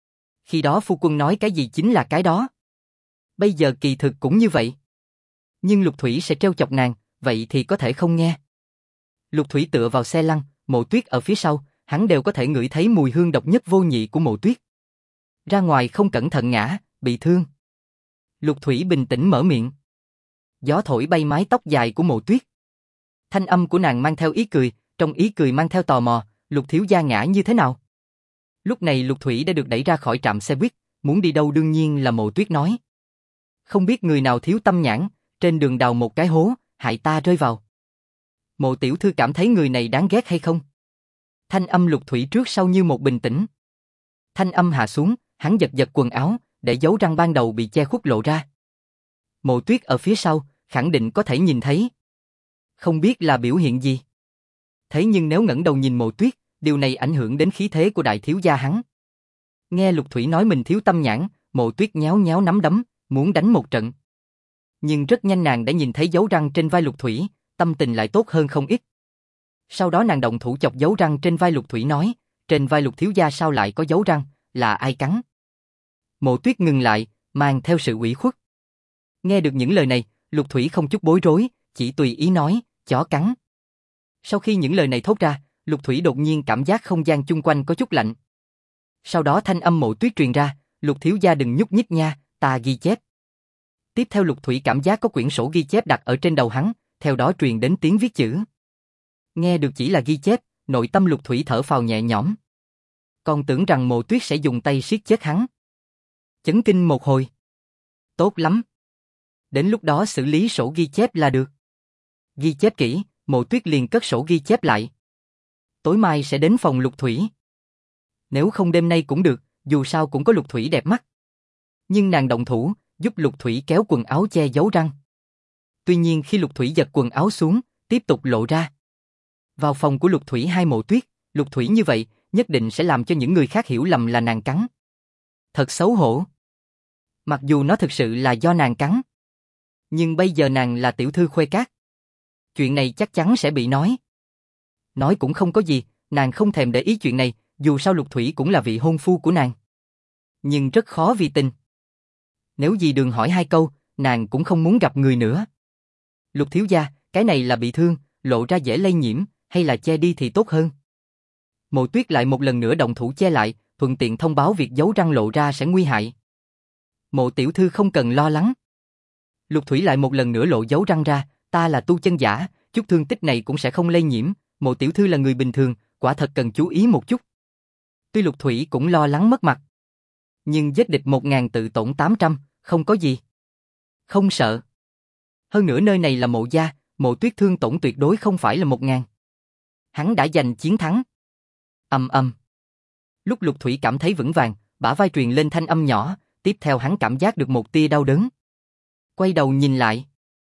Khi đó phu quân nói cái gì chính là cái đó. Bây giờ kỳ thực cũng như vậy. Nhưng Lục Thủy sẽ trêu chọc nàng, vậy thì có thể không nghe. Lục Thủy tựa vào xe lăn, Mộ Tuyết ở phía sau, hắn đều có thể ngửi thấy mùi hương độc nhất vô nhị của Mộ Tuyết. Ra ngoài không cẩn thận ngã, bị thương. Lục Thủy bình tĩnh mở miệng. Gió thổi bay mái tóc dài của Mộ Tuyết. Thanh âm của nàng mang theo ý cười, trong ý cười mang theo tò mò, Lục thiếu gia ngã như thế nào? Lúc này Lục Thủy đã được đẩy ra khỏi trạm xe buýt, muốn đi đâu đương nhiên là Mộ Tuyết nói. Không biết người nào thiếu tâm nhãn, trên đường đào một cái hố, hại ta rơi vào. Mộ tiểu thư cảm thấy người này đáng ghét hay không? Thanh âm Lục Thủy trước sau như một bình tĩnh. Thanh âm hạ xuống, hắn giật giật quần áo, để dấu răng ban đầu bị che khuất lộ ra. Mộ Tuyết ở phía sau, khẳng định có thể nhìn thấy. Không biết là biểu hiện gì. Thế nhưng nếu ngẩng đầu nhìn Mộ Tuyết, điều này ảnh hưởng đến khí thế của đại thiếu gia hắn. Nghe Lục Thủy nói mình thiếu tâm nhãn, Mộ Tuyết nhéo nhéo nắm đấm, muốn đánh một trận. Nhưng rất nhanh nàng đã nhìn thấy dấu răng trên vai Lục Thủy, tâm tình lại tốt hơn không ít. Sau đó nàng động thủ chọc dấu răng trên vai Lục Thủy nói, trên vai Lục thiếu gia sao lại có dấu răng, là ai cắn? Mộ Tuyết ngừng lại, mang theo sự ủy khuất. Nghe được những lời này, Lục Thủy không chút bối rối, chỉ tùy ý nói, chó cắn. Sau khi những lời này thốt ra, Lục Thủy đột nhiên cảm giác không gian chung quanh có chút lạnh. Sau đó thanh âm Mộ Tuyết truyền ra, Lục thiếu gia đừng nhúc nhích nha, ta ghi chép. Tiếp theo Lục Thủy cảm giác có quyển sổ ghi chép đặt ở trên đầu hắn, theo đó truyền đến tiếng viết chữ. Nghe được chỉ là ghi chép, nội tâm Lục Thủy thở phào nhẹ nhõm. Còn tưởng rằng Mộ Tuyết sẽ dùng tay siết chết hắn. Chấn kinh một hồi. Tốt lắm. Đến lúc đó xử lý sổ ghi chép là được. Ghi chép kỹ, Mộ Tuyết liền cất sổ ghi chép lại. Tối mai sẽ đến phòng Lục Thủy. Nếu không đêm nay cũng được, dù sao cũng có Lục Thủy đẹp mắt. Nhưng nàng động thủ, giúp Lục Thủy kéo quần áo che giấu răng. Tuy nhiên khi Lục Thủy giật quần áo xuống, tiếp tục lộ ra. Vào phòng của Lục Thủy hai Mộ Tuyết, Lục Thủy như vậy, nhất định sẽ làm cho những người khác hiểu lầm là nàng cắn. Thật xấu hổ. Mặc dù nó thực sự là do nàng cắn. Nhưng bây giờ nàng là tiểu thư Khuê Cát. Chuyện này chắc chắn sẽ bị nói. Nói cũng không có gì, nàng không thèm để ý chuyện này, dù sao Lục Thủy cũng là vị hôn phu của nàng. Nhưng rất khó vì tình. Nếu dì Đường hỏi hai câu, nàng cũng không muốn gặp người nữa. Lục thiếu gia, cái này là bị thương, lộ ra dễ lây nhiễm, hay là che đi thì tốt hơn. Mộ Tuyết lại một lần nữa động thủ che lại, thuận tiện thông báo việc dấu răng lộ ra sẽ nguy hại. Mộ tiểu thư không cần lo lắng. Lục Thủy lại một lần nữa lộ dấu răng ra, ta là tu chân giả, chút thương tích này cũng sẽ không lây nhiễm, Mộ tiểu thư là người bình thường, quả thật cần chú ý một chút. Tuy Lục Thủy cũng lo lắng mất mặt. Nhưng giết địch 1000 tự tổn 800, không có gì. Không sợ. Hơn nữa nơi này là Mộ gia, Mộ Tuyết thương tổn tuyệt đối không phải là 1000. Hắn đã giành chiến thắng. Ầm ầm. Lúc Lục Thủy cảm thấy vững vàng, bả vai truyền lên thanh âm nhỏ, tiếp theo hắn cảm giác được một tia đau đớn. Quay đầu nhìn lại.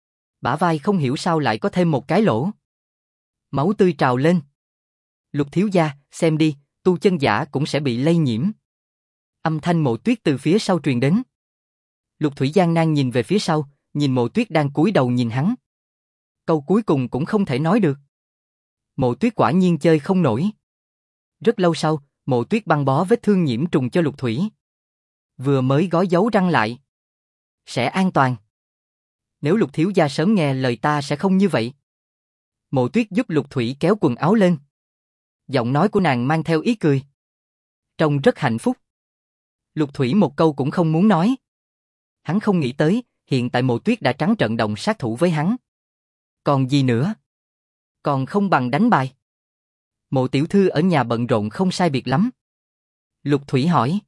Bả vai không hiểu sao lại có thêm một cái lỗ. Máu tươi trào lên. Lục thiếu gia, xem đi, tu chân giả cũng sẽ bị lây nhiễm. Âm thanh Mộ Tuyết từ phía sau truyền đến. Lục Thủy gian nan nhìn về phía sau, nhìn Mộ Tuyết đang cúi đầu nhìn hắn. Câu cuối cùng cũng không thể nói được. Mộ Tuyết quả nhiên chơi không nổi. Rất lâu sau, Mộ Tuyết băng bó vết thương nhiễm trùng cho Lục Thủy. Vừa mới gói dấu răng lại. Sẽ an toàn. Nếu Lục thiếu gia sớm nghe lời ta sẽ không như vậy. Mộ Tuyết giúp Lục Thủy kéo quần áo lên. Giọng nói của nàng mang theo ý cười. Trông rất hạnh phúc. Lục Thủy một câu cũng không muốn nói. Hắn không nghĩ tới, hiện tại Mộ Tuyết đã trắng trợn động sát thủ với hắn. Còn gì nữa? Còn không bằng đánh bài. Mộ tiểu thư ở nhà bận rộn không sai biệt lắm. Lục Thủy hỏi.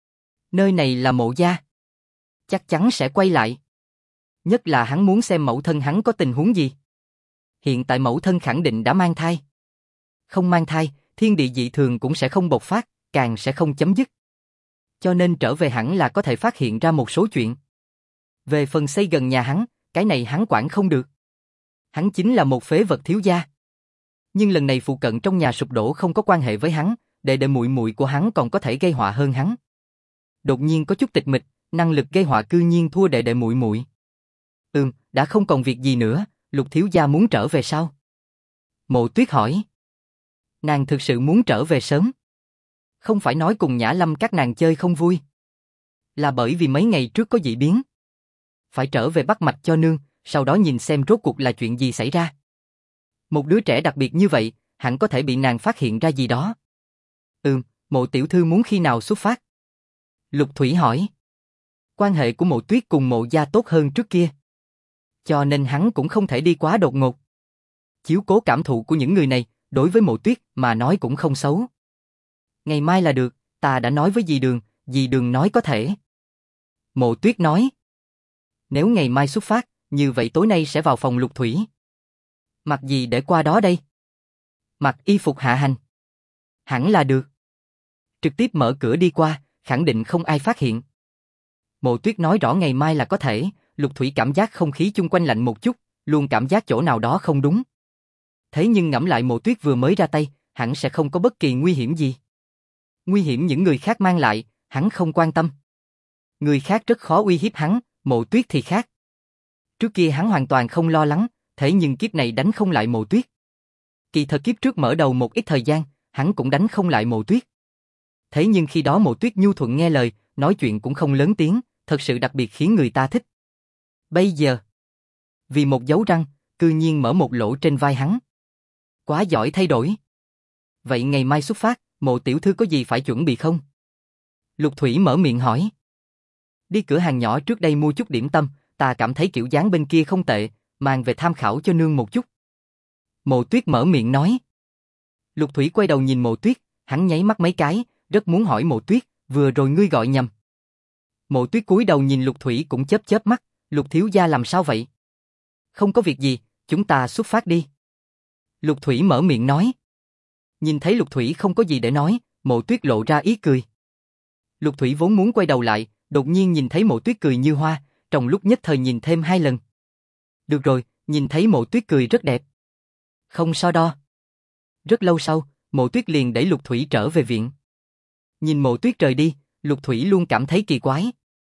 Nơi này là Mộ gia. Chắc chắn sẽ quay lại. Nhất là hắn muốn xem mẫu thân hắn có tình huống gì. Hiện tại mẫu thân khẳng định đã mang thai. Không mang thai, thiên địa dị thường cũng sẽ không bộc phát, càng sẽ không chấm dứt. Cho nên trở về hẳn là có thể phát hiện ra một số chuyện. Về phần xây gần nhà hắn, cái này hắn quản không được. Hắn chính là một phế vật thiếu gia. Nhưng lần này phụ cận trong nhà sụp đổ không có quan hệ với hắn, đệ đệ muội muội của hắn còn có thể gây họa hơn hắn. Đột nhiên có chút tịch mịch, năng lực gây họa cư nhiên thua đệ đệ muội muội. Đã không còn việc gì nữa, Lục thiếu gia muốn trở về sao? Mộ Tuyết hỏi. Nàng thực sự muốn trở về sớm. Không phải nói cùng Nhã Lâm các nàng chơi không vui. Là bởi vì mấy ngày trước có dị biến. Phải trở về bắt mạch cho nương, sau đó nhìn xem rốt cuộc là chuyện gì xảy ra. Một đứa trẻ đặc biệt như vậy, hẳn có thể bị nàng phát hiện ra gì đó. Mộ tiểu thư muốn khi nào xuất phát? Lục Thủy hỏi. Quan hệ của Mộ Tuyết cùng Mộ gia tốt hơn trước kia. Cho nên hắn cũng không thể đi quá đột ngột. Chiếu cố cảm thụ của những người này, đối với Mộ Tuyết mà nói cũng không xấu. Ngày mai là được, ta đã nói với dì Đường nói có thể. Mộ Tuyết nói. Nếu ngày mai xuất phát, như vậy tối nay sẽ vào phòng Lục Thủy. Mặc gì để qua đó đây? Mặc y phục hạ hành. Hẳn là được. Trực tiếp mở cửa đi qua, khẳng định không ai phát hiện. Mộ Tuyết nói rõ ngày mai là có thể, Lục Thủy cảm giác không khí chung quanh lạnh một chút, luôn cảm giác chỗ nào đó không đúng. Thế nhưng ngẫm lại Mộ Tuyết vừa mới ra tay, hẳn sẽ không có bất kỳ nguy hiểm gì. Nguy hiểm những người khác mang lại, hắn không quan tâm. Người khác rất khó uy hiếp hắn, Mộ Tuyết thì khác. Trước kia hắn hoàn toàn không lo lắng, thế nhưng kiếp này đánh không lại Mộ Tuyết. Kỳ thật kiếp trước mở đầu một ít thời gian, hắn cũng đánh không lại Mộ Tuyết. Thế nhưng khi đó Mộ Tuyết nhu thuận nghe lời, nói chuyện cũng không lớn tiếng, thật sự đặc biệt khiến người ta thích. Bây giờ, vì một dấu răng, cư nhiên mở một lỗ trên vai hắn. Quá giỏi thay đổi. Vậy ngày mai xuất phát, Mộ tiểu thư có gì phải chuẩn bị không? Lục Thủy mở miệng hỏi. Đi cửa hàng nhỏ trước đây mua chút điểm tâm, ta cảm thấy kiểu dáng bên kia không tệ, mang về tham khảo cho nương một chút. Mộ Tuyết mở miệng nói. Lục Thủy quay đầu nhìn Mộ Tuyết, hắn nháy mắt mấy cái, rất muốn hỏi Mộ Tuyết, vừa rồi ngươi gọi nhầm. Mộ Tuyết cúi đầu nhìn Lục Thủy cũng chớp chớp mắt, Lục thiếu gia làm sao vậy? Không có việc gì, chúng ta xuất phát đi. Lục Thủy mở miệng nói. Nhìn thấy Lục Thủy không có gì để nói, Mộ Tuyết lộ ra ý cười. Lục Thủy vốn muốn quay đầu lại, đột nhiên nhìn thấy Mộ Tuyết cười như hoa, trong lúc nhất thời nhìn thêm 2 lần. Được rồi, nhìn thấy Mộ Tuyết cười rất đẹp. Không so đo. Rất lâu sau, Mộ Tuyết liền đẩy Lục Thủy trở về viện. Nhìn Mộ Tuyết rời đi, Lục Thủy luôn cảm thấy kỳ quái.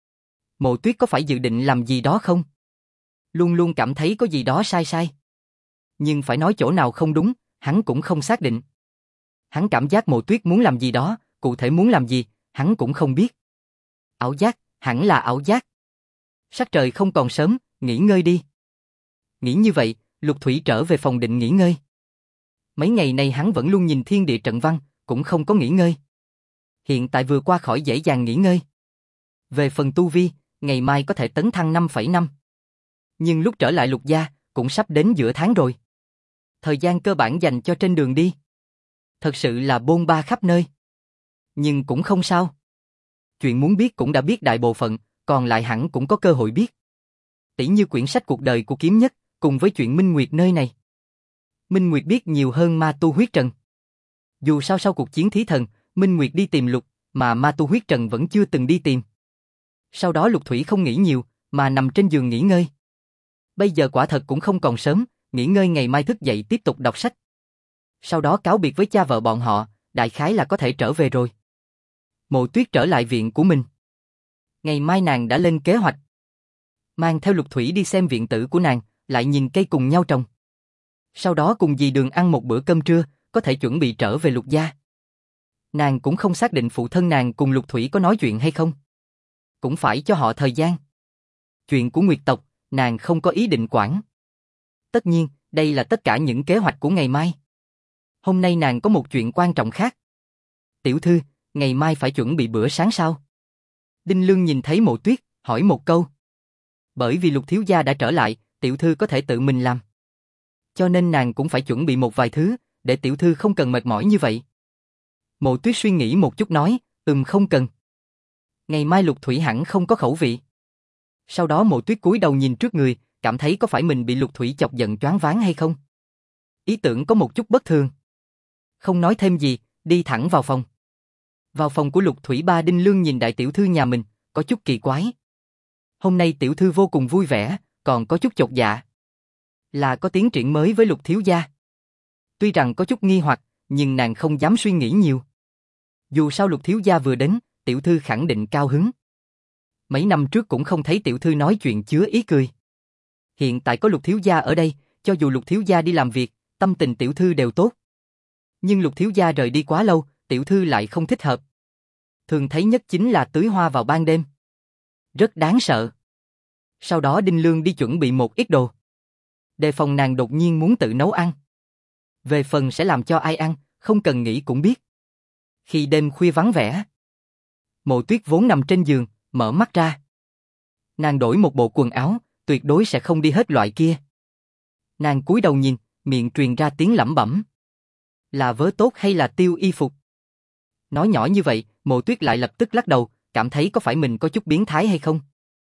Mộ Tuyết có phải dự định làm gì đó không? Luôn luôn cảm thấy có gì đó sai sai. Nhưng phải nói chỗ nào không đúng, hắn cũng không xác định. Hắn cảm giác Mộ Tuyết muốn làm gì đó, cụ thể muốn làm gì, hắn cũng không biết. Ảo giác, hẳn là ảo giác. Sắc trời không còn sớm, nghỉ ngơi đi. Nghĩ như vậy, Lục Thủy trở về phòng định nghỉ ngơi. Mấy ngày nay hắn vẫn luôn nhìn thiên địa trận văn, cũng không có nghỉ ngơi. Hiện tại vừa qua khỏi dễ dàng nghỉ ngơi. Về phần tu vi, ngày mai có thể tấn thăng 5,5. Nhưng lúc trở lại Lục gia, cũng sắp đến giữa tháng rồi. Thời gian cơ bản dành cho trên đường đi. Thật sự là bôn ba khắp nơi. Nhưng cũng không sao. Chuyện muốn biết cũng đã biết đại bộ phận, còn lại hẳn cũng có cơ hội biết. Tỉ như quyển sách cuộc đời của Kiếm Nhất, cùng với chuyện Minh Nguyệt nơi này. Minh Nguyệt biết nhiều hơn Ma Tu Huyết Trần. Dù sao sau cuộc chiến thí thần, Minh Nguyệt đi tìm Lục, mà Ma Tu Huyết Trần vẫn chưa từng đi tìm. Sau đó Lục Thủy không nghĩ nhiều, mà nằm trên giường nghỉ ngơi. Bây giờ quả thật cũng không còn sớm, nghỉ ngơi ngày mai thức dậy tiếp tục đọc sách. Sau đó cáo biệt với cha vợ bọn họ, đại khái là có thể trở về rồi. Mộ Tuyết trở lại viện của mình. Ngày mai nàng đã lên kế hoạch. Mang theo Lục Thủy đi xem viện tử của nàng, lại nhìn cây cùng nhau trồng. Sau đó cùng dì Đường ăn một bữa cơm trưa, có thể chuẩn bị trở về Lục gia. Nàng cũng không xác định phụ thân nàng cùng Lục Thủy có nói chuyện hay không. Cũng phải cho họ thời gian. Chuyện của Nguyệt tộc, nàng không có ý định quản. Tất nhiên, đây là tất cả những kế hoạch của ngày mai. Hôm nay nàng có một chuyện quan trọng khác. Tiểu thư, ngày mai phải chuẩn bị bữa sáng sao? Đinh Lương nhìn thấy Mộ Tuyết, hỏi một câu. Bởi vì Lục thiếu gia đã trở lại, tiểu thư có thể tự mình làm. Cho nên nàng cũng phải chuẩn bị một vài thứ, để tiểu thư không cần mệt mỏi như vậy. Mộ Tuyết suy nghĩ một chút nói, không cần. Ngày mai Lục Thủy hẳn không có khẩu vị. Sau đó Mộ Tuyết cúi đầu nhìn trước người, cảm thấy có phải mình bị Lục Thủy chọc giận choáng váng hay không? Ý tưởng có một chút bất thường. Không nói thêm gì, đi thẳng vào phòng. Vào phòng của Lục Thủy, ba Đinh Lương nhìn đại tiểu thư nhà mình, có chút kỳ quái. Hôm nay tiểu thư vô cùng vui vẻ, còn có chút chột dạ. Là có tiến triển mới với Lục thiếu gia. Tuy rằng có chút nghi hoặc, nhưng nàng không dám suy nghĩ nhiều. Dù sao Lục thiếu gia vừa đến, tiểu thư khẳng định cao hứng. Mấy năm trước cũng không thấy tiểu thư nói chuyện chứa ý cười. Hiện tại có Lục thiếu gia ở đây, cho dù Lục thiếu gia đi làm việc, tâm tình tiểu thư đều tốt. Nhưng Lục thiếu gia rời đi quá lâu, tiểu thư lại không thích hợp. Thường thấy nhất chính là tưới hoa vào ban đêm. Rất đáng sợ. Sau đó Đinh Lương đi chuẩn bị một ít đồ. Đề phòng nàng đột nhiên muốn tự nấu ăn. Về phần sẽ làm cho ai ăn, không cần nghĩ cũng biết. Khi đêm khuya vắng vẻ, Mộ Tuyết vốn nằm trên giường, mở mắt ra. Nàng đổi một bộ quần áo, tuyệt đối sẽ không đi hết loại kia. Nàng cúi đầu nhìn, miệng truyền ra tiếng lẩm bẩm. Là vớ tốt hay là tiêu y phục? Nói nhỏ như vậy, Mộ Tuyết lại lập tức lắc đầu, cảm thấy có phải mình có chút biến thái hay không?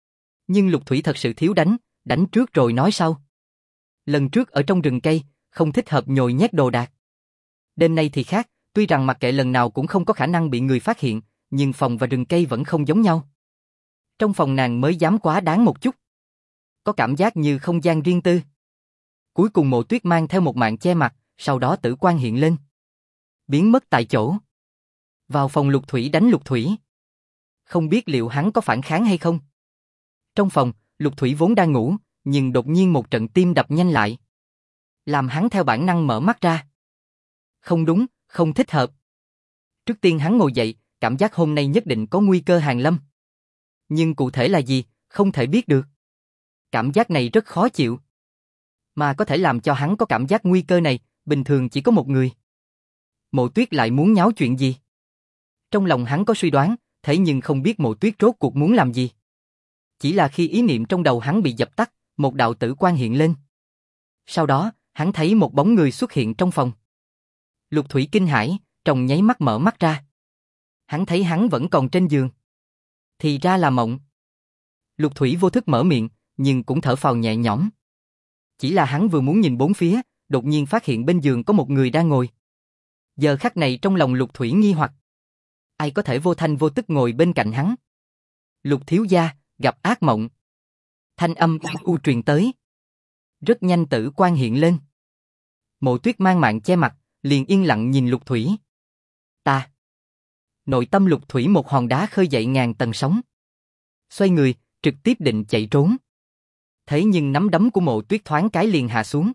Nhưng Lục Thủy thật sự thiếu đánh, đánh trước rồi nói sau. Lần trước ở trong rừng cây, không thích hợp nhồi nhét đồ đạc. Đêm nay thì khác, tuy rằng mặc kệ lần nào cũng không có khả năng bị người phát hiện, nhưng phòng và rừng cây vẫn không giống nhau. Trong phòng nàng mới dám quá đáng một chút. Có cảm giác như không gian riêng tư. Cuối cùng Mộ Tuyết mang theo một mạng che mặt, sau đó tử quang hiện lên. Biến mất tại chỗ. Vào phòng Lục Thủy đánh Lục Thủy. Không biết liệu hắn có phản kháng hay không. Trong phòng, Lục Thủy vốn đang ngủ, nhưng đột nhiên một trận tim đập nhanh lại. Làm hắn theo bản năng mở mắt ra. Không đúng, không thích hợp. Trước tiên hắn ngồi dậy, cảm giác hôm nay nhất định có nguy cơ hàng lâm. Nhưng cụ thể là gì, không thể biết được. Cảm giác này rất khó chịu. Mà có thể làm cho hắn có cảm giác nguy cơ này, bình thường chỉ có một người. Mộ Tuyết lại muốn nháo chuyện gì? Trong lòng hắn có suy đoán, thế nhưng không biết Mộ Tuyết rốt cuộc muốn làm gì. Chỉ là khi ý niệm trong đầu hắn bị dập tắt, một đạo tử quang hiện lên. Sau đó, hắn thấy một bóng người xuất hiện trong phòng. Lục Thủy kinh hãi, trong nháy mắt mở mắt ra. Hắn thấy hắn vẫn còn trên giường. Thì ra là mộng. Lục Thủy vô thức mở miệng, nhưng cũng thở phào nhẹ nhõm. Chỉ là hắn vừa muốn nhìn bốn phía, đột nhiên phát hiện bên giường có một người đang ngồi. Giờ khắc này trong lòng Lục Thủy nghi hoặc. Ai có thể vô thanh vô tức ngồi bên cạnh hắn? Lục thiếu gia, gặp ác mộng. Thanh âm u truyền tới. Rất nhanh tử quang hiện lên. Mộ Tuyết mang mạng che mặt, liền yên lặng nhìn Lục Thủy. Ta. Nội tâm Lục Thủy một hòn đá khơi dậy ngàn tầng sóng. Xoay người, trực tiếp định chạy trốn. Thế nhưng nắm đấm của Mộ Tuyết thoáng cái liền hạ xuống.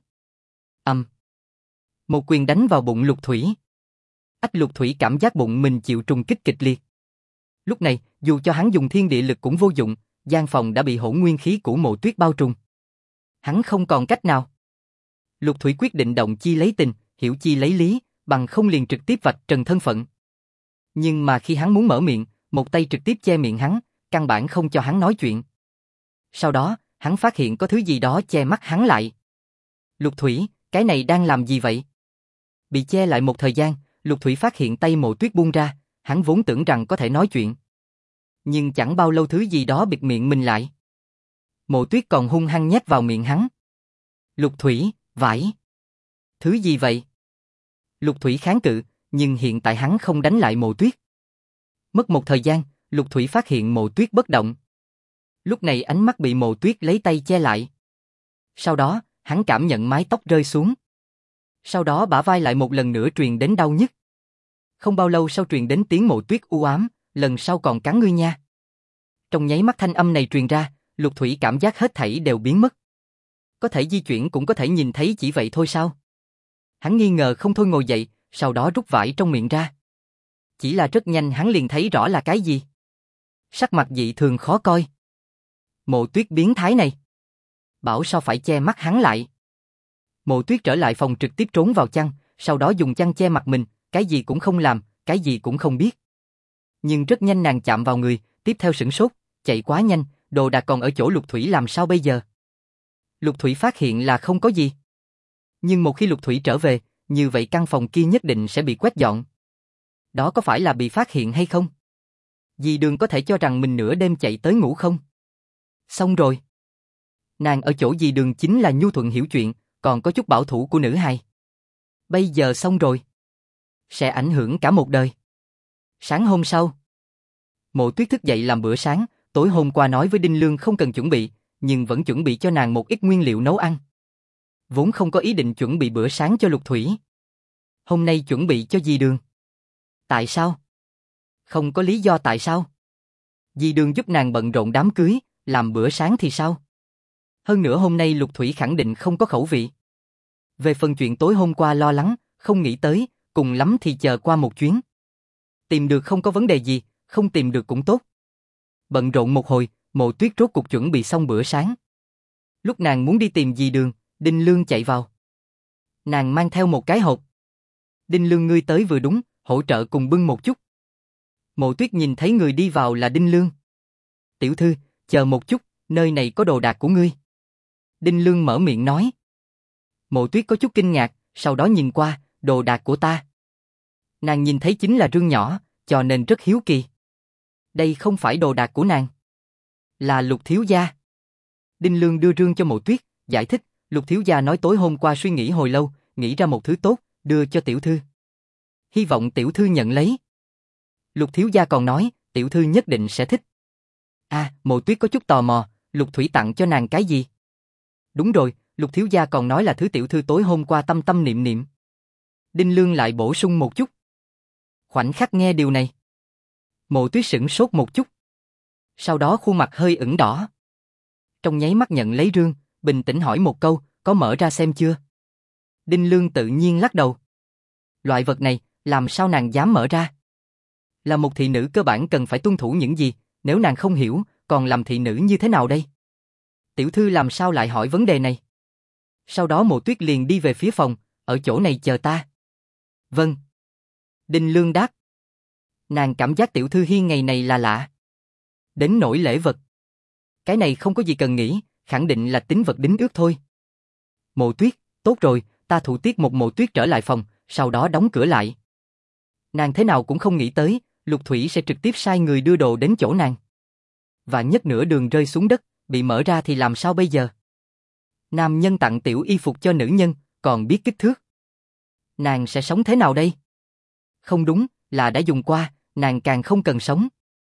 Một quyền đánh vào bụng Lục Thủy. Lục Thủy cảm giác bụng mình chịu trùng kích kịch liệt. Lúc này, dù cho hắn dùng thiên địa lực cũng vô dụng, gian phòng đã bị hỗn nguyên khí của Mộ Tuyết bao trùm. Hắn không còn cách nào. Lục Thủy quyết định động chi lấy tình, hiểu chi lấy lý, bằng không liền trực tiếp vạch trần thân phận. Nhưng mà khi hắn muốn mở miệng, một tay trực tiếp che miệng hắn, căn bản không cho hắn nói chuyện. Sau đó, hắn phát hiện có thứ gì đó che mắt hắn lại. Lục Thủy, cái này đang làm gì vậy? Bị che lại một thời gian, Lục Thủy phát hiện tay Mộ Tuyết buông ra, hắn vốn tưởng rằng có thể nói chuyện. Nhưng chẳng bao lâu thứ gì đó bịt miệng mình lại. Mộ Tuyết còn hung hăng nhét vào miệng hắn. Lục Thủy, vải. Thứ gì vậy? Lục Thủy kháng cự, nhưng hiện tại hắn không đánh lại Mộ Tuyết. Mất một thời gian, Lục Thủy phát hiện Mộ Tuyết bất động. Lúc này ánh mắt bị Mộ Tuyết lấy tay che lại. Sau đó, hắn cảm nhận mái tóc rơi xuống. Sau đó bả vai lại một lần nữa truyền đến đau nhức. Không bao lâu sau truyền đến tiếng Mộ Tuyết u ám, lần sau còn cắn ngươi nha. Trong nháy mắt thanh âm này truyền ra, Lục Thủy cảm giác hết thảy đều biến mất. Có thể di chuyển cũng có thể nhìn thấy chỉ vậy thôi sao? Hắn nghi ngờ không thôi ngồi dậy, sau đó rút vải trong miệng ra. Chỉ là rất nhanh hắn liền thấy rõ là cái gì. Sắc mặt dị thường khó coi. Mộ Tuyết biến thái này. Bảo sao phải che mắt hắn lại. Mộ Tuyết trở lại phòng trực tiếp trốn vào chăn, sau đó dùng chăn che mặt mình, cái gì cũng không làm, cái gì cũng không biết. Nhưng rất nhanh nàng chạm vào người, tiếp theo sửng sốt, chạy quá nhanh, đồ đạc còn ở chỗ Lục Thủy làm sao bây giờ? Lục Thủy phát hiện là không có gì. Nhưng một khi Lục Thủy trở về, như vậy căn phòng kia nhất định sẽ bị quét dọn. Đó có phải là bị phát hiện hay không? Dì Đường có thể cho rằng mình nửa đêm chạy tới ngủ không? Xong rồi. Nàng ở chỗ dì Đường chính là nhu thuận hiểu chuyện, còn có chút bảo thủ của nữ hài. Bây giờ xong rồi. Sẽ ảnh hưởng cả một đời. Sáng hôm sau, Mộ Tuyết thức dậy làm bữa sáng, tối hôm qua nói với Đinh Lương không cần chuẩn bị, nhưng vẫn chuẩn bị cho nàng một ít nguyên liệu nấu ăn. Vốn không có ý định chuẩn bị bữa sáng cho Lục Thủy. Hôm nay chuẩn bị cho dì Đường. Tại sao? Không có lý do tại sao. Dì Đường giúp nàng bận rộn đám cưới, làm bữa sáng thì sao? Hơn nữa hôm nay Lục Thủy khẳng định không có khẩu vị. Về phần chuyện tối hôm qua lo lắng, không nghĩ tới, cùng lắm thì chờ qua một chuyến. Tìm được không có vấn đề gì, không tìm được cũng tốt. Bận rộn một hồi, Mộ Tuyết rốt cuộc chuẩn bị xong bữa sáng. Lúc nàng muốn đi tìm dì Đường, Đinh Lương chạy vào. Nàng mang theo một cái hộp. Đinh Lương ngươi tới vừa đúng, hỗ trợ cùng bưng một chút. Mộ Tuyết nhìn thấy người đi vào là Đinh Lương. Tiểu thư, chờ một chút, nơi này có đồ đạc của ngươi. Đinh Lương mở miệng nói. Mộ Tuyết có chút kinh ngạc, sau đó nhìn qua, đồ đạc của ta. Nàng nhìn thấy chính là rương nhỏ, cho nên rất hiếu kỳ. Đây không phải đồ đạc của nàng. Là Lục thiếu gia. Đinh Lương đưa rương cho Mộ Tuyết, giải thích, Lục thiếu gia nói tối hôm qua suy nghĩ hồi lâu, nghĩ ra một thứ tốt, đưa cho tiểu thư. Hy vọng tiểu thư nhận lấy. Lục thiếu gia còn nói, tiểu thư nhất định sẽ thích. Mộ Tuyết có chút tò mò, Lục Thủy tặng cho nàng cái gì? Đúng rồi, Lục thiếu gia còn nói là thứ tiểu thư tối hôm qua tâm tâm niệm niệm. Đinh Lương lại bổ sung một chút. Khoảnh khắc nghe điều này, Mộ Tuyết sửng sốt một chút. Sau đó khuôn mặt hơi ửng đỏ. Trong nháy mắt nhận lấy rương, bình tĩnh hỏi một câu, có mở ra xem chưa? Đinh Lương tự nhiên lắc đầu. Loại vật này, làm sao nàng dám mở ra? Là một thị nữ cơ bản cần phải tuân thủ những gì, nếu nàng không hiểu, còn làm thị nữ như thế nào đây? Tiểu thư làm sao lại hỏi vấn đề này? Sau đó Mộ Tuyết liền đi về phía phòng, ở chỗ này chờ ta. Vâng. Đinh Lương đáp. Nàng cảm giác tiểu thư Hiên ngày này là lạ. Đến nỗi lễ vật. Cái này không có gì cần nghĩ, khẳng định là tín vật đính ước thôi. Mộ Tuyết, tốt rồi, ta thủ tiết một Mộ Tuyết trở lại phòng, sau đó đóng cửa lại. Nàng thế nào cũng không nghĩ tới, Lục Thủy sẽ trực tiếp sai người đưa đồ đến chỗ nàng. Và nhất nửa đường rơi xuống đất, bị mở ra thì làm sao bây giờ? Nam nhân tặng tiểu y phục cho nữ nhân, còn biết kích thước. Nàng sẽ sống thế nào đây? Không đúng, là đã dùng qua, nàng càng không cần sống.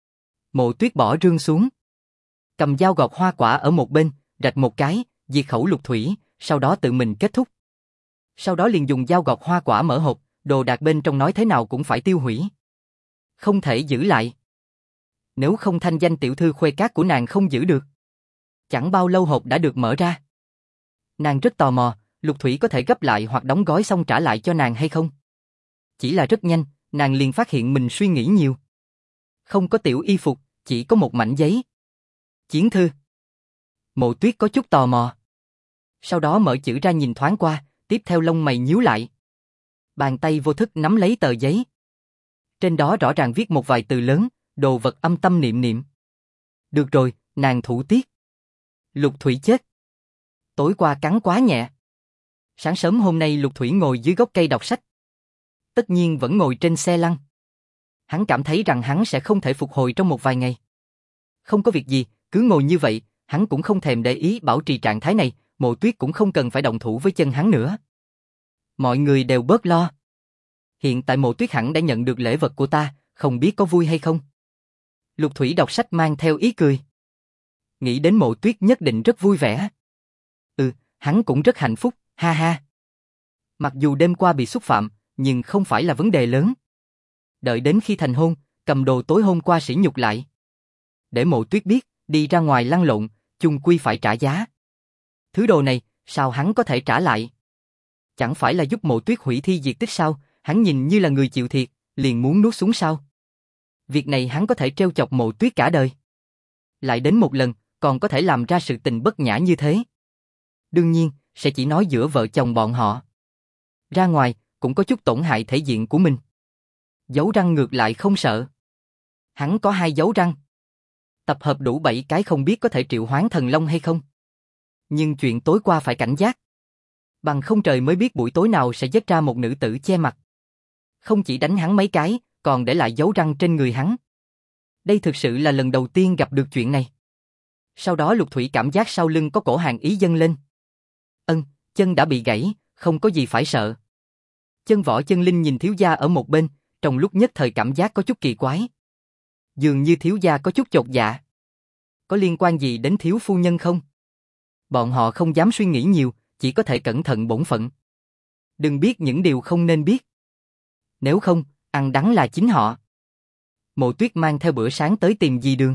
Mộ Tuyết bỏ rương xuống. Cầm dao gọt hoa quả ở một bên, rạch một cái, diệt khẩu Lục Thủy, sau đó tự mình kết thúc. Sau đó liền dùng dao gọt hoa quả mở hộp, đồ đạc bên trong nói thế nào cũng phải tiêu hủy. Không thể giữ lại. Nếu không thanh danh tiểu thư Khuê Cát của nàng không giữ được. Chẳng bao lâu hộp đã được mở ra. Nàng rất tò mò, Lục Thủy có thể gấp lại hoặc đóng gói xong trả lại cho nàng hay không? Chỉ là rất nhanh, nàng liền phát hiện mình suy nghĩ nhiều. Không có tiểu y phục, chỉ có một mảnh giấy. Chiến thư. Mộ Tuyết có chút tò mò. Sau đó mở chữ ra nhìn thoáng qua, tiếp theo lông mày nhíu lại. Bàn tay vô thức nắm lấy tờ giấy. Trên đó rõ ràng viết một vài từ lớn, đồ vật âm tâm niệm niệm. Được rồi, nàng thủ tiết. Lục Thủy chết. Tối qua cắn quá nhẹ. Sáng sớm hôm nay Lục Thủy ngồi dưới gốc cây đọc sách. Tất nhiên vẫn ngồi trên xe lăn. Hắn cảm thấy rằng hắn sẽ không thể phục hồi trong một vài ngày. Không có việc gì, cứ ngồi như vậy, hắn cũng không thèm để ý bảo trì trạng thái này, Mộ Tuyết cũng không cần phải động thủ với chân hắn nữa. Mọi người đều bớt lo. Hiện tại Mộ Tuyết hẳn đã nhận được lễ vật của ta, không biết có vui hay không. Lục Thủy đọc sách mang theo ý cười. Nghĩ đến Mộ Tuyết nhất định rất vui vẻ. Hắn cũng rất hạnh phúc, ha ha. Mặc dù đêm qua bị xúc phạm, nhưng không phải là vấn đề lớn. Đợi đến khi thành hôn, cầm đồ tối hôm qua sỉ nhục lại. Để Mộ Tuyết biết, đi ra ngoài lăn lộn, chung quy phải trả giá. Thứ đồ này, sao hắn có thể trả lại? Chẳng phải là giúp Mộ Tuyết hủy thi diệt tích sao? Hắn nhìn như là người chịu thiệt, liền muốn nuốt xuống sao? Việc này hắn có thể trêu chọc Mộ Tuyết cả đời. Lại đến một lần, còn có thể làm ra sự tình bất nhã như thế. Đương nhiên, sẽ chỉ nói giữa vợ chồng bọn họ. Ra ngoài, cũng có chút tổn hại thể diện của mình. Dấu răng ngược lại không sợ. Hắn có 2 dấu răng. Tập hợp đủ 7 cái không biết có thể triệu hoán thần long hay không. Nhưng chuyện tối qua phải cảnh giác. Bằng không trời mới biết buổi tối nào sẽ dắt ra một nữ tử che mặt. Không chỉ đánh hắn mấy cái, còn để lại dấu răng trên người hắn. Đây thực sự là lần đầu tiên gặp được chuyện này. Sau đó Lục Thủy cảm giác sau lưng có cổ hàn ý dâng lên. Chân đã bị gãy, không có gì phải sợ. Chân Võ Chân Linh nhìn thiếu gia ở một bên, trong lúc nhất thời cảm giác có chút kỳ quái. Dường như thiếu gia có chút chột dạ. Có liên quan gì đến thiếu phu nhân không? Bọn họ không dám suy nghĩ nhiều, chỉ có thể cẩn thận bổn phận. Đừng biết những điều không nên biết. Nếu không, ăn đắng là chính họ. Mộ Tuyết mang theo bữa sáng tới tìm dì Đường.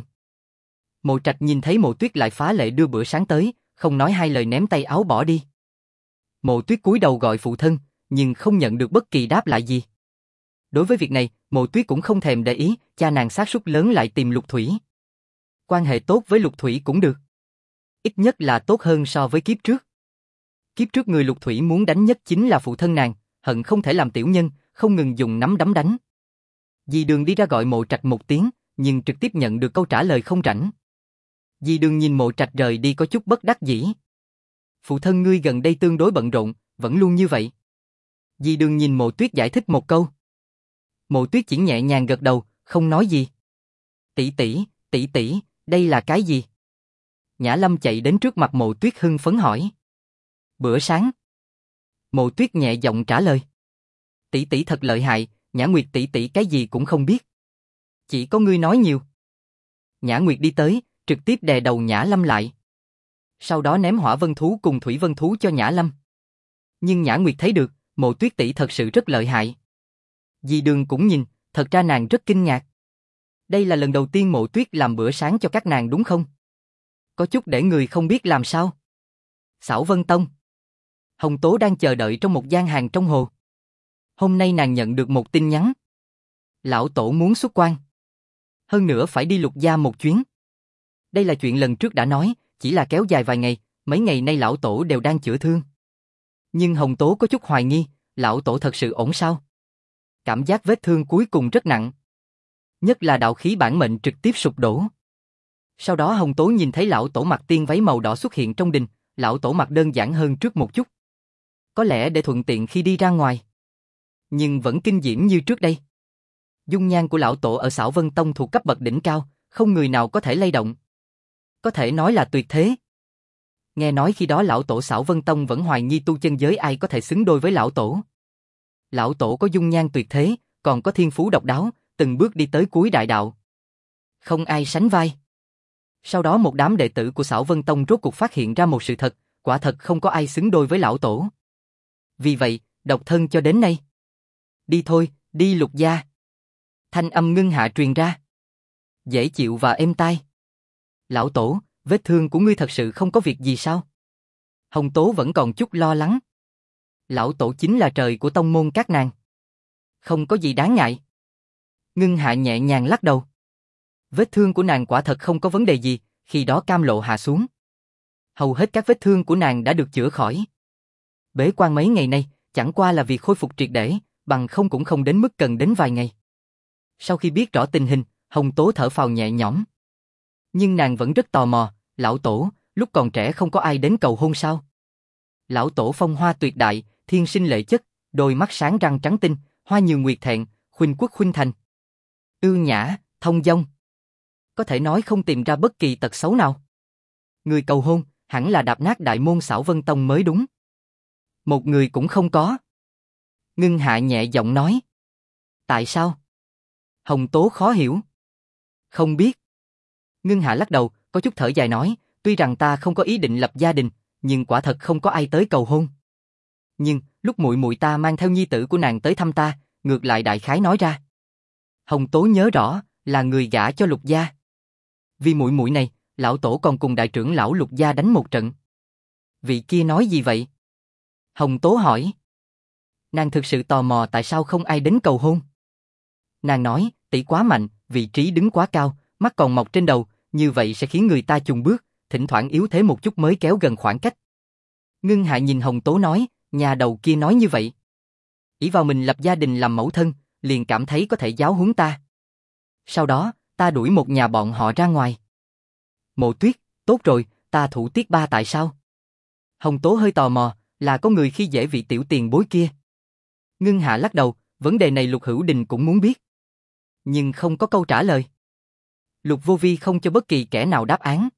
Mộ Trạch nhìn thấy Mộ Tuyết lại phá lệ đưa bữa sáng tới, không nói hai lời ném tay áo bỏ đi. Mộ Tuyết cúi đầu gọi phụ thân, nhưng không nhận được bất kỳ đáp lại gì. Đối với việc này, Mộ Tuyết cũng không thèm để ý, cha nàng xác suất lớn lại tìm Lục Thủy. Quan hệ tốt với Lục Thủy cũng được. Ít nhất là tốt hơn so với kiếp trước. Kiếp trước người Lục Thủy muốn đánh nhất chính là phụ thân nàng, hận không thể làm tiểu nhân, không ngừng dùng nắm đấm đánh. Dì Đường đi ra gọi Mộ Trạch một tiếng, nhưng trực tiếp nhận được câu trả lời không rảnh. Dì Đường nhìn Mộ Trạch rời đi có chút bất đắc dĩ. Phụ thân ngươi gần đây tương đối bận rộn, vẫn luôn như vậy. Dì Đường nhìn Mộ Tuyết giải thích một câu. Mộ Tuyết chỉ nhẹ nhàng gật đầu, không nói gì. Tỷ tỷ, đây là cái gì? Nhã Lâm chạy đến trước mặt Mộ Tuyết hưng phấn hỏi. Bữa sáng. Mộ Tuyết nhẹ giọng trả lời. Tỷ tỷ thật lợi hại, Nhã Nguyệt tỷ tỷ cái gì cũng không biết. Chỉ có ngươi nói nhiều. Nhã Nguyệt đi tới, trực tiếp đè đầu Nhã Lâm lại. Sau đó ném hỏa vân thú cùng thủy vân thú cho Nhã Lâm. Nhưng Nhã Nguyệt thấy được, Mộ Tuyết tỷ thật sự rất lợi hại. Dì Đường cũng nhìn, thật ra nàng rất kinh ngạc. Đây là lần đầu tiên Mộ Tuyết làm bữa sáng cho các nàng đúng không? Có chút để người không biết làm sao. Xảo Vân Tông. Hồng Tố đang chờ đợi trong một gian hàng trong hồ. Hôm nay nàng nhận được một tin nhắn. Lão Tổ muốn xuất quan. Hơn nữa phải đi Lục gia một chuyến. Đây là chuyện lần trước đã nói, chỉ là kéo dài vài ngày, mấy ngày nay Lão Tổ đều đang chữa thương. Nhưng Hồng Tố có chút hoài nghi, Lão Tổ thật sự ổn sao? Cảm giác vết thương cuối cùng rất nặng. Nhất là đạo khí bản mệnh trực tiếp sụp đổ. Sau đó Hồng Tố nhìn thấy Lão Tổ mặc tiên váy màu đỏ xuất hiện trong đình, Lão Tổ mặc đơn giản hơn trước một chút. Có lẽ để thuận tiện khi đi ra ngoài. Nhưng vẫn kinh diễm như trước đây. Dung nhan của Lão Tổ ở Xảo Vân Tông thuộc cấp bậc đỉnh cao, không người nào có thể lay động. Có thể nói là tuyệt thế. Nghe nói khi đó Lão Tổ Xảo Vân Tông vẫn hoài nghi tu chân giới ai có thể xứng đôi với Lão Tổ. Lão Tổ có dung nhan tuyệt thế, còn có thiên phú độc đáo, từng bước đi tới cuối đại đạo. Không ai sánh vai. Sau đó một đám đệ tử của Xảo Vân Tông rốt cuộc phát hiện ra một sự thật, quả thật không có ai xứng đôi với Lão Tổ. Vì vậy, độc thân cho đến nay. Đi thôi, đi Lục gia. Thanh âm ngưng hạ truyền ra. Dễ chịu và êm tai. Lão Tổ, vết thương của ngươi thật sự không có việc gì sao? Hồng Tố vẫn còn chút lo lắng. Lão Tổ chính là trời của tông môn các nàng. Không có gì đáng ngại. Ngưng hạ nhẹ nhàng lắc đầu. Vết thương của nàng quả thật không có vấn đề gì, khi đó cam lộ hạ xuống. Hầu hết các vết thương của nàng đã được chữa khỏi. Bế quan mấy ngày nay, chẳng qua là vì khôi phục triệt để, bằng không cũng không đến mức cần đến vài ngày. Sau khi biết rõ tình hình, Hồng Tố thở phào nhẹ nhõm. Nhưng nàng vẫn rất tò mò, Lão Tổ, lúc còn trẻ không có ai đến cầu hôn sao? Lão Tổ phong hoa tuyệt đại, thiên sinh lệ chất, đôi mắt sáng răng trắng tinh, hoa như nguyệt thẹn, khuynh quốc khuynh thành. Ưu nhã, thông dong. Có thể nói không tìm ra bất kỳ tật xấu nào. Người cầu hôn, hẳn là đạp nát đại môn Xảo Vân Tông mới đúng. Một người cũng không có. Ngưng hạ nhẹ giọng nói. Tại sao? Hồng Tố khó hiểu. Không biết. Ngưng hạ lắc đầu, có chút thở dài nói, tuy rằng ta không có ý định lập gia đình, nhưng quả thật không có ai tới cầu hôn. Nhưng, lúc muội muội ta mang theo nhi tử của nàng tới thăm ta, ngược lại đại khái nói ra. Hồng Tố nhớ rõ, là người gả cho Lục gia. Vì muội muội này, Lão Tổ còn cùng đại trưởng lão Lục gia đánh một trận. Vị kia nói gì vậy? Hồng Tố hỏi. Nàng thực sự tò mò tại sao không ai đến cầu hôn. Nàng nói, tỷ quá mạnh, vị trí đứng quá cao, mắt còn mọc trên đầu, như vậy sẽ khiến người ta chùng bước, thỉnh thoảng yếu thế một chút mới kéo gần khoảng cách. Ngưng hạ nhìn Hồng Tố nói, nhà đầu kia nói như vậy. Ỷ vào mình lập gia đình làm mẫu thân, liền cảm thấy có thể giáo huấn ta. Sau đó, ta đuổi một nhà bọn họ ra ngoài. Mộ Tuyết, tốt rồi, ta thủ tiết ba tại sao? Hồng Tố hơi tò mò, là có người khi dễ vị tiểu tiền bối kia. Ngưng hạ lắc đầu, vấn đề này Lục Hữu Đình cũng muốn biết. Nhưng không có câu trả lời. Lục Vô Vi không cho bất kỳ kẻ nào đáp án.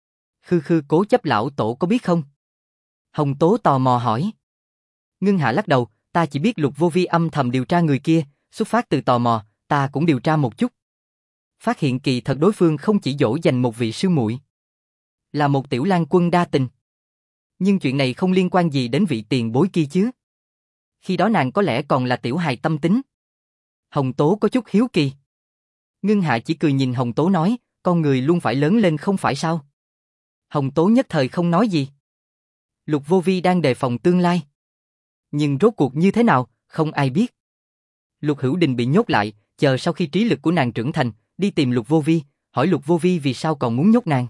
Khư khư cố chấp Lão Tổ có biết không? Hồng Tố tò mò hỏi. Ngưng hạ lắc đầu, ta chỉ biết Lục Vô Vi âm thầm điều tra người kia, xuất phát từ tò mò, ta cũng điều tra một chút. Phát hiện kỳ thật đối phương không chỉ dỗ dành một vị sư muội, là một tiểu lang quân đa tình. Nhưng chuyện này không liên quan gì đến vị tiền bối kia chứ. Khi đó nàng có lẽ còn là tiểu hài tâm tính. Hồng Tố có chút hiếu kỳ. Ngưng hạ chỉ cười nhìn Hồng Tố nói, con người luôn phải lớn lên không phải sao? Hồng Tố nhất thời không nói gì. Lục Vô Vi đang đề phòng tương lai. Nhưng rốt cuộc như thế nào, không ai biết. Lục Hữu Đình bị nhốt lại, chờ sau khi trí lực của nàng trưởng thành, đi tìm Lục Vô Vi, hỏi Lục Vô Vi vì sao còn muốn nhốt nàng.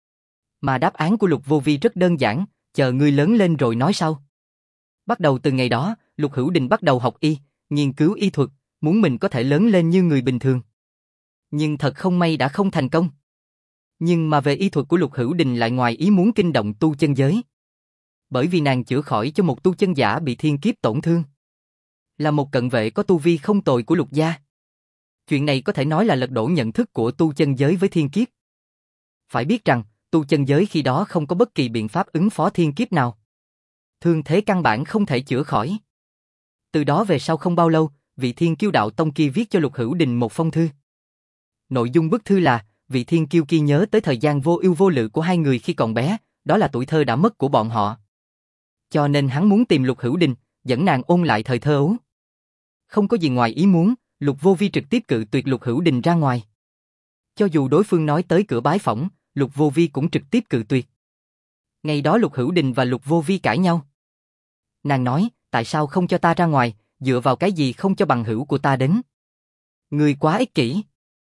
Mà đáp án của Lục Vô Vi rất đơn giản, chờ ngươi lớn lên rồi nói sau. Bắt đầu từ ngày đó, Lục Hữu Đình bắt đầu học y, nghiên cứu y thuật, muốn mình có thể lớn lên như người bình thường. Nhưng thật không may đã không thành công. Nhưng mà về y thuật của Lục Hữu Đình lại ngoài ý muốn kinh động tu chân giới. Bởi vì nàng chữa khỏi cho một tu chân giả bị thiên kiếp tổn thương. Là một cận vệ có tu vi không tồi của Lục gia. Chuyện này có thể nói là lật đổ nhận thức của tu chân giới với thiên kiếp. Phải biết rằng, tu chân giới khi đó không có bất kỳ biện pháp ứng phó thiên kiếp nào. Thương thế căn bản không thể chữa khỏi. Từ đó về sau không bao lâu, vị Thiên Kiêu đạo tông kia viết cho Lục Hữu Đình một phong thư. Nội dung bức thư là, vị Thiên Kiêu kia nhớ tới thời gian vô ưu vô lự của hai người khi còn bé, đó là tuổi thơ đã mất của bọn họ. Cho nên hắn muốn tìm Lục Hữu Đình, dẫn nàng ôn lại thời thơ ấu. Không có gì ngoài ý muốn, Lục Vô Vi trực tiếp cự tuyệt Lục Hữu Đình ra ngoài. Cho dù đối phương nói tới cửa bái phỏng, Lục Vô Vi cũng trực tiếp cự tuyệt. Ngày đó Lục Hữu Đình và Lục Vô Vi cãi nhau. Nàng nói, tại sao không cho ta ra ngoài, dựa vào cái gì không cho bằng hữu của ta đến? Người quá ích kỷ.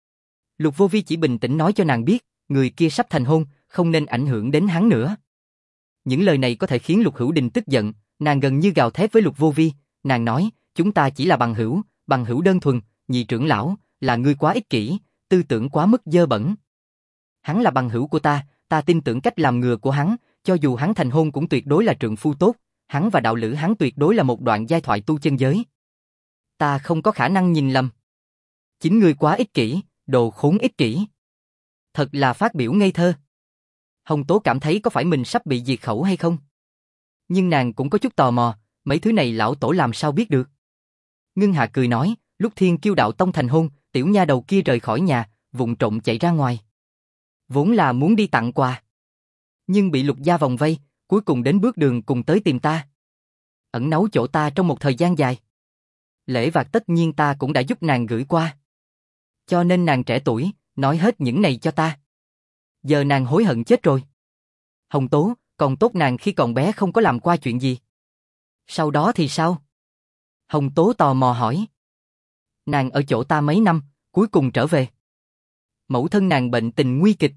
Lục Vô Vi chỉ bình tĩnh nói cho nàng biết, người kia sắp thành hôn, không nên ảnh hưởng đến hắn nữa. Những lời này có thể khiến Lục Hữu Đình tức giận, nàng gần như gào thét với Lục Vô Vi, nàng nói, chúng ta chỉ là bằng hữu đơn thuần, nhị trưởng lão, là ngươi quá ích kỷ, tư tưởng quá mức dơ bẩn. Hắn là bằng hữu của ta tin tưởng cách làm ngừa của hắn, cho dù hắn thành hôn cũng tuyệt đối là trượng phu tốt, hắn và đạo lữ hắn tuyệt đối là một đoạn giai thoại tu chân giới. Ta không có khả năng nhìn lầm. Chính ngươi quá ích kỷ, đồ khốn ích kỷ. Thật là phát biểu ngây thơ. Hồng Tố cảm thấy có phải mình sắp bị diệt khẩu hay không? Nhưng nàng cũng có chút tò mò, mấy thứ này lão tổ làm sao biết được? Ngưng Hà cười nói, lúc Thiên Kiêu đạo tông thành hôn, tiểu nha đầu kia rời khỏi nhà, vụng trộm chạy ra ngoài. Vốn là muốn đi tặng quà, nhưng bị Lục gia vòng vây, cuối cùng đến bước đường cùng tới tìm ta. Ẩn náu chỗ ta trong một thời gian dài. Lễ vật tất nhiên ta cũng đã giúp nàng gửi qua. Cho nên nàng trẻ tuổi, nói hết những này cho ta. Giờ nàng hối hận chết rồi. Hồng Tố, còn tốt nàng khi còn bé không có làm qua chuyện gì. Sau đó thì sao? Hồng Tố tò mò hỏi. Nàng ở chỗ ta mấy năm, cuối cùng trở về. Mẫu thân nàng bệnh tình nguy kịch.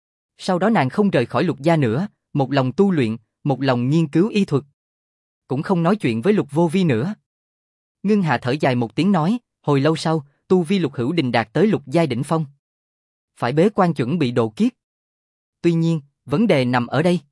Sau đó nàng không rời khỏi Lục gia nữa, một lòng tu luyện, một lòng nghiên cứu y thuật. Cũng không nói chuyện với Lục Vô Vi nữa. Ngưng Hà thở dài một tiếng nói, hồi lâu sau, tu vi Lục Hữu Đình đạt tới lục giai đỉnh phong. Phải bế quan chuẩn bị độ kiếp. Tuy nhiên, vấn đề nằm ở đây.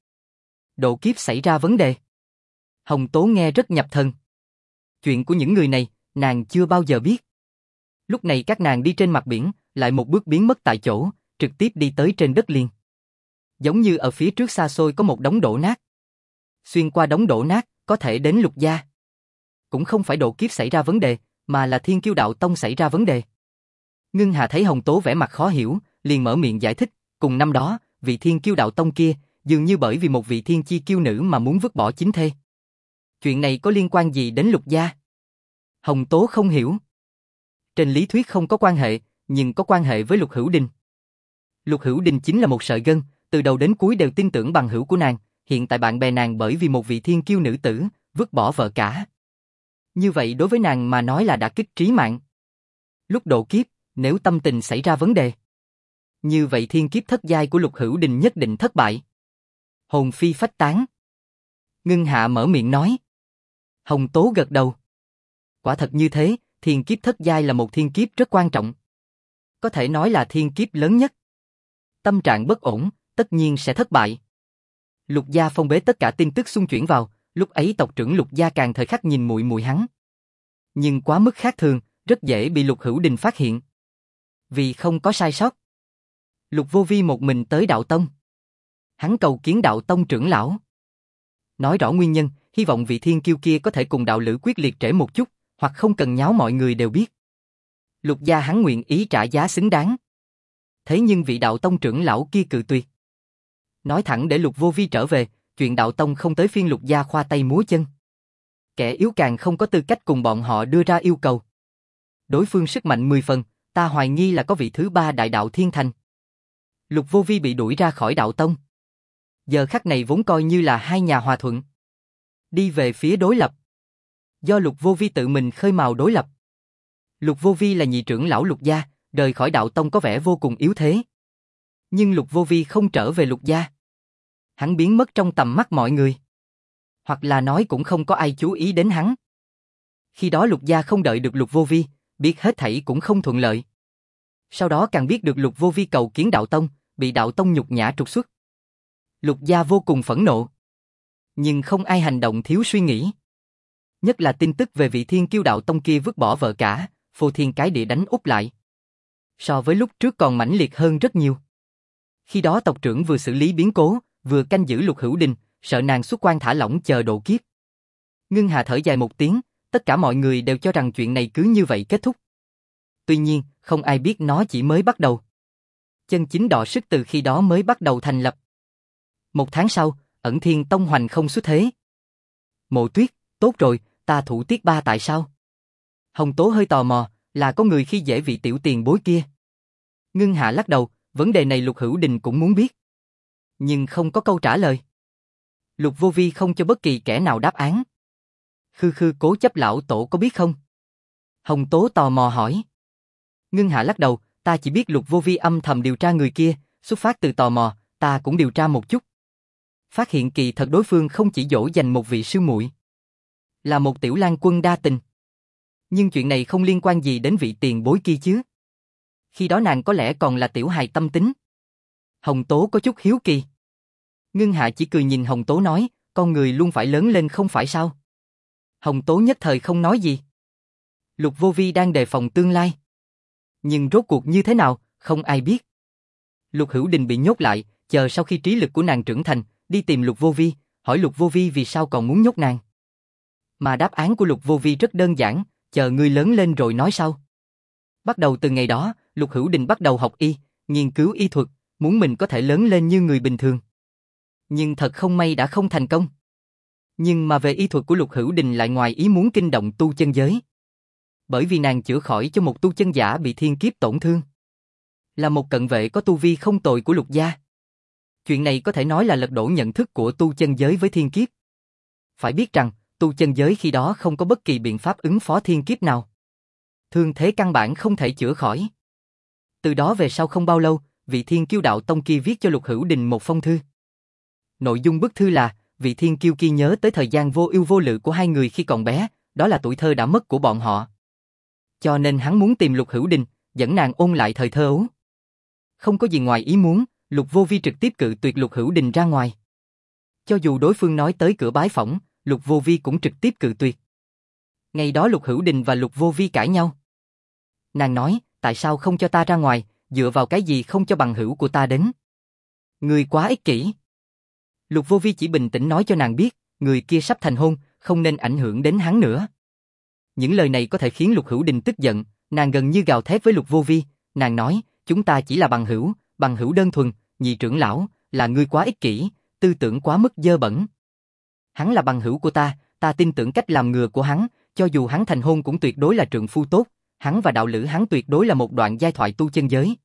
Độ kiếp xảy ra vấn đề. Hồng Tố nghe rất nhập thần. Chuyện của những người này, nàng chưa bao giờ biết. Lúc này các nàng đi trên mặt biển, lại một bước biến mất tại chỗ, trực tiếp đi tới trên đất liền. Giống như ở phía trước xa xôi có một đống đổ nát. Xuyên qua đống đổ nát, có thể đến Lục gia. Cũng không phải độ kiếp xảy ra vấn đề, mà là Thiên Kiêu đạo tông xảy ra vấn đề. Ngưng Hà thấy Hồng Tố vẻ mặt khó hiểu, liền mở miệng giải thích, cùng năm đó, vị Thiên Kiêu đạo tông kia, dường như bởi vì một vị thiên chi kiêu nữ mà muốn vứt bỏ chính thê. Chuyện này có liên quan gì đến Lục gia? Hồng Tố không hiểu. Trên lý thuyết không có quan hệ, nhưng có quan hệ với Lục Hữu Đình. Lục Hữu Đình chính là một sợi gân, từ đầu đến cuối đều tin tưởng bằng hữu của nàng, hiện tại bạn bè nàng bởi vì một vị thiên kiêu nữ tử, vứt bỏ vợ cả. Như vậy đối với nàng mà nói là đả kích trí mạng. Lúc độ kiếp, nếu tâm tình xảy ra vấn đề, như vậy thiên kiếp thất giai của Lục Hữu Đình nhất định thất bại. Hồn phi phách tán. Ngưng Hạ mở miệng nói. Hồng Tố gật đầu. Quả thật như thế, thiên kiếp thất giai là một thiên kiếp rất quan trọng. Có thể nói là thiên kiếp lớn nhất. Tâm trạng bất ổn, tất nhiên sẽ thất bại. Lục gia phong bế tất cả tin tức xung chuyển vào, lúc ấy tộc trưởng Lục gia càng thời khắc nhìn muội muội hắn. Nhưng quá mức khác thường, rất dễ bị Lục Hữu Đình phát hiện. Vì không có sai sót, Lục Vô Vi một mình tới đạo tông. Hắn cầu kiến đạo tông trưởng lão. Nói rõ nguyên nhân, hy vọng vị thiên kiêu kia có thể cùng đạo lữ quyết liệt trễ một chút, hoặc không cần nháo mọi người đều biết. Lục gia hắn nguyện ý trả giá xứng đáng. Thế nhưng vị đạo tông trưởng lão kia cự tuyệt. Nói thẳng để Lục Vô Vi trở về, chuyện đạo tông không tới phiên Lục gia khoa tay múa chân. Kẻ yếu càng không có tư cách cùng bọn họ đưa ra yêu cầu. Đối phương sức mạnh 10 phần, ta hoài nghi là có vị thứ ba đại đạo thiên thành. Lục Vô Vi bị đuổi ra khỏi đạo tông. Giờ khắc này vốn coi như là hai nhà hòa thuận. Đi về phía đối lập. Do Lục Vô Vi tự mình khơi mào đối lập. Lục Vô Vi là nhị trưởng lão Lục gia, rời khỏi đạo tông có vẻ vô cùng yếu thế. Nhưng Lục Vô Vi không trở về Lục gia. Hắn biến mất trong tầm mắt mọi người. Hoặc là nói cũng không có ai chú ý đến hắn. Khi đó Lục gia không đợi được Lục Vô Vi, biết hết thảy cũng không thuận lợi. Sau đó càng biết được Lục Vô Vi cầu kiến đạo tông, bị đạo tông nhục nhã trục xuất. Lục gia vô cùng phẫn nộ. Nhưng không ai hành động thiếu suy nghĩ. Nhất là tin tức về vị thiên kiêu đạo tông kia vứt bỏ vợ cả, phô thiên cái địa đánh úp lại. So với lúc trước còn mãnh liệt hơn rất nhiều. Khi đó tộc trưởng vừa xử lý biến cố, vừa canh giữ Lục Hữu Đình, sợ nàng xuất quan thả lỏng chờ độ kiếp. Ngưng Hà thở dài một tiếng, tất cả mọi người đều cho rằng chuyện này cứ như vậy kết thúc. Tuy nhiên, không ai biết nó chỉ mới bắt đầu. Chân chính đọ sức từ khi đó mới bắt đầu thành lập. 1 tháng sau, Ẩn Thiên Tông hoành không xuất thế. Mộ Tuyết, tốt rồi, ta thủ tiết 3 tại sao? Hồng Tố hơi tò mò, là có người khi dễ vị tiểu tiền bối kia. Ngưng Hạ lắc đầu, vấn đề này Lục Hữu Đình cũng muốn biết. Nhưng không có câu trả lời. Lục Vô Vi không cho bất kỳ kẻ nào đáp án. Khư khư cố chấp lão tổ có biết không? Hồng Tố tò mò hỏi. Ngưng Hạ lắc đầu, ta chỉ biết Lục Vô Vi âm thầm điều tra người kia, xuất phát từ tò mò, ta cũng điều tra một chút. Phát hiện kỳ thật đối phương không chỉ dỗ dành một vị sư muội, là một tiểu lang quân đa tình. Nhưng chuyện này không liên quan gì đến vị tiền bối kia chứ. Khi đó nàng có lẽ còn là tiểu hài tâm tính. Hồng Tố có chút hiếu kỳ. Ngưng Hạ chỉ cười nhìn Hồng Tố nói, con người luôn phải lớn lên không phải sao? Hồng Tố nhất thời không nói gì. Lục Vô Vi đang đề phòng tương lai. Nhưng rốt cuộc như thế nào, không ai biết. Lục Hữu Đình bị nhốt lại, chờ sau khi trí lực của nàng trưởng thành, đi tìm Lục Vô Vi, hỏi Lục Vô Vi vì sao còn muốn nhốt nàng. Mà đáp án của Lục Vô Vi rất đơn giản, chờ ngươi lớn lên rồi nói sau. Bắt đầu từ ngày đó, Lục Hữu Đình bắt đầu học y, nghiên cứu y thuật, muốn mình có thể lớn lên như người bình thường. Nhưng thật không may đã không thành công. Nhưng mà về y thuật của Lục Hữu Đình lại ngoài ý muốn kinh động tu chân giới. Bởi vì nàng chữa khỏi cho một tu chân giả bị thiên kiếp tổn thương. Là một cận vệ có tu vi không tồi của Lục gia. Chuyện này có thể nói là lật đổ nhận thức của tu chân giới với thiên kiếp. Phải biết rằng, tu chân giới khi đó không có bất kỳ biện pháp ứng phó thiên kiếp nào. Thương thế căn bản không thể chữa khỏi. Từ đó về sau không bao lâu, vị Thiên Kiêu đạo tông kia viết cho Lục Hữu Đình một phong thư. Nội dung bức thư là, vị Thiên Kiêu kia nhớ tới thời gian vô ưu vô lự của hai người khi còn bé, đó là tuổi thơ đã mất của bọn họ. Cho nên hắn muốn tìm Lục Hữu Đình, dẫn nàng ôn lại thời thơ ấu. Không có gì ngoài ý muốn, Lục Vô Vi trực tiếp cự tuyệt Lục Hữu Đình ra ngoài. Cho dù đối phương nói tới cửa bái phỏng, Lục Vô Vi cũng trực tiếp cự tuyệt. Ngày đó Lục Hữu Đình và Lục Vô Vi cãi nhau. Nàng nói, tại sao không cho ta ra ngoài, dựa vào cái gì không cho bằng hữu của ta đến? Người quá ích kỷ. Lục Vô Vi chỉ bình tĩnh nói cho nàng biết, người kia sắp thành hôn, không nên ảnh hưởng đến hắn nữa. Những lời này có thể khiến Lục Hữu Đình tức giận, nàng gần như gào thét với Lục Vô Vi, nàng nói, chúng ta chỉ là bằng hữu đơn thuần, nhị trưởng lão, là ngươi quá ích kỷ, tư tưởng quá mức dơ bẩn. Hắn là bằng hữu của ta, ta tin tưởng cách làm ngừa của hắn, cho dù hắn thành hôn cũng tuyệt đối là trượng phu tốt, hắn và đạo lữ hắn tuyệt đối là một đoạn giai thoại tu chân giới.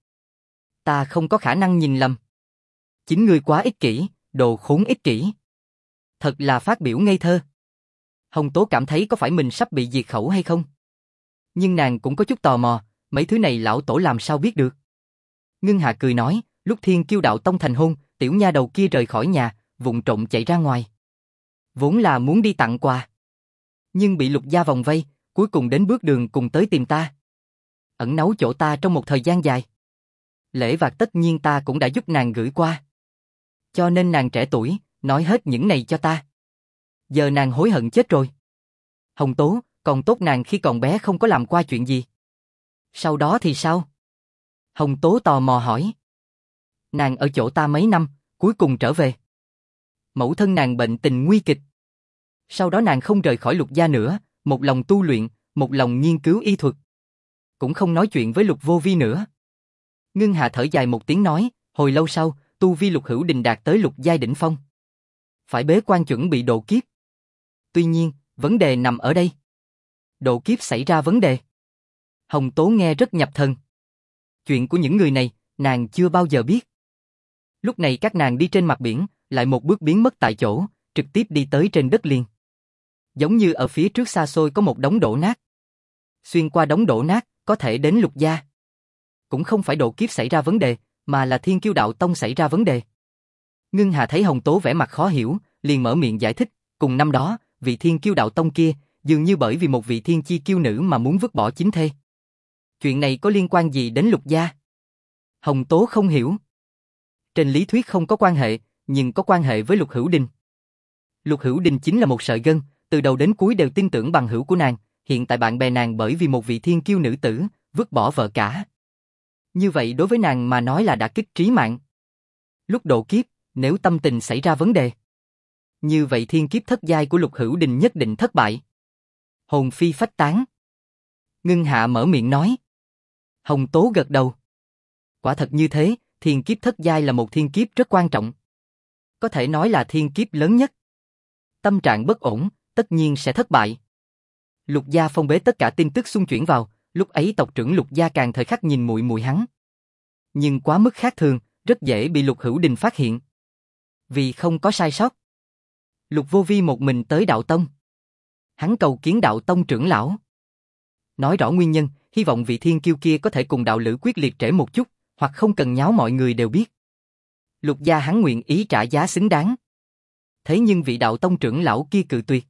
Ta không có khả năng nhìn lầm. Chính ngươi quá ích kỷ, đồ khốn ích kỷ. Thật là phát biểu ngây thơ. Hồng Tố cảm thấy có phải mình sắp bị diệt khẩu hay không? Nhưng nàng cũng có chút tò mò, mấy thứ này lão tổ làm sao biết được? Ngưng Hạ cười nói, lúc Thiên Kiêu đạo tông thành hôn, tiểu nha đầu kia rời khỏi nhà, vụng trộm chạy ra ngoài. Vốn là muốn đi tặng quà. Nhưng bị Lục gia vòng vây, cuối cùng đến bước đường cùng tới tìm ta. Ẩn náu chỗ ta trong một thời gian dài. Lễ vật tất nhiên ta cũng đã giúp nàng gửi qua. Cho nên nàng trẻ tuổi, nói hết những này cho ta. Giờ nàng hối hận chết rồi. Hồng Tố, còn tốt nàng khi còn bé không có làm qua chuyện gì. Sau đó thì sao? Hồng Tố tò mò hỏi. Nàng ở chỗ ta mấy năm, cuối cùng trở về. Mẫu thân nàng bệnh tình nguy kịch. Sau đó nàng không rời khỏi Lục gia nữa, một lòng tu luyện, một lòng nghiên cứu y thuật. Cũng không nói chuyện với Lục Vô Vi nữa. Ngưng Hạ thở dài một tiếng nói, hồi lâu sau, tu vi Lục Hữu Đình đạt tới lục giai đỉnh phong. Phải bế quan chuẩn bị độ kiếp. Tuy nhiên, vấn đề nằm ở đây. Độ kiếp xảy ra vấn đề. Hồng Tố nghe rất nhập thần. Chuyện của những người này, nàng chưa bao giờ biết. Lúc này các nàng đi trên mặt biển, lại một bước biến mất tại chỗ, trực tiếp đi tới trên đất liền. Giống như ở phía trước xa xôi có một đống đổ nát. Xuyên qua đống đổ nát, có thể đến Lục gia. Cũng không phải độ kiếp xảy ra vấn đề, mà là Thiên Kiêu đạo tông xảy ra vấn đề. Ngưng Hà thấy Hồng Tố vẻ mặt khó hiểu, liền mở miệng giải thích, cùng năm đó, vị Thiên Kiêu đạo tông kia, dường như bởi vì một vị thiên chi kiêu nữ mà muốn vứt bỏ chính thê. Chuyện này có liên quan gì đến Lục gia? Hồng Tố không hiểu. Trên lý thuyết không có quan hệ, nhưng có quan hệ với Lục Hữu Đình. Lục Hữu Đình chính là một sợi gân, từ đầu đến cuối đều tin tưởng bằng hữu của nàng, hiện tại bạn bè nàng bởi vì một vị thiên kiêu nữ tử, vứt bỏ vợ cả. Như vậy đối với nàng mà nói là đả kích trí mạng. Lúc độ kiếp, nếu tâm tình xảy ra vấn đề, như vậy thiên kiếp thất giai của Lục Hữu Đình nhất định thất bại. Hồn phi phách tán. Ngưng Hạ mở miệng nói. Hồng Tố gật đầu. Quả thật như thế, thiên kiếp thất giai là một thiên kiếp rất quan trọng. Có thể nói là thiên kiếp lớn nhất. Tâm trạng bất ổn, tất nhiên sẽ thất bại. Lục gia phong bế tất cả tin tức xung chuyển vào, lúc ấy tộc trưởng Lục gia càng thời khắc nhìn muội muội hắn. Nhưng quá mức khác thường, rất dễ bị Lục Hữu Đình phát hiện. Vì không có sai sót, Lục Vô Vi một mình tới đạo tông. Hắn cầu kiến đạo tông trưởng lão. Nói rõ nguyên nhân, hy vọng vị thiên kiêu kia có thể cùng đạo lữ quyết liệt trễ một chút, hoặc không cần nháo mọi người đều biết. Lục gia hắn nguyện ý trả giá xứng đáng. Thế nhưng vị đạo tông trưởng lão kia cự tuyệt.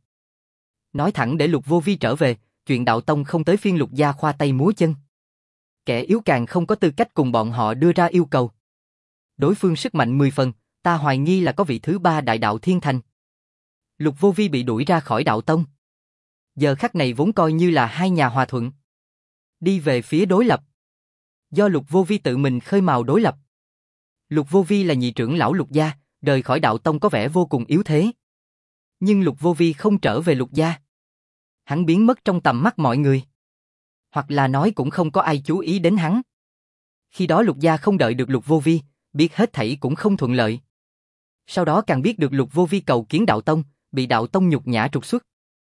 Nói thẳng để Lục Vô Vi trở về, chuyện đạo tông không tới phiên Lục gia khoa tay múa chân. Kẻ yếu càng không có tư cách cùng bọn họ đưa ra yêu cầu. Đối phương sức mạnh 10 phần, ta hoài nghi là có vị thứ ba đại đạo thiên thành. Lục Vô Vi bị đuổi ra khỏi đạo tông. Giờ khắc này vốn coi như là hai nhà hòa thuận. Đi về phía đối lập. Do Lục Vô Vi tự mình khơi mào đối lập. Lục Vô Vi là nhị trưởng lão Lục gia, rời khỏi đạo tông có vẻ vô cùng yếu thế. Nhưng Lục Vô Vi không trở về Lục gia. Hắn biến mất trong tầm mắt mọi người. Hoặc là nói cũng không có ai chú ý đến hắn. Khi đó Lục gia không đợi được Lục Vô Vi, biết hết thảy cũng không thuận lợi. Sau đó càng biết được Lục Vô Vi cầu kiến đạo tông, bị đạo tông nhục nhã trục xuất.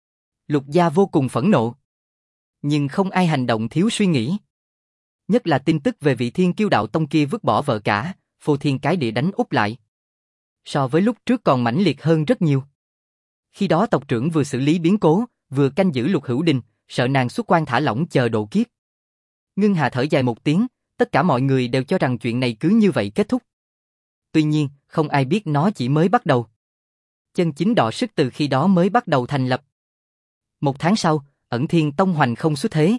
Lục gia vô cùng phẫn nộ. Nhưng không ai hành động thiếu suy nghĩ. Nhất là tin tức về vị thiên kiêu đạo tông kia vứt bỏ vợ cả, phô thiên cái địa đánh úp lại. So với lúc trước còn mãnh liệt hơn rất nhiều. Khi đó tộc trưởng vừa xử lý biến cố, vừa canh giữ Lục Hữu Đình, sợ nàng xuất quan thả lỏng chờ độ kiếp. Ngưng Hà thở dài một tiếng, tất cả mọi người đều cho rằng chuyện này cứ như vậy kết thúc. Tuy nhiên, không ai biết nó chỉ mới bắt đầu. Chân chính đọ sức từ khi đó mới bắt đầu thành lập. 1 tháng sau, Ẩn Thiên Tông hoành không xuất thế.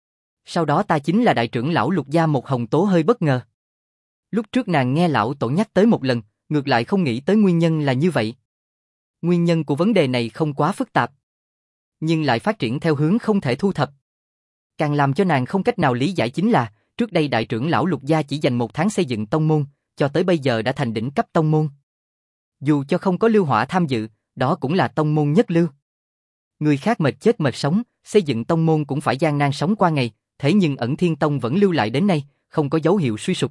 Sau đó ta chính là đại trưởng lão Lục gia. Một Hồng Tố hơi bất ngờ. Lúc trước nàng nghe lão tổ nhắc tới một lần, ngược lại không nghĩ tới nguyên nhân là như vậy. Nguyên nhân của vấn đề này không quá phức tạp, nhưng lại phát triển theo hướng không thể thu thập. Càng làm cho nàng không cách nào lý giải chính là, trước đây đại trưởng lão Lục gia chỉ dành 1 tháng xây dựng tông môn, cho tới bây giờ đã thành đỉnh cấp tông môn. Dù cho không có Lưu Hỏa tham dự, đó cũng là tông môn nhất lưu. Người khác mệt chết mệt sống, xây dựng tông môn cũng phải gian nan sống qua ngày, thế nhưng Ẩn Thiên Tông vẫn lưu lại đến nay, không có dấu hiệu suy sụp.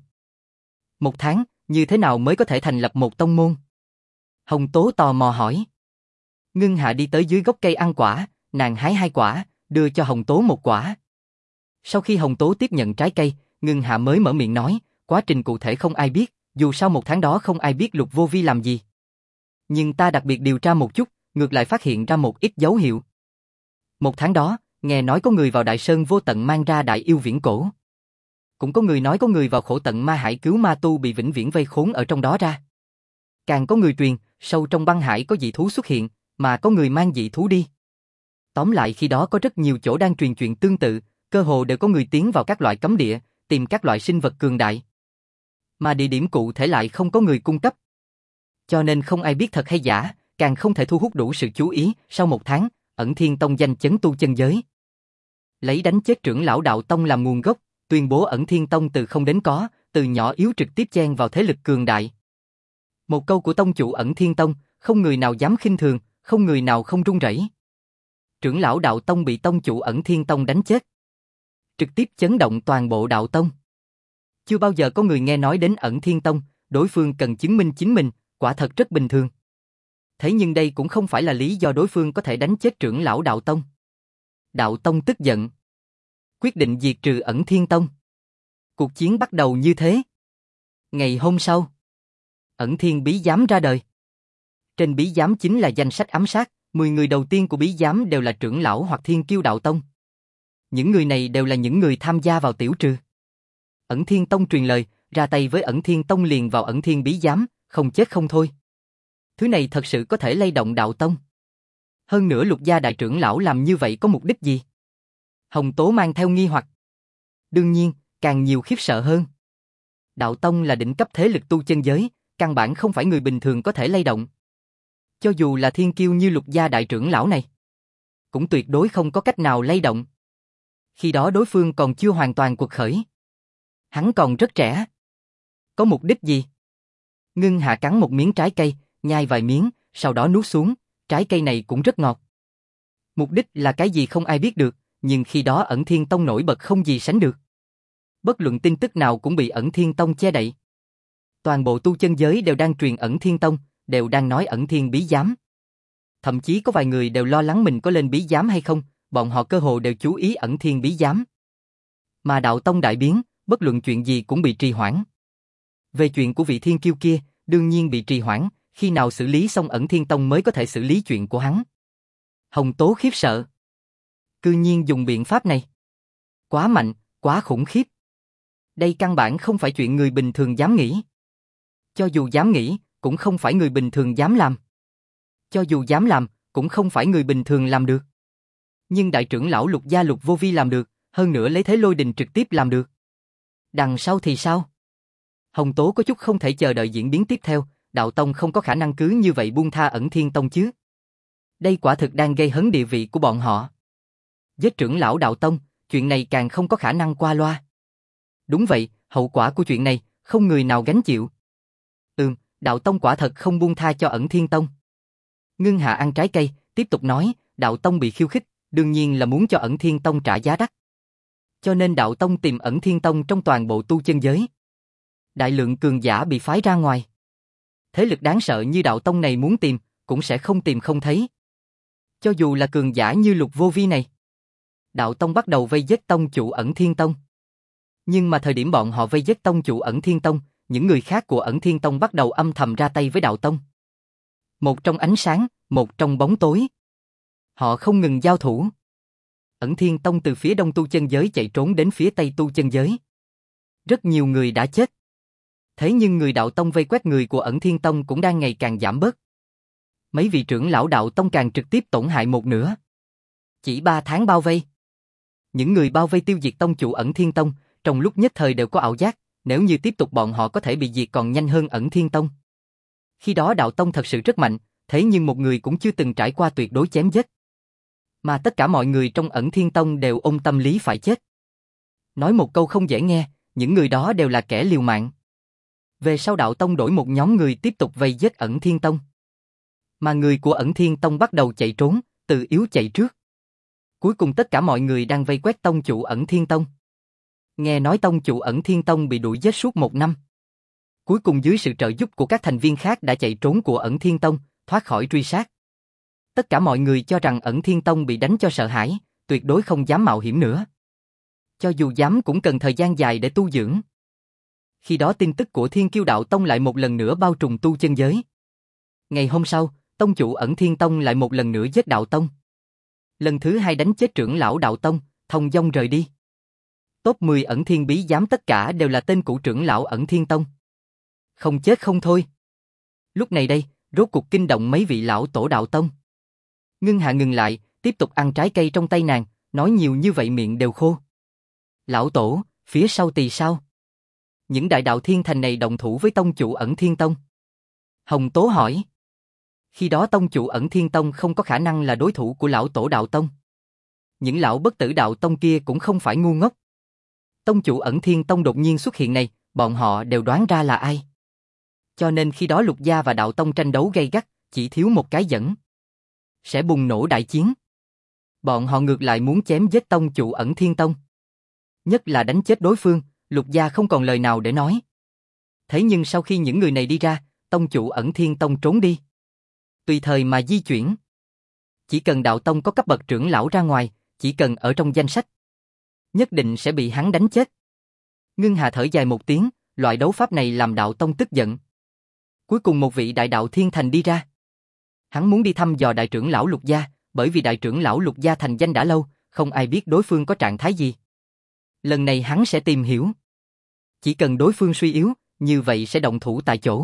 1 tháng, như thế nào mới có thể thành lập một tông môn? Hồng Tố tò mò hỏi. Ngưng Hạ đi tới dưới gốc cây ăn quả, nàng hái 2 quả, đưa cho Hồng Tố 1 quả. Sau khi Hồng Tố tiếp nhận trái cây, Ngưng Hạ mới mở miệng nói, quá trình cụ thể không ai biết, dù sao 1 tháng đó không ai biết Lục Vô Vi làm gì. Nhưng ta đặc biệt điều tra một chút, ngược lại phát hiện ra một ít dấu hiệu. 1 tháng đó, nghe nói có người vào Đại Sơn Vô Tận mang ra đại yêu viễn cổ. Cũng có người nói có người vào Khổ Tận Ma Hải cứu ma tu bị vĩnh viễn vây khốn ở trong đó ra. Càng có người truyền, sâu trong băng hải có dị thú xuất hiện, mà có người mang dị thú đi. Tóm lại khi đó có rất nhiều chỗ đang truyền chuyện tương tự, cơ hồ đều có người tiến vào các loại cấm địa, tìm các loại sinh vật cường đại. Mà địa điểm cụ thể lại không có người cung cấp. Cho nên không ai biết thật hay giả, càng không thể thu hút đủ sự chú ý. Sau 1 tháng, Ẩn Thiên Tông danh chấn tu chân giới. Lấy đánh chết trưởng lão đạo tông làm nguồn gốc, tuyên bố Ẩn Thiên Tông từ không đến có, từ nhỏ yếu trực tiếp chen vào thế lực cường đại. Một câu của tông chủ Ẩn Thiên Tông, không người nào dám khinh thường, không người nào không run rẩy. Trưởng lão đạo tông bị tông chủ Ẩn Thiên Tông đánh chết. Trực tiếp chấn động toàn bộ đạo tông. Chưa bao giờ có người nghe nói đến Ẩn Thiên Tông, đối phương cần chứng minh chính mình, quả thật rất bình thường. Thế nhưng đây cũng không phải là lý do đối phương có thể đánh chết trưởng lão đạo tông. Đạo tông tức giận, quyết định diệt trừ Ẩn Thiên Tông. Cuộc chiến bắt đầu như thế. Ngày hôm sau, Ẩn Thiên bí giám ra đời. Trên bí giám chính là danh sách ám sát, 10 người đầu tiên của bí giám đều là trưởng lão hoặc thiên kiêu đạo tông. Những người này đều là những người tham gia vào tiểu trừ. Ẩn Thiên Tông truyền lời, ra tay với Ẩn Thiên Tông liền vào Ẩn Thiên bí giám, không chết không thôi. Thứ này thật sự có thể lay động đạo tông. Hơn nữa Lục gia đại trưởng lão làm như vậy có mục đích gì? Hồng Tố mang theo nghi hoặc. Đương nhiên, càng nhiều khiếp sợ hơn. Đạo tông là đỉnh cấp thế lực tu chân giới, căn bản không phải người bình thường có thể lay động. Cho dù là thiên kiêu như Lục gia đại trưởng lão này, cũng tuyệt đối không có cách nào lay động. Khi đó đối phương còn chưa hoàn toàn quật khởi. Hắn còn rất trẻ. Có mục đích gì? Ngân Hà cắn một miếng trái cây, nhai vài miếng, sau đó nuốt xuống, trái cây này cũng rất ngọt. Mục đích là cái gì không ai biết được, nhưng khi đó Ẩn Thiên Tông nổi bật không gì sánh được. Bất luận tin tức nào cũng bị Ẩn Thiên Tông che đậy. Toàn bộ tu chân giới đều đang truyền Ẩn Thiên Tông, đều đang nói Ẩn Thiên bí giám. Thậm chí có vài người đều lo lắng mình có lên bí giám hay không, bọn họ cơ hồ đều chú ý Ẩn Thiên bí giám. Mà đạo tông đại biến, bất luận chuyện gì cũng bị trì hoãn. Về chuyện của vị thiên kiêu kia, đương nhiên bị trì hoãn, khi nào xử lý xong Ẩn Thiên Tông mới có thể xử lý chuyện của hắn. Hồng Tố khiếp sợ. Cư nhiên dùng biện pháp này. Quá mạnh, quá khủng khiếp. Đây căn bản không phải chuyện người bình thường dám nghĩ. Cho dù dám nghĩ, cũng không phải người bình thường dám làm. Cho dù dám làm, cũng không phải người bình thường làm được. Nhưng đại trưởng lão Lục gia Lục Vô Vi làm được, hơn nữa lấy thế lôi đình trực tiếp làm được. Đằng sau thì sao? Hồng Tố có chút không thể chờ đợi diễn biến tiếp theo, đạo tông không có khả năng cứ như vậy buông tha Ẩn Thiên Tông chứ. Đây quả thực đang gây hấn địa vị của bọn họ. Giết trưởng lão đạo tông, chuyện này càng không có khả năng qua loa. Đúng vậy, hậu quả của chuyện này, không người nào gánh chịu. Đạo tông quả thật không buông tha cho Ẩn Thiên Tông. Ngân Hà ăn trái cây, tiếp tục nói, đạo tông bị khiêu khích, đương nhiên là muốn cho Ẩn Thiên Tông trả giá đắt. Cho nên đạo tông tìm Ẩn Thiên Tông trong toàn bộ tu chân giới. Đại lượng cường giả bị phái ra ngoài. Thế lực đáng sợ như đạo tông này muốn tìm, cũng sẽ không tìm không thấy. Cho dù là cường giả như Lục Vô Vi này. Đạo tông bắt đầu vây giết tông chủ Ẩn Thiên Tông. Nhưng mà thời điểm bọn họ vây giết tông chủ Ẩn Thiên Tông, những người khác của Ẩn Thiên Tông bắt đầu âm thầm ra tay với đạo tông. Một trong ánh sáng, một trong bóng tối. Họ không ngừng giao thủ. Ẩn Thiên Tông từ phía đông tu chân giới chạy trốn đến phía tây tu chân giới. Rất nhiều người đã chết. Thế nhưng người đạo tông vây quét người của Ẩn Thiên Tông cũng đang ngày càng giảm bớt. Mấy vị trưởng lão đạo tông càng trực tiếp tổn hại một nửa. Chỉ 3 tháng bao vây. Những người bao vây tiêu diệt tông chủ Ẩn Thiên Tông, trong lúc nhất thời đều có ảo giác, nếu như tiếp tục bọn họ có thể bị diệt còn nhanh hơn Ẩn Thiên Tông. Khi đó đạo tông thật sự rất mạnh, thế nhưng một người cũng chưa từng trải qua tuyệt đối chém giết. Mà tất cả mọi người trong Ẩn Thiên Tông đều ôm tâm lý phải chết. Nói một câu không dễ nghe, những người đó đều là kẻ liều mạng. Về sau đạo tông đổi một nhóm người tiếp tục vây giết Ẩn Thiên Tông. Mà người của Ẩn Thiên Tông bắt đầu chạy trốn, từ yếu chạy trước. Cuối cùng tất cả mọi người đang vây quét tông chủ Ẩn Thiên Tông. Nghe nói tông chủ Ẩn Thiên Tông bị đuổi giết suốt 1 năm. Cuối cùng dưới sự trợ giúp của các thành viên khác đã chạy trốn của Ẩn Thiên Tông, thoát khỏi truy sát. Tất cả mọi người cho rằng Ẩn Thiên Tông bị đánh cho sợ hãi, tuyệt đối không dám mạo hiểm nữa. Cho dù dám cũng cần thời gian dài để tu dưỡng. Khi đó tin tức của Thiên Kiêu Đạo Tông lại một lần nữa bao trùm tu chân giới. Ngày hôm sau, tông chủ Ẩn Thiên Tông lại một lần nữa giết Đạo Tông. Lần thứ 2 đánh chết trưởng lão Đạo Tông, thông dong rời đi. Top 10 Ẩn Thiên bí giám tất cả đều là tên cũ trưởng lão Ẩn Thiên Tông. Không chết không thôi. Lúc này đây, rốt cuộc kinh động mấy vị lão tổ Đạo Tông. Ngân Hà ngừng lại, tiếp tục ăn trái cây trong tay nàng, nói nhiều như vậy miệng đều khô. Lão tổ, phía sau tì sao? Những đại đạo thiên thành này động thủ với tông chủ Ẩn Thiên Tông. Hồng Tố hỏi. Khi đó tông chủ Ẩn Thiên Tông không có khả năng là đối thủ của lão tổ Đạo Tông. Những lão bất tử Đạo Tông kia cũng không phải ngu ngốc. Tông chủ Ẩn Thiên Tông đột nhiên xuất hiện này, bọn họ đều đoán ra là ai. Cho nên khi đó Lục gia và Đạo Tông tranh đấu gay gắt, chỉ thiếu một cái dẫn. Sẽ bùng nổ đại chiến. Bọn họ ngược lại muốn chém giết tông chủ Ẩn Thiên Tông. Nhất là đánh chết đối phương, Lục gia không còn lời nào để nói. Thế nhưng sau khi những người này đi ra, tông chủ Ẩn Thiên Tông trốn đi. Tùy thời mà di chuyển. Chỉ cần Đạo Tông có cấp bậc trưởng lão ra ngoài, chỉ cần ở trong danh sách, nhất định sẽ bị hắn đánh chết. Ngân Hà thở dài một tiếng, loại đấu pháp này làm Đạo Tông tức giận. Cuối cùng một vị đại đạo thiên thành đi ra. Hắn muốn đi thăm dò đại trưởng lão Lục gia, bởi vì đại trưởng lão Lục gia thành danh đã lâu, không ai biết đối phương có trạng thái gì. Lần này hắn sẽ tìm hiểu. Chỉ cần đối phương suy yếu, như vậy sẽ động thủ tại chỗ.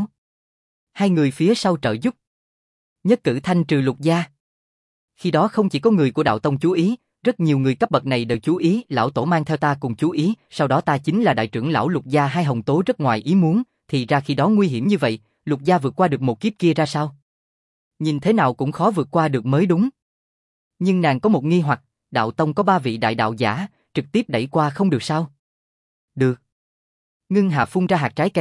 Hai người phía sau trợ giúp. Nhất cử thanh trừ Lục gia. Khi đó không chỉ có người của Đạo Tông chú ý, rất nhiều người cấp bậc này đều chú ý, lão tổ mang theo ta cùng chú ý, sau đó ta chính là đại trưởng lão Lục gia. Hai Hồng Tố rất ngoài ý muốn, thì ra khi đó nguy hiểm như vậy, Lục gia vượt qua được một kiếp kia ra sao? Nhìn thế nào cũng khó vượt qua được mới đúng. Nhưng nàng có một nghi hoặc, Đạo Tông có 3 vị đại đạo giả, trực tiếp đẩy qua không được sao? Được. Ngân Hà phun ra hạt trái cây,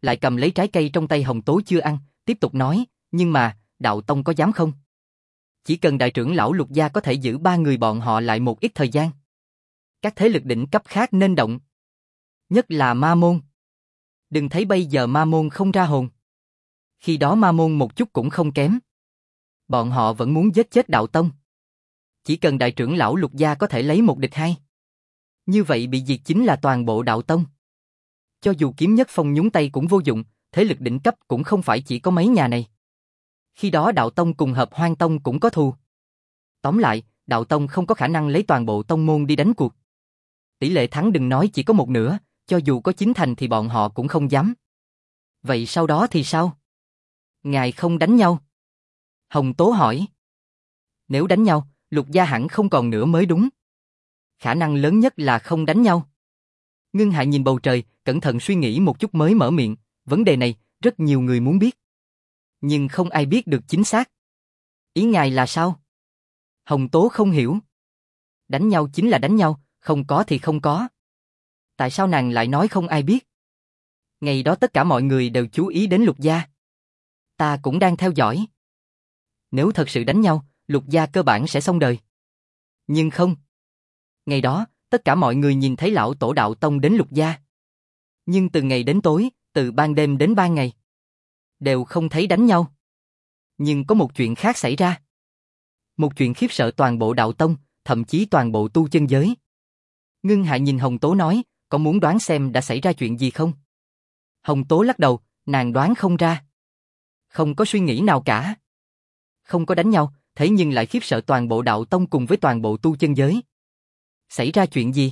lại cầm lấy trái cây trong tay Hồng Tố chưa ăn, tiếp tục nói, nhưng mà, đạo tông có dám không? Chỉ cần đại trưởng lão Lục gia có thể giữ 3 người bọn họ lại một ít thời gian. Các thế lực đỉnh cấp khác nên động. Nhất là Ma Môn. Đừng thấy bây giờ Ma Môn không ra hồn. Khi đó Ma Môn một chút cũng không kém. Bọn họ vẫn muốn giết chết đạo tông. Chỉ cần đại trưởng lão Lục gia có thể lấy một địch hai. Như vậy bị diệt chính là toàn bộ đạo tông. Cho dù Kiếm Nhất Phong nhúng tay cũng vô dụng, thế lực đỉnh cấp cũng không phải chỉ có mấy nhà này. Khi đó đạo tông cùng Hợp Hoang tông cũng có thù. Tóm lại, đạo tông không có khả năng lấy toàn bộ tông môn đi đánh cuộc. Tỷ lệ thắng đừng nói chỉ có 1/2, cho dù có 9 thành thì bọn họ cũng không dám. Vậy sau đó thì sao? Ngài không đánh nhau? Hồng Tố hỏi. Nếu đánh nhau, Lục gia hẳn không còn nữa mới đúng. Khả năng lớn nhất là không đánh nhau. Ngưng Hạ nhìn bầu trời, cẩn thận suy nghĩ một chút mới mở miệng, vấn đề này, rất nhiều người muốn biết. Nhưng không ai biết được chính xác. Ý ngài là sao? Hồng Tố không hiểu. Đánh nhau chính là đánh nhau, không có thì không có. Tại sao nàng lại nói không ai biết? Ngày đó tất cả mọi người đều chú ý đến Lục gia. Ta cũng đang theo dõi. Nếu thật sự đánh nhau, Lục gia cơ bản sẽ xong đời. Nhưng không. Ngày đó, tất cả mọi người nhìn thấy lão tổ đạo tông đến Lục gia. Nhưng từ ngày đến tối, từ ban đêm đến ban ngày, đều không thấy đánh nhau. Nhưng có một chuyện khác xảy ra. Một chuyện khiếp sợ toàn bộ đạo tông, thậm chí toàn bộ tu chân giới. Ngưng Hạ nhìn Hồng Tố nói, có muốn đoán xem đã xảy ra chuyện gì không? Hồng Tố lắc đầu, nàng đoán không ra. Không có suy nghĩ nào cả. Không có đánh nhau, thế nhưng lại khiếp sợ toàn bộ đạo tông cùng với toàn bộ tu chân giới. Xảy ra chuyện gì?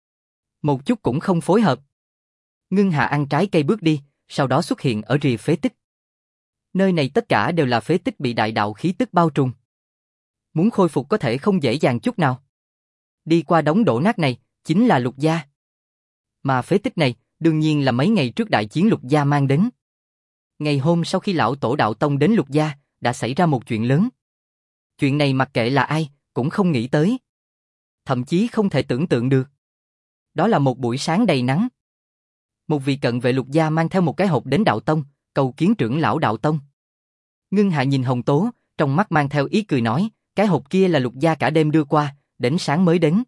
Một chút cũng không phối hợp. Ngưng Hạ ăn trái cây bước đi, sau đó xuất hiện ở rìa phế tích. Nơi này tất cả đều là phế tích bị đại đạo khí tức bao trùm. Muốn khôi phục có thể không dễ dàng chút nào. Đi qua đống đổ nát này, chính là Lục gia. Mà phế tích này, đương nhiên là mấy ngày trước đại chiến Lục gia mang đến. Ngày hôm sau khi lão tổ đạo tông đến Lục gia, đã xảy ra một chuyện lớn. Chuyện này mặc kệ là ai, cũng không nghĩ tới. Thậm chí không thể tưởng tượng được. Đó là một buổi sáng đầy nắng. Một vị cận vệ Lục gia mang theo một cái hộp đến đạo tông, cầu kiến trưởng lão đạo tông. Ngưng Hạ nhìn Hồng Tố, trong mắt mang theo ý cười nói, cái hộp kia là Lục gia cả đêm đưa qua, đến sáng mới đến.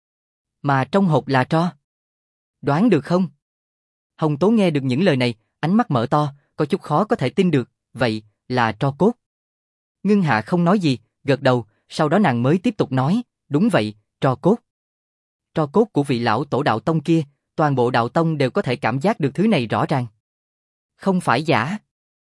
Mà trong hộp là tro. Đoán được không? Hồng Tố nghe được những lời này, ánh mắt mở to, có chút khó có thể tin được, vậy, là tro cốt. Ngưng Hạ không nói gì, gật đầu, sau đó nàng mới tiếp tục nói, đúng vậy, tro cốt. Tro cốt của vị lão tổ đạo tông kia, toàn bộ đạo tông đều có thể cảm giác được thứ này rõ ràng. Không phải giả.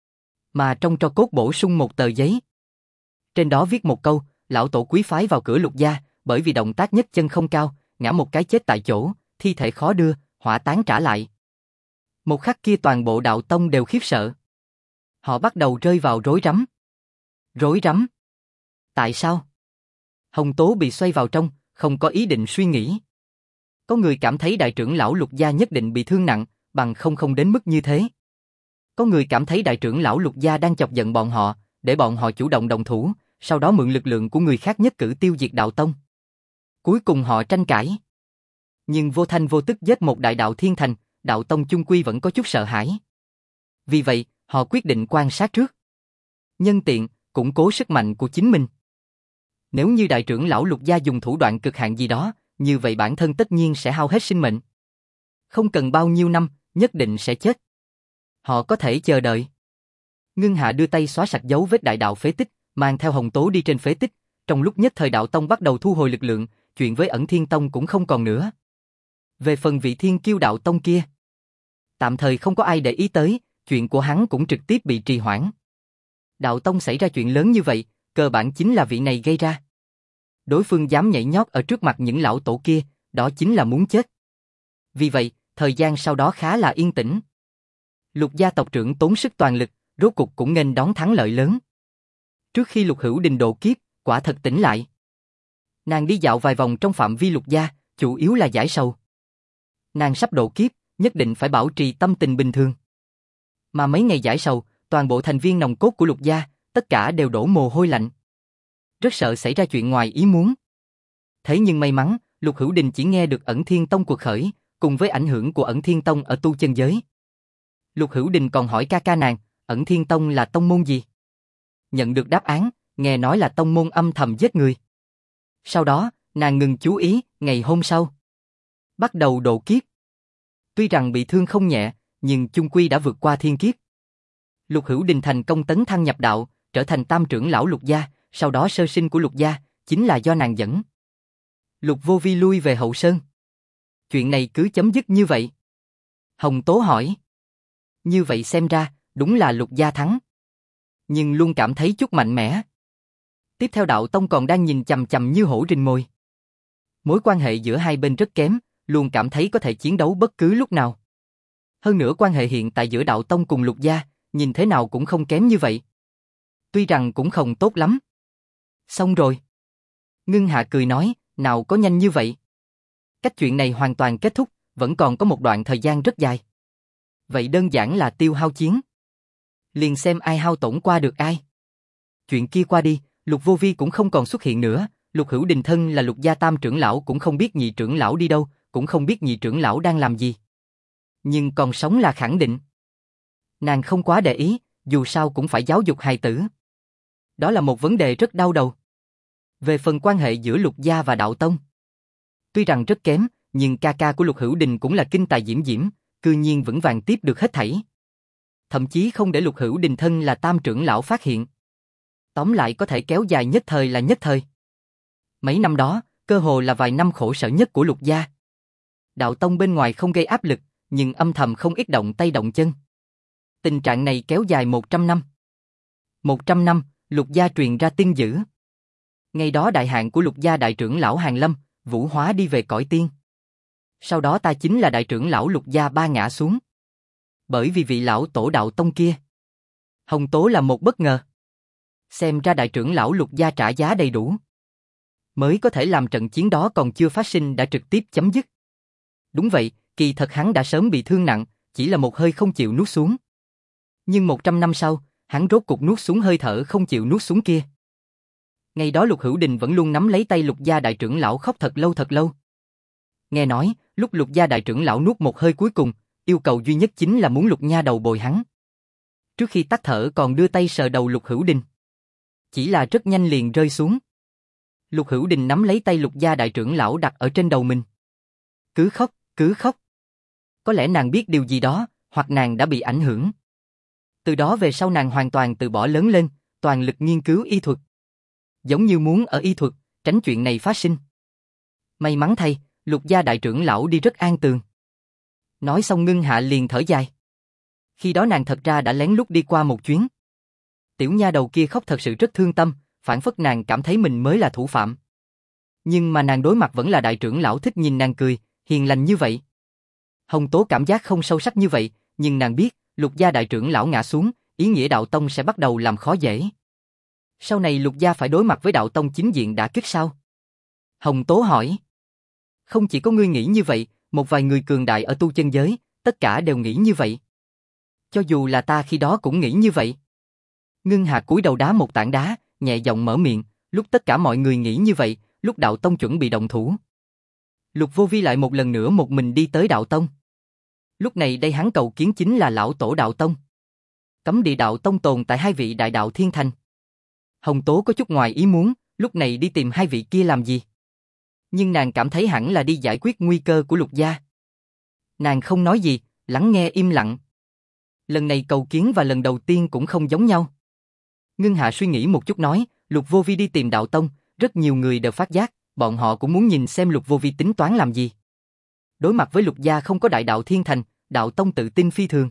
Mà trong tro cốt bổ sung một tờ giấy. Trên đó viết một câu, lão tổ quý phái vào cửa Lục gia, bởi vì động tác nhất chân không cao, ngã một cái chết tại chỗ, thi thể khó đưa, hỏa táng trả lại. Một khắc kia toàn bộ đạo tông đều khiếp sợ. Họ bắt đầu rơi vào rối rắm. Rối rắm? Tại sao? Hồng Tố bị xoay vào trong, không có ý định suy nghĩ. Có người cảm thấy đại trưởng lão Lục gia nhất định bị thương nặng, bằng không đến mức như thế. Có người cảm thấy đại trưởng lão Lục gia đang chọc giận bọn họ, để bọn họ chủ động động thủ, sau đó mượn lực lượng của người khác nhất cử tiêu diệt đạo tông. Cuối cùng họ tranh cãi. Nhưng vô thanh vô tức giết một đại đạo thiên thành, đạo tông chung quy vẫn có chút sợ hãi. Vì vậy, họ quyết định quan sát trước. Nhân tiện, củng cố sức mạnh của chính mình. Nếu như đại trưởng lão Lục gia dùng thủ đoạn cực hạn gì đó, như vậy bản thân tất nhiên sẽ hao hết sinh mệnh. Không cần bao nhiêu năm, nhất định sẽ chết. Họ có thể chờ đợi. Ngưng Hạ đưa tay xóa sạch dấu vết đại đạo phế tích, mang theo Hồng Tố đi trên phế tích. Trong lúc nhất thời đạo tông bắt đầu thu hồi lực lượng, chuyện với Ẩn Thiên Tông cũng không còn nữa. Về phần vị Thiên Kiêu đạo tông kia, tạm thời không có ai để ý tới, chuyện của hắn cũng trực tiếp bị trì hoãn. Đạo tông xảy ra chuyện lớn như vậy, cơ bản chính là vị này gây ra. Đối phương dám nhảy nhót ở trước mặt những lão tổ kia, đó chính là muốn chết. Vì vậy, thời gian sau đó khá là yên tĩnh. Lục gia tộc trưởng tốn sức toàn lực, rốt cục cũng nghênh đón thắng lợi lớn. Trước khi Lục Hữu Đình độ kiếp, quả thật tỉnh lại. Nàng đi dạo vài vòng trong phạm vi Lục gia, chủ yếu là giải sầu. Nàng sắp độ kiếp, nhất định phải bảo trì tâm tình bình thường. Mà mấy ngày giải sầu, toàn bộ thành viên nòng cốt của Lục gia, tất cả đều đổ mồ hôi lạnh. Rất sợ xảy ra chuyện ngoài ý muốn. Thế nhưng may mắn, Lục Hữu Đình chỉ nghe được Ẩn Thiên Tông cuộc khởi, cùng với ảnh hưởng của Ẩn Thiên Tông ở tu chân giới. Lục Hữu Đình còn hỏi ca ca nàng, Ẩn Thiên Tông là tông môn gì? Nhận được đáp án, nghe nói là tông môn âm thầm giết người. Sau đó, nàng ngừng chú ý, ngày hôm sau bắt đầu độ kiếp. Tuy rằng bị thương không nhẹ, nhưng chung quy đã vượt qua thiên kiếp. Lục Hữu Đình thành công tấn thăng nhập đạo, trở thành tam trưởng lão Lục gia, sau đó sơ sinh của Lục gia chính là do nàng dẫn. Lục Vô Vi lui về hậu sơn. Chuyện này cứ chấm dứt như vậy. Hồng Tố hỏi. Như vậy xem ra, đúng là Lục gia thắng. Nhưng luôn cảm thấy chút mạnh mẽ. Tiếp theo đạo tông còn đang nhìn chằm chằm như hổ rình mồi. Mối quan hệ giữa hai bên rất kém, luôn cảm thấy có thể chiến đấu bất cứ lúc nào. Hơn nữa quan hệ hiện tại giữa đạo tông cùng Lục gia, nhìn thế nào cũng không kém như vậy. Tuy rằng cũng không tốt lắm. Xong rồi. Ngưng Hạ cười nói, nào có nhanh như vậy. Cách chuyện này hoàn toàn kết thúc, vẫn còn có một đoạn thời gian rất dài. Vậy đơn giản là tiêu hao chiến. Liền xem ai hao tổn qua được ai. Chuyện kia qua đi, Lục Vô Vi cũng không còn xuất hiện nữa. Lục Hữu Đình thân là Lục gia tam trưởng lão cũng không biết nhị trưởng lão đi đâu, cũng không biết nhị trưởng lão đang làm gì. Nhưng còn sống là khẳng định. Nàng không quá để ý, dù sao cũng phải giáo dục hài tử. Đó là một vấn đề rất đau đầu. Về phần quan hệ giữa Lục gia và đạo tông, tuy rằng rất kém, nhưng ca ca của Lục Hữu Đình cũng là kinh tài diễm diễm, cư nhiên vững vàng tiếp được hết thảy. Thậm chí không để Lục Hữu Đình thân là tam trưởng lão phát hiện. Tóm lại có thể kéo dài nhất thời là nhất thời. Mấy năm đó, cơ hồ là vài năm khổ sở nhất của Lục gia. Đạo tông bên ngoài không gây áp lực, nhưng âm thầm không ít động tay động chân. Tình trạng này kéo dài 100 năm. 100 năm, Lục gia truyền ra tin dữ. Ngày đó đại hạn của Lục gia đại trưởng lão Hàn Lâm, Vũ Hóa đi về cõi tiên. Sau đó ta chính là đại trưởng lão Lục gia ba ngã xuống. Bởi vì vị lão tổ đạo tông kia. Hồng Tố là một bất ngờ. Xem ra đại trưởng lão Lục gia trả giá đầy đủ. Mới có thể làm trận chiến đó còn chưa phát sinh đã trực tiếp chấm dứt. Đúng vậy, kỳ thật hắn đã sớm bị thương nặng, chỉ là một hơi không chịu nuốt xuống. Nhưng 100 năm sau, hắn rốt cục nuốt xuống hơi thở không chịu nuốt xuống kia. Ngày đó Lục Hữu Đình vẫn luôn nắm lấy tay Lục gia đại trưởng lão khóc thật lâu thật lâu. Nghe nói, lúc Lục gia đại trưởng lão nuốt một hơi cuối cùng, yêu cầu duy nhất chính là muốn Lục nha đầu bồi hắn. Trước khi tắt thở còn đưa tay sờ đầu Lục Hữu Đình. Chỉ là rất nhanh liền rơi xuống. Lục Hữu Đình nắm lấy tay Lục gia đại trưởng lão đặt ở trên đầu mình. Cứ khóc, cứ khóc. Có lẽ nàng biết điều gì đó, hoặc nàng đã bị ảnh hưởng. Từ đó về sau nàng hoàn toàn từ bỏ lớn lên, toàn lực nghiên cứu y thuật. Giống như muốn ở y thuật, tránh chuyện này phát sinh. May mắn thay, Lục gia đại trưởng lão đi rất an tường. Nói xong Ngưng Hạ liền thở dài. Khi đó nàng thật ra đã lén lút đi qua một chuyến. Tiểu nha đầu kia khóc thật sự rất thương tâm, phản phất nàng cảm thấy mình mới là thủ phạm. Nhưng mà nàng đối mặt vẫn là đại trưởng lão thích nhìn nàng cười, hiền lành như vậy. Hồng Tố cảm giác không sâu sắc như vậy, nhưng nàng biết, Lục gia đại trưởng lão ngã xuống, ý nghĩa đạo tông sẽ bắt đầu làm khó dễ. Sau này Lục gia phải đối mặt với đạo tông chính diện đả kích sao? Hồng Tố hỏi. Không chỉ có ngươi nghĩ như vậy, một vài người cường đại ở tu chân giới, tất cả đều nghĩ như vậy. Cho dù là ta khi đó cũng nghĩ như vậy. Ngưng Hà cúi đầu đá một tảng đá, nhẹ giọng mở miệng, lúc tất cả mọi người nghĩ như vậy, lúc đạo tông chuẩn bị động thủ. Lục Vô Vi lại một lần nữa một mình đi tới đạo tông. Lúc này đây hắn cầu kiến chính là lão tổ đạo tông. Cấm địa đạo tông tồn tại hai vị đại đạo thiên thành. Hồng Tố có chút ngoài ý muốn, lúc này đi tìm hai vị kia làm gì? Nhưng nàng cảm thấy hẳn là đi giải quyết nguy cơ của Lục gia. Nàng không nói gì, lắng nghe im lặng. Lần này cầu kiến và lần đầu tiên cũng không giống nhau. Ngưng Hạ suy nghĩ một chút nói, Lục Vô Vi đi tìm đạo tông, rất nhiều người đều phát giác, bọn họ cũng muốn nhìn xem Lục Vô Vi tính toán làm gì. Đối mặt với Lục gia không có đại đạo thiên thành, đạo tông tự tin phi thường.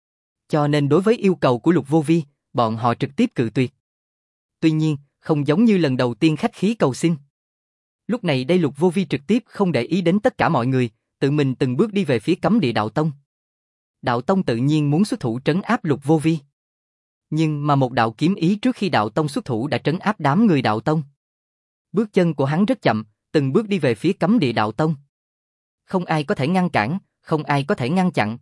Cho nên đối với yêu cầu của Lục Vô Vi, bọn họ trực tiếp cự tuyệt. Tuy nhiên, không giống như lần đầu tiên khách khí cầu xin. Lúc này đây Lục Vô Vi trực tiếp không để ý đến tất cả mọi người, tự mình từng bước đi về phía cấm địa đạo tông. Đạo tông tự nhiên muốn xuất thủ trấn áp Lục Vô Vi. Nhưng mà một đạo kiếm ý trước khi đạo tông xuất thủ đã trấn áp đám người đạo tông. Bước chân của hắn rất chậm, từng bước đi về phía cấm địa đạo tông. Không ai có thể ngăn cản, không ai có thể ngăn chặn.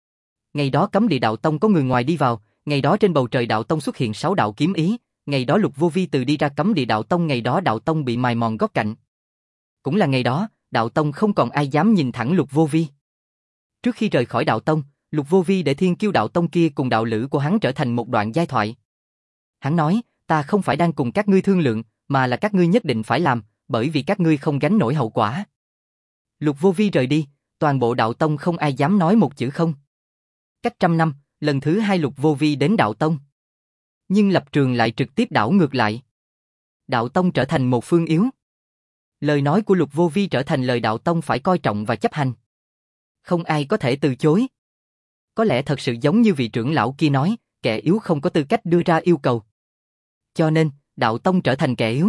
Ngày đó cấm địa đạo tông có người ngoài đi vào, ngày đó trên bầu trời đạo tông xuất hiện 6 đạo kiếm ý, ngày đó Lục Vô Vi từ đi ra cấm địa đạo tông, ngày đó đạo tông bị mài mòn gót cạnh. Cũng là ngày đó, đạo tông không còn ai dám nhìn thẳng Lục Vô Vi. Trước khi rời khỏi đạo tông, Lục Vô Vi để Thiên Kiêu đạo tông kia cùng đạo lữ của hắn trở thành một đoạn giai thoại. Hắn nói, ta không phải đang cùng các ngươi thương lượng, mà là các ngươi nhất định phải làm, bởi vì các ngươi không gánh nổi hậu quả. Lục Vô Vi rời đi, toàn bộ đạo tông không ai dám nói một chữ không. Cách 100 năm, lần thứ 2 Lục Vô Vi đến đạo tông. Nhưng lập trường lại trực tiếp đảo ngược lại. Đạo tông trở thành một phương yếu. Lời nói của Lục Vô Vi trở thành lời đạo tông phải coi trọng và chấp hành. Không ai có thể từ chối. Có lẽ thật sự giống như vị trưởng lão kia nói, kẻ yếu không có tư cách đưa ra yêu cầu. Cho nên, đạo tông trở thành kẻ yếu.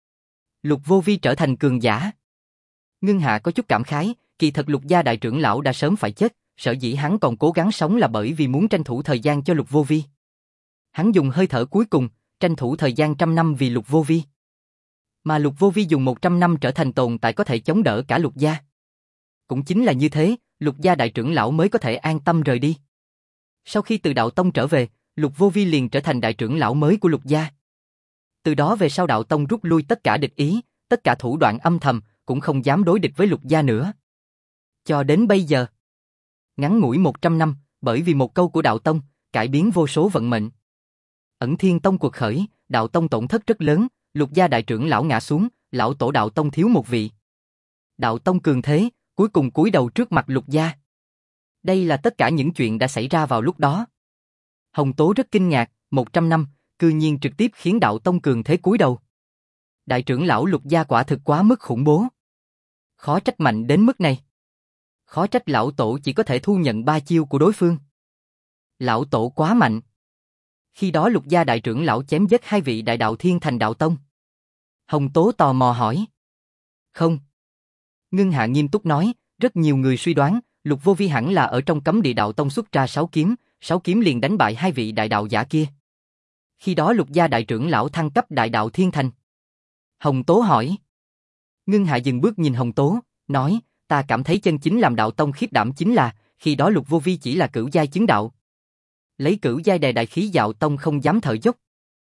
Lục Vô Vi trở thành cường giả. Ngưng Hạ có chút cảm khái, kỳ thật Lục gia đại trưởng lão đã sớm phải chết, sở dĩ hắn còn cố gắng sống là bởi vì muốn tranh thủ thời gian cho Lục Vô Vi. Hắn dùng hơi thở cuối cùng, tranh thủ thời gian 100 năm vì Lục Vô Vi. Mà Lục Vô Vi dùng 100 năm trở thành tồn tại có thể chống đỡ cả Lục gia. Cũng chính là như thế, Lục gia đại trưởng lão mới có thể an tâm rời đi. Sau khi từ đạo tông trở về, Lục Vô Vi liền trở thành đại trưởng lão mới của Lục gia. Từ đó về sau đạo tông rút lui tất cả địch ý, tất cả thủ đoạn âm thầm, cũng không dám đối địch với Lục gia nữa. Cho đến bây giờ, ngắn ngủi 100 năm, bởi vì một câu của đạo tông, cải biến vô số vận mệnh. Ẩn Thiên Tông cuộc khởi, đạo tông tổn thất rất lớn, Lục gia đại trưởng lão ngã xuống, lão tổ đạo tông thiếu một vị. Đạo tông cường thế, cuối cùng cúi đầu trước mặt Lục gia. Đây là tất cả những chuyện đã xảy ra vào lúc đó. Hồng Tố rất kinh ngạc, 100 năm, cư nhiên trực tiếp khiến đạo tông cường thế cúi đầu. Đại trưởng lão Lục gia quả thực quá mức khủng bố. Khó trách mạnh đến mức này. Khó trách lão tổ chỉ có thể thu nhận 3 chiêu của đối phương. Lão tổ quá mạnh. Khi đó Lục gia đại trưởng lão chém giết 2 vị đại đạo thiên thành đạo tông. Hồng Tố tò mò hỏi. Không. Ngưng Hạ nghiêm túc nói, rất nhiều người suy đoán, Lục Vô Vi hẳn là ở trong cấm địa đạo tông xuất ra 6 kiếm liền đánh bại 2 vị đại đạo giả kia. Khi đó Lục gia đại trưởng lão thăng cấp đại đạo thiên thành. Hồng Tố hỏi. Ngưng Hạ dừng bước nhìn Hồng Tố, nói, ta cảm thấy chân chính làm đạo tông khiếp đảm chính là, khi đó Lục Vô Vi chỉ là cửu giai chứng đạo. Lấy cửu giai đè đại khí đạo tông không dám thở dốc.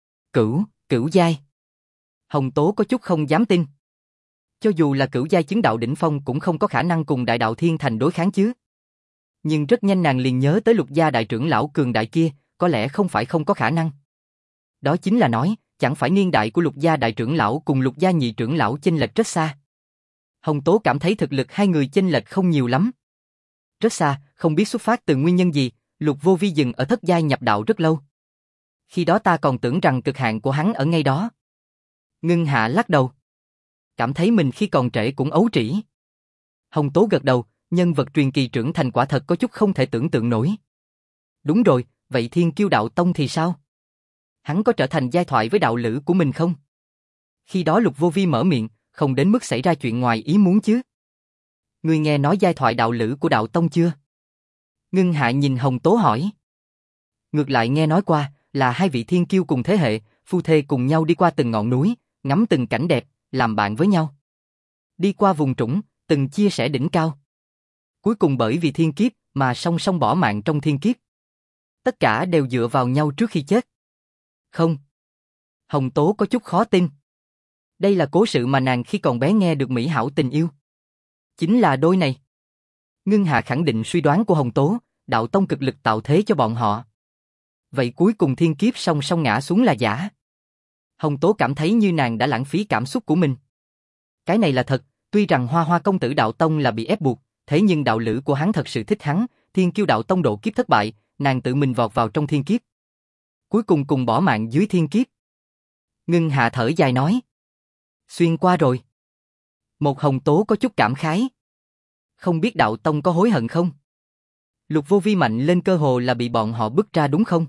Cửu giai. Hồng Tố có chút không dám tin. Cho dù là cửu giai chứng đạo đỉnh phong cũng không có khả năng cùng đại đạo thiên thành đối kháng chứ. Nhưng rất nhanh nàng liền nhớ tới Lục gia đại trưởng lão cường đại kia, có lẽ không phải không có khả năng. Đó chính là nói, chẳng phải niên đại của Lục gia đại trưởng lão cùng Lục gia nhị trưởng lão chênh lệch rất xa. Hồng Tố cảm thấy thực lực hai người chênh lệch không nhiều lắm. Rất xa, không biết xuất phát từ nguyên nhân gì, Lục Vô Vi dừng ở thất giai nhập đạo rất lâu. Khi đó ta còn tưởng rằng cực hạn của hắn ở ngay đó. Ngưng Hạ lắc đầu. Cảm thấy mình khi còn trẻ cũng ấu trĩ. Hồng Tố gật đầu, nhân vật truyền kỳ trưởng thành quả thật có chút không thể tưởng tượng nổi. Đúng rồi, vậy Thiên Kiêu đạo tông thì sao? Hắn có trở thành giai thoại với đạo lữ của mình không? Khi đó Lục Vô Vi mở miệng, không đến mức xảy ra chuyện ngoài ý muốn chứ. Ngươi nghe nói giai thoại đạo lữ của đạo tông chưa? Ngưng Hạ nhìn Hồng Tố hỏi. Ngược lại nghe nói qua, là 2 vị thiên kiêu cùng thế hệ, phu thê cùng nhau đi qua từng ngọn núi, ngắm từng cảnh đẹp, làm bạn với nhau. Đi qua vùng trũng, từng chia sẻ đỉnh cao. Cuối cùng bởi vì thiên kiếp mà song song bỏ mạng trong thiên kiếp. Tất cả đều dựa vào nhau trước khi chết. Không. Hồng Tố có chút khó tin. Đây là cố sự mà nàng khi còn bé nghe được mỹ hảo tình yêu. Chính là đôi này. Ngưng Hạ khẳng định suy đoán của Hồng Tố, đạo tông cực lực tạo thế cho bọn họ. Vậy cuối cùng thiên kiếp song song ngã xuống là giả. Hồng Tố cảm thấy như nàng đã lãng phí cảm xúc của mình. Cái này là thật, tuy rằng Hoa Hoa công tử đạo tông là bị ép buộc, thế nhưng đạo lữ của hắn thật sự thích hắn, Thiên Kiêu đạo tông độ kiếp thất bại, nàng tự mình vọt vào trong thiên kiếp. Cuối cùng cùng bỏ mạng dưới thiên kiếp. Ngưng Hạ thở dài nói. Xuyên qua rồi. Một Hồng Tố có chút cảm khái. Không biết đạo tông có hối hận không? Lục Vô Vi mạnh lên cơ hồ là bị bọn họ bức ra đúng không?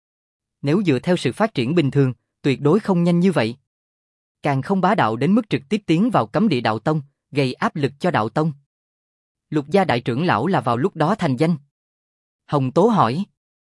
Nếu dựa theo sự phát triển bình thường, tuyệt đối không nhanh như vậy. Càng không bá đạo đến mức trực tiếp tiến vào cấm địa đạo tông, gây áp lực cho đạo tông. Lục gia đại trưởng lão là vào lúc đó thành danh. Hồng Tố hỏi.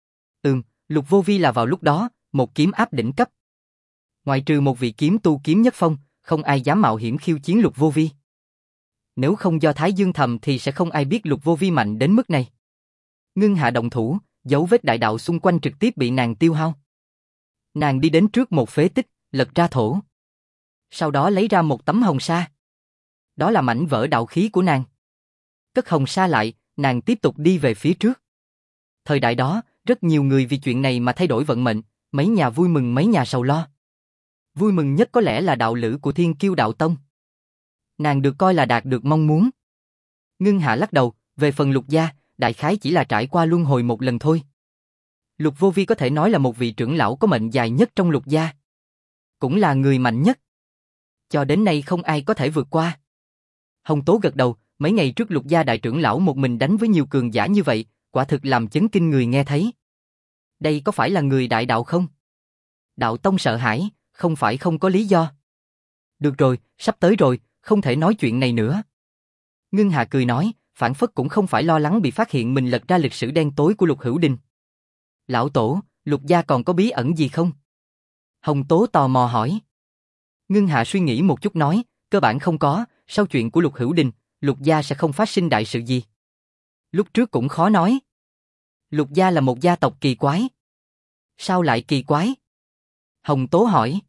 Lục Vô Vi là vào lúc đó, một kiếm áp đỉnh cấp. Ngoại trừ một vị kiếm tu kiếm nhất phong, không ai dám mạo hiểm khiêu chiến Lục Vô Vi. Nếu không do Thái Dương thầm thì sẽ không ai biết Lục Vô Vi mạnh đến mức này. Ngưng Hạ động thủ, dấu vết đại đạo xung quanh trực tiếp bị nàng tiêu hao. Nàng đi đến trước một phế tích, lật ra thổ. Sau đó lấy ra một tấm hồng sa. Đó là mảnh vỡ đạo khí của nàng. Cất hồng sa lại, nàng tiếp tục đi về phía trước. Thời đại đó, rất nhiều người vì chuyện này mà thay đổi vận mệnh, mấy nhà vui mừng mấy nhà sầu lo. Vui mừng nhất có lẽ là đạo lữ của Thiên Kiêu Đạo Tông. Nàng được coi là đạt được mong muốn. Ngưng Hạ lắc đầu, về phần Lục gia, đại khái chỉ là trải qua luân hồi một lần thôi. Lục Vô Vi có thể nói là một vị trưởng lão có mệnh dài nhất trong Lục gia. Cũng là người mạnh nhất. Cho đến nay không ai có thể vượt qua. Hồng Tố gật đầu, mấy ngày trước Lục gia đại trưởng lão một mình đánh với nhiều cường giả như vậy, quả thực làm chấn kinh người nghe thấy. Đây có phải là người đại đạo không? Đạo Tông sợ hãi, không phải không có lý do. Được rồi, sắp tới rồi, không thể nói chuyện này nữa. Ngưng Hà cười nói, phản phất cũng không phải lo lắng bị phát hiện mình lật ra lịch sử đen tối của Lục Hữu Đình. Lão Tổ, Lục gia còn có bí ẩn gì không? Hồng Tố tò mò hỏi. Ngưng Hà suy nghĩ một chút nói, cơ bản không có, sau chuyện của Lục Hữu Đình, Lục gia sẽ không phát sinh đại sự gì. Lúc trước cũng khó nói. Lục gia là một gia tộc kỳ quái. Sao lại kỳ quái? Hồng Tố hỏi.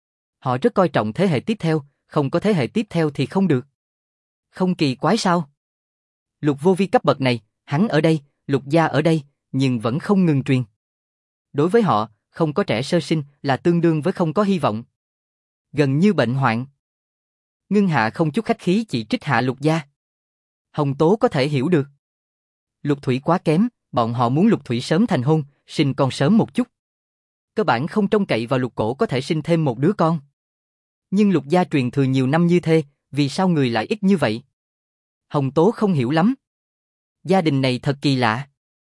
Họ rất coi trọng thế hệ tiếp theo, không có thế hệ tiếp theo thì không được. Không kỳ quái sao? Lục Vô Vi cấp bậc này, hắn ở đây, Lục gia ở đây, nhưng vẫn không ngừng truyền. Đối với họ, không có trẻ sơ sinh là tương đương với không có hy vọng. Gần như bệnh hoạn. Ngưng Hạ không chút khách khí chỉ trích hạ Lục gia. Hồng Tố có thể hiểu được. Lục Thủy quá kém, bọn họ muốn Lục Thủy sớm thành hôn, sinh con sớm một chút. Cơ bản không trông cậy vào Lục Cổ có thể sinh thêm một đứa con. Nhưng Lục gia truyền thừa nhiều năm như thế, vì sao người lại ít như vậy? Hồng Tố không hiểu lắm. Gia đình này thật kỳ lạ.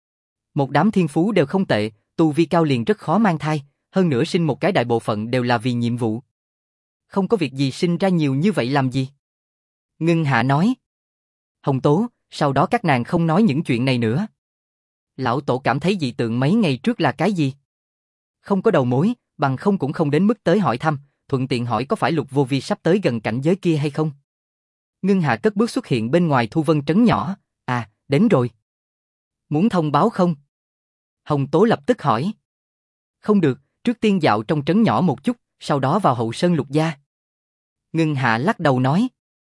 Một đám thiên phú đều không tệ, tu vi cao liền rất khó mang thai, hơn nữa sinh một cái đại bộ phận đều là vì nhiệm vụ. Không có việc gì sinh ra nhiều như vậy làm gì? Ngưng Hạ nói. Hồng Tố, sau đó các nàng không nói những chuyện này nữa. Lão Tổ cảm thấy dị tượng mấy ngày trước là cái gì? Không có đầu mối, bằng không cũng không đến mức tới hỏi thăm, thuận tiện hỏi có phải Lục Vô Vi sắp tới gần cảnh giới kia hay không? Ngưng Hạ cất bước xuất hiện bên ngoài Thu Vân trấn nhỏ. À, đến rồi. Muốn thông báo không? Hồng Tố lập tức hỏi. Không được, trước tiên dạo trong trấn nhỏ một chút, sau đó vào hậu sơn Lục gia. Ngưng Hạ lắc đầu nói.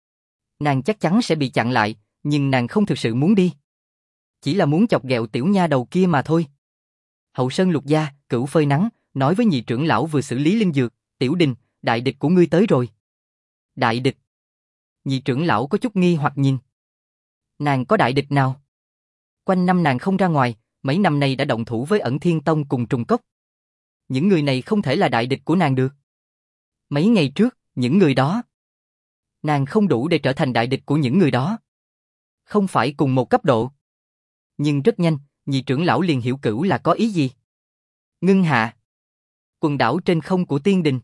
Nàng chắc chắn sẽ bị chặn lại, nhưng nàng không thực sự muốn đi. Chỉ là muốn chọc ghẹo tiểu nha đầu kia mà thôi. Hậu sơn Lục gia, Cửu phơi nắng, nói với nhị trưởng lão vừa xử lý linh dược, Tiểu Đình, đại địch của ngươi tới rồi. Đại địch? Nhị trưởng lão có chút nghi hoặc nhìn. Nàng có đại địch nào? Quanh năm nàng không ra ngoài, mấy năm nay đã động thủ với Ẩn Thiên Tông cùng Trùng Cốc. Những người này không thể là đại địch của nàng được. Mấy ngày trước, những người đó. Nàng không đủ để trở thành đại địch của những người đó. Không phải cùng một cấp độ. Nhưng rất nhanh, nhị trưởng lão liền hiểu Cửu là có ý gì. Ngưng Hạ. Quần đảo trên không của Tiên Đình.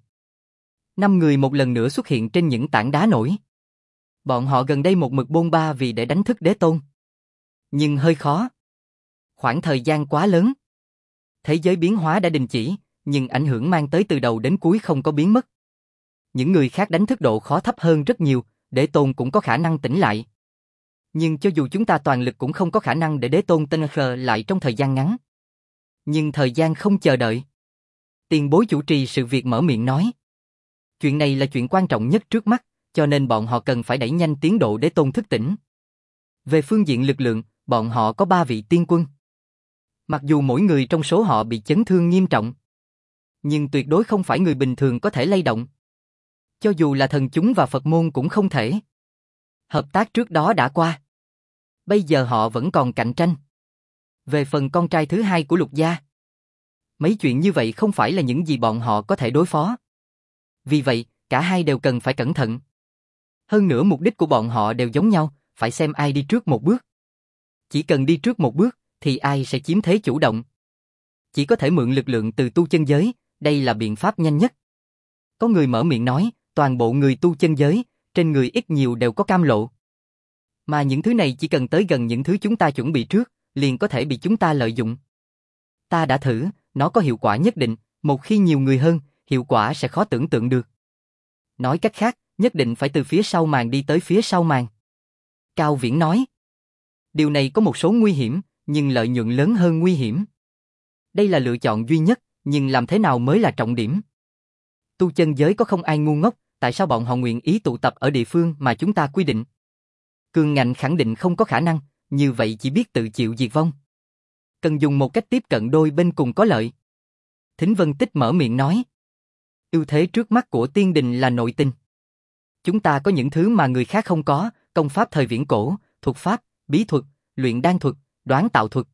5 người một lần nữa xuất hiện trên những tảng đá nổi. Bọn họ gần đây một mực bôn ba vì để đánh thức đế tôn. Nhưng hơi khó. Khoảng thời gian quá lớn. Thế giới biến hóa đã đình chỉ, nhưng ảnh hưởng mang tới từ đầu đến cuối không có biến mất. Những người khác đánh thức độ khó thấp hơn rất nhiều, đế tôn cũng có khả năng tỉnh lại. Nhưng cho dù chúng ta toàn lực cũng không có khả năng để đế tôn tỉnh lại trong thời gian ngắn. Nhưng thời gian không chờ đợi. Tiền bối chủ trì sự việc mở miệng nói. Chuyện này là chuyện quan trọng nhất trước mắt, cho nên bọn họ cần phải đẩy nhanh tiến độ đế tôn thức tỉnh. Về phương diện lực lượng, bọn họ có 3 vị tiên quân. Mặc dù mỗi người trong số họ bị chấn thương nghiêm trọng, nhưng tuyệt đối không phải người bình thường có thể lay động. Cho dù là thần chúng và Phật môn cũng không thể. Hợp tác trước đó đã qua. Bây giờ họ vẫn còn cạnh tranh. Về phần con trai thứ hai của Lục gia, mấy chuyện như vậy không phải là những gì bọn họ có thể đối phó. Vì vậy, cả hai đều cần phải cẩn thận. Hơn nữa mục đích của bọn họ đều giống nhau, phải xem ai đi trước một bước. Chỉ cần đi trước một bước, thì ai sẽ chiếm thế chủ động. Chỉ có thể mượn lực lượng từ tu chân giới, đây là biện pháp nhanh nhất. Có người mở miệng nói, toàn bộ người tu chân giới, trên người ít nhiều đều có cam lộ. Mà những thứ này chỉ cần tới gần những thứ chúng ta chuẩn bị trước, liền có thể bị chúng ta lợi dụng. Ta đã thử, nó có hiệu quả nhất định, một khi nhiều người hơn, hiệu quả sẽ khó tưởng tượng được. Nói cách khác, nhất định phải từ phía sau màn đi tới phía sau màn. Cao Viễn nói. Điều này có một số nguy hiểm, nhưng lợi nhuận lớn hơn nguy hiểm. Đây là lựa chọn duy nhất, nhưng làm thế nào mới là trọng điểm. Tu chân giới có không ai ngu ngốc, tại sao bọn họ nguyện ý tụ tập ở địa phương mà chúng ta quy định? Cường ngạnh khẳng định không có khả năng, như vậy chỉ biết tự chịu diệt vong. cần dùng một cách tiếp cận đôi bên cùng có lợi. Thính Vân Tích mở miệng nói. Ưu thế trước mắt của tiên đình là nội tình. Chúng ta có những thứ mà người khác không có, công pháp thời viễn cổ, thuật pháp, bí thuật, luyện đan thuật, đoán tạo thuật.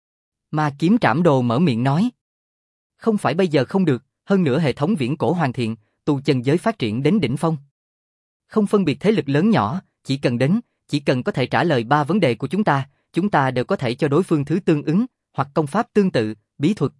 Mà Kiếm Trảm Đồ mở miệng nói. Không phải bây giờ không được, hơn nữa hệ thống viễn cổ hoàn thiện, tu chân giới phát triển đến đỉnh phong. Không phân biệt thế lực lớn nhỏ, chỉ cần có thể trả lời 3 vấn đề của chúng ta đều có thể cho đối phương thứ tương ứng, hoặc công pháp tương tự, bí thuật,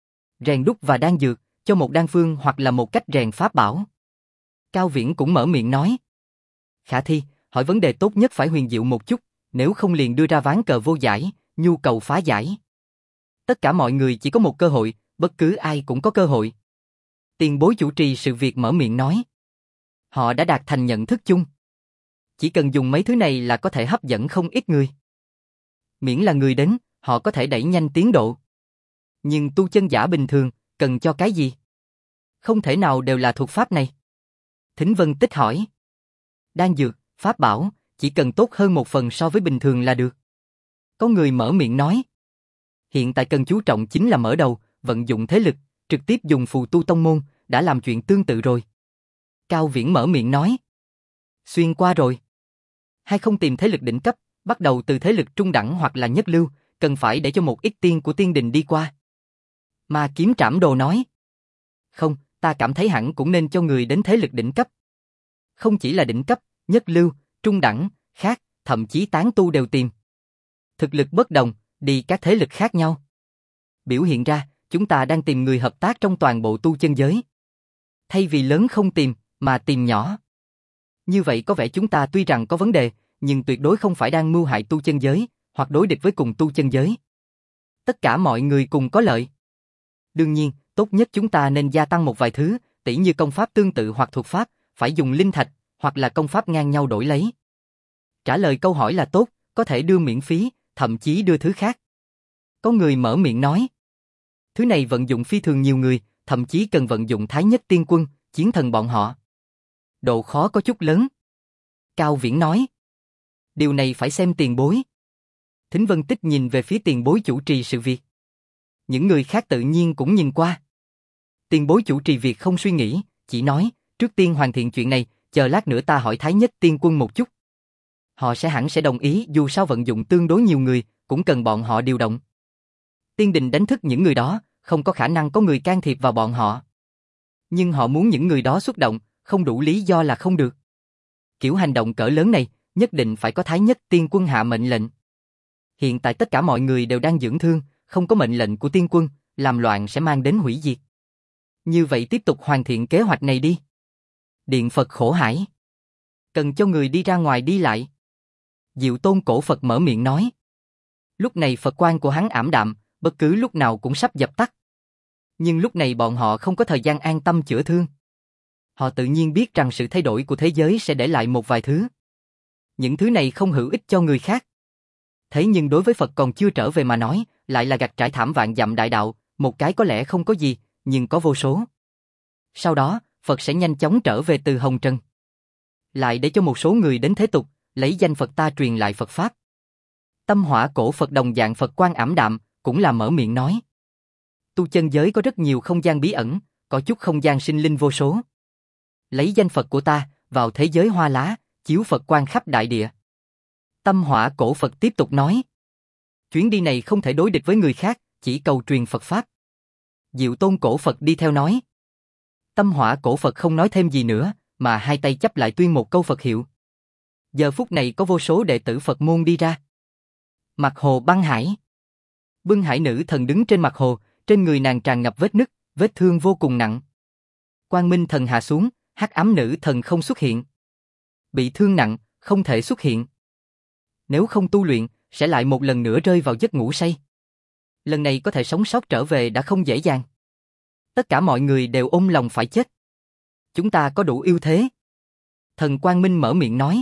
rèn đúc và đan dược, cho một đan phương hoặc là một cách rèn pháp bảo. Cao Viễn cũng mở miệng nói. Khả thi, hỏi vấn đề tốt nhất phải huyền diệu một chút, nếu không liền đưa ra ván cờ vô giải, nhu cầu phá giải. Tất cả mọi người chỉ có một cơ hội, bất cứ ai cũng có cơ hội. Tiền bối chủ trì sự việc mở miệng nói. Họ đã đạt thành nhận thức chung. Chỉ cần dùng mấy thứ này là có thể hấp dẫn không ít người. Miễn là người đến, họ có thể đẩy nhanh tiến độ. Nhưng tu chân giả bình thường, cần cho cái gì? Không thể nào đều là thuật pháp này. Thính Vân Tích hỏi. Đan dược, pháp bảo, chỉ cần tốt hơn 1 phần so với bình thường là được. Có người mở miệng nói. Hiện tại cần chú trọng chính là mở đầu, vận dụng thế lực, trực tiếp dùng phù tu tông môn, đã làm chuyện tương tự rồi. Cao Viễn mở miệng nói. Xuyên qua rồi. Hay không tìm thế lực đỉnh cấp, bắt đầu từ thế lực trung đẳng hoặc là nhất lưu, cần phải để cho một ít tiên của tiên đình đi qua. Mà Kiếm Trảm Đồ nói. Không, ta cảm thấy hẳn cũng nên cho người đến thế lực đỉnh cấp. Không chỉ là đỉnh cấp, nhất lưu, trung đẳng, khác, thậm chí tán tu đều tìm. Thực lực bất đồng, đi các thế lực khác nhau. Biểu hiện ra, chúng ta đang tìm người hợp tác trong toàn bộ tu chân giới. Thay vì lớn không tìm, mà tìm nhỏ. Như vậy có vẻ chúng ta tuy rằng có vấn đề, nhưng tuyệt đối không phải đang mưu hại tu chân giới, hoặc đối địch với cùng tu chân giới. Tất cả mọi người cùng có lợi. Đương nhiên, tốt nhất chúng ta nên gia tăng một vài thứ, tỉ như công pháp tương tự hoặc thuật pháp, phải dùng linh thạch, hoặc là công pháp ngang nhau đổi lấy. Trả lời câu hỏi là tốt, có thể đưa miễn phí, thậm chí đưa thứ khác. Có người mở miệng nói. Thứ này vận dụng phi thường nhiều người, thậm chí cần vận dụng Thái Nhất Tiên Quân, chiến thần bọn họ. Độ khó có chút lớn. Cao Viễn nói. Điều này phải xem tiền bối. Thính Vân Tích nhìn về phía tiền bối chủ trì sự việc. Những người khác tự nhiên cũng nhìn qua. Tiền bối chủ trì việc không suy nghĩ, chỉ nói, trước tiên hoàn thiện chuyện này, chờ lát nữa ta hỏi Thái Nhất Tiên Quân một chút. Họ hẳn sẽ đồng ý, dù sao vận dụng tương đối nhiều người, cũng cần bọn họ điều động. Tiên đình đánh thức những người đó, không có khả năng có người can thiệp vào bọn họ. Nhưng họ muốn những người đó xuất động, không đủ lý do là không được. Kiểu hành động cỡ lớn này, nhất định phải có Thái Nhất Tiên Quân hạ mệnh lệnh. Hiện tại tất cả mọi người đều đang dưỡng thương, không có mệnh lệnh của Tiên Quân, làm loạn sẽ mang đến hủy diệt. Như vậy tiếp tục hoàn thiện kế hoạch này đi. Điện Phật khổ hải. Cần cho người đi ra ngoài đi lại. Diệu Tôn cổ Phật mở miệng nói. Lúc này Phật quang của hắn ảm đạm, bất cứ lúc nào cũng sắp dập tắt. Nhưng lúc này bọn họ không có thời gian an tâm chữa thương. Họ tự nhiên biết rằng sự thay đổi của thế giới sẽ để lại một vài thứ. Những thứ này không hữu ích cho người khác. Thế nhưng đối với Phật còn chưa trở về mà nói, lại là gặt trải thảm vạn dặm đại đạo, một cái có lẽ không có gì, nhưng có vô số. Sau đó, Phật sẽ nhanh chóng trở về từ hồng trần. Lại để cho một số người đến thế tục, lấy danh Phật ta truyền lại Phật Pháp. Tâm hỏa cổ Phật đồng dạng Phật quang ảm đạm, cũng là mở miệng nói. Tu chân giới có rất nhiều không gian bí ẩn, có chút không gian sinh linh vô số. Lấy danh Phật của ta, vào thế giới hoa lá, chiếu Phật quang khắp đại địa. Tâm hỏa cổ Phật tiếp tục nói. Chuyến đi này không thể đối địch với người khác, chỉ cầu truyền Phật Pháp. Diệu Tôn cổ Phật đi theo nói. Tâm hỏa cổ Phật không nói thêm gì nữa, mà hai tay chắp lại tuyên một câu Phật hiệu. Giờ phút này có vô số đệ tử Phật môn đi ra. Mặt hồ băng hải. Bưng hải nữ thần đứng trên mặt hồ, trên người nàng tràn ngập vết nứt, vết thương vô cùng nặng. Quang Minh thần hạ xuống, hắc ám nữ thần không xuất hiện. Bị thương nặng, không thể xuất hiện. Nếu không tu luyện, sẽ lại một lần nữa rơi vào giấc ngủ say. Lần này có thể sống sót trở về đã không dễ dàng. Tất cả mọi người đều ôm lòng phải chết. Chúng ta có đủ ưu thế. Thần Quang Minh mở miệng nói.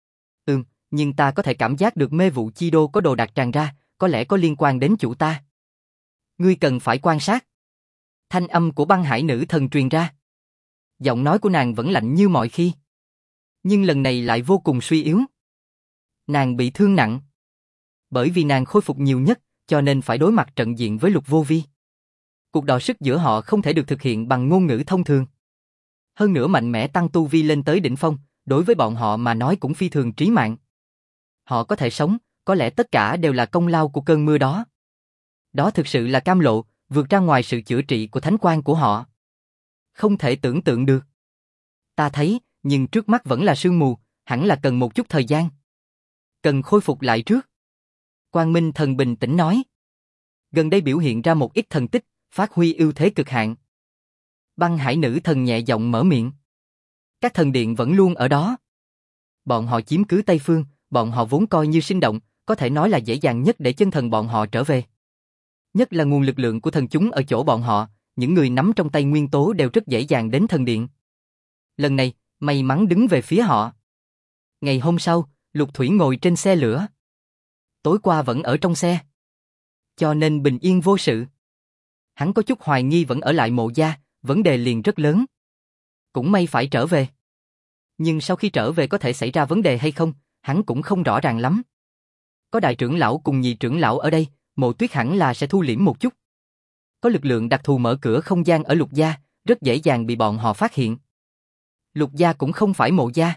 Nhưng ta có thể cảm giác được mê vụ chi đô có đồ đạc tràn ra, có lẽ có liên quan đến chủ ta. Ngươi cần phải quan sát. Thanh âm của băng hải nữ thần truyền ra. Giọng nói của nàng vẫn lạnh như mọi khi. Nhưng lần này lại vô cùng suy yếu. Nàng bị thương nặng. Bởi vì nàng khôi phục nhiều nhất, cho nên phải đối mặt trận diện với Lục Vô Vi. Cuộc đọ sức giữa họ không thể được thực hiện bằng ngôn ngữ thông thường. Hơn nữa mạnh mẽ tăng tu vi lên tới đỉnh phong, đối với bọn họ mà nói cũng phi thường trí mạng. Họ có thể sống, có lẽ tất cả đều là công lao của cơn mưa đó. Đó thực sự là cam lộ, vượt ra ngoài sự chữa trị của thánh quan của họ. Không thể tưởng tượng được. Ta thấy, nhưng trước mắt vẫn là sương mù, hẳn là cần một chút thời gian. Cần khôi phục lại trước. Quang Minh Thần bình tĩnh nói. Gần đây biểu hiện ra một ít thần tích, phát huy ưu thế cực hạn. Băng Hải Nữ Thần nhẹ giọng mở miệng. Các thần điện vẫn luôn ở đó. Bọn họ chiếm cứ Tây Phương, bọn họ vốn coi như sinh động, có thể nói là dễ dàng nhất để chân thần bọn họ trở về. Nhất là nguồn lực lượng của thần chúng ở chỗ bọn họ, những người nắm trong tay nguyên tố đều rất dễ dàng đến thần điện. Lần này, may mắn đứng về phía họ. Ngày hôm sau, Lục Thủy ngồi trên xe lửa. Tối qua vẫn ở trong xe. Cho nên bình yên vô sự. Hắn có chút hoài nghi vẫn ở lại Mộ gia, vấn đề liền rất lớn. Cũng may phải trở về. Nhưng sau khi trở về có thể xảy ra vấn đề hay không, hắn cũng không rõ ràng lắm. Có đại trưởng lão cùng nhị trưởng lão ở đây, Mộ Tuyết hẳn là sẽ thu liễm một chút. Có lực lượng đặc thù mở cửa không gian ở Lục gia, rất dễ dàng bị bọn họ phát hiện. Lục gia cũng không phải Mộ gia.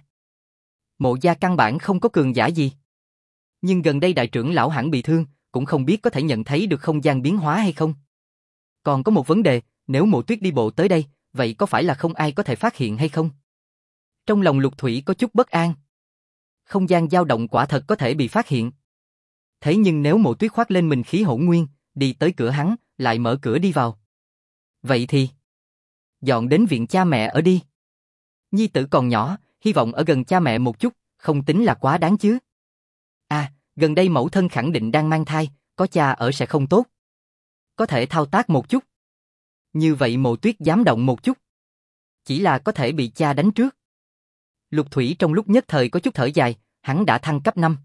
Mộ gia căn bản không có cường giả gì. Nhưng gần đây đại trưởng lão hẳn bị thương, cũng không biết có thể nhận thấy được không gian biến hóa hay không. Còn có một vấn đề, nếu Mộ Tuyết đi bộ tới đây, vậy có phải là không ai có thể phát hiện hay không? Trong lòng Lục Thủy có chút bất an. Không gian dao động quả thật có thể bị phát hiện. Thế nhưng nếu Mộ Tuyết khoác lên mình khí hỗn nguyên, đi tới cửa hắn, lại mở cửa đi vào. Vậy thì dọn đến viện cha mẹ ở đi. Nhi tử còn nhỏ, hy vọng ở gần cha mẹ một chút, không tính là quá đáng chứ. À, gần đây mẫu thân khẳng định đang mang thai, có cha ở sẽ không tốt. Có thể thao tác một chút. Như vậy Mộ Tuyết dám động một chút. Chỉ là có thể bị cha đánh trước. Lục Thủy trong lúc nhất thời có chút thở dài, hắn đã thăng cấp 5.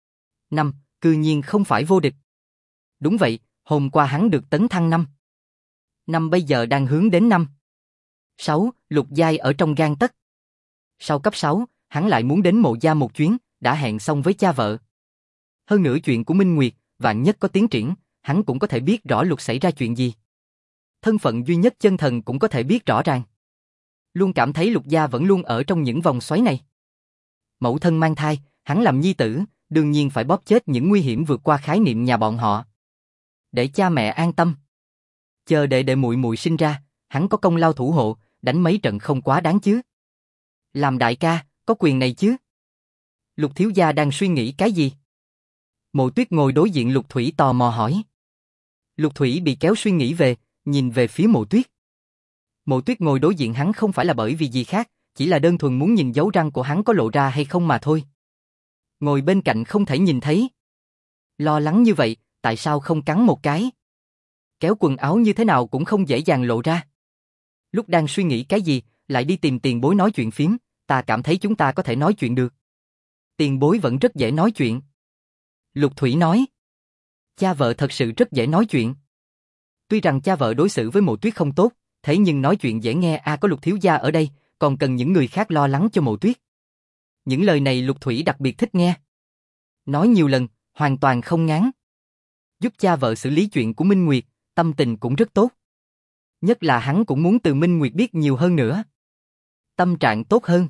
5, cư nhiên không phải vô địch. Đúng vậy, hôm qua hắn được tấn thăng 5. 5 bây giờ đang hướng đến 5. 6, lục giai ở trong gang tấc. Sau cấp 6, hắn lại muốn đến Mộ gia một chuyến, đã hẹn xong với cha vợ. Hơn nữa chuyện của Minh Nguyệt, vạn nhất có tiến triển, hắn cũng có thể biết rõ Lục xảy ra chuyện gì. Thân phận duy nhất chân thần cũng có thể biết rõ ràng. Luôn cảm thấy Lục gia vẫn luôn ở trong những vòng xoáy này. Mẫu thân mang thai, hắn làm nhi tử, đương nhiên phải bóp chết những nguy hiểm vượt qua khái niệm nhà bọn họ. Để cha mẹ an tâm. Chờ đệ muội muội sinh ra, hắn có công lao thủ hộ, đánh mấy trận không quá đáng chứ. Làm đại ca, có quyền này chứ. Lục thiếu gia đang suy nghĩ cái gì? Mộ Tuyết ngồi đối diện Lục Thủy tò mò hỏi. Lục Thủy bị kéo suy nghĩ về, nhìn về phía Mộ Tuyết. Mộ Tuyết ngồi đối diện hắn không phải là bởi vì gì khác, chỉ là đơn thuần muốn nhìn dấu răng của hắn có lộ ra hay không mà thôi. Ngồi bên cạnh không thể nhìn thấy. Lo lắng như vậy, tại sao không cắn một cái? Kéo quần áo như thế nào cũng không dễ dàng lộ ra. Lúc đang suy nghĩ cái gì, lại đi tìm tiền bối nói chuyện phiếm, ta cảm thấy chúng ta có thể nói chuyện được. Tiền bối vẫn rất dễ nói chuyện. Lục Thủy nói. Cha vợ thật sự rất dễ nói chuyện. Tuy rằng cha vợ đối xử với Mộ Tuyết không tốt, thế nhưng nói chuyện dễ nghe có Lục thiếu gia ở đây, còn cần những người khác lo lắng cho Mộ Tuyết. Những lời này Lục Thủy đặc biệt thích nghe. Nói nhiều lần, hoàn toàn không ngán. Giúp cha vợ xử lý chuyện của Minh Nguyệt, tâm tình cũng rất tốt. Nhất là hắn cũng muốn từ Minh Nguyệt biết nhiều hơn nữa. Tâm trạng tốt hơn.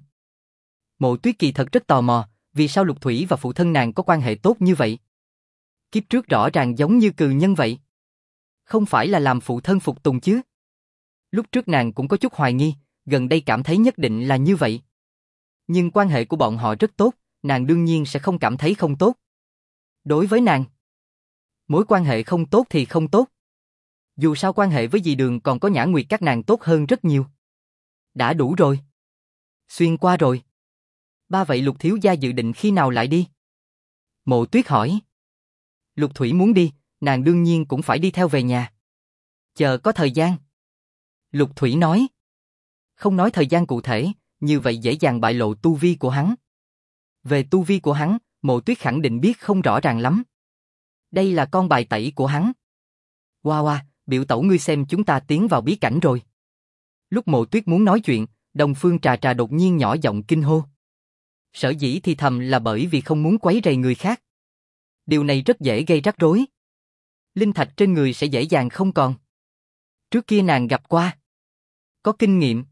Mộ Tuyết kỳ thật rất tò mò, vì sao Lục Thủy và phụ thân nàng có quan hệ tốt như vậy. Kiếp trước rõ ràng giống như cừu nhân vậy. Không phải là làm phụ thân phục tùng chứ. Lúc trước nàng cũng có chút hoài nghi, gần đây cảm thấy nhất định là như vậy. Nhưng quan hệ của bọn họ rất tốt, nàng đương nhiên sẽ không cảm thấy không tốt. Đối với nàng, mối quan hệ không tốt thì không tốt. Dù sao quan hệ với dì Đường còn có Nhã Nguyệt các nàng tốt hơn rất nhiều. Đã đủ rồi. Xuyên qua rồi. Ba vậy Lục thiếu gia dự định khi nào lại đi? Mộ Tuyết hỏi. Lục Thủy muốn đi, nàng đương nhiên cũng phải đi theo về nhà. Chờ có thời gian. Lục Thủy nói. Không nói thời gian cụ thể, như vậy dễ dàng bại lộ tu vi của hắn. Về tu vi của hắn, Mộ Tuyết khẳng định biết không rõ ràng lắm. Đây là con bài tẩy của hắn. Hoa, biểu tẩu ngươi xem chúng ta tiến vào bí cảnh rồi. Lúc Mộ Tuyết muốn nói chuyện, Đông Phương Trà Trà đột nhiên nhỏ giọng kinh hô. Sở dĩ thì thầm là bởi vì không muốn quấy rầy người khác. Điều này rất dễ gây rắc rối. linh thạch trên người sẽ dễ dàng không còn. Trước kia nàng gặp qua. Có kinh nghiệm.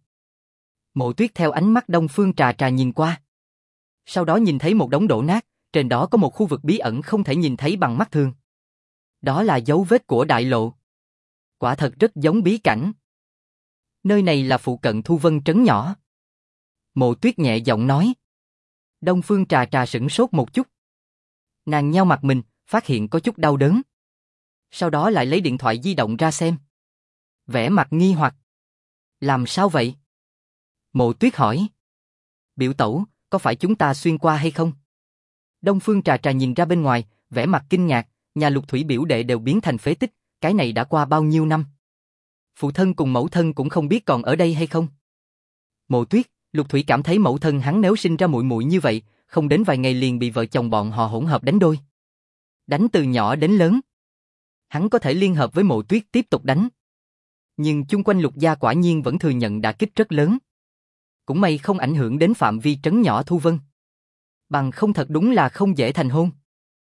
Mộ Tuyết theo ánh mắt Đông Phương Trà Trà nhìn qua. Sau đó nhìn thấy một đống đổ nát, trên đó có một khu vực bí ẩn không thể nhìn thấy bằng mắt thường. Đó là dấu vết của đại lộ. Quả thật rất giống bí cảnh. Nơi này là phụ cận Thu Vân trấn nhỏ. Mộ Tuyết nhẹ giọng nói. Đông Phương Trà Trà sửng sốt một chút. Nàng nhăn mặt mình, phát hiện có chút đau đớn. Sau đó lại lấy điện thoại di động ra xem. Vẻ mặt nghi hoặc. Làm sao vậy? Mộ Tuyết hỏi. Biểu tẩu, có phải chúng ta xuyên qua hay không? Đông Phương Trà Trà nhìn ra bên ngoài, vẻ mặt kinh ngạc, nhà Lục Thủy biểu đệ đều biến thành phế tích, cái này đã qua bao nhiêu năm? Phụ thân cùng mẫu thân cũng không biết còn ở đây hay không? Mộ Tuyết, Lục Thủy cảm thấy mẫu thân hắn nếu sinh ra muội muội như vậy, không đến vài ngày liền bị vợ chồng bọn họ hỗn hợp đánh đôi. Đánh từ nhỏ đến lớn. Hắn có thể liên hợp với Mộ Tuyết tiếp tục đánh. Nhưng chung quanh Lục gia quả nhiên vẫn thừa nhận đả kích rất lớn. Cũng may không ảnh hưởng đến phạm vi trấn nhỏ Thu Vân. Bằng không thật đúng là không dễ thành hôn.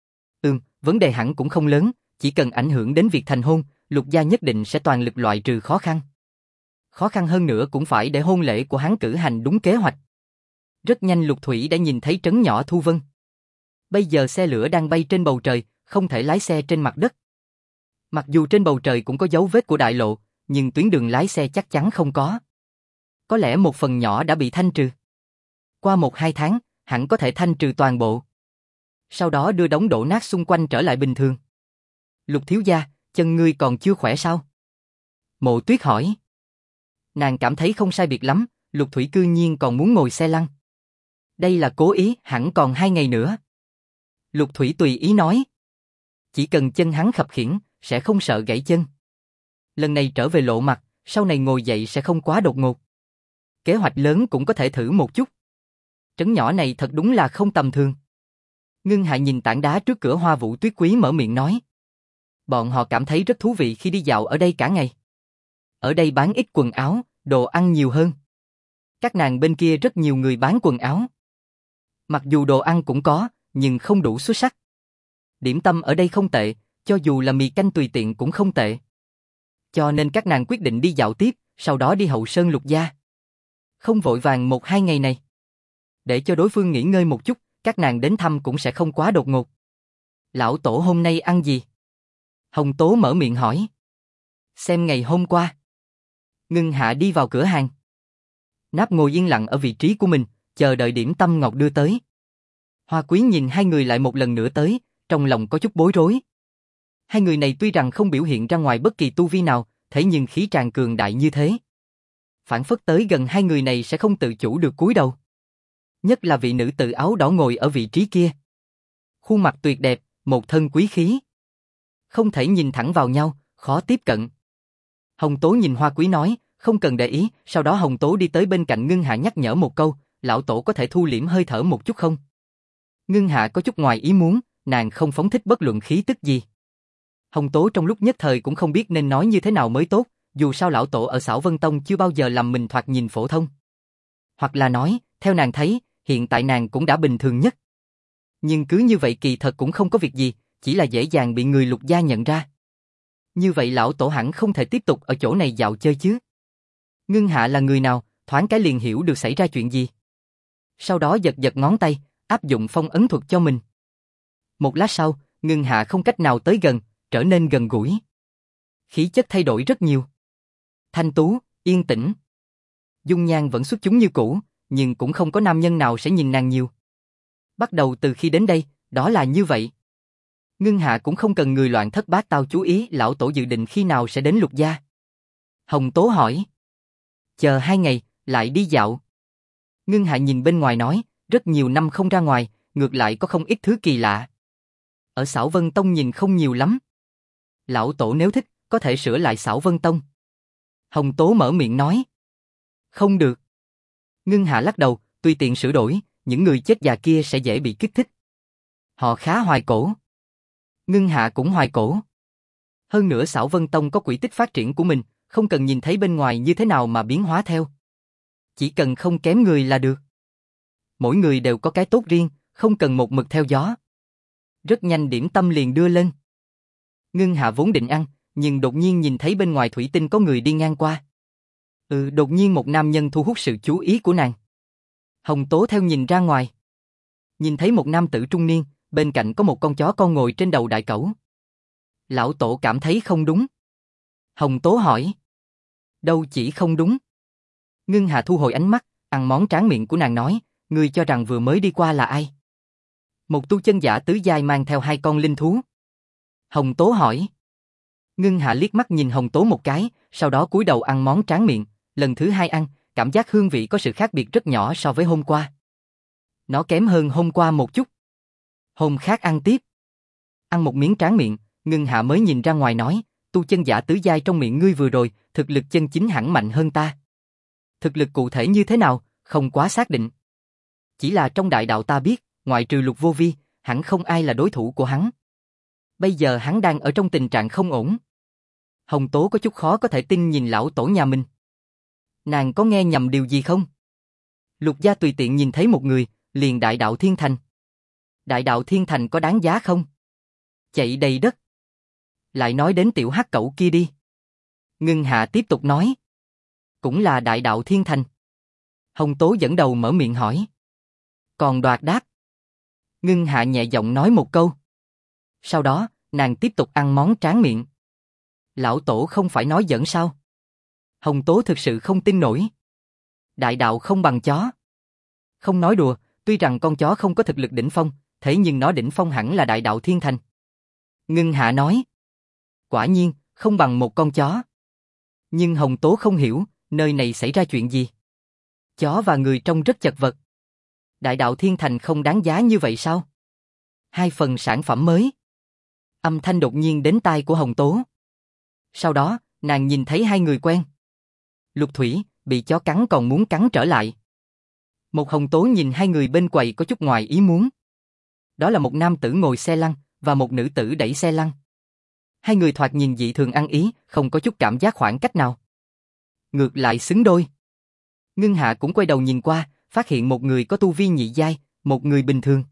Vấn đề hẳn cũng không lớn, chỉ cần ảnh hưởng đến việc thành hôn, Lục gia nhất định sẽ toàn lực loại trừ khó khăn. Khó khăn hơn nữa cũng phải để hôn lễ của hắn cử hành đúng kế hoạch. Rất nhanh Lục Thủy đã nhìn thấy trấn nhỏ Thu Vân. Bây giờ xe lửa đang bay trên bầu trời, không thể lái xe trên mặt đất. Mặc dù trên bầu trời cũng có dấu vết của đại lộ, nhưng tuyến đường lái xe chắc chắn không có. Có lẽ một phần nhỏ đã bị thanh trừ. Qua 1-2 tháng, hẳn có thể thanh trừ toàn bộ. Sau đó đưa đống đổ nát xung quanh trở lại bình thường. Lục thiếu gia, chân ngươi còn chưa khỏe sao? Mộ Tuyết hỏi. Nàng cảm thấy không sai biệt lắm, Lục Thủy cư nhiên còn muốn ngồi xe lăn. Đây là cố ý, hẳn còn 2 ngày nữa. Lục Thủy tùy ý nói. Chỉ cần chân hắn khập khiễng, sẽ không sợ gãy chân. Lần này trở về lộ mặt, sau này ngồi dậy sẽ không quá đột ngột. Kế hoạch lớn cũng có thể thử một chút. Trấn nhỏ này thật đúng là không tầm thường. Ngưng Hạ nhìn tảng đá trước cửa Hoa Vũ Tuyết Quý mở miệng nói. Bọn họ cảm thấy rất thú vị khi đi dạo ở đây cả ngày. Ở đây bán ít quần áo, đồ ăn nhiều hơn. Các nàng bên kia rất nhiều người bán quần áo. Mặc dù đồ ăn cũng có, nhưng không đủ xuất sắc. Điểm tâm ở đây không tệ, cho dù là mì canh tùy tiện cũng không tệ. Cho nên các nàng quyết định đi dạo tiếp, sau đó đi Hậu Sơn Lục gia. Không vội vàng 1-2 ngày này. Để cho đối phương nghỉ ngơi một chút, các nàng đến thăm cũng sẽ không quá đột ngột. Lão tổ hôm nay ăn gì? Hồng Tố mở miệng hỏi. Xem ngày hôm qua. Ngưng Hạ đi vào cửa hàng. Náp ngồi yên lặng ở vị trí của mình, chờ đợi điểm tâm ngọt đưa tới. Hoa Quý nhìn hai người lại một lần nữa tới, trong lòng có chút bối rối. Hai người này tuy rằng không biểu hiện ra ngoài bất kỳ tu vi nào, thế nhưng khí tràn cường đại như thế. Phản phất tới gần hai người này sẽ không tự chủ được cúi đầu. Nhất là vị nữ tử áo đỏ ngồi ở vị trí kia. Khuôn mặt tuyệt đẹp, một thân quý khí. Không thể nhìn thẳng vào nhau, khó tiếp cận. Hồng Tố nhìn Hoa Quý nói, không cần để ý, sau đó Hồng Tố đi tới bên cạnh Ngưng Hạ nhắc nhở một câu, lão tổ có thể thu liễm hơi thở một chút không? Ngưng Hạ có chút ngoài ý muốn, nàng không phóng thích bất luận khí tức gì. Hồng Tố trong lúc nhất thời cũng không biết nên nói như thế nào mới tốt, dù sao lão tổ ở Xảo Vân Tông chưa bao giờ làm mình thoạt nhìn phổ thông. Hoặc là nói, theo nàng thấy, hiện tại nàng cũng đã bình thường nhất. Nhưng cứ như vậy kỳ thật cũng không có việc gì, chỉ là dễ dàng bị người Lục gia nhận ra. Như vậy lão tổ hẳn không thể tiếp tục ở chỗ này dạo chơi chứ. Ngưng Hạ là người nào, thoáng cái liền hiểu được xảy ra chuyện gì. Sau đó giật giật ngón tay, áp dụng phong ấn thuật cho mình. Một lát sau, Ngưng Hạ không cách nào tới gần, trở nên gần gũi. Khí chất thay đổi rất nhiều. Thanh tú, yên tĩnh. Dung nhan vẫn xuất chúng như cũ, nhưng cũng không có nam nhân nào sẽ nhìn nàng nhiều. Bắt đầu từ khi đến đây, đó là như vậy. Ngưng Hạ cũng không cần người loạn thất bát tao chú ý lão tổ dự định khi nào sẽ đến Lục gia. Hồng Tố hỏi. Chờ 2 ngày, lại đi dạo. Ngưng Hạ nhìn bên ngoài nói, rất nhiều năm không ra ngoài, ngược lại có không ít thứ kỳ lạ. Ở Xảo Vân Tông nhìn không nhiều lắm. Lão tổ nếu thích, có thể sửa lại Xảo Vân Tông. Hồng Tố mở miệng nói. Không được. Ngưng Hạ lắc đầu, tùy tiện sửa đổi, những người chết già kia sẽ dễ bị kích thích. Họ khá hoài cổ. Ngưng Hạ cũng hoài cổ. Hơn nữa Xảo Vân Tông có quỹ tích phát triển của mình, không cần nhìn thấy bên ngoài như thế nào mà biến hóa theo. Chỉ cần không kém người là được. Mỗi người đều có cái tốt riêng, không cần một mực theo gió. Rất nhanh điểm tâm liền đưa lên. Ngân Hạ vốn định ăn, nhưng đột nhiên nhìn thấy bên ngoài thủy tinh có người đi ngang qua. Đột nhiên một nam nhân thu hút sự chú ý của nàng. Hồng Tố theo nhìn ra ngoài. Nhìn thấy một nam tử trung niên, bên cạnh có một con chó con ngồi trên đầu đại cẩu. Lão Tổ cảm thấy không đúng. Hồng Tố hỏi. Đâu chỉ không đúng. Ngân Hạ thu hồi ánh mắt, ăn món tráng miệng của nàng nói, ngươi cho rằng vừa mới đi qua là ai? Một tu chân giả tứ giai mang theo 2 con linh thú. Hồng Tố hỏi. Ngân Hạ liếc mắt nhìn Hồng Tố một cái, sau đó cúi đầu ăn món tráng miệng, lần thứ 2 ăn, cảm giác hương vị có sự khác biệt rất nhỏ so với hôm qua. Nó kém hơn hôm qua một chút. Hôm khác ăn tiếp. Ăn một miếng tráng miệng, Ngân Hạ mới nhìn ra ngoài nói, tu chân giả tứ giai trong miệng ngươi vừa rồi, thực lực chân chính hẳn mạnh hơn ta. Thực lực cụ thể như thế nào, không quá xác định. Chỉ là trong đại đạo ta biết, ngoại trừ Lục Vô Vi, hẳn không ai là đối thủ của hắn. Bây giờ hắn đang ở trong tình trạng không ổn. Hồng Tố có chút khó có thể tin nhìn lão tổ nhà mình. Nàng có nghe nhầm điều gì không? Lục gia tùy tiện nhìn thấy một người, liền đại đạo thiên thành. Đại đạo thiên thành có đáng giá không? Chạy đầy đất. Lại nói đến tiểu hắc cẩu kia đi. Ngân Hạ tiếp tục nói. Cũng là đại đạo thiên thành. Hồng Tố dẫn đầu mở miệng hỏi. Còn đoạt đáp. Ngân Hạ nhẹ giọng nói một câu. Sau đó, nàng tiếp tục ăn món tráng miệng. Lão Tổ không phải nói giỡn sao? Hồng Tố thực sự không tin nổi. Đại đạo không bằng chó. Không nói đùa, tuy rằng con chó không có thực lực đỉnh phong, thế nhưng nó đỉnh phong hẳn là đại đạo thiên thành. Ngân Hạ nói. Quả nhiên, không bằng một con chó. Nhưng Hồng Tố không hiểu, nơi này xảy ra chuyện gì? Chó và người trông rất chật vật. Đại đạo thiên thành không đáng giá như vậy sao? 2 phần sản phẩm mới. Âm thanh đột nhiên đến tai của Hồng Tố. Sau đó, nàng nhìn thấy 2 người quen. Lục Thủy, bị chó cắn còn muốn cắn trở lại. Một Hồng Tố nhìn 2 người bên quầy có chút ngoài ý muốn. Đó là một nam tử ngồi xe lăn, và một nữ tử đẩy xe lăn. 2 người thoạt nhìn dị thường ăn ý, không có chút cảm giác khoảng cách nào. Ngược lại xứng đôi. Ngân Hạ cũng quay đầu nhìn qua, phát hiện một người có tu vi nhị giai, một người bình thường.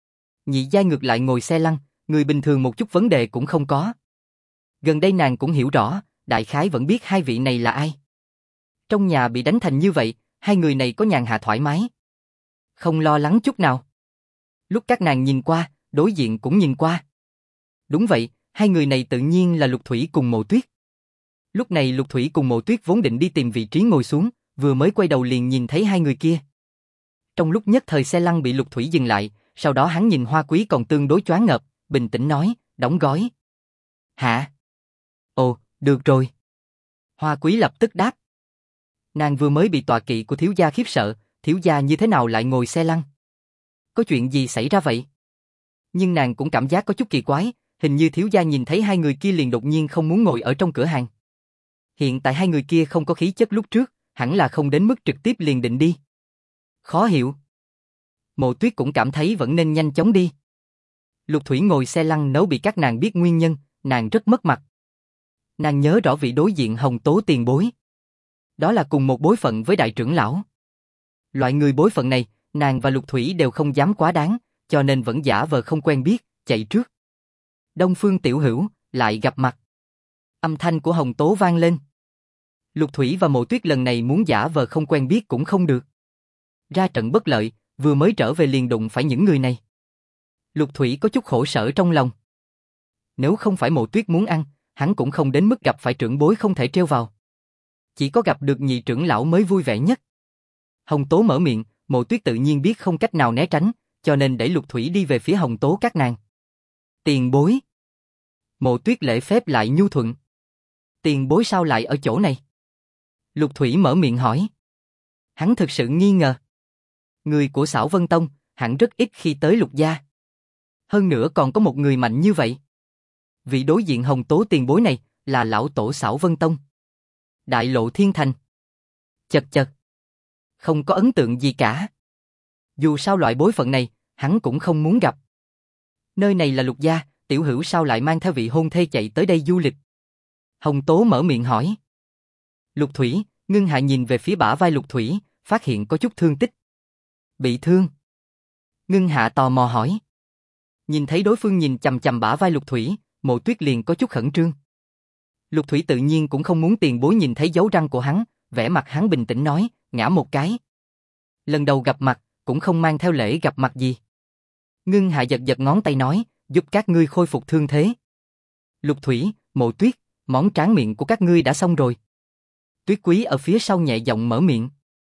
Nhị giai ngược lại ngồi xe lăn, người bình thường một chút vấn đề cũng không có. Gần đây nàng cũng hiểu rõ, đại khái vẫn biết 2 vị này là ai. Trong nhà bị đánh thành như vậy, 2 người này có nhàn hạ thoải mái. Không lo lắng chút nào. Lúc các nàng nhìn qua, đối diện cũng nhìn qua. Đúng vậy, 2 người này tự nhiên là Lục Thủy cùng Mộ Tuyết. Lúc này Lục Thủy cùng Mộ Tuyết vốn định đi tìm vị trí ngồi xuống, vừa mới quay đầu liền nhìn thấy 2 người kia. Trong lúc nhất thời xe lăn bị Lục Thủy dừng lại, sau đó hắn nhìn Hoa Quý còn tương đối choáng ngợp, bình tĩnh nói, đóng gói. Hả? Ồ, được rồi. Hoa Quý lập tức đáp. Nàng vừa mới bị tọa kỵ của thiếu gia khiếp sợ, thiếu gia như thế nào lại ngồi xe lăn? Có chuyện gì xảy ra vậy? Nhưng nàng cũng cảm giác có chút kỳ quái, hình như thiếu gia nhìn thấy 2 người kia liền đột nhiên không muốn ngồi ở trong cửa hàng. Hiện tại 2 người kia không có khí chất lúc trước, hẳn là không đến mức trực tiếp liền định đi. Khó hiểu. Mộ Tuyết cũng cảm thấy vẫn nên nhanh chóng đi. Lục Thủy ngồi xe lăn nếu bị các nàng biết nguyên nhân, nàng rất mất mặt. Nàng nhớ rõ vị đối diện Hồng Tố tiền bối. Đó là cùng một bối phận với đại trưởng lão. Loại người bối phận này, nàng và Lục Thủy đều không dám quá đáng, cho nên vẫn giả vờ không quen biết, chạy trước. Đông Phương tiểu hữu, lại gặp mặt. Âm thanh của Hồng Tố vang lên. Lục Thủy và Mộ Tuyết lần này muốn giả vờ không quen biết cũng không được. Ra trận bất lợi, vừa mới trở về liền đụng phải những người này. Lục Thủy có chút khổ sở trong lòng. Nếu không phải Mộ Tuyết muốn ăn, hắn cũng không đến mức gặp phải trưởng bối không thể trêu vào. Chỉ có gặp được nhị trưởng lão mới vui vẻ nhất. Hồng Tố mở miệng, Mộ Tuyết tự nhiên biết không cách nào né tránh, cho nên đẩy Lục Thủy đi về phía Hồng Tố các nàng. Tiền bối. Mộ Tuyết lễ phép lại nhu thuận. Tiền bối sao lại ở chỗ này? Lục Thủy mở miệng hỏi. Hắn thực sự nghi ngờ. Người của Xảo Vân Tông, hẳn rất ít khi tới Lục gia. Hơn nữa còn có một người mạnh như vậy. Vị đối diện Hồng Tố tiền bối này, là lão tổ Xảo Vân Tông. Đại Lộ Thiên Thành. Chật chật. Không có ấn tượng gì cả. Dù sao loại bối phận này, hắn cũng không muốn gặp. Nơi này là Lục gia, tiểu hữu sao lại mang theo vị hôn thê chạy tới đây du lịch? Hồng Tố mở miệng hỏi. Lục Thủy, Ngân Hạ nhìn về phía bả vai Lục Thủy, phát hiện có chút thương tích. Bị thương? Ngân Hạ tò mò hỏi. Nhìn thấy đối phương nhìn chằm chằm bả vai Lục Thủy, Mộ Tuyết liền có chút khẩn trương. Lục Thủy tự nhiên cũng không muốn tiền bối nhìn thấy dấu răng của hắn, vẻ mặt hắn bình tĩnh nói, ngã một cái. Lần đầu gặp mặt, cũng không mang theo lễ gặp mặt gì. Ngưng Hạ giật giật ngón tay nói, giúp các ngươi khôi phục thương thế. Lục Thủy, Mộ Tuyết, món tráng miệng của các ngươi đã xong rồi. Tuyết Quý ở phía sau nhẹ giọng mở miệng.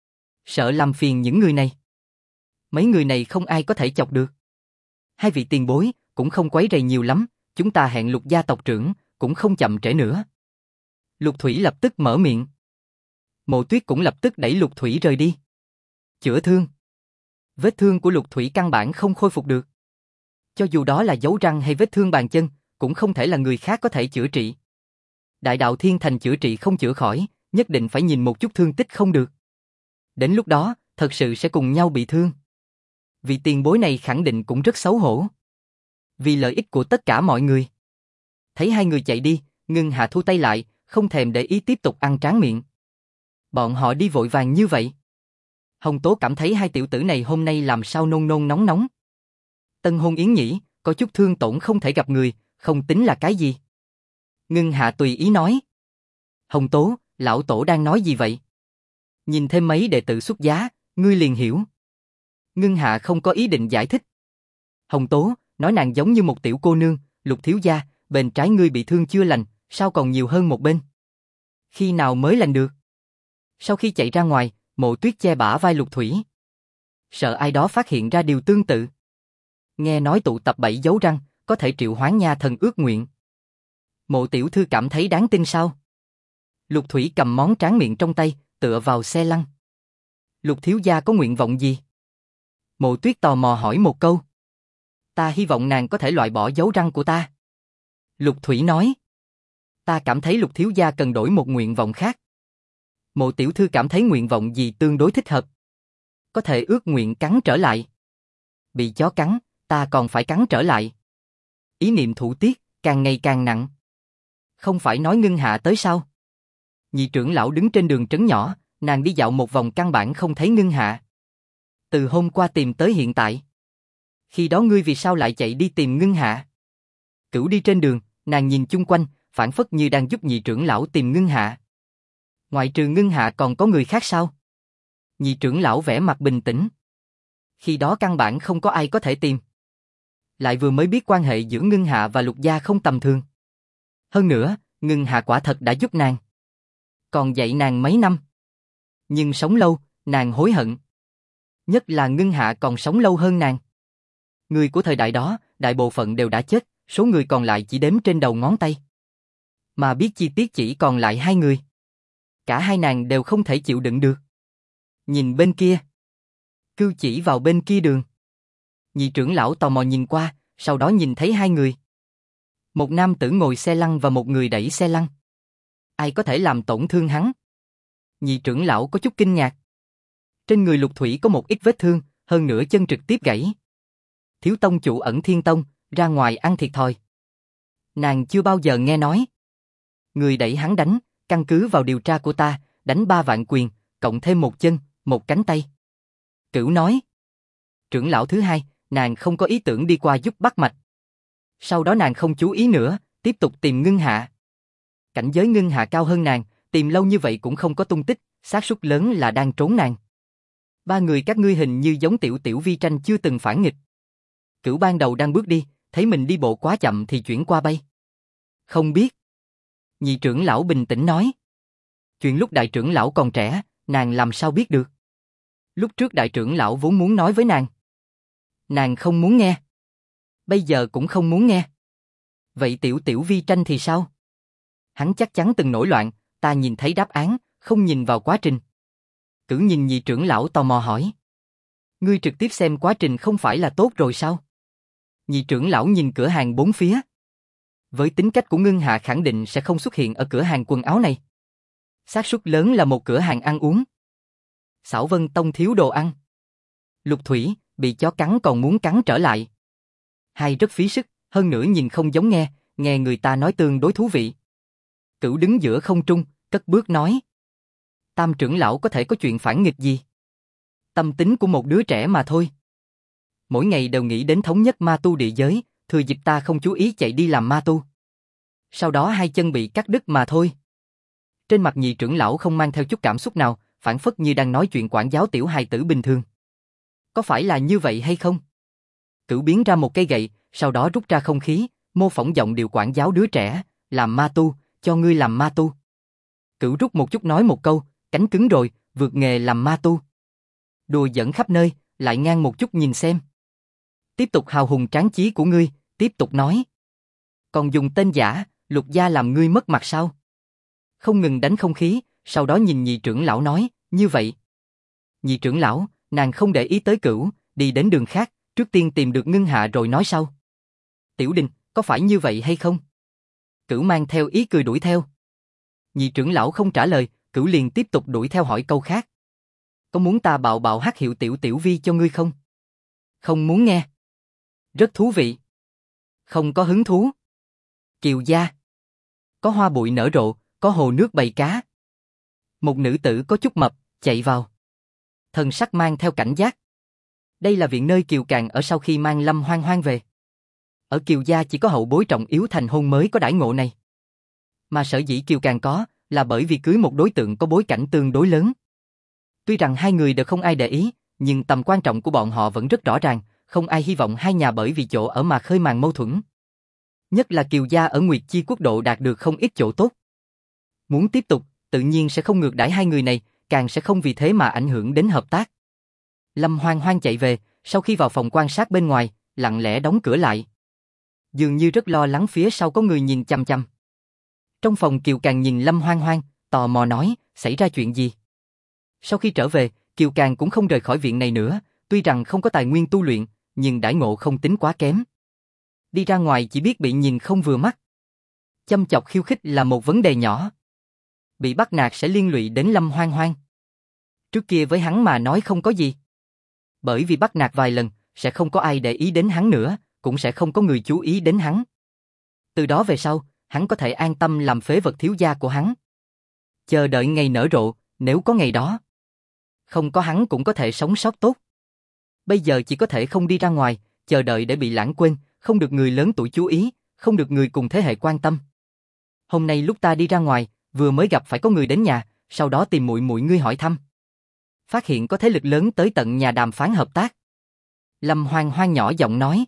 Sợ làm phiền những người này. Mấy người này không ai có thể chọc được. Hai vị tiền bối, cũng không quấy rầy nhiều lắm, chúng ta hẹn Lục gia tộc trưởng, cũng không chậm trễ nữa. Lục Thủy lập tức mở miệng. Mộ Tuyết cũng lập tức đẩy Lục Thủy rời đi. Chữa thương. Vết thương của Lục Thủy căn bản không khôi phục được. Cho dù đó là dấu răng hay vết thương bàn chân, cũng không thể là người khác có thể chữa trị. Đại đạo Thiên Thành chữa trị không chữa khỏi, nhất định phải nhìn một chút thương tích không được. Đến lúc đó, thật sự sẽ cùng nhau bị thương. Vị tiền bối này khẳng định cũng rất xấu hổ. Vì lợi ích của tất cả mọi người. Thấy hai người chạy đi, Ngưng Hạ thu tay lại, không thèm để ý tiếp tục ăn tráng miệng. Bọn họ đi vội vàng như vậy. Hồng Tố cảm thấy hai tiểu tử này hôm nay làm sao nôn nôn nóng nóng. Tân hôn yến nhỉ, có chút thương tổn không thể gặp người, không tính là cái gì. Ngưng Hạ tùy ý nói. Hồng Tố, lão tổ đang nói gì vậy? Nhìn thêm mấy đệ tử xuất giá, ngươi liền hiểu. Ngưng Hạ không có ý định giải thích. Hồng Tố, nói nàng giống như một tiểu cô nương, Lục thiếu gia, bên trái ngươi bị thương chưa lành, sao còn nhiều hơn một bên? Khi nào mới lành được? Sau khi chạy ra ngoài, Mộ Tuyết che bả vai Lục Thủy. Sợ ai đó phát hiện ra điều tương tự. Nghe nói tụ tập 7 dấu răng, có thể triệu hoán nha thần ước nguyện. Mộ tiểu thư cảm thấy đáng tin sao? Lục Thủy cầm món tráng miệng trong tay, tựa vào xe lăn. Lục thiếu gia có nguyện vọng gì? Mộ Tuyết tò mò hỏi một câu. Ta hy vọng nàng có thể loại bỏ dấu răng của ta. Lục Thủy nói. Ta cảm thấy Lục thiếu gia cần đổi một nguyện vọng khác. Mộ tiểu thư cảm thấy nguyện vọng gì tương đối thích hợp? Có thể ước nguyện cắn trở lại. Bị chó cắn, ta còn phải cắn trở lại. Ý niệm thủ tiết, càng ngày càng nặng. Không phải nói Ngưng Hạ tới sao? Nhị trưởng lão đứng trên đường trấn nhỏ, nàng đi dạo một vòng căn bản không thấy Ngưng Hạ. Từ hôm qua tìm tới hiện tại. Khi đó ngươi vì sao lại chạy đi tìm Ngưng Hạ? Cửu đi trên đường, nàng nhìn chung quanh, phảng phất như đang giúp nhị trưởng lão tìm Ngưng Hạ. Ngoại trừ Ngưng Hạ còn có người khác sao? Nhị trưởng lão vẻ mặt bình tĩnh. Khi đó căn bản không có ai có thể tìm. Lại vừa mới biết quan hệ giữa Ngưng Hạ và Lục gia không tầm thường. Hơn nữa, Ngưng Hạ quả thật đã giúp nàng. Còn dạy nàng mấy năm. Nhưng sống lâu, nàng hối hận. Nhất là Ngưng Hạ còn sống lâu hơn nàng. Người của thời đại đó, đại bộ phận đều đã chết, số người còn lại chỉ đếm trên đầu ngón tay. Mà biết chi tiết chỉ còn lại 2 người. Cả hai nàng đều không thể chịu đựng được. Nhìn bên kia. Cưu chỉ vào bên kia đường. Nhị trưởng lão tò mò nhìn qua, sau đó nhìn thấy 2 người. Một nam tử ngồi xe lăn và một người đẩy xe lăn. Ai có thể làm tổn thương hắn? Nhị trưởng lão có chút kinh ngạc. Trên người Lục Thủy có một ít vết thương, hơn nữa chân trực tiếp gãy. Thiếu tông chủ Ẩn Thiên Tông, ra ngoài ăn thiệt thòi. Nàng chưa bao giờ nghe nói. Người đẩy hắn đánh, căn cứ vào điều tra của ta, đánh 3 vạn quyền, cộng thêm một chân, một cánh tay. Cửu nói. Trưởng lão thứ hai, nàng không có ý tưởng đi qua giúp bắt mạch. Sau đó nàng không chú ý nữa, tiếp tục tìm Ngưng Hạ. Cảnh giới Ngưng Hạ cao hơn nàng, tìm lâu như vậy cũng không có tung tích, xác suất lớn là đang trốn nàng. 3 người các ngươi hình như giống tiểu tiểu vi tranh chưa từng phản nghịch. Cửu ban đầu đang bước đi, thấy mình đi bộ quá chậm thì chuyển qua bay. Không biết. Nhị trưởng lão bình tĩnh nói. Chuyện lúc đại trưởng lão còn trẻ, nàng làm sao biết được? Lúc trước đại trưởng lão vốn muốn nói với nàng. Nàng không muốn nghe. Bây giờ cũng không muốn nghe. Vậy tiểu tiểu vi tranh thì sao? Hắn chắc chắn từng nổi loạn, ta nhìn thấy đáp án, không nhìn vào quá trình. Cửu nhìn nhị trưởng lão tò mò hỏi. Ngươi trực tiếp xem quá trình không phải là tốt rồi sao? Nhị trưởng lão nhìn cửa hàng 4 phía. Với tính cách của Ngưng Hạ khẳng định sẽ không xuất hiện ở cửa hàng quần áo này. Xác suất lớn là một cửa hàng ăn uống. Xảo Vân Tông thiếu đồ ăn. Lục Thủy, bị chó cắn còn muốn cắn trở lại. Hai rất phí sức, hơn nữa nhìn không giống nghe người ta nói tương đối thú vị. Cửu đứng giữa không trung, cất bước nói. Tam trưởng lão có thể có chuyện phản nghịch gì? Tâm tính của một đứa trẻ mà thôi. Mỗi ngày đều nghĩ đến thống nhất ma tu địa giới, thừa dịp ta không chú ý chạy đi làm ma tu. Sau đó hai chân bị cắt đứt mà thôi. Trên mặt nhị trưởng lão không mang theo chút cảm xúc nào, phảng phất như đang nói chuyện quản giáo tiểu hài tử bình thường. Có phải là như vậy hay không? Cửu biến ra một cây gậy, sau đó rút ra không khí, mô phỏng giọng điệu quản giáo đứa trẻ, làm ma tu, cho ngươi làm ma tu. Cửu rút một chút nói một câu, cánh cứng rồi, vượt nghề làm ma tu. Đùa dẫn khắp nơi, lại ngang một chút nhìn xem. Tiếp tục hào hùng tráng chí của ngươi, tiếp tục nói. Còn dùng tên giả, Lục gia làm ngươi mất mặt sao? Không ngừng đánh không khí, sau đó nhìn nhị trưởng lão nói, như vậy. Nhị trưởng lão, nàng không để ý tới Cửu, đi đến đường khác, trước tiên tìm được Ngưng Hạ rồi nói sau. Tiểu Đình, có phải như vậy hay không? Cửu mang theo ý cười đuổi theo. Nhị trưởng lão không trả lời, Cửu liền tiếp tục đuổi theo hỏi câu khác. Có muốn ta bạo bạo hắc hiệu tiểu tiểu vi cho ngươi không? Không muốn nghe. Rất thú vị. Không có hứng thú. Kiều gia. Có hoa bụi nở rộ, có hồ nước bầy cá. Một nữ tử có chút mập, chạy vào. Thần sắc mang theo cảnh giác. Đây là viện nơi Kiều Càng ở sau khi mang Lâm Hoang Hoang về. Ở Kiều gia chỉ có hậu bối trọng yếu thành hôn mới có đãi ngộ này. Mà sở dĩ Kiều Càng có, là bởi vì cưới một đối tượng có bối cảnh tương đối lớn. Tuy rằng hai người đều không ai để ý, nhưng tầm quan trọng của bọn họ vẫn rất rõ ràng, không ai hy vọng hai nhà bởi vì chỗ ở mà khơi mào mâu thuẫn. Nhất là Kiều gia ở Nguyệt Chi quốc độ đạt được không ít chỗ tốt. Muốn tiếp tục, tự nhiên sẽ không ngược đãi hai người này, càng sẽ không vì thế mà ảnh hưởng đến hợp tác. Lâm Hoang Hoang chạy về, sau khi vào phòng quan sát bên ngoài, lặng lẽ đóng cửa lại. Dường như rất lo lắng phía sau có người nhìn chằm chằm. Trong phòng Kiều Càng nhìn Lâm Hoang Hoang, tò mò nói, xảy ra chuyện gì? Sau khi trở về, Kiều Càng cũng không rời khỏi viện này nữa, tuy rằng không có tài nguyên tu luyện, nhưng đãi ngộ không tính quá kém. Đi ra ngoài chỉ biết bị nhìn không vừa mắt. Châm chọc khiêu khích là một vấn đề nhỏ. Bị bắt nạt sẽ liên lụy đến Lâm Hoang Hoang. Trước kia với hắn mà nói không có gì. Bởi vì bắt nạt vài lần, sẽ không có ai để ý đến hắn nữa, cũng sẽ không có người chú ý đến hắn. Từ đó về sau, hắn có thể an tâm làm phế vật thiếu gia của hắn. Chờ đợi ngày nở rộ, nếu có ngày đó. Không có hắn cũng có thể sống sót tốt. Bây giờ chỉ có thể không đi ra ngoài, chờ đợi để bị lãng quên, không được người lớn tuổi chú ý, không được người cùng thế hệ quan tâm. Hôm nay lúc ta đi ra ngoài, vừa mới gặp phải có người đến nhà, sau đó tìm muội muội ngươi hỏi thăm. Phát hiện có thế lực lớn tới tận nhà đàm phán hợp tác. Lâm Hoang Hoang nhỏ giọng nói.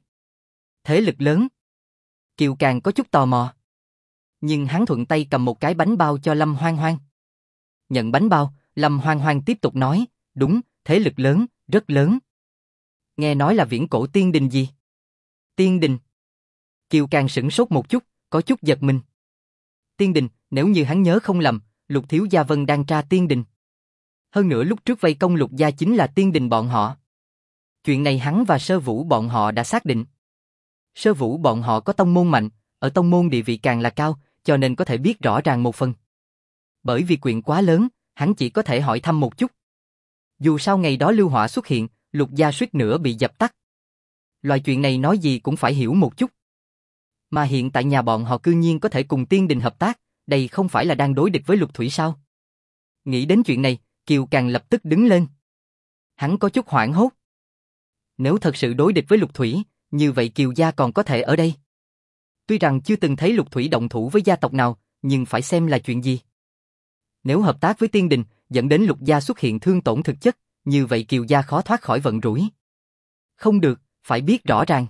Thế lực lớn? Kiều Càng có chút tò mò. Nhưng hắn thuận tay cầm một cái bánh bao cho Lâm Hoang Hoang. Nhận bánh bao, Lâm Hoang Hoang tiếp tục nói, đúng, thế lực lớn, rất lớn. Nghe nói là viễn cổ tiên đình gì? Tiên đình. Kiều Càng sửng sốt một chút, có chút giật mình. Tiên đình, nếu như hắn nhớ không lầm, Lục thiếu gia Vân đang tra tiên đình. Hơn nữa lúc trước vây công Lục gia chính là tiên đình bọn họ. Chuyện này hắn và Sơ Vũ bọn họ đã xác định. Sơ Vũ bọn họ có tông môn mạnh, ở tông môn địa vị càng là cao, cho nên có thể biết rõ ràng một phần. Bởi vì chuyện quá lớn, hắn chỉ có thể hỏi thăm một chút. Dù sao ngày đó lưu hỏa xuất hiện, Lục gia suýt nữa bị dập tắt. Loại chuyện này nói gì cũng phải hiểu một chút. Mà hiện tại nhà bọn họ cư nhiên có thể cùng tiên đình hợp tác, đây không phải là đang đối địch với Lục Thủy sao? Nghĩ đến chuyện này, Kiều Càng lập tức đứng lên. Hắn có chút hoảng hốt. Nếu thật sự đối địch với Lục Thủy, như vậy Kiều gia còn có thể ở đây. Tuy rằng chưa từng thấy Lục Thủy động thủ với gia tộc nào, nhưng phải xem là chuyện gì. Nếu hợp tác với tiên đình, dẫn đến Lục gia xuất hiện thương tổn thực chất, như vậy Kiều gia khó thoát khỏi vận rủi. Không được, phải biết rõ ràng.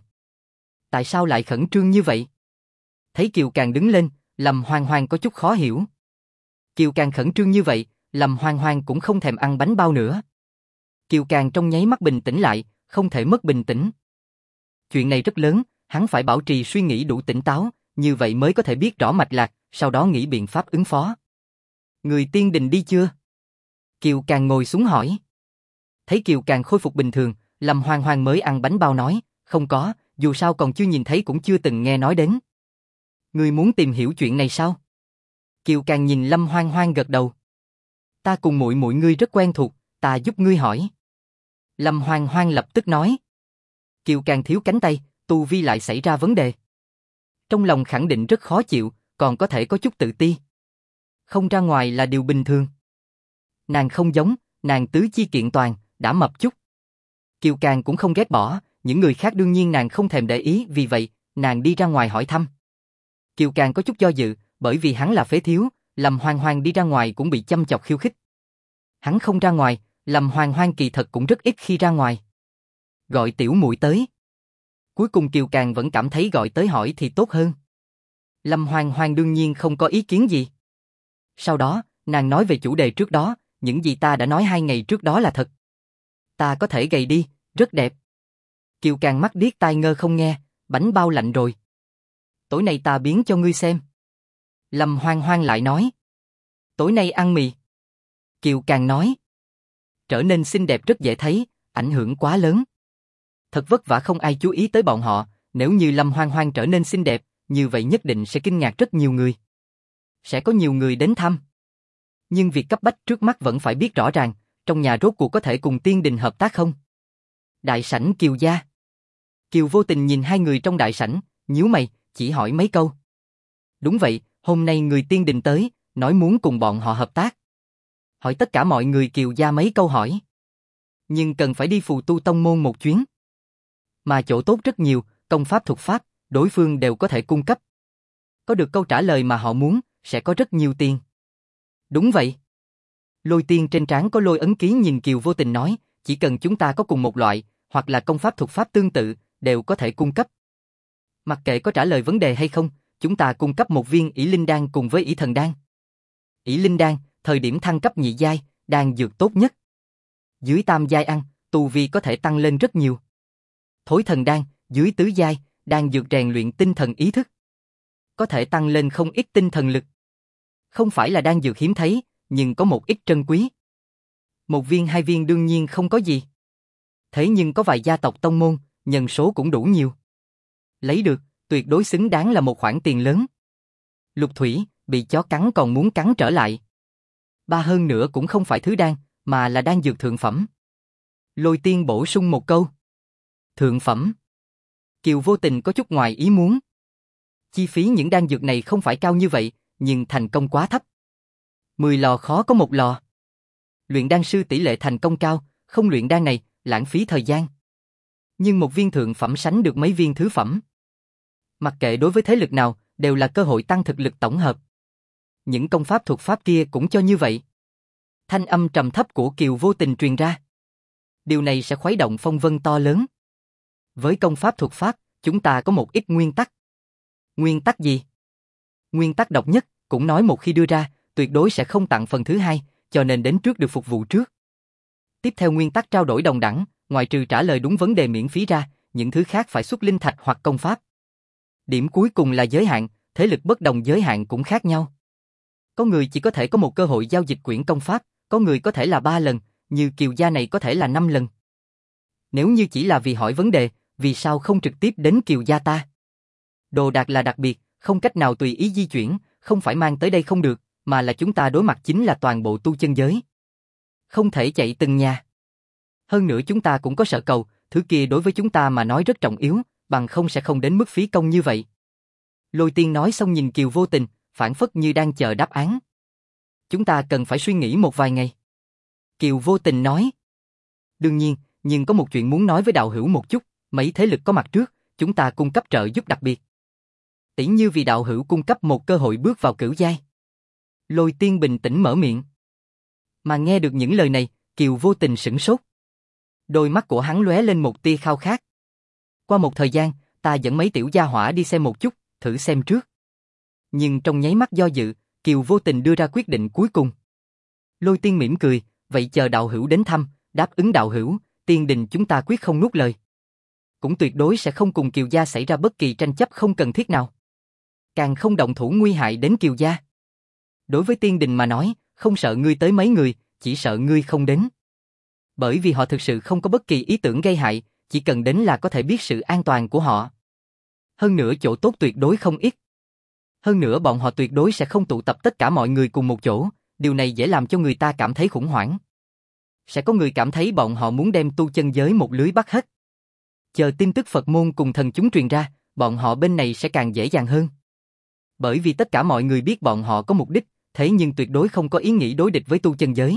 Tại sao lại khẩn trương như vậy? Thấy Kiều Càng đứng lên, Lâm Hoang Hoang có chút khó hiểu. Kiều Càng khẩn trương như vậy, Lâm Hoang Hoang cũng không thèm ăn bánh bao nữa. Kiều Càng trong nháy mắt bình tĩnh lại, không thể mất bình tĩnh. Chuyện này rất lớn, hắn phải bảo trì suy nghĩ đủ tỉnh táo, như vậy mới có thể biết rõ mạch lạc, sau đó nghĩ biện pháp ứng phó. Người tiên đình đi chưa? Kiều Càng ngồi xuống hỏi. Thấy Kiều Càng khôi phục bình thường, Lâm Hoang Hoang mới ăn bánh bao nói, không có, dù sao còn chưa nhìn thấy cũng chưa từng nghe nói đến. Ngươi muốn tìm hiểu chuyện này sao? Kiều Càng nhìn Lâm Hoang Hoang gật đầu. Ta cùng muội muội ngươi rất quen thuộc, ta giúp ngươi hỏi. Lâm Hoang Hoang lập tức nói. Kiều Càng thiếu cánh tay, tu vi lại xảy ra vấn đề. Trong lòng khẳng định rất khó chịu, còn có thể có chút tự ti. Không ra ngoài là điều bình thường. Nàng không giống, nàng tứ chi kiện toàn, đã mập chút. Kiều Càng cũng không ghét bỏ, những người khác đương nhiên nàng không thèm để ý, vì vậy, nàng đi ra ngoài hỏi thăm. Kiều Càng có chút do dự, bởi vì hắn là phế thiếu, Lâm Hoang Hoang đi ra ngoài cũng bị chăm chọc khiêu khích. Hắn không ra ngoài, Lâm Hoang Hoang kỳ thật cũng rất ít khi ra ngoài. Gọi tiểu muội tới. Cuối cùng Kiều Càng vẫn cảm thấy gọi tới hỏi thì tốt hơn. Lâm Hoang Hoang đương nhiên không có ý kiến gì. Sau đó, nàng nói về chủ đề trước đó, những gì ta đã nói 2 ngày trước đó là thật. Ta có thể gầy đi, rất đẹp. Kiều Càng mắt điếc tai ngơ không nghe, bánh bao lạnh rồi. Tối nay ta biến cho ngươi xem. Lâm Hoang Hoang lại nói. Tối nay ăn mì. Kiều Càng nói. Trở nên xinh đẹp rất dễ thấy, ảnh hưởng quá lớn. Thật vất vả không ai chú ý tới bọn họ, nếu như Lâm Hoang Hoang trở nên xinh đẹp, như vậy nhất định sẽ kinh ngạc rất nhiều người. Sẽ có nhiều người đến thăm. Nhưng việc cấp bách trước mắt vẫn phải biết rõ ràng, trong nhà rốt cuộc có thể cùng Tiên Đình hợp tác không? Đại sảnh Kiều gia. Kiều Vô Tình nhìn hai người trong đại sảnh, nhíu mày, chỉ hỏi mấy câu. Đúng vậy, hôm nay người Tiên Đình tới, nói muốn cùng bọn họ hợp tác. Hỏi tất cả mọi người Kiều gia mấy câu hỏi. Nhưng cần phải đi Phù Tu Tông môn một chuyến. Mà chỗ tốt rất nhiều, công pháp thuật pháp, đối phương đều có thể cung cấp. Có được câu trả lời mà họ muốn, sẽ có rất nhiều tiền. Đúng vậy. Lôi Tiên trên trán có lôi ấn ký nhìn Kiều Vô Tình nói, chỉ cần chúng ta có cùng một loại, hoặc là công pháp thuật pháp tương tự, đều có thể cung cấp. Mặc kệ có trả lời vấn đề hay không, chúng ta cung cấp một viên ỷ linh đan cùng với ỷ thần đan. Ỷ linh đan, thời điểm thăng cấp nhị giai, đan dược tốt nhất. Dưới tam giai ăn, tu vi có thể tăng lên rất nhiều. Thối thần đan, dưới tứ giai, đan dược rèn luyện tinh thần ý thức. Có thể tăng lên không ít tinh thần lực. Không phải là đan dược hiếm thấy, nhưng có một ít trân quý. Một viên 2 viên đương nhiên không có gì. Thế nhưng có vài gia tộc tông môn, nhân số cũng đủ nhiều. Lấy được, tuyệt đối xứng đáng là một khoản tiền lớn. Lục Thủy, bị chó cắn còn muốn cắn trở lại. Ba hơn nữa cũng không phải thứ đan, mà là đan dược thượng phẩm. Lôi Tiên bổ sung một câu. Thượng phẩm. Kiều Vô Tình có chút ngoài ý muốn. Chi phí những đan dược này không phải cao như vậy, nhưng thành công quá thấp. 10 lò khó có 1 lò. Luyện đan sư tỷ lệ thành công cao, không luyện đan này, lãng phí thời gian. Nhưng một viên thượng phẩm sánh được mấy viên thứ phẩm. Mặc kệ đối với thế lực nào, đều là cơ hội tăng thực lực tổng hợp. Những công pháp thuật pháp kia cũng cho như vậy. Thanh âm trầm thấp của Kiều Vô Tình truyền ra. Điều này sẽ khuấy động phong vân to lớn. Với công pháp thuật pháp, chúng ta có một ít nguyên tắc. Nguyên tắc gì? Nguyên tắc độc nhất, cũng nói một khi đưa ra, tuyệt đối sẽ không tặng phần thứ hai, cho nên đến trước được phục vụ trước. Tiếp theo nguyên tắc trao đổi đồng đẳng, ngoại trừ trả lời đúng vấn đề miễn phí ra, những thứ khác phải xuất linh thạch hoặc công pháp. Điểm cuối cùng là giới hạn, thế lực bất đồng giới hạn cũng khác nhau. Có người chỉ có thể có một cơ hội giao dịch quyển công pháp, có người có thể là 3 lần, như Kiều gia này có thể là 5 lần. Nếu như chỉ là vì hỏi vấn đề, vì sao không trực tiếp đến Kiều gia ta? Đồ đạc là đặc biệt, không cách nào tùy ý di chuyển, không phải mang tới đây không được, mà là chúng ta đối mặt chính là toàn bộ tu chân giới. Không thể chạy từng nhà. Hơn nữa chúng ta cũng có sở cầu, thứ kia đối với chúng ta mà nói rất trọng yếu, bằng không sẽ không đến mức phí công như vậy. Lôi Tiên nói xong nhìn Kiều Vô Tình, phảng phất như đang chờ đáp án. Chúng ta cần phải suy nghĩ một vài ngày. Kiều Vô Tình nói. Đương nhiên, nhưng có một chuyện muốn nói với đạo hữu một chút, mấy thế lực có mặt trước, chúng ta cung cấp trợ giúp đặc biệt. Tỉ như vì đạo hữu cung cấp một cơ hội bước vào cửu giai. Lôi Tiên bình tĩnh mở miệng. Mà nghe được những lời này, Kiều Vô Tình sửng sốt. Đôi mắt của hắn lóe lên một tia khao khát. Qua một thời gian, ta dẫn mấy tiểu gia hỏa đi xem một chút, thử xem trước. Nhưng trong nháy mắt do dự, Kiều Vô Tình đưa ra quyết định cuối cùng. Lôi Tiên mỉm cười, vậy chờ đạo hữu đến thăm, đáp ứng đạo hữu, Tiên Đình chúng ta quyết không nuốt lời. Cũng tuyệt đối sẽ không cùng Kiều gia xảy ra bất kỳ tranh chấp không cần thiết nào. Càng không động thủ nguy hại đến Kiều gia. Đối với Tiên Đình mà nói, không sợ ngươi tới mấy người, chỉ sợ ngươi không đến. Bởi vì họ thực sự không có bất kỳ ý tưởng gây hại, chỉ cần đến là có thể biết sự an toàn của họ. Hơn nữa chỗ tốt tuyệt đối không ít. Hơn nữa bọn họ tuyệt đối sẽ không tụ tập tất cả mọi người cùng một chỗ, điều này dễ làm cho người ta cảm thấy khủng hoảng. Sẽ có người cảm thấy bọn họ muốn đem tu chân giới một lưới bắt hết. Chờ tin tức Phật môn cùng thần chúng truyền ra, bọn họ bên này sẽ càng dễ dàng hơn. Bởi vì tất cả mọi người biết bọn họ có mục đích, thế nhưng tuyệt đối không có ý nghĩ đối địch với tu chân giới.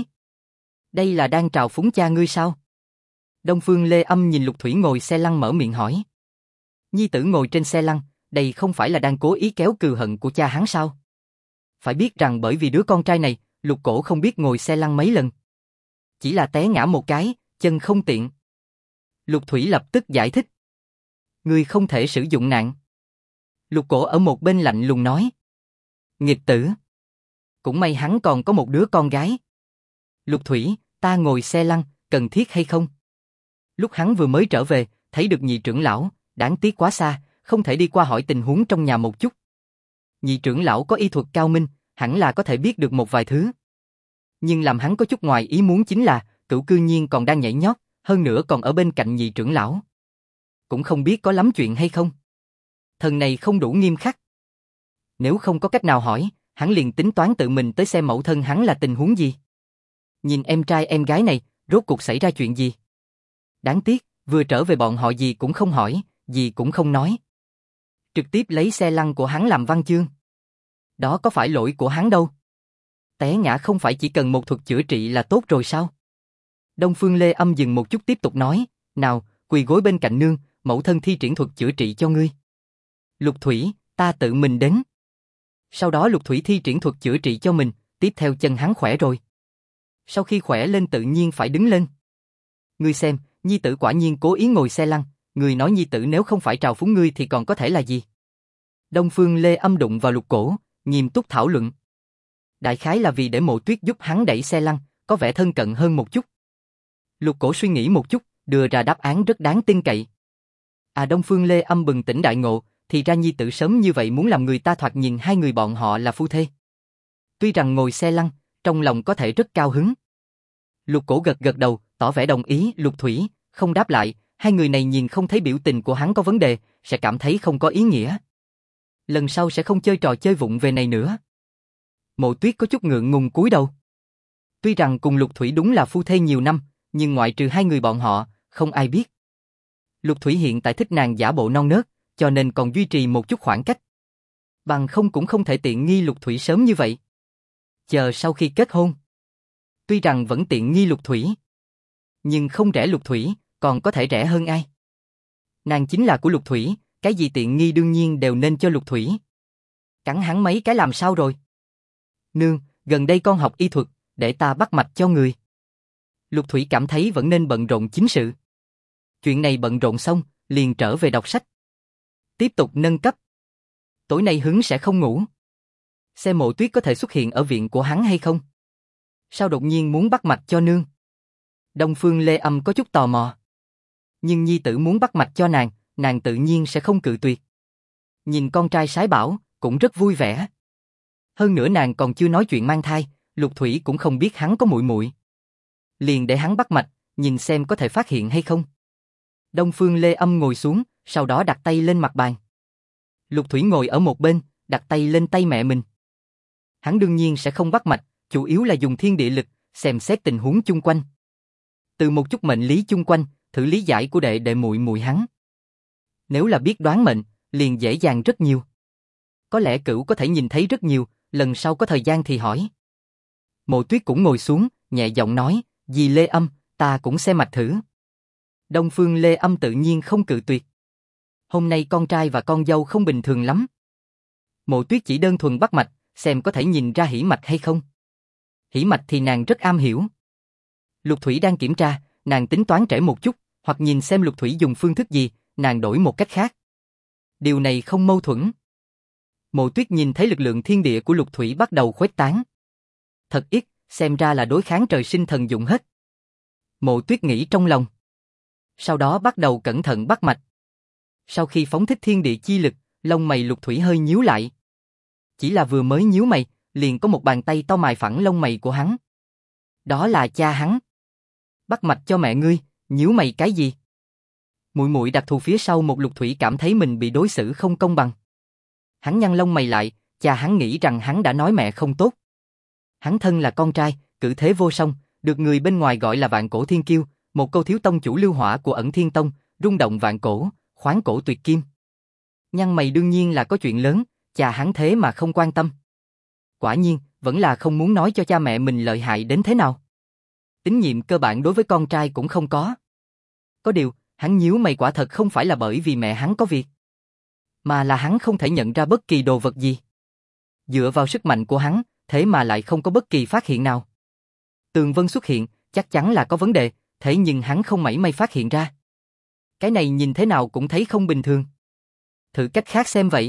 Đây là đang trào phúng cha ngươi sao? Đông Phương Lê Âm nhìn Lục Thủy ngồi xe lăn mở miệng hỏi. Nhi tử ngồi trên xe lăn, đây không phải là đang cố ý kéo cừu hận của cha hắn sao? Phải biết rằng bởi vì đứa con trai này, Lục Cổ không biết ngồi xe lăn mấy lần. Chỉ là té ngã một cái, chân không tiện. Lục Thủy lập tức giải thích. Ngươi không thể sử dụng nạn. Lục Cổ ở một bên lạnh lùng nói. Nghịch tử. Cũng may hắn còn có một đứa con gái. Lục Thủy, ta ngồi xe lăn, cần thiết hay không? Lúc hắn vừa mới trở về, thấy được nhị trưởng lão, đáng tiếc quá xa, không thể đi qua hỏi tình huống trong nhà một chút. Nhị trưởng lão có y thuật cao minh, hẳn là có thể biết được một vài thứ. Nhưng làm hắn có chút ngoài ý muốn chính là, Cửu cư nhiên còn đang nhảy nhót, hơn nữa còn ở bên cạnh nhị trưởng lão. Cũng không biết có lắm chuyện hay không. Thần này không đủ nghiêm khắc. Nếu không có cách nào hỏi, hắn liền tính toán tự mình tới xem mẫu thân hắn là tình huống gì. Nhìn em trai em gái này, rốt cuộc xảy ra chuyện gì? Đáng tiếc, vừa trở về bọn họ gì cũng không hỏi, gì cũng không nói. Trực tiếp lấy xe lăn của hắn làm văn chương. Đó có phải lỗi của hắn đâu. Té ngã không phải chỉ cần một thuật chữa trị là tốt rồi sao? Đông Phương Lê Âm dừng một chút tiếp tục nói, nào, quỳ gối bên cạnh nương, mẫu thân thi triển thuật chữa trị cho ngươi. Lục Thủy, ta tự mình đến. Sau đó Lục Thủy thi triển thuật chữa trị cho mình, tiếp theo chân hắn khỏe rồi. Sau khi khỏe lên tự nhiên phải đứng lên. Ngươi xem, nhi tử quả nhiên cố ý ngồi xe lăn, ngươi nói nhi tử nếu không phải trào phúng ngươi thì còn có thể là gì? Đông Phương Lê Âm đụng vào Lục Cổ, nghiêm túc thảo luận. Đại khái là vì để Mộ Tuyết giúp hắn đẩy xe lăn, có vẻ thân cận hơn một chút. Lục Cổ suy nghĩ một chút, đưa ra đáp án rất đáng tin cậy. À, Đông Phương Lê Âm bừng tỉnh đại ngộ, thì ra nhi tử sớm như vậy muốn làm người ta thoạt nhìn hai người bọn họ là phu thê. Tuy rằng ngồi xe lăn, trong lòng có thể rất cao hứng. Lục Cổ gật gật đầu, tỏ vẻ đồng ý. Lục Thủy không đáp lại, hai người này nhìn không thấy biểu tình của hắn có vấn đề, sẽ cảm thấy không có ý nghĩa. Lần sau sẽ không chơi trò chơi vụng về này nữa. Mộ Tuyết có chút ngượng ngùng cúi đầu. Tuy rằng cùng Lục Thủy đúng là phu thê nhiều năm, nhưng ngoại trừ hai người bọn họ, không ai biết. Lục Thủy hiện tại thích nàng giả bộ non nớt, cho nên còn duy trì một chút khoảng cách. Bằng không cũng không thể tiện nghi Lục Thủy sớm như vậy. Chờ sau khi kết hôn. Tuy rằng vẫn tiện nghi Lục Thủy, nhưng không rẻ Lục Thủy, còn có thể rẻ hơn ai? Nàng chính là của Lục Thủy, cái gì tiện nghi đương nhiên đều nên cho Lục Thủy. Cắn hắn mấy cái làm sao rồi? Nương, gần đây con học y thuật, để ta bắt mạch cho người. Lục Thủy cảm thấy vẫn nên bận rộn chính sự. Chuyện này bận rộn xong, liền trở về đọc sách. Tiếp tục nâng cấp. Tối nay hứng sẽ không ngủ. Xem Mộ Tuyết có thể xuất hiện ở viện của hắn hay không? Sao đột nhiên muốn bắt mạch cho nương? Đông Phương Lê Âm có chút tò mò. Nhưng nhi tử muốn bắt mạch cho nàng tự nhiên sẽ không cự tuyệt. Nhìn con trai sái bảo, cũng rất vui vẻ. Hơn nữa nàng còn chưa nói chuyện mang thai, Lục Thủy cũng không biết hắn có muội muội. Liền để hắn bắt mạch, nhìn xem có thể phát hiện hay không. Đông Phương Lê Âm ngồi xuống, sau đó đặt tay lên mặt bàn. Lục Thủy ngồi ở một bên, đặt tay lên tay mẹ mình. Hắn đương nhiên sẽ không bắt mạch, chủ yếu là dùng thiên địa lực, xem xét tình huống chung quanh. Từ một chút mệnh lý chung quanh, thử lý giải của đệ muội muội hắn. Nếu là biết đoán mệnh, liền dễ dàng rất nhiều. Có lẽ Cửu có thể nhìn thấy rất nhiều, lần sau có thời gian thì hỏi. Mộ Tuyết cũng ngồi xuống, nhẹ giọng nói, dì Lê Âm, ta cũng xem mạch thử. Đông Phương Lê Âm tự nhiên không cự tuyệt. Hôm nay con trai và con dâu không bình thường lắm. Mộ Tuyết chỉ đơn thuần bắt mạch, xem có thể nhìn ra hỉ mạch hay không. Hỉ mạch thì nàng rất am hiểu. Lục Thủy đang kiểm tra, nàng tính toán trễ một chút, hoặc nhìn xem Lục Thủy dùng phương thức gì, nàng đổi một cách khác. Điều này không mâu thuẫn. Mộ Tuyết nhìn thấy lực lượng thiên địa của Lục Thủy bắt đầu khuếch tán. Thật ít, xem ra là đối kháng trời sinh thần dụng hết. Mộ Tuyết nghĩ trong lòng. Sau đó bắt đầu cẩn thận bắt mạch. Sau khi phóng thích thiên địa chi lực, lông mày Lục Thủy hơi nhíu lại. Chỉ là vừa mới nhíu mày, liền có một bàn tay to mài phẳng lông mày của hắn. Đó là cha hắn. Bắt mạch cho mẹ ngươi, nhíu mày cái gì? Muội muội đặc thù phía sau một Lục Thủy cảm thấy mình bị đối xử không công bằng. Hắn nhăn lông mày lại, cha hắn nghĩ rằng hắn đã nói mẹ không tốt. Hắn thân là con trai, cử thế vô song, được người bên ngoài gọi là vạn cổ thiên kiêu, một câu thiếu tông chủ lưu hỏa của Ẩn Thiên Tông, rung động vạn cổ, khoáng cổ tuyệt kim. Nhăn mày đương nhiên là có chuyện lớn, cha hắn thế mà không quan tâm. Quả nhiên, vẫn là không muốn nói cho cha mẹ mình lợi hại đến thế nào. Tín nhiệm cơ bản đối với con trai cũng không có. Có điều, hắn nhíu mày quả thật không phải là bởi vì mẹ hắn có việc. mà là hắn không thể nhận ra bất kỳ đồ vật gì. Dựa vào sức mạnh của hắn, thế mà lại không có bất kỳ phát hiện nào. Tường vân xuất hiện, chắc chắn là có vấn đề, thế nhưng hắn không mảy may phát hiện ra. Cái này nhìn thế nào cũng thấy không bình thường. Thử cách khác xem vậy.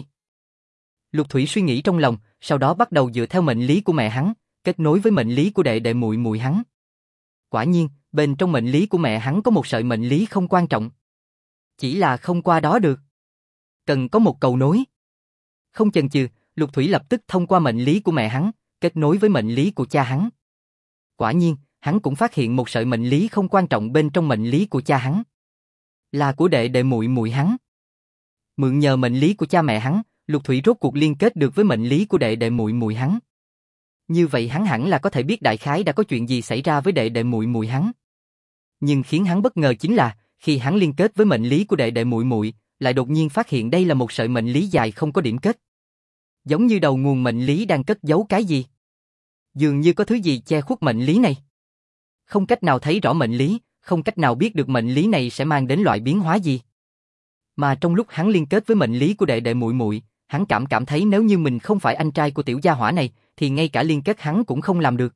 Lục Thủy suy nghĩ trong lòng, sau đó bắt đầu dựa theo mệnh lý của mẹ hắn, kết nối với mệnh lý của đệ đệ muội muội hắn. Quả nhiên, bên trong mệnh lý của mẹ hắn có một sợi mệnh lý không quan trọng. Chỉ là không qua đó được. Cần có một cầu nối. Không chần chừ, Lục Thủy lập tức thông qua mệnh lý của mẹ hắn, kết nối với mệnh lý của cha hắn. Quả nhiên, hắn cũng phát hiện một sợi mệnh lý không quan trọng bên trong mệnh lý của cha hắn. Là của đệ đệ muội muội hắn. Mượn nhờ mệnh lý của cha mẹ hắn, Lục Thủy rốt cuộc liên kết được với mệnh lý của đệ đệ muội muội hắn. Như vậy hắn hẳn là có thể biết đại khái đã có chuyện gì xảy ra với đệ đệ muội muội hắn. Nhưng khiến hắn bất ngờ chính là, khi hắn liên kết với mệnh lý của đệ đệ muội muội, lại đột nhiên phát hiện đây là một sợi mệnh lý dài không có điểm kết. Giống như đầu nguồn mệnh lý đang cất giấu cái gì. Dường như có thứ gì che khuất mệnh lý này. Không cách nào thấy rõ mệnh lý, không cách nào biết được mệnh lý này sẽ mang đến loại biến hóa gì. Mà trong lúc hắn liên kết với mệnh lý của đệ đệ muội muội, hắn cảm thấy nếu như mình không phải anh trai của tiểu gia hỏa này, thì ngay cả liên kết hắn cũng không làm được.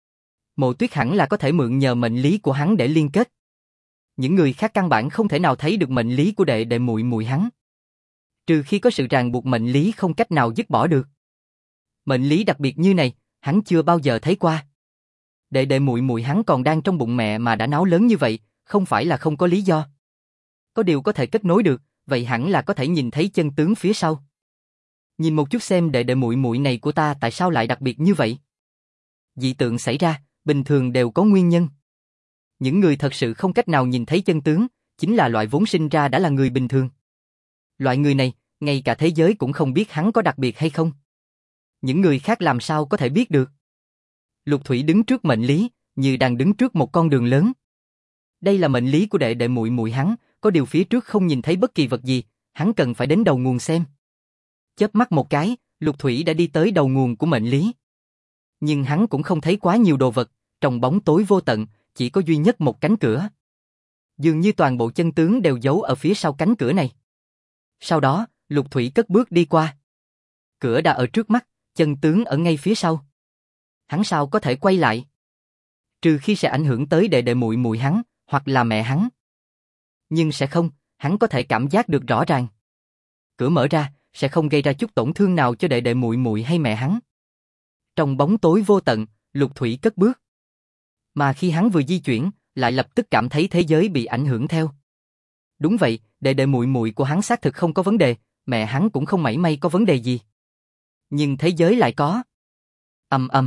Mộ Tuyết hẳn là có thể mượn nhờ mệnh lý của hắn để liên kết. Những người khác căn bản không thể nào thấy được mệnh lý của đệ đệ muội muội hắn. Trừ khi có sự ràng buộc mệnh lý không cách nào dứt bỏ được. Mệnh lý đặc biệt như này, hắn chưa bao giờ thấy qua. Đệ đệ muội muội hắn còn đang trong bụng mẹ mà đã náo lớn như vậy, không phải là không có lý do. Có điều có thể kết nối được, vậy hẳn là có thể nhìn thấy chân tướng phía sau. Nhìn một chút xem đệ đệ muội muội này của ta tại sao lại đặc biệt như vậy. Dị tượng xảy ra, bình thường đều có nguyên nhân. Những người thật sự không cách nào nhìn thấy chân tướng, chính là loại vốn sinh ra đã là người bình thường. Loại người này, ngay cả thế giới cũng không biết hắn có đặc biệt hay không. Những người khác làm sao có thể biết được. Lục Thủy đứng trước mệnh lý, như đang đứng trước một con đường lớn. Đây là mệnh lý của đệ đệ muội muội hắn, có điều phía trước không nhìn thấy bất kỳ vật gì, hắn cần phải đến đầu nguồn xem. Chớp mắt một cái, Lục Thủy đã đi tới đầu nguồn của mệnh lý. Nhưng hắn cũng không thấy quá nhiều đồ vật, trong bóng tối vô tận, chỉ có duy nhất một cánh cửa. Dường như toàn bộ chân tướng đều giấu ở phía sau cánh cửa này. Sau đó, Lục Thủy cất bước đi qua. Cửa đã ở trước mắt, chân tướng ở ngay phía sau. Hắn sao có thể quay lại? Trừ khi sẽ ảnh hưởng tới đệ đệ muội muội hắn, hoặc là mẹ hắn. Nhưng sẽ không, hắn có thể cảm giác được rõ ràng. Cửa mở ra, sẽ không gây ra chút tổn thương nào cho đệ đệ muội muội hay mẹ hắn. Trong bóng tối vô tận, Lục Thủy cất bước. Mà khi hắn vừa di chuyển, lại lập tức cảm thấy thế giới bị ảnh hưởng theo. Đúng vậy, đệ đệ muội muội của hắn xác thực không có vấn đề, mẹ hắn cũng không mảy may có vấn đề gì. Nhưng thế giới lại có. Ầm ầm.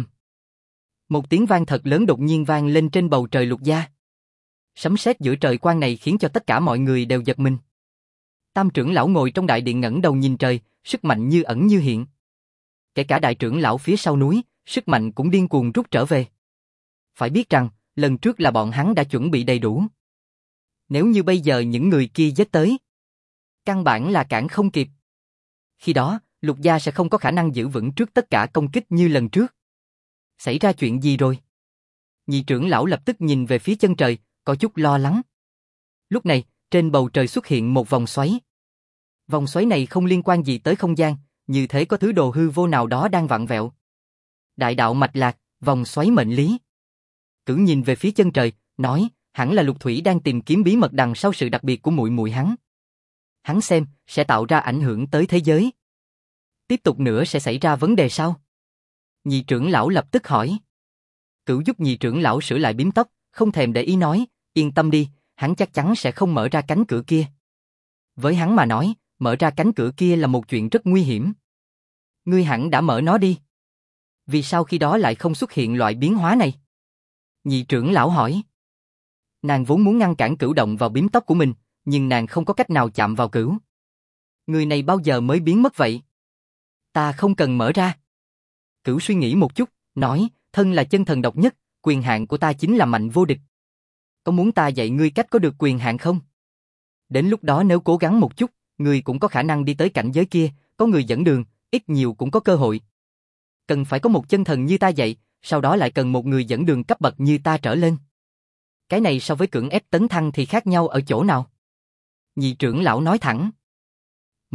Một tiếng vang thật lớn đột nhiên vang lên trên bầu trời Lục gia. Sấm sét giữa trời quang này khiến cho tất cả mọi người đều giật mình. Tam trưởng lão ngồi trong đại điện ngẩng đầu nhìn trời, sức mạnh như ẩn như hiện. Kể cả đại trưởng lão phía sau núi, sức mạnh cũng điên cuồng rút trở về. Phải biết rằng, lần trước là bọn hắn đã chuẩn bị đầy đủ. Nếu như bây giờ những người kia giết tới, căn bản là cản không kịp. Khi đó, Lục gia sẽ không có khả năng giữ vững trước tất cả công kích như lần trước. Xảy ra chuyện gì rồi? Nhị trưởng lão lập tức nhìn về phía chân trời, có chút lo lắng. Lúc này, trên bầu trời xuất hiện một vòng xoáy. Vòng xoáy này không liên quan gì tới không gian, như thế có thứ đồ hư vô nào đó đang vặn vẹo. Đại đạo mạch lạc, vòng xoáy mệnh lý. Cử nhìn về phía chân trời, nói, hẳn là Lục Thủy đang tìm kiếm bí mật đằng sau sự đặc biệt của muội muội hắn. Hắn xem, sẽ tạo ra ảnh hưởng tới thế giới. Tiếp tục nữa sẽ xảy ra vấn đề sao? Nhị trưởng lão lập tức hỏi. Cửu giúp nhị trưởng lão sửa lại bím tóc, không thèm để ý nói, yên tâm đi, hắn chắc chắn sẽ không mở ra cánh cửa kia. Với hắn mà nói, mở ra cánh cửa kia là một chuyện rất nguy hiểm. Ngươi hẳn đã mở nó đi. Vì sao khi đó lại không xuất hiện loại biến hóa này? Nhị trưởng lão hỏi. Nàng vốn muốn ngăn cản Cửu động vào bím tóc của mình, nhưng nàng không có cách nào chạm vào Cửu. Người này bao giờ mới biến mất vậy? Ta không cần mở ra. Cửu suy nghĩ một chút, nói, thân là chân thần độc nhất, quyền hạn của ta chính là mạnh vô địch. Có muốn ta dạy ngươi cách có được quyền hạn không? Đến lúc đó nếu cố gắng một chút, ngươi cũng có khả năng đi tới cảnh giới kia, có người dẫn đường, ít nhiều cũng có cơ hội. Cần phải có một chân thần như ta dạy, sau đó lại cần một người dẫn đường cấp bậc như ta trở lên. Cái này so với cưỡng ép tấn thăng thì khác nhau ở chỗ nào? Nhị trưởng lão nói thẳng.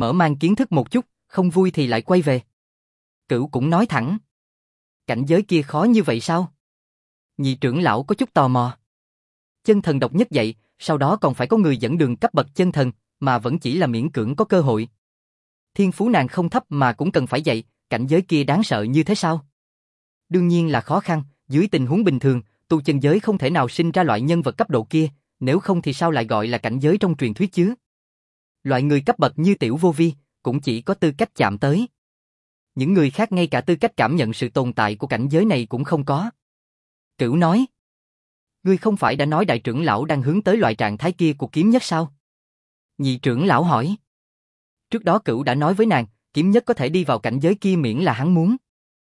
mở mang kiến thức một chút, không vui thì lại quay về. Cửu cũng nói thẳng. Cảnh giới kia khó như vậy sao? Nhị trưởng lão có chút tò mò. Chân thần độc nhất vậy, sau đó còn phải có người dẫn đường cấp bậc chân thần, mà vẫn chỉ là miễn cưỡng có cơ hội. Thiên phú nàng không thấp mà cũng cần phải dạy, cảnh giới kia đáng sợ như thế sao? Đương nhiên là khó khăn, dưới tình huống bình thường, tu chân giới không thể nào sinh ra loại nhân vật cấp độ kia, nếu không thì sao lại gọi là cảnh giới trong truyền thuyết chứ? Loại người cấp bậc như Tiểu Vô Vi, cũng chỉ có tư cách chạm tới. Những người khác ngay cả tư cách cảm nhận sự tồn tại của cảnh giới này cũng không có. Cửu nói. Ngươi không phải đã nói đại trưởng lão đang hướng tới loại trạng thái kia của kiếm nhất sao? Nhị trưởng lão hỏi. Trước đó Cửu đã nói với nàng, kiếm nhất có thể đi vào cảnh giới kia miễn là hắn muốn.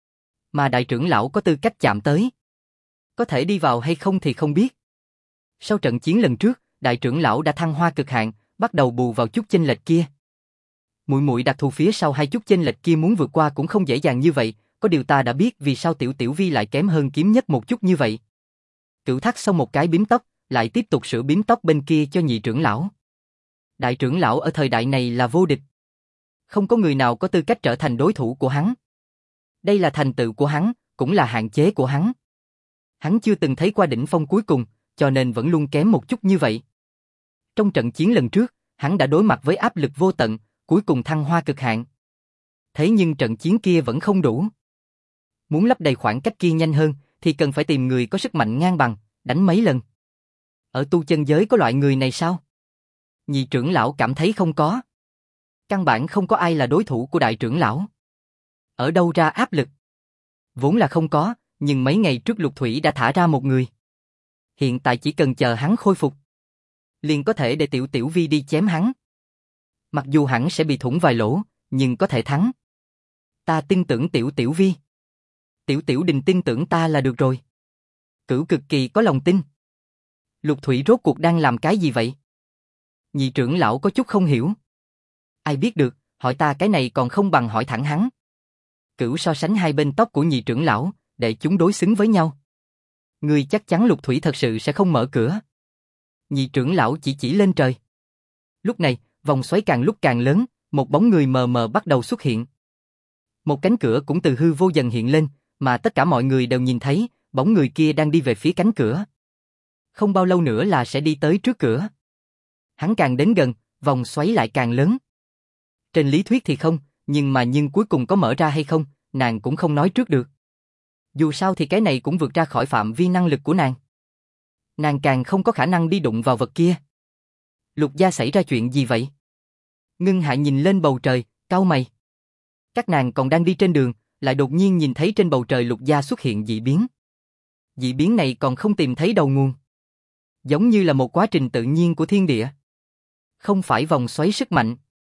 Mà đại trưởng lão có tư cách chạm tới. Có thể đi vào hay không thì không biết. Sau trận chiến lần trước, đại trưởng lão đã thăng hoa cực hạn, bắt đầu bù vào chút chênh lệch kia. Muội muội đặc thù phía sau hai chút chênh lệch kia muốn vượt qua cũng không dễ dàng như vậy, có điều ta đã biết vì sao Tiểu Tiểu Vi lại kém hơn kiếm nhất một chút như vậy. Cửu thắt xong một cái bím tóc, lại tiếp tục sửa bím tóc bên kia cho nhị trưởng lão. Đại trưởng lão ở thời đại này là vô địch. Không có người nào có tư cách trở thành đối thủ của hắn. Đây là thành tựu của hắn, cũng là hạn chế của hắn. Hắn chưa từng thấy qua đỉnh phong cuối cùng, cho nên vẫn luôn kém một chút như vậy. Trong trận chiến lần trước, hắn đã đối mặt với áp lực vô tận, cuối cùng thăng hoa cực hạn. Thế nhưng trận chiến kia vẫn không đủ. Muốn lấp đầy khoảng cách kia nhanh hơn, thì cần phải tìm người có sức mạnh ngang bằng, đánh mấy lần. Ở tu chân giới có loại người này sao? Nhị trưởng lão cảm thấy không có. Căn bản không có ai là đối thủ của đại trưởng lão. Ở đâu ra áp lực? Vốn là không có, nhưng mấy ngày trước Lục Thủy đã thả ra một người. Hiện tại chỉ cần chờ hắn khôi phục, liền có thể để Tiểu Tiểu Vi đi chém hắn. Mặc dù hẳn sẽ bị thủng vài lỗ, nhưng có thể thắng. Ta tin tưởng Tiểu Tiểu Vi. Tiểu Tiểu Đình tin tưởng ta là được rồi. Cửu cực kỳ có lòng tin. Lục Thủy rốt cuộc đang làm cái gì vậy? Nhị trưởng lão có chút không hiểu. Ai biết được, hỏi ta cái này còn không bằng hỏi thẳng hắn. Cửu so sánh hai bên tóc của nhị trưởng lão, để chúng đối xứng với nhau. Ngươi chắc chắn Lục Thủy thật sự sẽ không mở cửa. Nhị trưởng lão chỉ lên trời. Lúc này, vòng xoáy càng lúc càng lớn, một bóng người mờ mờ bắt đầu xuất hiện. Một cánh cửa cũng từ hư vô dần hiện lên, mà tất cả mọi người đều nhìn thấy, bóng người kia đang đi về phía cánh cửa. Không bao lâu nữa là sẽ đi tới trước cửa. Hắn càng đến gần, vòng xoáy lại càng lớn. Trên lý thuyết thì không, nhưng cuối cùng có mở ra hay không, nàng cũng không nói trước được. Dù sao thì cái này cũng vượt ra khỏi phạm vi năng lực của nàng. Nàng càng không có khả năng đi đụng vào vật kia. Lục gia xảy ra chuyện gì vậy? Ngưng Hạ nhìn lên bầu trời, cau mày. Các nàng còn đang đi trên đường, lại đột nhiên nhìn thấy trên bầu trời Lục gia xuất hiện dị biến. Dị biến này còn không tìm thấy đầu nguồn. Giống như là một quá trình tự nhiên của thiên địa. Không phải vòng xoáy sức mạnh.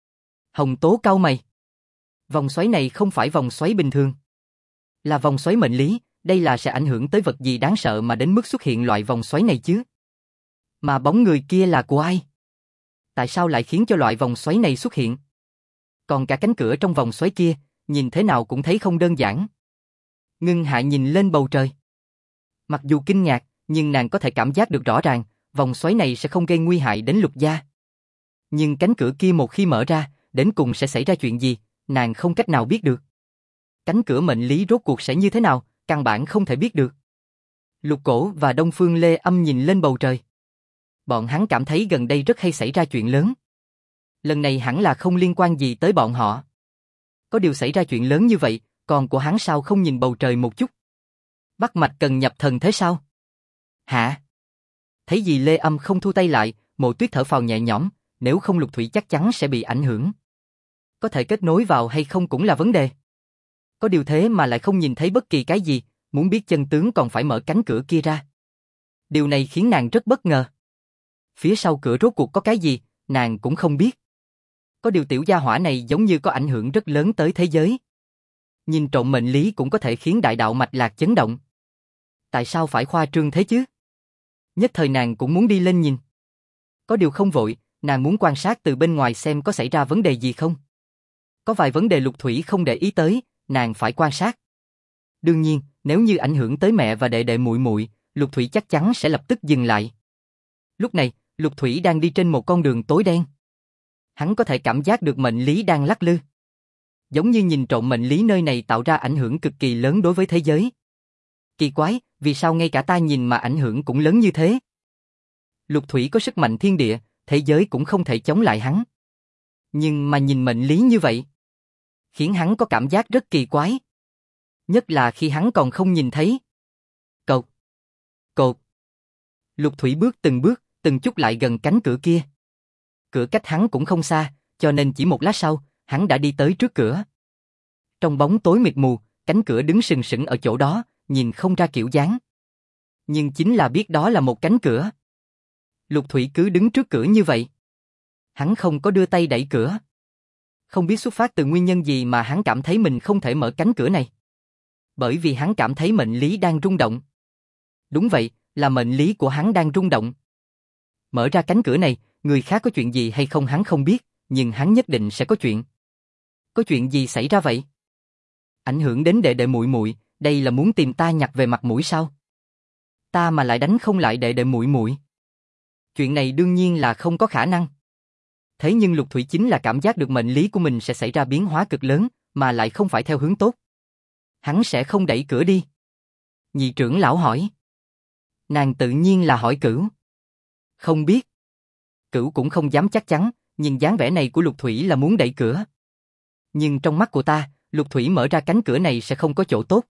Hồng Tố cau mày. Vòng xoáy này không phải vòng xoáy bình thường. Là vòng xoáy mệnh lý, đây là sẽ ảnh hưởng tới vật gì đáng sợ mà đến mức xuất hiện loại vòng xoáy này chứ? Mà bóng người kia là của ai? Tại sao lại khiến cho loại vòng xoáy này xuất hiện? Còn cả cánh cửa trong vòng xoáy kia, nhìn thế nào cũng thấy không đơn giản. Ngưng Hạ nhìn lên bầu trời. Mặc dù kinh ngạc, nhưng nàng có thể cảm giác được rõ ràng, vòng xoáy này sẽ không gây nguy hại đến Lục gia. Nhưng cánh cửa kia một khi mở ra, đến cùng sẽ xảy ra chuyện gì, nàng không cách nào biết được. Cánh cửa mệnh lý rốt cuộc sẽ như thế nào, căn bản không thể biết được. Lục Cổ và Đông Phương Lê Âm nhìn lên bầu trời. Bọn hắn cảm thấy gần đây rất hay xảy ra chuyện lớn. Lần này hẳn là không liên quan gì tới bọn họ. Có điều xảy ra chuyện lớn như vậy, còn của hắn sao không nhìn bầu trời một chút? Bắt mạch cần nhập thần thế sao? Hả? Thấy gì Lê Âm không thu tay lại, Mộ Tuyết thở phào nhẹ nhõm, nếu không Lục Thủy chắc chắn sẽ bị ảnh hưởng. Có thể kết nối vào hay không cũng là vấn đề. Có điều thế mà lại không nhìn thấy bất kỳ cái gì, muốn biết chân tướng còn phải mở cánh cửa kia ra. Điều này khiến nàng rất bất ngờ. Phía sau cửa rốt cuộc có cái gì, nàng cũng không biết. Có điều tiểu gia hỏa này giống như có ảnh hưởng rất lớn tới thế giới. Nhìn trộm mệnh lý cũng có thể khiến đại đạo mạch lạc chấn động. Tại sao phải khoa trương thế chứ? Nhất thời nàng cũng muốn đi lên nhìn. Có điều không vội, nàng muốn quan sát từ bên ngoài xem có xảy ra vấn đề gì không. Có vài vấn đề Lục Thủy không để ý tới, nàng phải quan sát. Đương nhiên, nếu như ảnh hưởng tới mẹ và đệ đệ muội muội, Lục Thủy chắc chắn sẽ lập tức dừng lại. Lúc này, Lục Thủy đang đi trên một con đường tối đen. Hắn có thể cảm giác được mệnh lý đang lắc lư. Giống như nhìn trộm mệnh lý nơi này tạo ra ảnh hưởng cực kỳ lớn đối với thế giới. Kỳ quái, vì sao ngay cả ta nhìn mà ảnh hưởng cũng lớn như thế? Lục Thủy có sức mạnh thiên địa, thế giới cũng không thể chống lại hắn. Nhưng mà nhìn mệnh lý như vậy, khiến hắn có cảm giác rất kỳ quái. Nhất là khi hắn còn không nhìn thấy. Cột, cột. Lục Thủy bước, từng chút lại gần cánh cửa kia. Cửa cách hắn cũng không xa, cho nên chỉ một lát sau, hắn đã đi tới trước cửa. Trong bóng tối mịt mù, cánh cửa đứng sừng sững ở chỗ đó, nhìn không ra kiểu dáng. Nhưng chính là biết đó là một cánh cửa. Lục Thủy cứ đứng trước cửa như vậy. Hắn không có đưa tay đẩy cửa. Không biết xuất phát từ nguyên nhân gì mà hắn cảm thấy mình không thể mở cánh cửa này. Bởi vì hắn cảm thấy mệnh lý đang rung động. Đúng vậy, là mệnh lý của hắn đang rung động. Mở ra cánh cửa này, người khác có chuyện gì hay không hắn không biết, nhưng hắn nhất định sẽ có chuyện. Có chuyện gì xảy ra vậy? Ảnh hưởng đến đệ đệ muội muội, đây là muốn tìm ta nhặt về mặt mũi sao? Ta mà lại đánh không lại đệ đệ muội muội. Chuyện này đương nhiên là không có khả năng. Thế nhưng Lục Thủy chính là cảm giác được mệnh lý của mình sẽ xảy ra biến hóa cực lớn, mà lại không phải theo hướng tốt. Hắn sẽ không đẩy cửa đi. Nhị trưởng lão hỏi. Nàng tự nhiên là hỏi Cửu. Không biết. Cửu cũng không dám chắc chắn, nhìn dáng vẻ này của Lục Thủy là muốn đẩy cửa. Nhưng trong mắt của ta, Lục Thủy mở ra cánh cửa này sẽ không có chỗ tốt.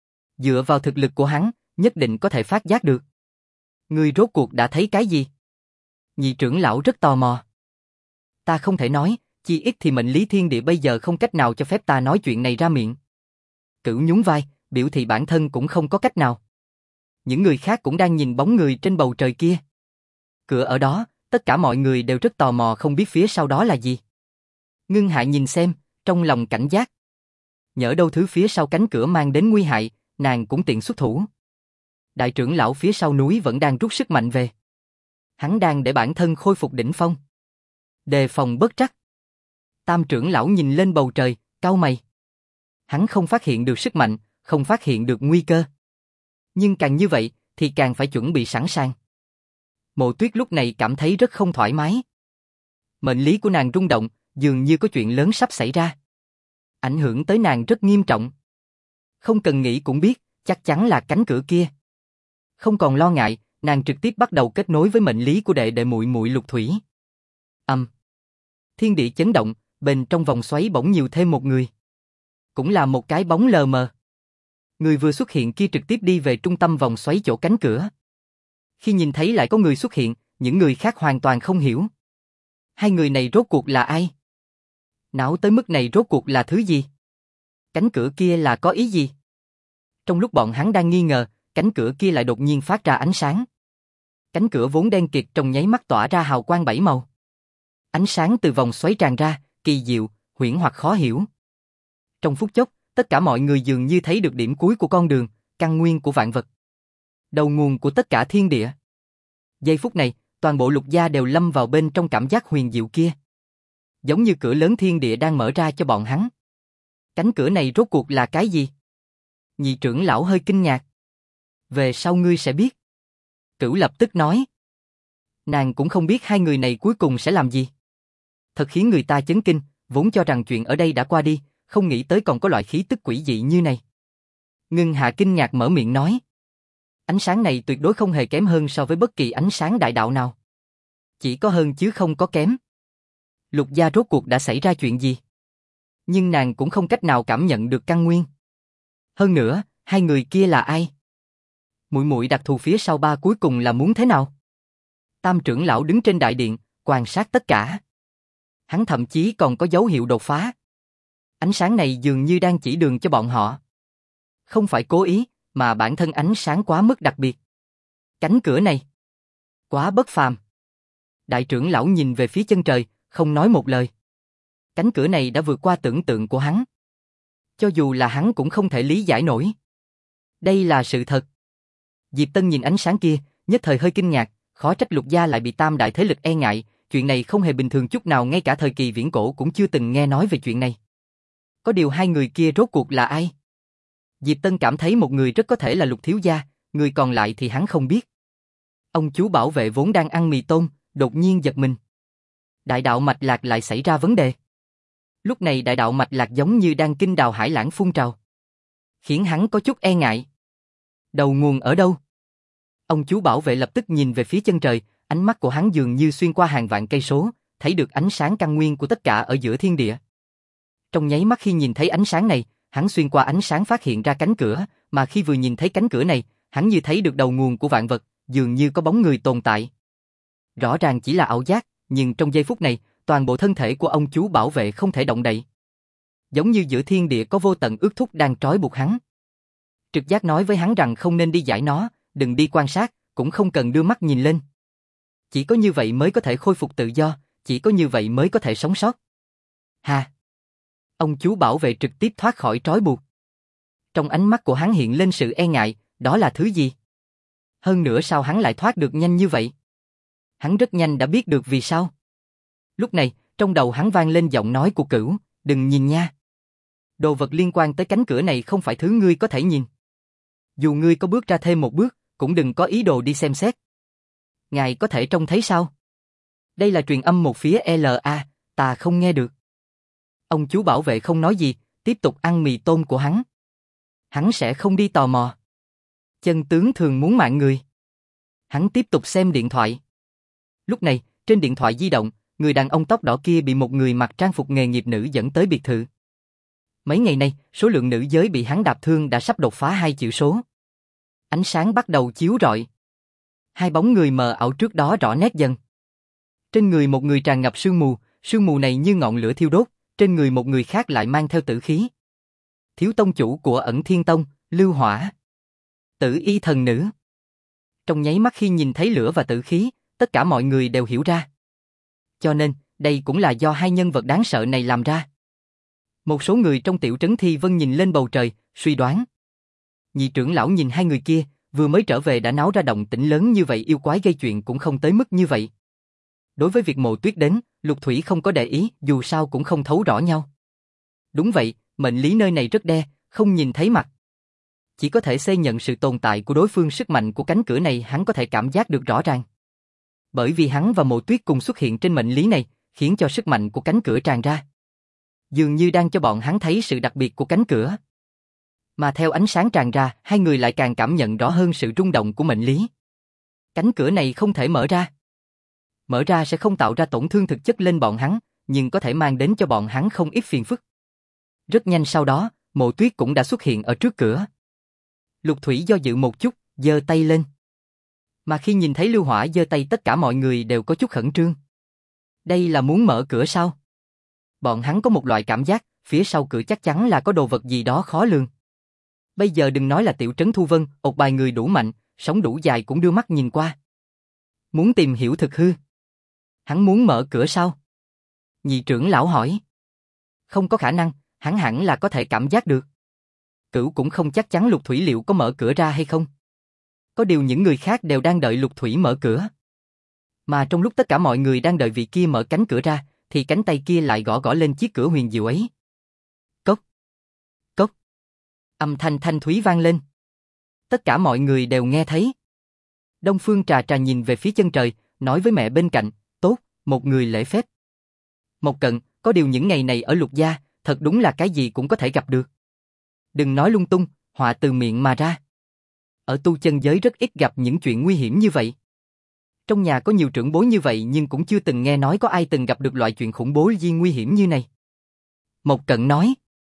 Dựa vào thực lực của hắn, nhất định có thể phát giác được. Ngươi rốt cuộc đã thấy cái gì? Nhị trưởng lão rất tò mò. Ta không thể nói, chi ít thì mệnh lý thiên địa bây giờ không cách nào cho phép ta nói chuyện này ra miệng. Cửu nhún vai, biểu thị bản thân cũng không có cách nào. Những người khác cũng đang nhìn bóng người trên bầu trời kia. Cửa ở đó, tất cả mọi người đều rất tò mò không biết phía sau đó là gì. Ngưng Hạ nhìn xem, trong lòng cảnh giác. Nhỡ đâu thứ phía sau cánh cửa mang đến nguy hại, nàng cũng tiện xuất thủ. Đại trưởng lão phía sau núi vẫn đang rút sức mạnh về. Hắn đang để bản thân khôi phục đỉnh phong. Đề phòng bất trắc. Tam trưởng lão nhìn lên bầu trời, cau mày. Hắn không phát hiện được sức mạnh, không phát hiện được nguy cơ. Nhưng càng như vậy, thì càng phải chuẩn bị sẵn sàng. Mộ Tuyết lúc này cảm thấy rất không thoải mái. Mệnh lý của nàng rung động, dường như có chuyện lớn sắp xảy ra. Ảnh hưởng tới nàng rất nghiêm trọng. Không cần nghĩ cũng biết, chắc chắn là cánh cửa kia. Không còn lo ngại, nàng trực tiếp bắt đầu kết nối với mệnh lý của đệ đệ muội muội Lục Thủy. Thiên địa chấn động, bên trong vòng xoáy bỗng nhiều thêm một người. Cũng là một cái bóng lờ mờ. Người vừa xuất hiện kia trực tiếp đi về trung tâm vòng xoáy chỗ cánh cửa. Khi nhìn thấy lại có người xuất hiện, những người khác hoàn toàn không hiểu. Hai người này rốt cuộc là ai? Não tới mức này rốt cuộc là thứ gì? Cánh cửa kia là có ý gì? Trong lúc bọn hắn đang nghi ngờ, cánh cửa kia lại đột nhiên phát ra ánh sáng. Cánh cửa vốn đen kịt trong nháy mắt tỏa ra hào quang bảy màu. Ánh sáng từ vòng xoáy tràn ra, kỳ diệu, huyễn hoặc khó hiểu. Trong phút chốc, tất cả mọi người dường như thấy được điểm cuối của con đường, căn nguyên của vạn vật. Đầu nguồn của tất cả thiên địa. Giây phút này, toàn bộ Lục gia đều lâm vào bên trong cảm giác huyền diệu kia. Giống như cửa lớn thiên địa đang mở ra cho bọn hắn. Cánh cửa này rốt cuộc là cái gì? Nhị trưởng lão hơi kinh ngạc. Về sau ngươi sẽ biết. Cửu lập tức nói. Nàng cũng không biết hai người này cuối cùng sẽ làm gì. Thật khiến người ta chấn kinh, vốn cho rằng chuyện ở đây đã qua đi, không nghĩ tới còn có loại khí tức quỷ dị như này. Ngưng Hạ kinh ngạc mở miệng nói. Ánh sáng này tuyệt đối không hề kém hơn so với bất kỳ ánh sáng đại đạo nào. Chỉ có hơn chứ không có kém. Lục gia rốt cuộc đã xảy ra chuyện gì? Nhưng nàng cũng không cách nào cảm nhận được căn nguyên. Hơn nữa, hai người kia là ai? Muội muội đặc thù phía sau ba cuối cùng là muốn thế nào? Tam trưởng lão đứng trên đại điện, quan sát tất cả. Hắn thậm chí còn có dấu hiệu đột phá. Ánh sáng này dường như đang chỉ đường cho bọn họ. Không phải cố ý, mà bản thân ánh sáng quá mức đặc biệt. Cánh cửa này quá bất phàm. Đại trưởng lão nhìn về phía chân trời, không nói một lời. Cánh cửa này đã vượt qua tưởng tượng của hắn. Cho dù là hắn cũng không thể lý giải nổi. Đây là sự thật. Diệp Tân nhìn ánh sáng kia, nhất thời hơi kinh ngạc, khó trách Lục gia lại bị tam đại thế lực e ngại, chuyện này không hề bình thường chút nào, ngay cả thời kỳ viễn cổ cũng chưa từng nghe nói về chuyện này. Có điều hai người kia rốt cuộc là ai? Diệp Tân cảm thấy một người rất có thể là Lục thiếu gia, người còn lại thì hắn không biết. Ông chú bảo vệ vốn đang ăn mì tôm, đột nhiên giật mình. Đại đạo mạch lạc lại xảy ra vấn đề. Lúc này đại đạo mạch lạc giống như đang kinh đào hải lãng phun trào, khiến hắn có chút e ngại. Đầu nguồn ở đâu? Ông chú bảo vệ lập tức nhìn về phía chân trời, ánh mắt của hắn dường như xuyên qua hàng vạn cây số, thấy được ánh sáng căn nguyên của tất cả ở giữa thiên địa. Trong nháy mắt khi nhìn thấy ánh sáng này, hắn xuyên qua ánh sáng phát hiện ra cánh cửa, mà khi vừa nhìn thấy cánh cửa này, hắn như thấy được đầu nguồn của vạn vật, dường như có bóng người tồn tại. Rõ ràng chỉ là ảo giác, nhưng trong giây phút này, toàn bộ thân thể của ông chú bảo vệ không thể động đậy. Giống như giữa thiên địa có vô tận ước thúc đang trói buộc hắn. Trực giác nói với hắn rằng không nên đi giải nó, đừng đi quan sát, cũng không cần đưa mắt nhìn lên. Chỉ có như vậy mới có thể khôi phục tự do, chỉ có như vậy mới có thể sống sót. Ha! Ông chú bảo vệ trực tiếp thoát khỏi trói buộc. Trong ánh mắt của hắn hiện lên sự e ngại, đó là thứ gì? Hơn nữa sao hắn lại thoát được nhanh như vậy? Hắn rất nhanh đã biết được vì sao. Lúc này, trong đầu hắn vang lên giọng nói của Cửu, đừng nhìn nha. Đồ vật liên quan tới cánh cửa này không phải thứ ngươi có thể nhìn. Dù ngươi có bước ra thêm một bước, cũng đừng có ý đồ đi xem xét. Ngài có thể trông thấy sao? Đây là truyền âm một phía LA, ta không nghe được. Ông chú bảo vệ không nói gì, tiếp tục ăn mì tôm của hắn. Hắn sẽ không đi tò mò. Chân tướng thường muốn mạng người. Hắn tiếp tục xem điện thoại. Lúc này, trên điện thoại di động, người đàn ông tóc đỏ kia bị một người mặc trang phục nghề nghiệp nữ dẫn tới biệt thự. Mấy ngày nay, số lượng nữ giới bị hắn đạp thương đã sắp đột phá 2 triệu số. Ánh sáng bắt đầu chiếu rọi. Hai bóng người mờ ảo trước đó rõ nét dần. Trên người một người tràn ngập sương mù này như ngọn lửa thiêu đốt, trên người một người khác lại mang theo tử khí. Thiếu tông chủ của Ẩn Thiên Tông, Lưu Hỏa. Tử y thần nữ. Trong nháy mắt khi nhìn thấy lửa và tử khí, tất cả mọi người đều hiểu ra. Cho nên, đây cũng là do hai nhân vật đáng sợ này làm ra. Một số người trong tiểu trấn Thi Vân nhìn lên bầu trời, suy đoán. Nhị trưởng lão nhìn hai người kia, vừa mới trở về đã náo ra động tĩnh lớn như vậy, yêu quái gây chuyện cũng không tới mức như vậy. Đối với việc Mộ Tuyết đến, Lục Thủy không có để ý, dù sao cũng không thấu rõ nhau. Đúng vậy, mệnh lý nơi này rất đe, không nhìn thấy mặt. Chỉ có thể xây nhận sự tồn tại của đối phương, sức mạnh của cánh cửa này hắn có thể cảm giác được rõ ràng. Bởi vì hắn và Mộ Tuyết cùng xuất hiện trên mệnh lý này, khiến cho sức mạnh của cánh cửa tràn ra. Dường như đang cho bọn hắn thấy sự đặc biệt của cánh cửa. Mà theo ánh sáng tràn ra, hai người lại càng cảm nhận rõ hơn sự rung động của mệnh lý. Cánh cửa này không thể mở ra. Mở ra sẽ không tạo ra tổn thương thực chất lên bọn hắn, nhưng có thể mang đến cho bọn hắn không ít phiền phức. Rất nhanh sau đó, Mộ Tuyết cũng đã xuất hiện ở trước cửa. Lục Thủy do dự một chút, giơ tay lên. Mà khi nhìn thấy Lưu Hỏa giơ tay, tất cả mọi người đều có chút khẩn trương. Đây là muốn mở cửa sao? Bọn hắn có một loại cảm giác, phía sau cửa chắc chắn là có đồ vật gì đó khó lường. Bây giờ đừng nói là tiểu trấn Thu Vân, một bài người đủ mạnh, sống đủ dài cũng đưa mắt nhìn qua. Muốn tìm hiểu thực hư. Hắn muốn mở cửa sao? Nhị trưởng lão hỏi. Không có khả năng, hắn hẳn là có thể cảm giác được. Cửu cũng không chắc chắn Lục Thủy liệu có mở cửa ra hay không. Có điều những người khác đều đang đợi Lục Thủy mở cửa. Mà trong lúc tất cả mọi người đang đợi vị kia mở cánh cửa ra, thì cánh tay kia lại gõ gõ lên chiếc cửa huyền diệu ấy. Cốc, cốc. Âm thanh thanh thúy vang lên. Tất cả mọi người đều nghe thấy. Đông Phương Trà Trà nhìn về phía chân trời, nói với mẹ bên cạnh, tốt, một người lễ phép. Mộc Cận, có điều những ngày này ở Lục gia, thật đúng là cái gì cũng có thể gặp được. Đừng nói lung tung, họa từ miệng mà ra. Ở tu chân giới rất ít gặp những chuyện nguy hiểm như vậy. Trong nhà có nhiều trưởng bối như vậy nhưng cũng chưa từng nghe nói có ai từng gặp được loại chuyện khủng bố gì nguy hiểm như này. Mộc Cận nói.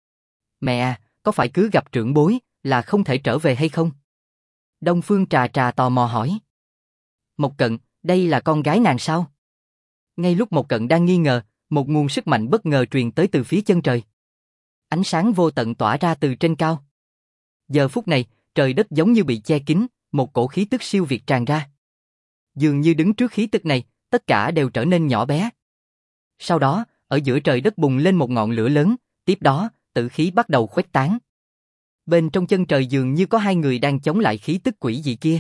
Mẹ à, có phải cứ gặp trưởng bối là không thể trở về hay không? Đông Phương Trà Trà tò mò hỏi. Mộc Cận, đây là con gái nàng sao? Ngay lúc Mộc Cận đang nghi ngờ, một nguồn sức mạnh bất ngờ truyền tới từ phía chân trời. Ánh sáng vô tận tỏa ra từ trên cao. Giờ phút này, trời đất giống như bị che kín, một cổ khí tức siêu việt tràn ra. Dường như đứng trước khí tức này, tất cả đều trở nên nhỏ bé. Sau đó, ở giữa trời đất bùng lên một ngọn lửa lớn, tiếp đó, tử khí bắt đầu khuếch tán. Bên trong chân trời dường như có hai người đang chống lại khí tức quỷ dị kia.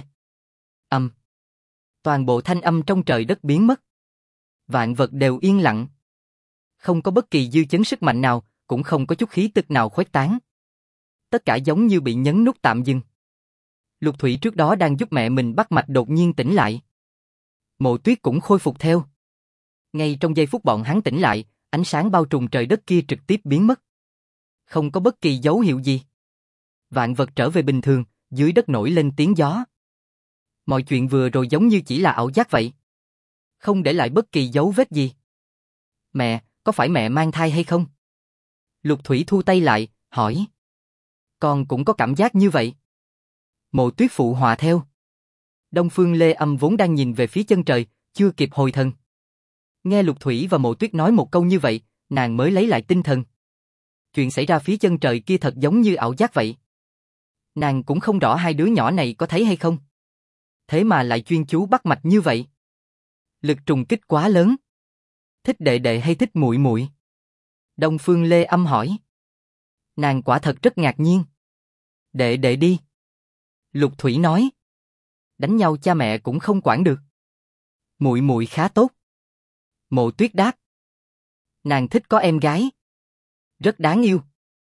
Toàn bộ thanh âm trong trời đất biến mất. Vạn vật đều yên lặng. Không có bất kỳ dư chấn sức mạnh nào, cũng không có chút khí tức nào khuếch tán. Tất cả giống như bị nhấn nút tạm dừng. Lục Thủy trước đó đang giúp mẹ mình bắt mạch đột nhiên tỉnh lại. Mộ Tuyết cũng khôi phục theo. Ngay trong giây phút bọn hắn tỉnh lại, ánh sáng bao trùm trời đất kia trực tiếp biến mất. Không có bất kỳ dấu hiệu gì. Vạn vật trở về bình thường, dưới đất nổi lên tiếng gió. Mọi chuyện vừa rồi giống như chỉ là ảo giác vậy. Không để lại bất kỳ dấu vết gì. Mẹ, có phải mẹ mang thai hay không? Lục Thủy thu tay lại, hỏi. Con cũng có cảm giác như vậy. Mộ Tuyết phụ họa theo. Đông Phương Lê Âm vốn đang nhìn về phía chân trời, chưa kịp hồi thần. Nghe Lục Thủy và Mộ Tuyết nói một câu như vậy, nàng mới lấy lại tinh thần. Chuyện xảy ra phía chân trời kia thật giống như ảo giác vậy. Nàng cũng không rõ hai đứa nhỏ này có thấy hay không. Thế mà lại chuyên chú bắt mạch như vậy. Lực trùng kích quá lớn. Thích đệ đệ hay thích muội muội? Đông Phương Lê Âm hỏi. Nàng quả thật rất ngạc nhiên. Đệ đệ đi. Lục Thủy nói. Đánh nhau cha mẹ cũng không quản được. Muội muội khá tốt. Mộ Tuyết đáp. Nàng thích có em gái. Rất đáng yêu.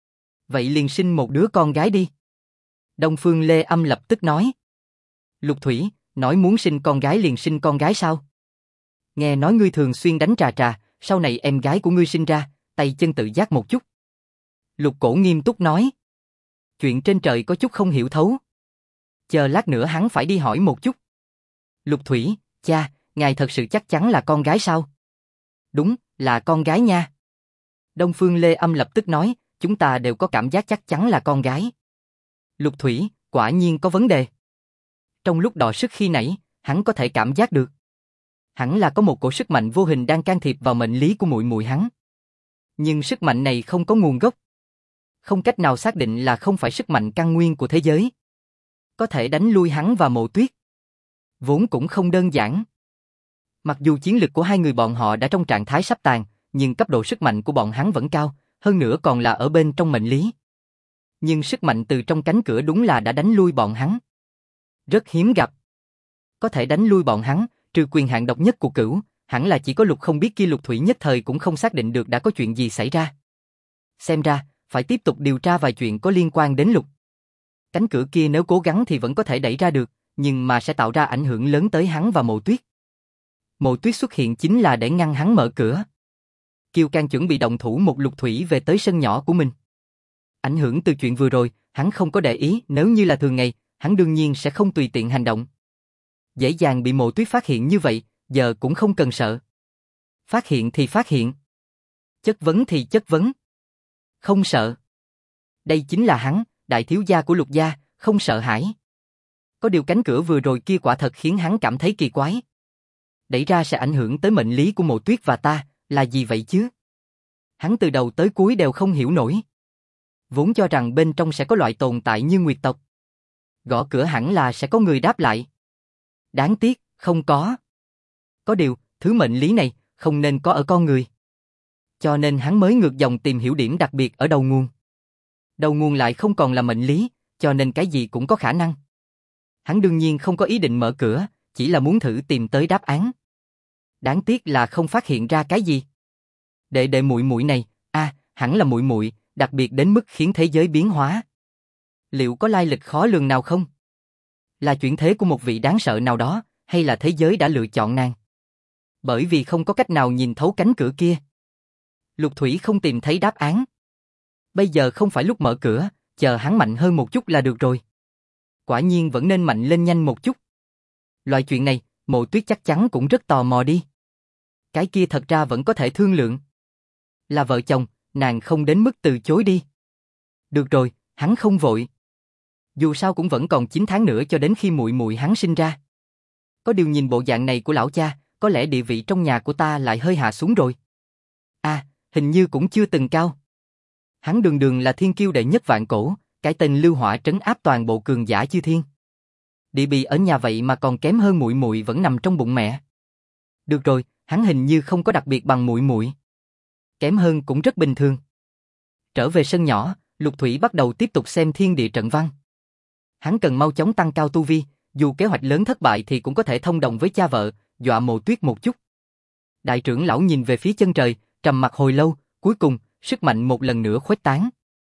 Vậy liền sinh một đứa con gái đi. Đông Phương Lê Âm lập tức nói. Lục Thủy, nói muốn sinh con gái liền sinh con gái sao? Nghe nói ngươi thường xuyên đánh Trà Trà, sau này em gái của ngươi sinh ra, tay chân tự giác một chút. Lục Cổ nghiêm túc nói. Chuyện trên trời có chút không hiểu thấu. Chờ lát nữa hắn phải đi hỏi một chút. Lục Thủy, cha, ngài thật sự chắc chắn là con gái sao? Đúng, là con gái nha. Đông Phương Lê Âm lập tức nói, chúng ta đều có cảm giác chắc chắn là con gái. Lục Thủy, quả nhiên có vấn đề. Trong lúc đọ sức khi nãy, hắn có thể cảm giác được. Hẳn là có một cổ sức mạnh vô hình đang can thiệp vào mệnh lý của muội muội hắn. Nhưng sức mạnh này không có nguồn gốc. Không cách nào xác định là không phải sức mạnh căn nguyên của thế giới. Có thể đánh lui hắn và Mộ Tuyết. Vốn cũng không đơn giản. Mặc dù chiến lực của hai người bọn họ đã trong trạng thái sắp tàn, nhưng cấp độ sức mạnh của bọn hắn vẫn cao, hơn nữa còn là ở bên trong mệnh lý. Nhưng sức mạnh từ trong cánh cửa đúng là đã đánh lui bọn hắn. Rất hiếm gặp. Có thể đánh lui bọn hắn, trừ quyền hạn độc nhất của Cửu, hẳn là chỉ có Lục không biết kia. Lục Thủy nhất thời cũng không xác định được đã có chuyện gì xảy ra. Xem ra, phải tiếp tục điều tra vài chuyện có liên quan đến Lục. Cánh cửa kia nếu cố gắng thì vẫn có thể đẩy ra được, nhưng mà sẽ tạo ra ảnh hưởng lớn tới hắn và Mộ Tuyết. Mộ Tuyết xuất hiện chính là để ngăn hắn mở cửa. Kiều Can chuẩn bị động thủ một Lục Thủy về tới sân nhỏ của mình. Ảnh hưởng từ chuyện vừa rồi, hắn không có để ý, nếu như là thường ngày, hắn đương nhiên sẽ không tùy tiện hành động. Dễ dàng bị Mộ Tuyết phát hiện như vậy, giờ cũng không cần sợ. Phát hiện thì phát hiện. Chất vấn thì chất vấn. Không sợ. Đây chính là hắn, đại thiếu gia của Lục gia, không sợ hãi. Có điều cánh cửa vừa rồi kia quả thật khiến hắn cảm thấy kỳ quái. Đẩy ra sẽ ảnh hưởng tới mệnh lý của Mộ Tuyết và ta, là gì vậy chứ? Hắn từ đầu tới cuối đều không hiểu nổi. Vốn cho rằng bên trong sẽ có loại tồn tại như Nguyệt tộc. Gõ cửa hẳn là sẽ có người đáp lại. Đáng tiếc, không có. Có điều, thứ mệnh lý này không nên có ở con người. Cho nên hắn mới ngược dòng tìm hiểu điểm đặc biệt ở đầu nguồn. Đầu nguồn lại không còn là mệnh lý, cho nên cái gì cũng có khả năng. Hắn đương nhiên không có ý định mở cửa, chỉ là muốn thử tìm tới đáp án. Đáng tiếc là không phát hiện ra cái gì. Đệ đệ muội muội này, hẳn là muội muội, đặc biệt đến mức khiến thế giới biến hóa. Liệu có lai lịch khó lường nào không? Là chuyển thế của một vị đáng sợ nào đó, hay là thế giới đã lựa chọn nàng? Bởi vì không có cách nào nhìn thấu cánh cửa kia. Lục Thủy không tìm thấy đáp án. Bây giờ không phải lúc mở cửa, chờ hắn mạnh hơn một chút là được rồi. Quả nhiên vẫn nên mạnh lên nhanh một chút. Loại chuyện này, Mộ Tuyết chắc chắn cũng rất tò mò đi. Cái kia thật ra vẫn có thể thương lượng. Là vợ chồng, nàng không đến mức từ chối đi. Được rồi, hắn không vội. Dù sao cũng vẫn còn 9 tháng nữa cho đến khi muội muội hắn sinh ra. Có điều nhìn bộ dạng này của lão cha, có lẽ địa vị trong nhà của ta lại hơi hạ xuống rồi. Hình như cũng chưa từng cao. Hắn đường đường là thiên kiêu đệ nhất vạn cổ, cái tên Lưu Hỏa trấn áp toàn bộ cường giả chư thiên. Địa vị ở nhà vậy mà còn kém hơn muội muội vẫn nằm trong bụng mẹ. Được rồi, hắn hình như không có đặc biệt bằng muội muội. Kém hơn cũng rất bình thường. Trở về sân nhỏ, Lục Thủy bắt đầu tiếp tục xem thiên địa trận văn. Hắn cần mau chóng tăng cao tu vi, dù kế hoạch lớn thất bại thì cũng có thể thông đồng với cha vợ, dọa Mộ Tuyết một chút. Đại trưởng lão nhìn về phía chân trời, trầm mặc hồi lâu, cuối cùng, sức mạnh một lần nữa khuếch tán.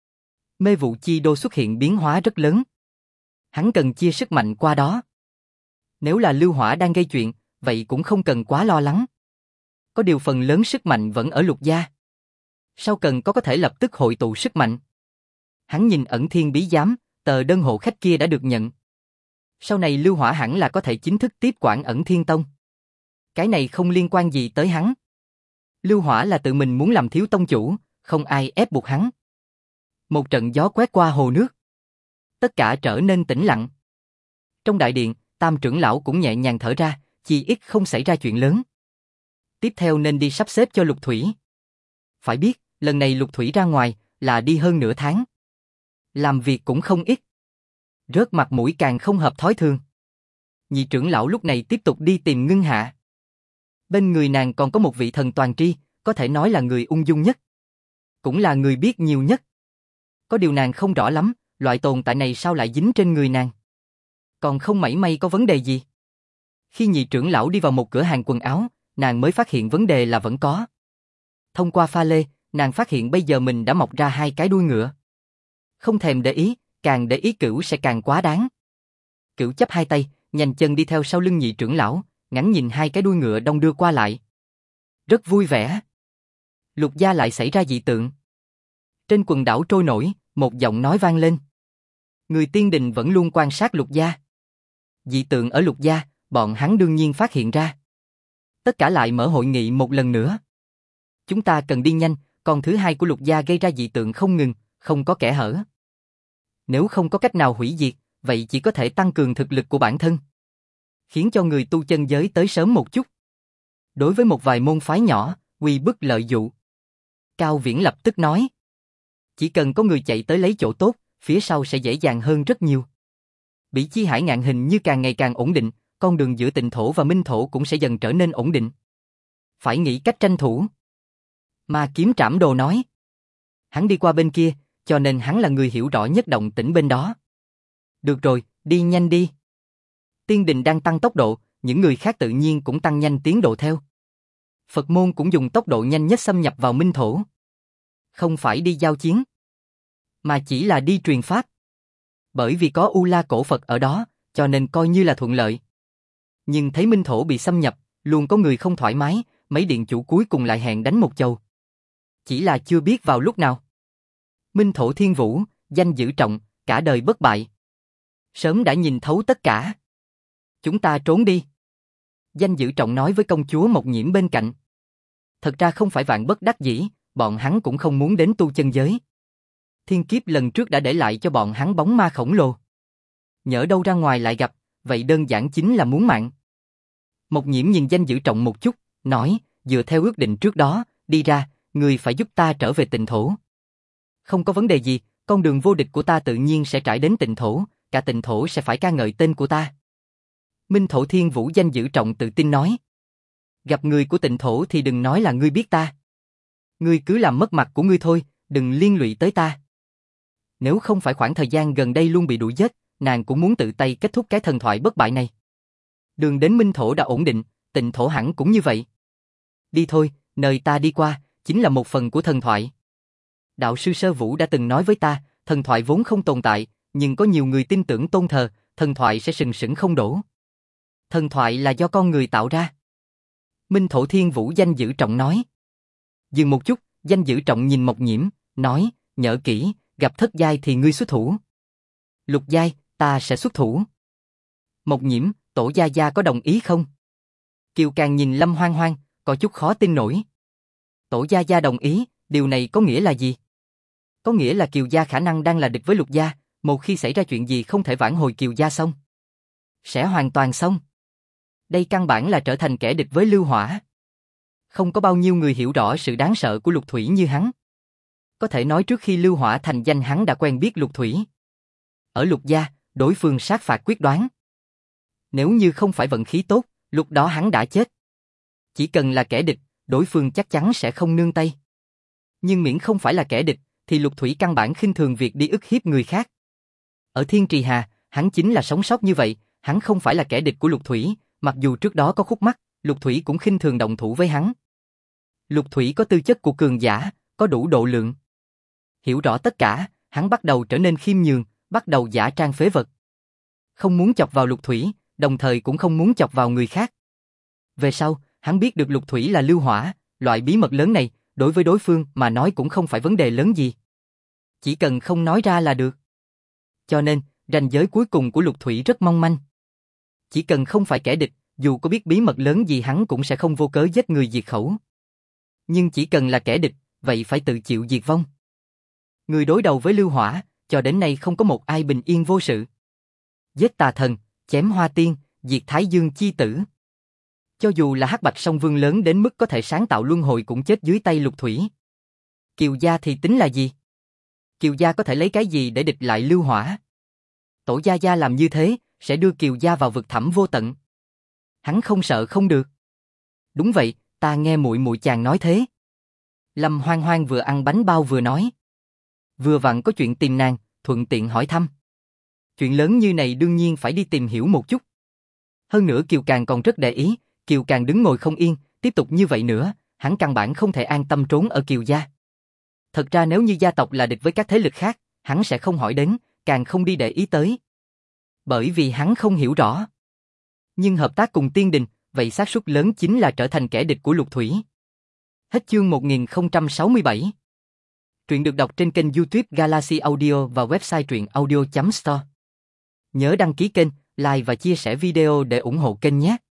Mê vụ chi đô xuất hiện biến hóa rất lớn. Hắn cần chia sức mạnh qua đó. Nếu là Lưu Hỏa đang gây chuyện, vậy cũng không cần quá lo lắng. Có điều phần lớn sức mạnh vẫn ở Lục gia. Sau cần có thể lập tức hội tụ sức mạnh. Hắn nhìn ẩn thiên bí giám, tờ đơn hộ khách kia đã được nhận. Sau này Lưu Hỏa hẳn là có thể chính thức tiếp quản ẩn thiên tông. Cái này không liên quan gì tới hắn. Lưu Hỏa là tự mình muốn làm thiếu tông chủ, không ai ép buộc hắn. Một trận gió quét qua hồ nước. Tất cả trở nên tĩnh lặng. Trong đại điện, Tam trưởng lão cũng nhẹ nhàng thở ra, chỉ ít không xảy ra chuyện lớn. Tiếp theo nên đi sắp xếp cho Lục Thủy. Phải biết, lần này Lục Thủy ra ngoài là đi hơn nửa tháng. Làm việc cũng không ít. Rớt mặt mũi càng không hợp thói thường. Nhị trưởng lão lúc này tiếp tục đi tìm Ngưng Hạ. Bên người nàng còn có một vị thần toàn tri, có thể nói là người ung dung nhất. Cũng là người biết nhiều nhất. Có điều nàng không rõ lắm, loại tồn tại này sao lại dính trên người nàng. Còn không mảy may có vấn đề gì. Khi nhị trưởng lão đi vào một cửa hàng quần áo, nàng mới phát hiện vấn đề là vẫn có. Thông qua pha lê, nàng phát hiện bây giờ mình đã mọc ra 2 cái đuôi ngựa. Không thèm để ý, càng để ý Cửu sẽ càng quá đáng. Cửu chắp 2 tay, nhanh chân đi theo sau lưng nhị trưởng lão, ngắm nhìn 2 cái đuôi ngựa đong đưa qua lại. Rất vui vẻ. Lục gia lại xảy ra dị tượng. Trên quần đảo trôi nổi, một giọng nói vang lên. Người tiên đình vẫn luôn quan sát Lục gia. Dị tượng ở Lục gia, bọn hắn đương nhiên phát hiện ra. Tất cả lại mở hội nghị một lần nữa. Chúng ta cần đi nhanh, con thứ 2 của Lục gia gây ra dị tượng không ngừng, không có kẽ hở. Nếu không có cách nào hủy diệt, vậy chỉ có thể tăng cường thực lực của bản thân. Khiến cho người tu chân giới tới sớm một chút. Đối với một vài môn phái nhỏ, uy bức lợi dụ. Cao Viễn lập tức nói. Chỉ cần có người chạy tới lấy chỗ tốt, phía sau sẽ dễ dàng hơn rất nhiều. Bỉ Chi Hải ngạn hình như càng ngày càng ổn định, con đường giữa Tịnh thổ và Minh thổ cũng sẽ dần trở nên ổn định. Phải nghĩ cách tranh thủ. Mà Kiếm Trảm Đồ nói. Hắn đi qua bên kia, cho nên hắn là người hiểu rõ nhất động tĩnh bên đó. Được rồi, đi nhanh đi. Tiên đình đang tăng tốc độ, những người khác tự nhiên cũng tăng nhanh tiến độ theo. Phật môn cũng dùng tốc độ nhanh nhất xâm nhập vào Minh thổ. Không phải đi giao chiến, mà chỉ là đi truyền pháp. Bởi vì có U La cổ Phật ở đó, cho nên coi như là thuận lợi. Nhưng thấy Minh thổ bị xâm nhập, luôn có người không thoải mái, mấy điện chủ cuối cùng lại hẹn đánh một chầu. Chỉ là chưa biết vào lúc nào. Minh thổ thiên vũ, danh dự trọng, cả đời bất bại. Sớm đã nhìn thấu tất cả. Chúng ta trốn đi. Danh dự trọng nói với công chúa Mộc Nhiễm bên cạnh. Thật ra không phải vạn bất đắc dĩ, bọn hắn cũng không muốn đến tu chân giới. Thiên kiếp lần trước đã để lại cho bọn hắn bóng ma khổng lồ. Nhỡ đâu ra ngoài lại gặp, vậy đơn giản chính là muốn mạng. Mộc Nhiễm nhìn Danh dự trọng một chút, nói, dựa theo ước định trước đó, đi ra, người phải giúp ta trở về Tịnh thổ. Không có vấn đề gì, con đường vô địch của ta tự nhiên sẽ trải đến Tịnh thổ, cả Tịnh thổ sẽ phải ca ngợi tên của ta. Minh thổ thiên vũ Danh dự trọng tự tin nói. Gặp người của Tịnh thổ thì đừng nói là ngươi biết ta. Ngươi cứ làm mất mặt của ngươi thôi, đừng liên lụy tới ta. Nếu không phải khoảng thời gian gần đây luôn bị đuổi giết, nàng cũng muốn tự tay kết thúc cái thần thoại bất bại này. Đường đến Minh thổ đã ổn định, Tịnh thổ hẳn cũng như vậy. Đi thôi, nơi ta đi qua, chính là một phần của thần thoại. Đạo sư Sơ Vũ đã từng nói với ta, thần thoại vốn không tồn tại, nhưng có nhiều người tin tưởng tôn thờ, thần thoại sẽ sừng sững không đổ. Thần thoại là do con người tạo ra. Minh thổ thiên vũ Danh dự trọng nói. Dừng một chút, Danh dự trọng nhìn Mộc Nhiễm, nói, nhớ kỹ, gặp thất giai thì ngươi xuất thủ. Lục giai, ta sẽ xuất thủ. Mộc Nhiễm, Tổ gia gia có đồng ý không? Kiều Càng nhìn Lâm Hoang Hoang, có chút khó tin nổi. Tổ gia gia đồng ý, điều này có nghĩa là gì? Có nghĩa là Kiều gia khả năng đang là địch với Lục gia, một khi xảy ra chuyện gì không thể vãn hồi Kiều gia xong. Sẽ hoàn toàn xong. Đây căn bản là trở thành kẻ địch với Lưu Hỏa. Không có bao nhiêu người hiểu rõ sự đáng sợ của Lục Thủy như hắn. Có thể nói trước khi Lưu Hỏa thành danh hắn đã quen biết Lục Thủy. Ở Lục gia, đối phương sát phạt quyết đoán. Nếu như không phải vận khí tốt, lúc đó hắn đã chết. Chỉ cần là kẻ địch, đối phương chắc chắn sẽ không nương tay. Nhưng miễn không phải là kẻ địch, thì Lục Thủy căn bản khinh thường việc đi ức hiếp người khác. Ở Thiên Trì Hà, hắn chính là sống sót như vậy, hắn không phải là kẻ địch của Lục Thủy, mặc dù trước đó có khúc mắc, Lục Thủy cũng khinh thường động thủ với hắn. Lục Thủy có tư chất của cường giả, có đủ độ lượng. Hiểu rõ tất cả, hắn bắt đầu trở nên khiêm nhường, bắt đầu giả trang phế vật. Không muốn chọc vào Lục Thủy, đồng thời cũng không muốn chọc vào người khác. Về sau, hắn biết được Lục Thủy là lưu hỏa, loại bí mật lớn này, đối với đối phương mà nói cũng không phải vấn đề lớn gì. Chỉ cần không nói ra là được. Cho nên, ranh giới cuối cùng của Lục Thủy rất mong manh. Chỉ cần không phải kẻ địch, dù có biết bí mật lớn gì hắn cũng sẽ không vô cớ giết người diệt khẩu. Nhưng chỉ cần là kẻ địch, vậy phải tự chịu diệt vong. Người đối đầu với lưu hỏa, cho đến nay không có một ai bình yên vô sự. Giết tà thần, chém hoa tiên, diệt Thái Dương chi tử. Cho dù là Hắc Bạch Song Vương lớn đến mức có thể sáng tạo luân hồi cũng chết dưới tay Lục Thủy. Kiều gia thì tính là gì? Kiều gia có thể lấy cái gì để địch lại lưu hỏa? Tổ gia gia làm như thế, sẽ đưa Kiều gia vào vực thẳm vô tận. Hắn không sợ không được. Đúng vậy, ta nghe muội muội chàng nói thế. Lâm Hoang Hoang vừa ăn bánh bao vừa nói. Vừa vặn có chuyện tìm nàng, thuận tiện hỏi thăm. Chuyện lớn như này đương nhiên phải đi tìm hiểu một chút. Hơn nữa Kiều Càng còn rất để ý, Kiều Càng đứng ngồi không yên, tiếp tục như vậy nữa, hắn căn bản không thể an tâm trốn ở Kiều gia. Thật ra nếu như gia tộc là địch với các thế lực khác, hắn sẽ không hỏi đến, càng không đi để ý tới. Bởi vì hắn không hiểu rõ. Nhưng hợp tác cùng Tiên Đình, vậy xác suất lớn chính là trở thành kẻ địch của Lục Thủy. Hết chương 1067. Truyện được đọc trên kênh YouTube Galaxy Audio và website truyệnaudio.store. Nhớ đăng ký kênh, like và chia sẻ video để ủng hộ kênh nhé.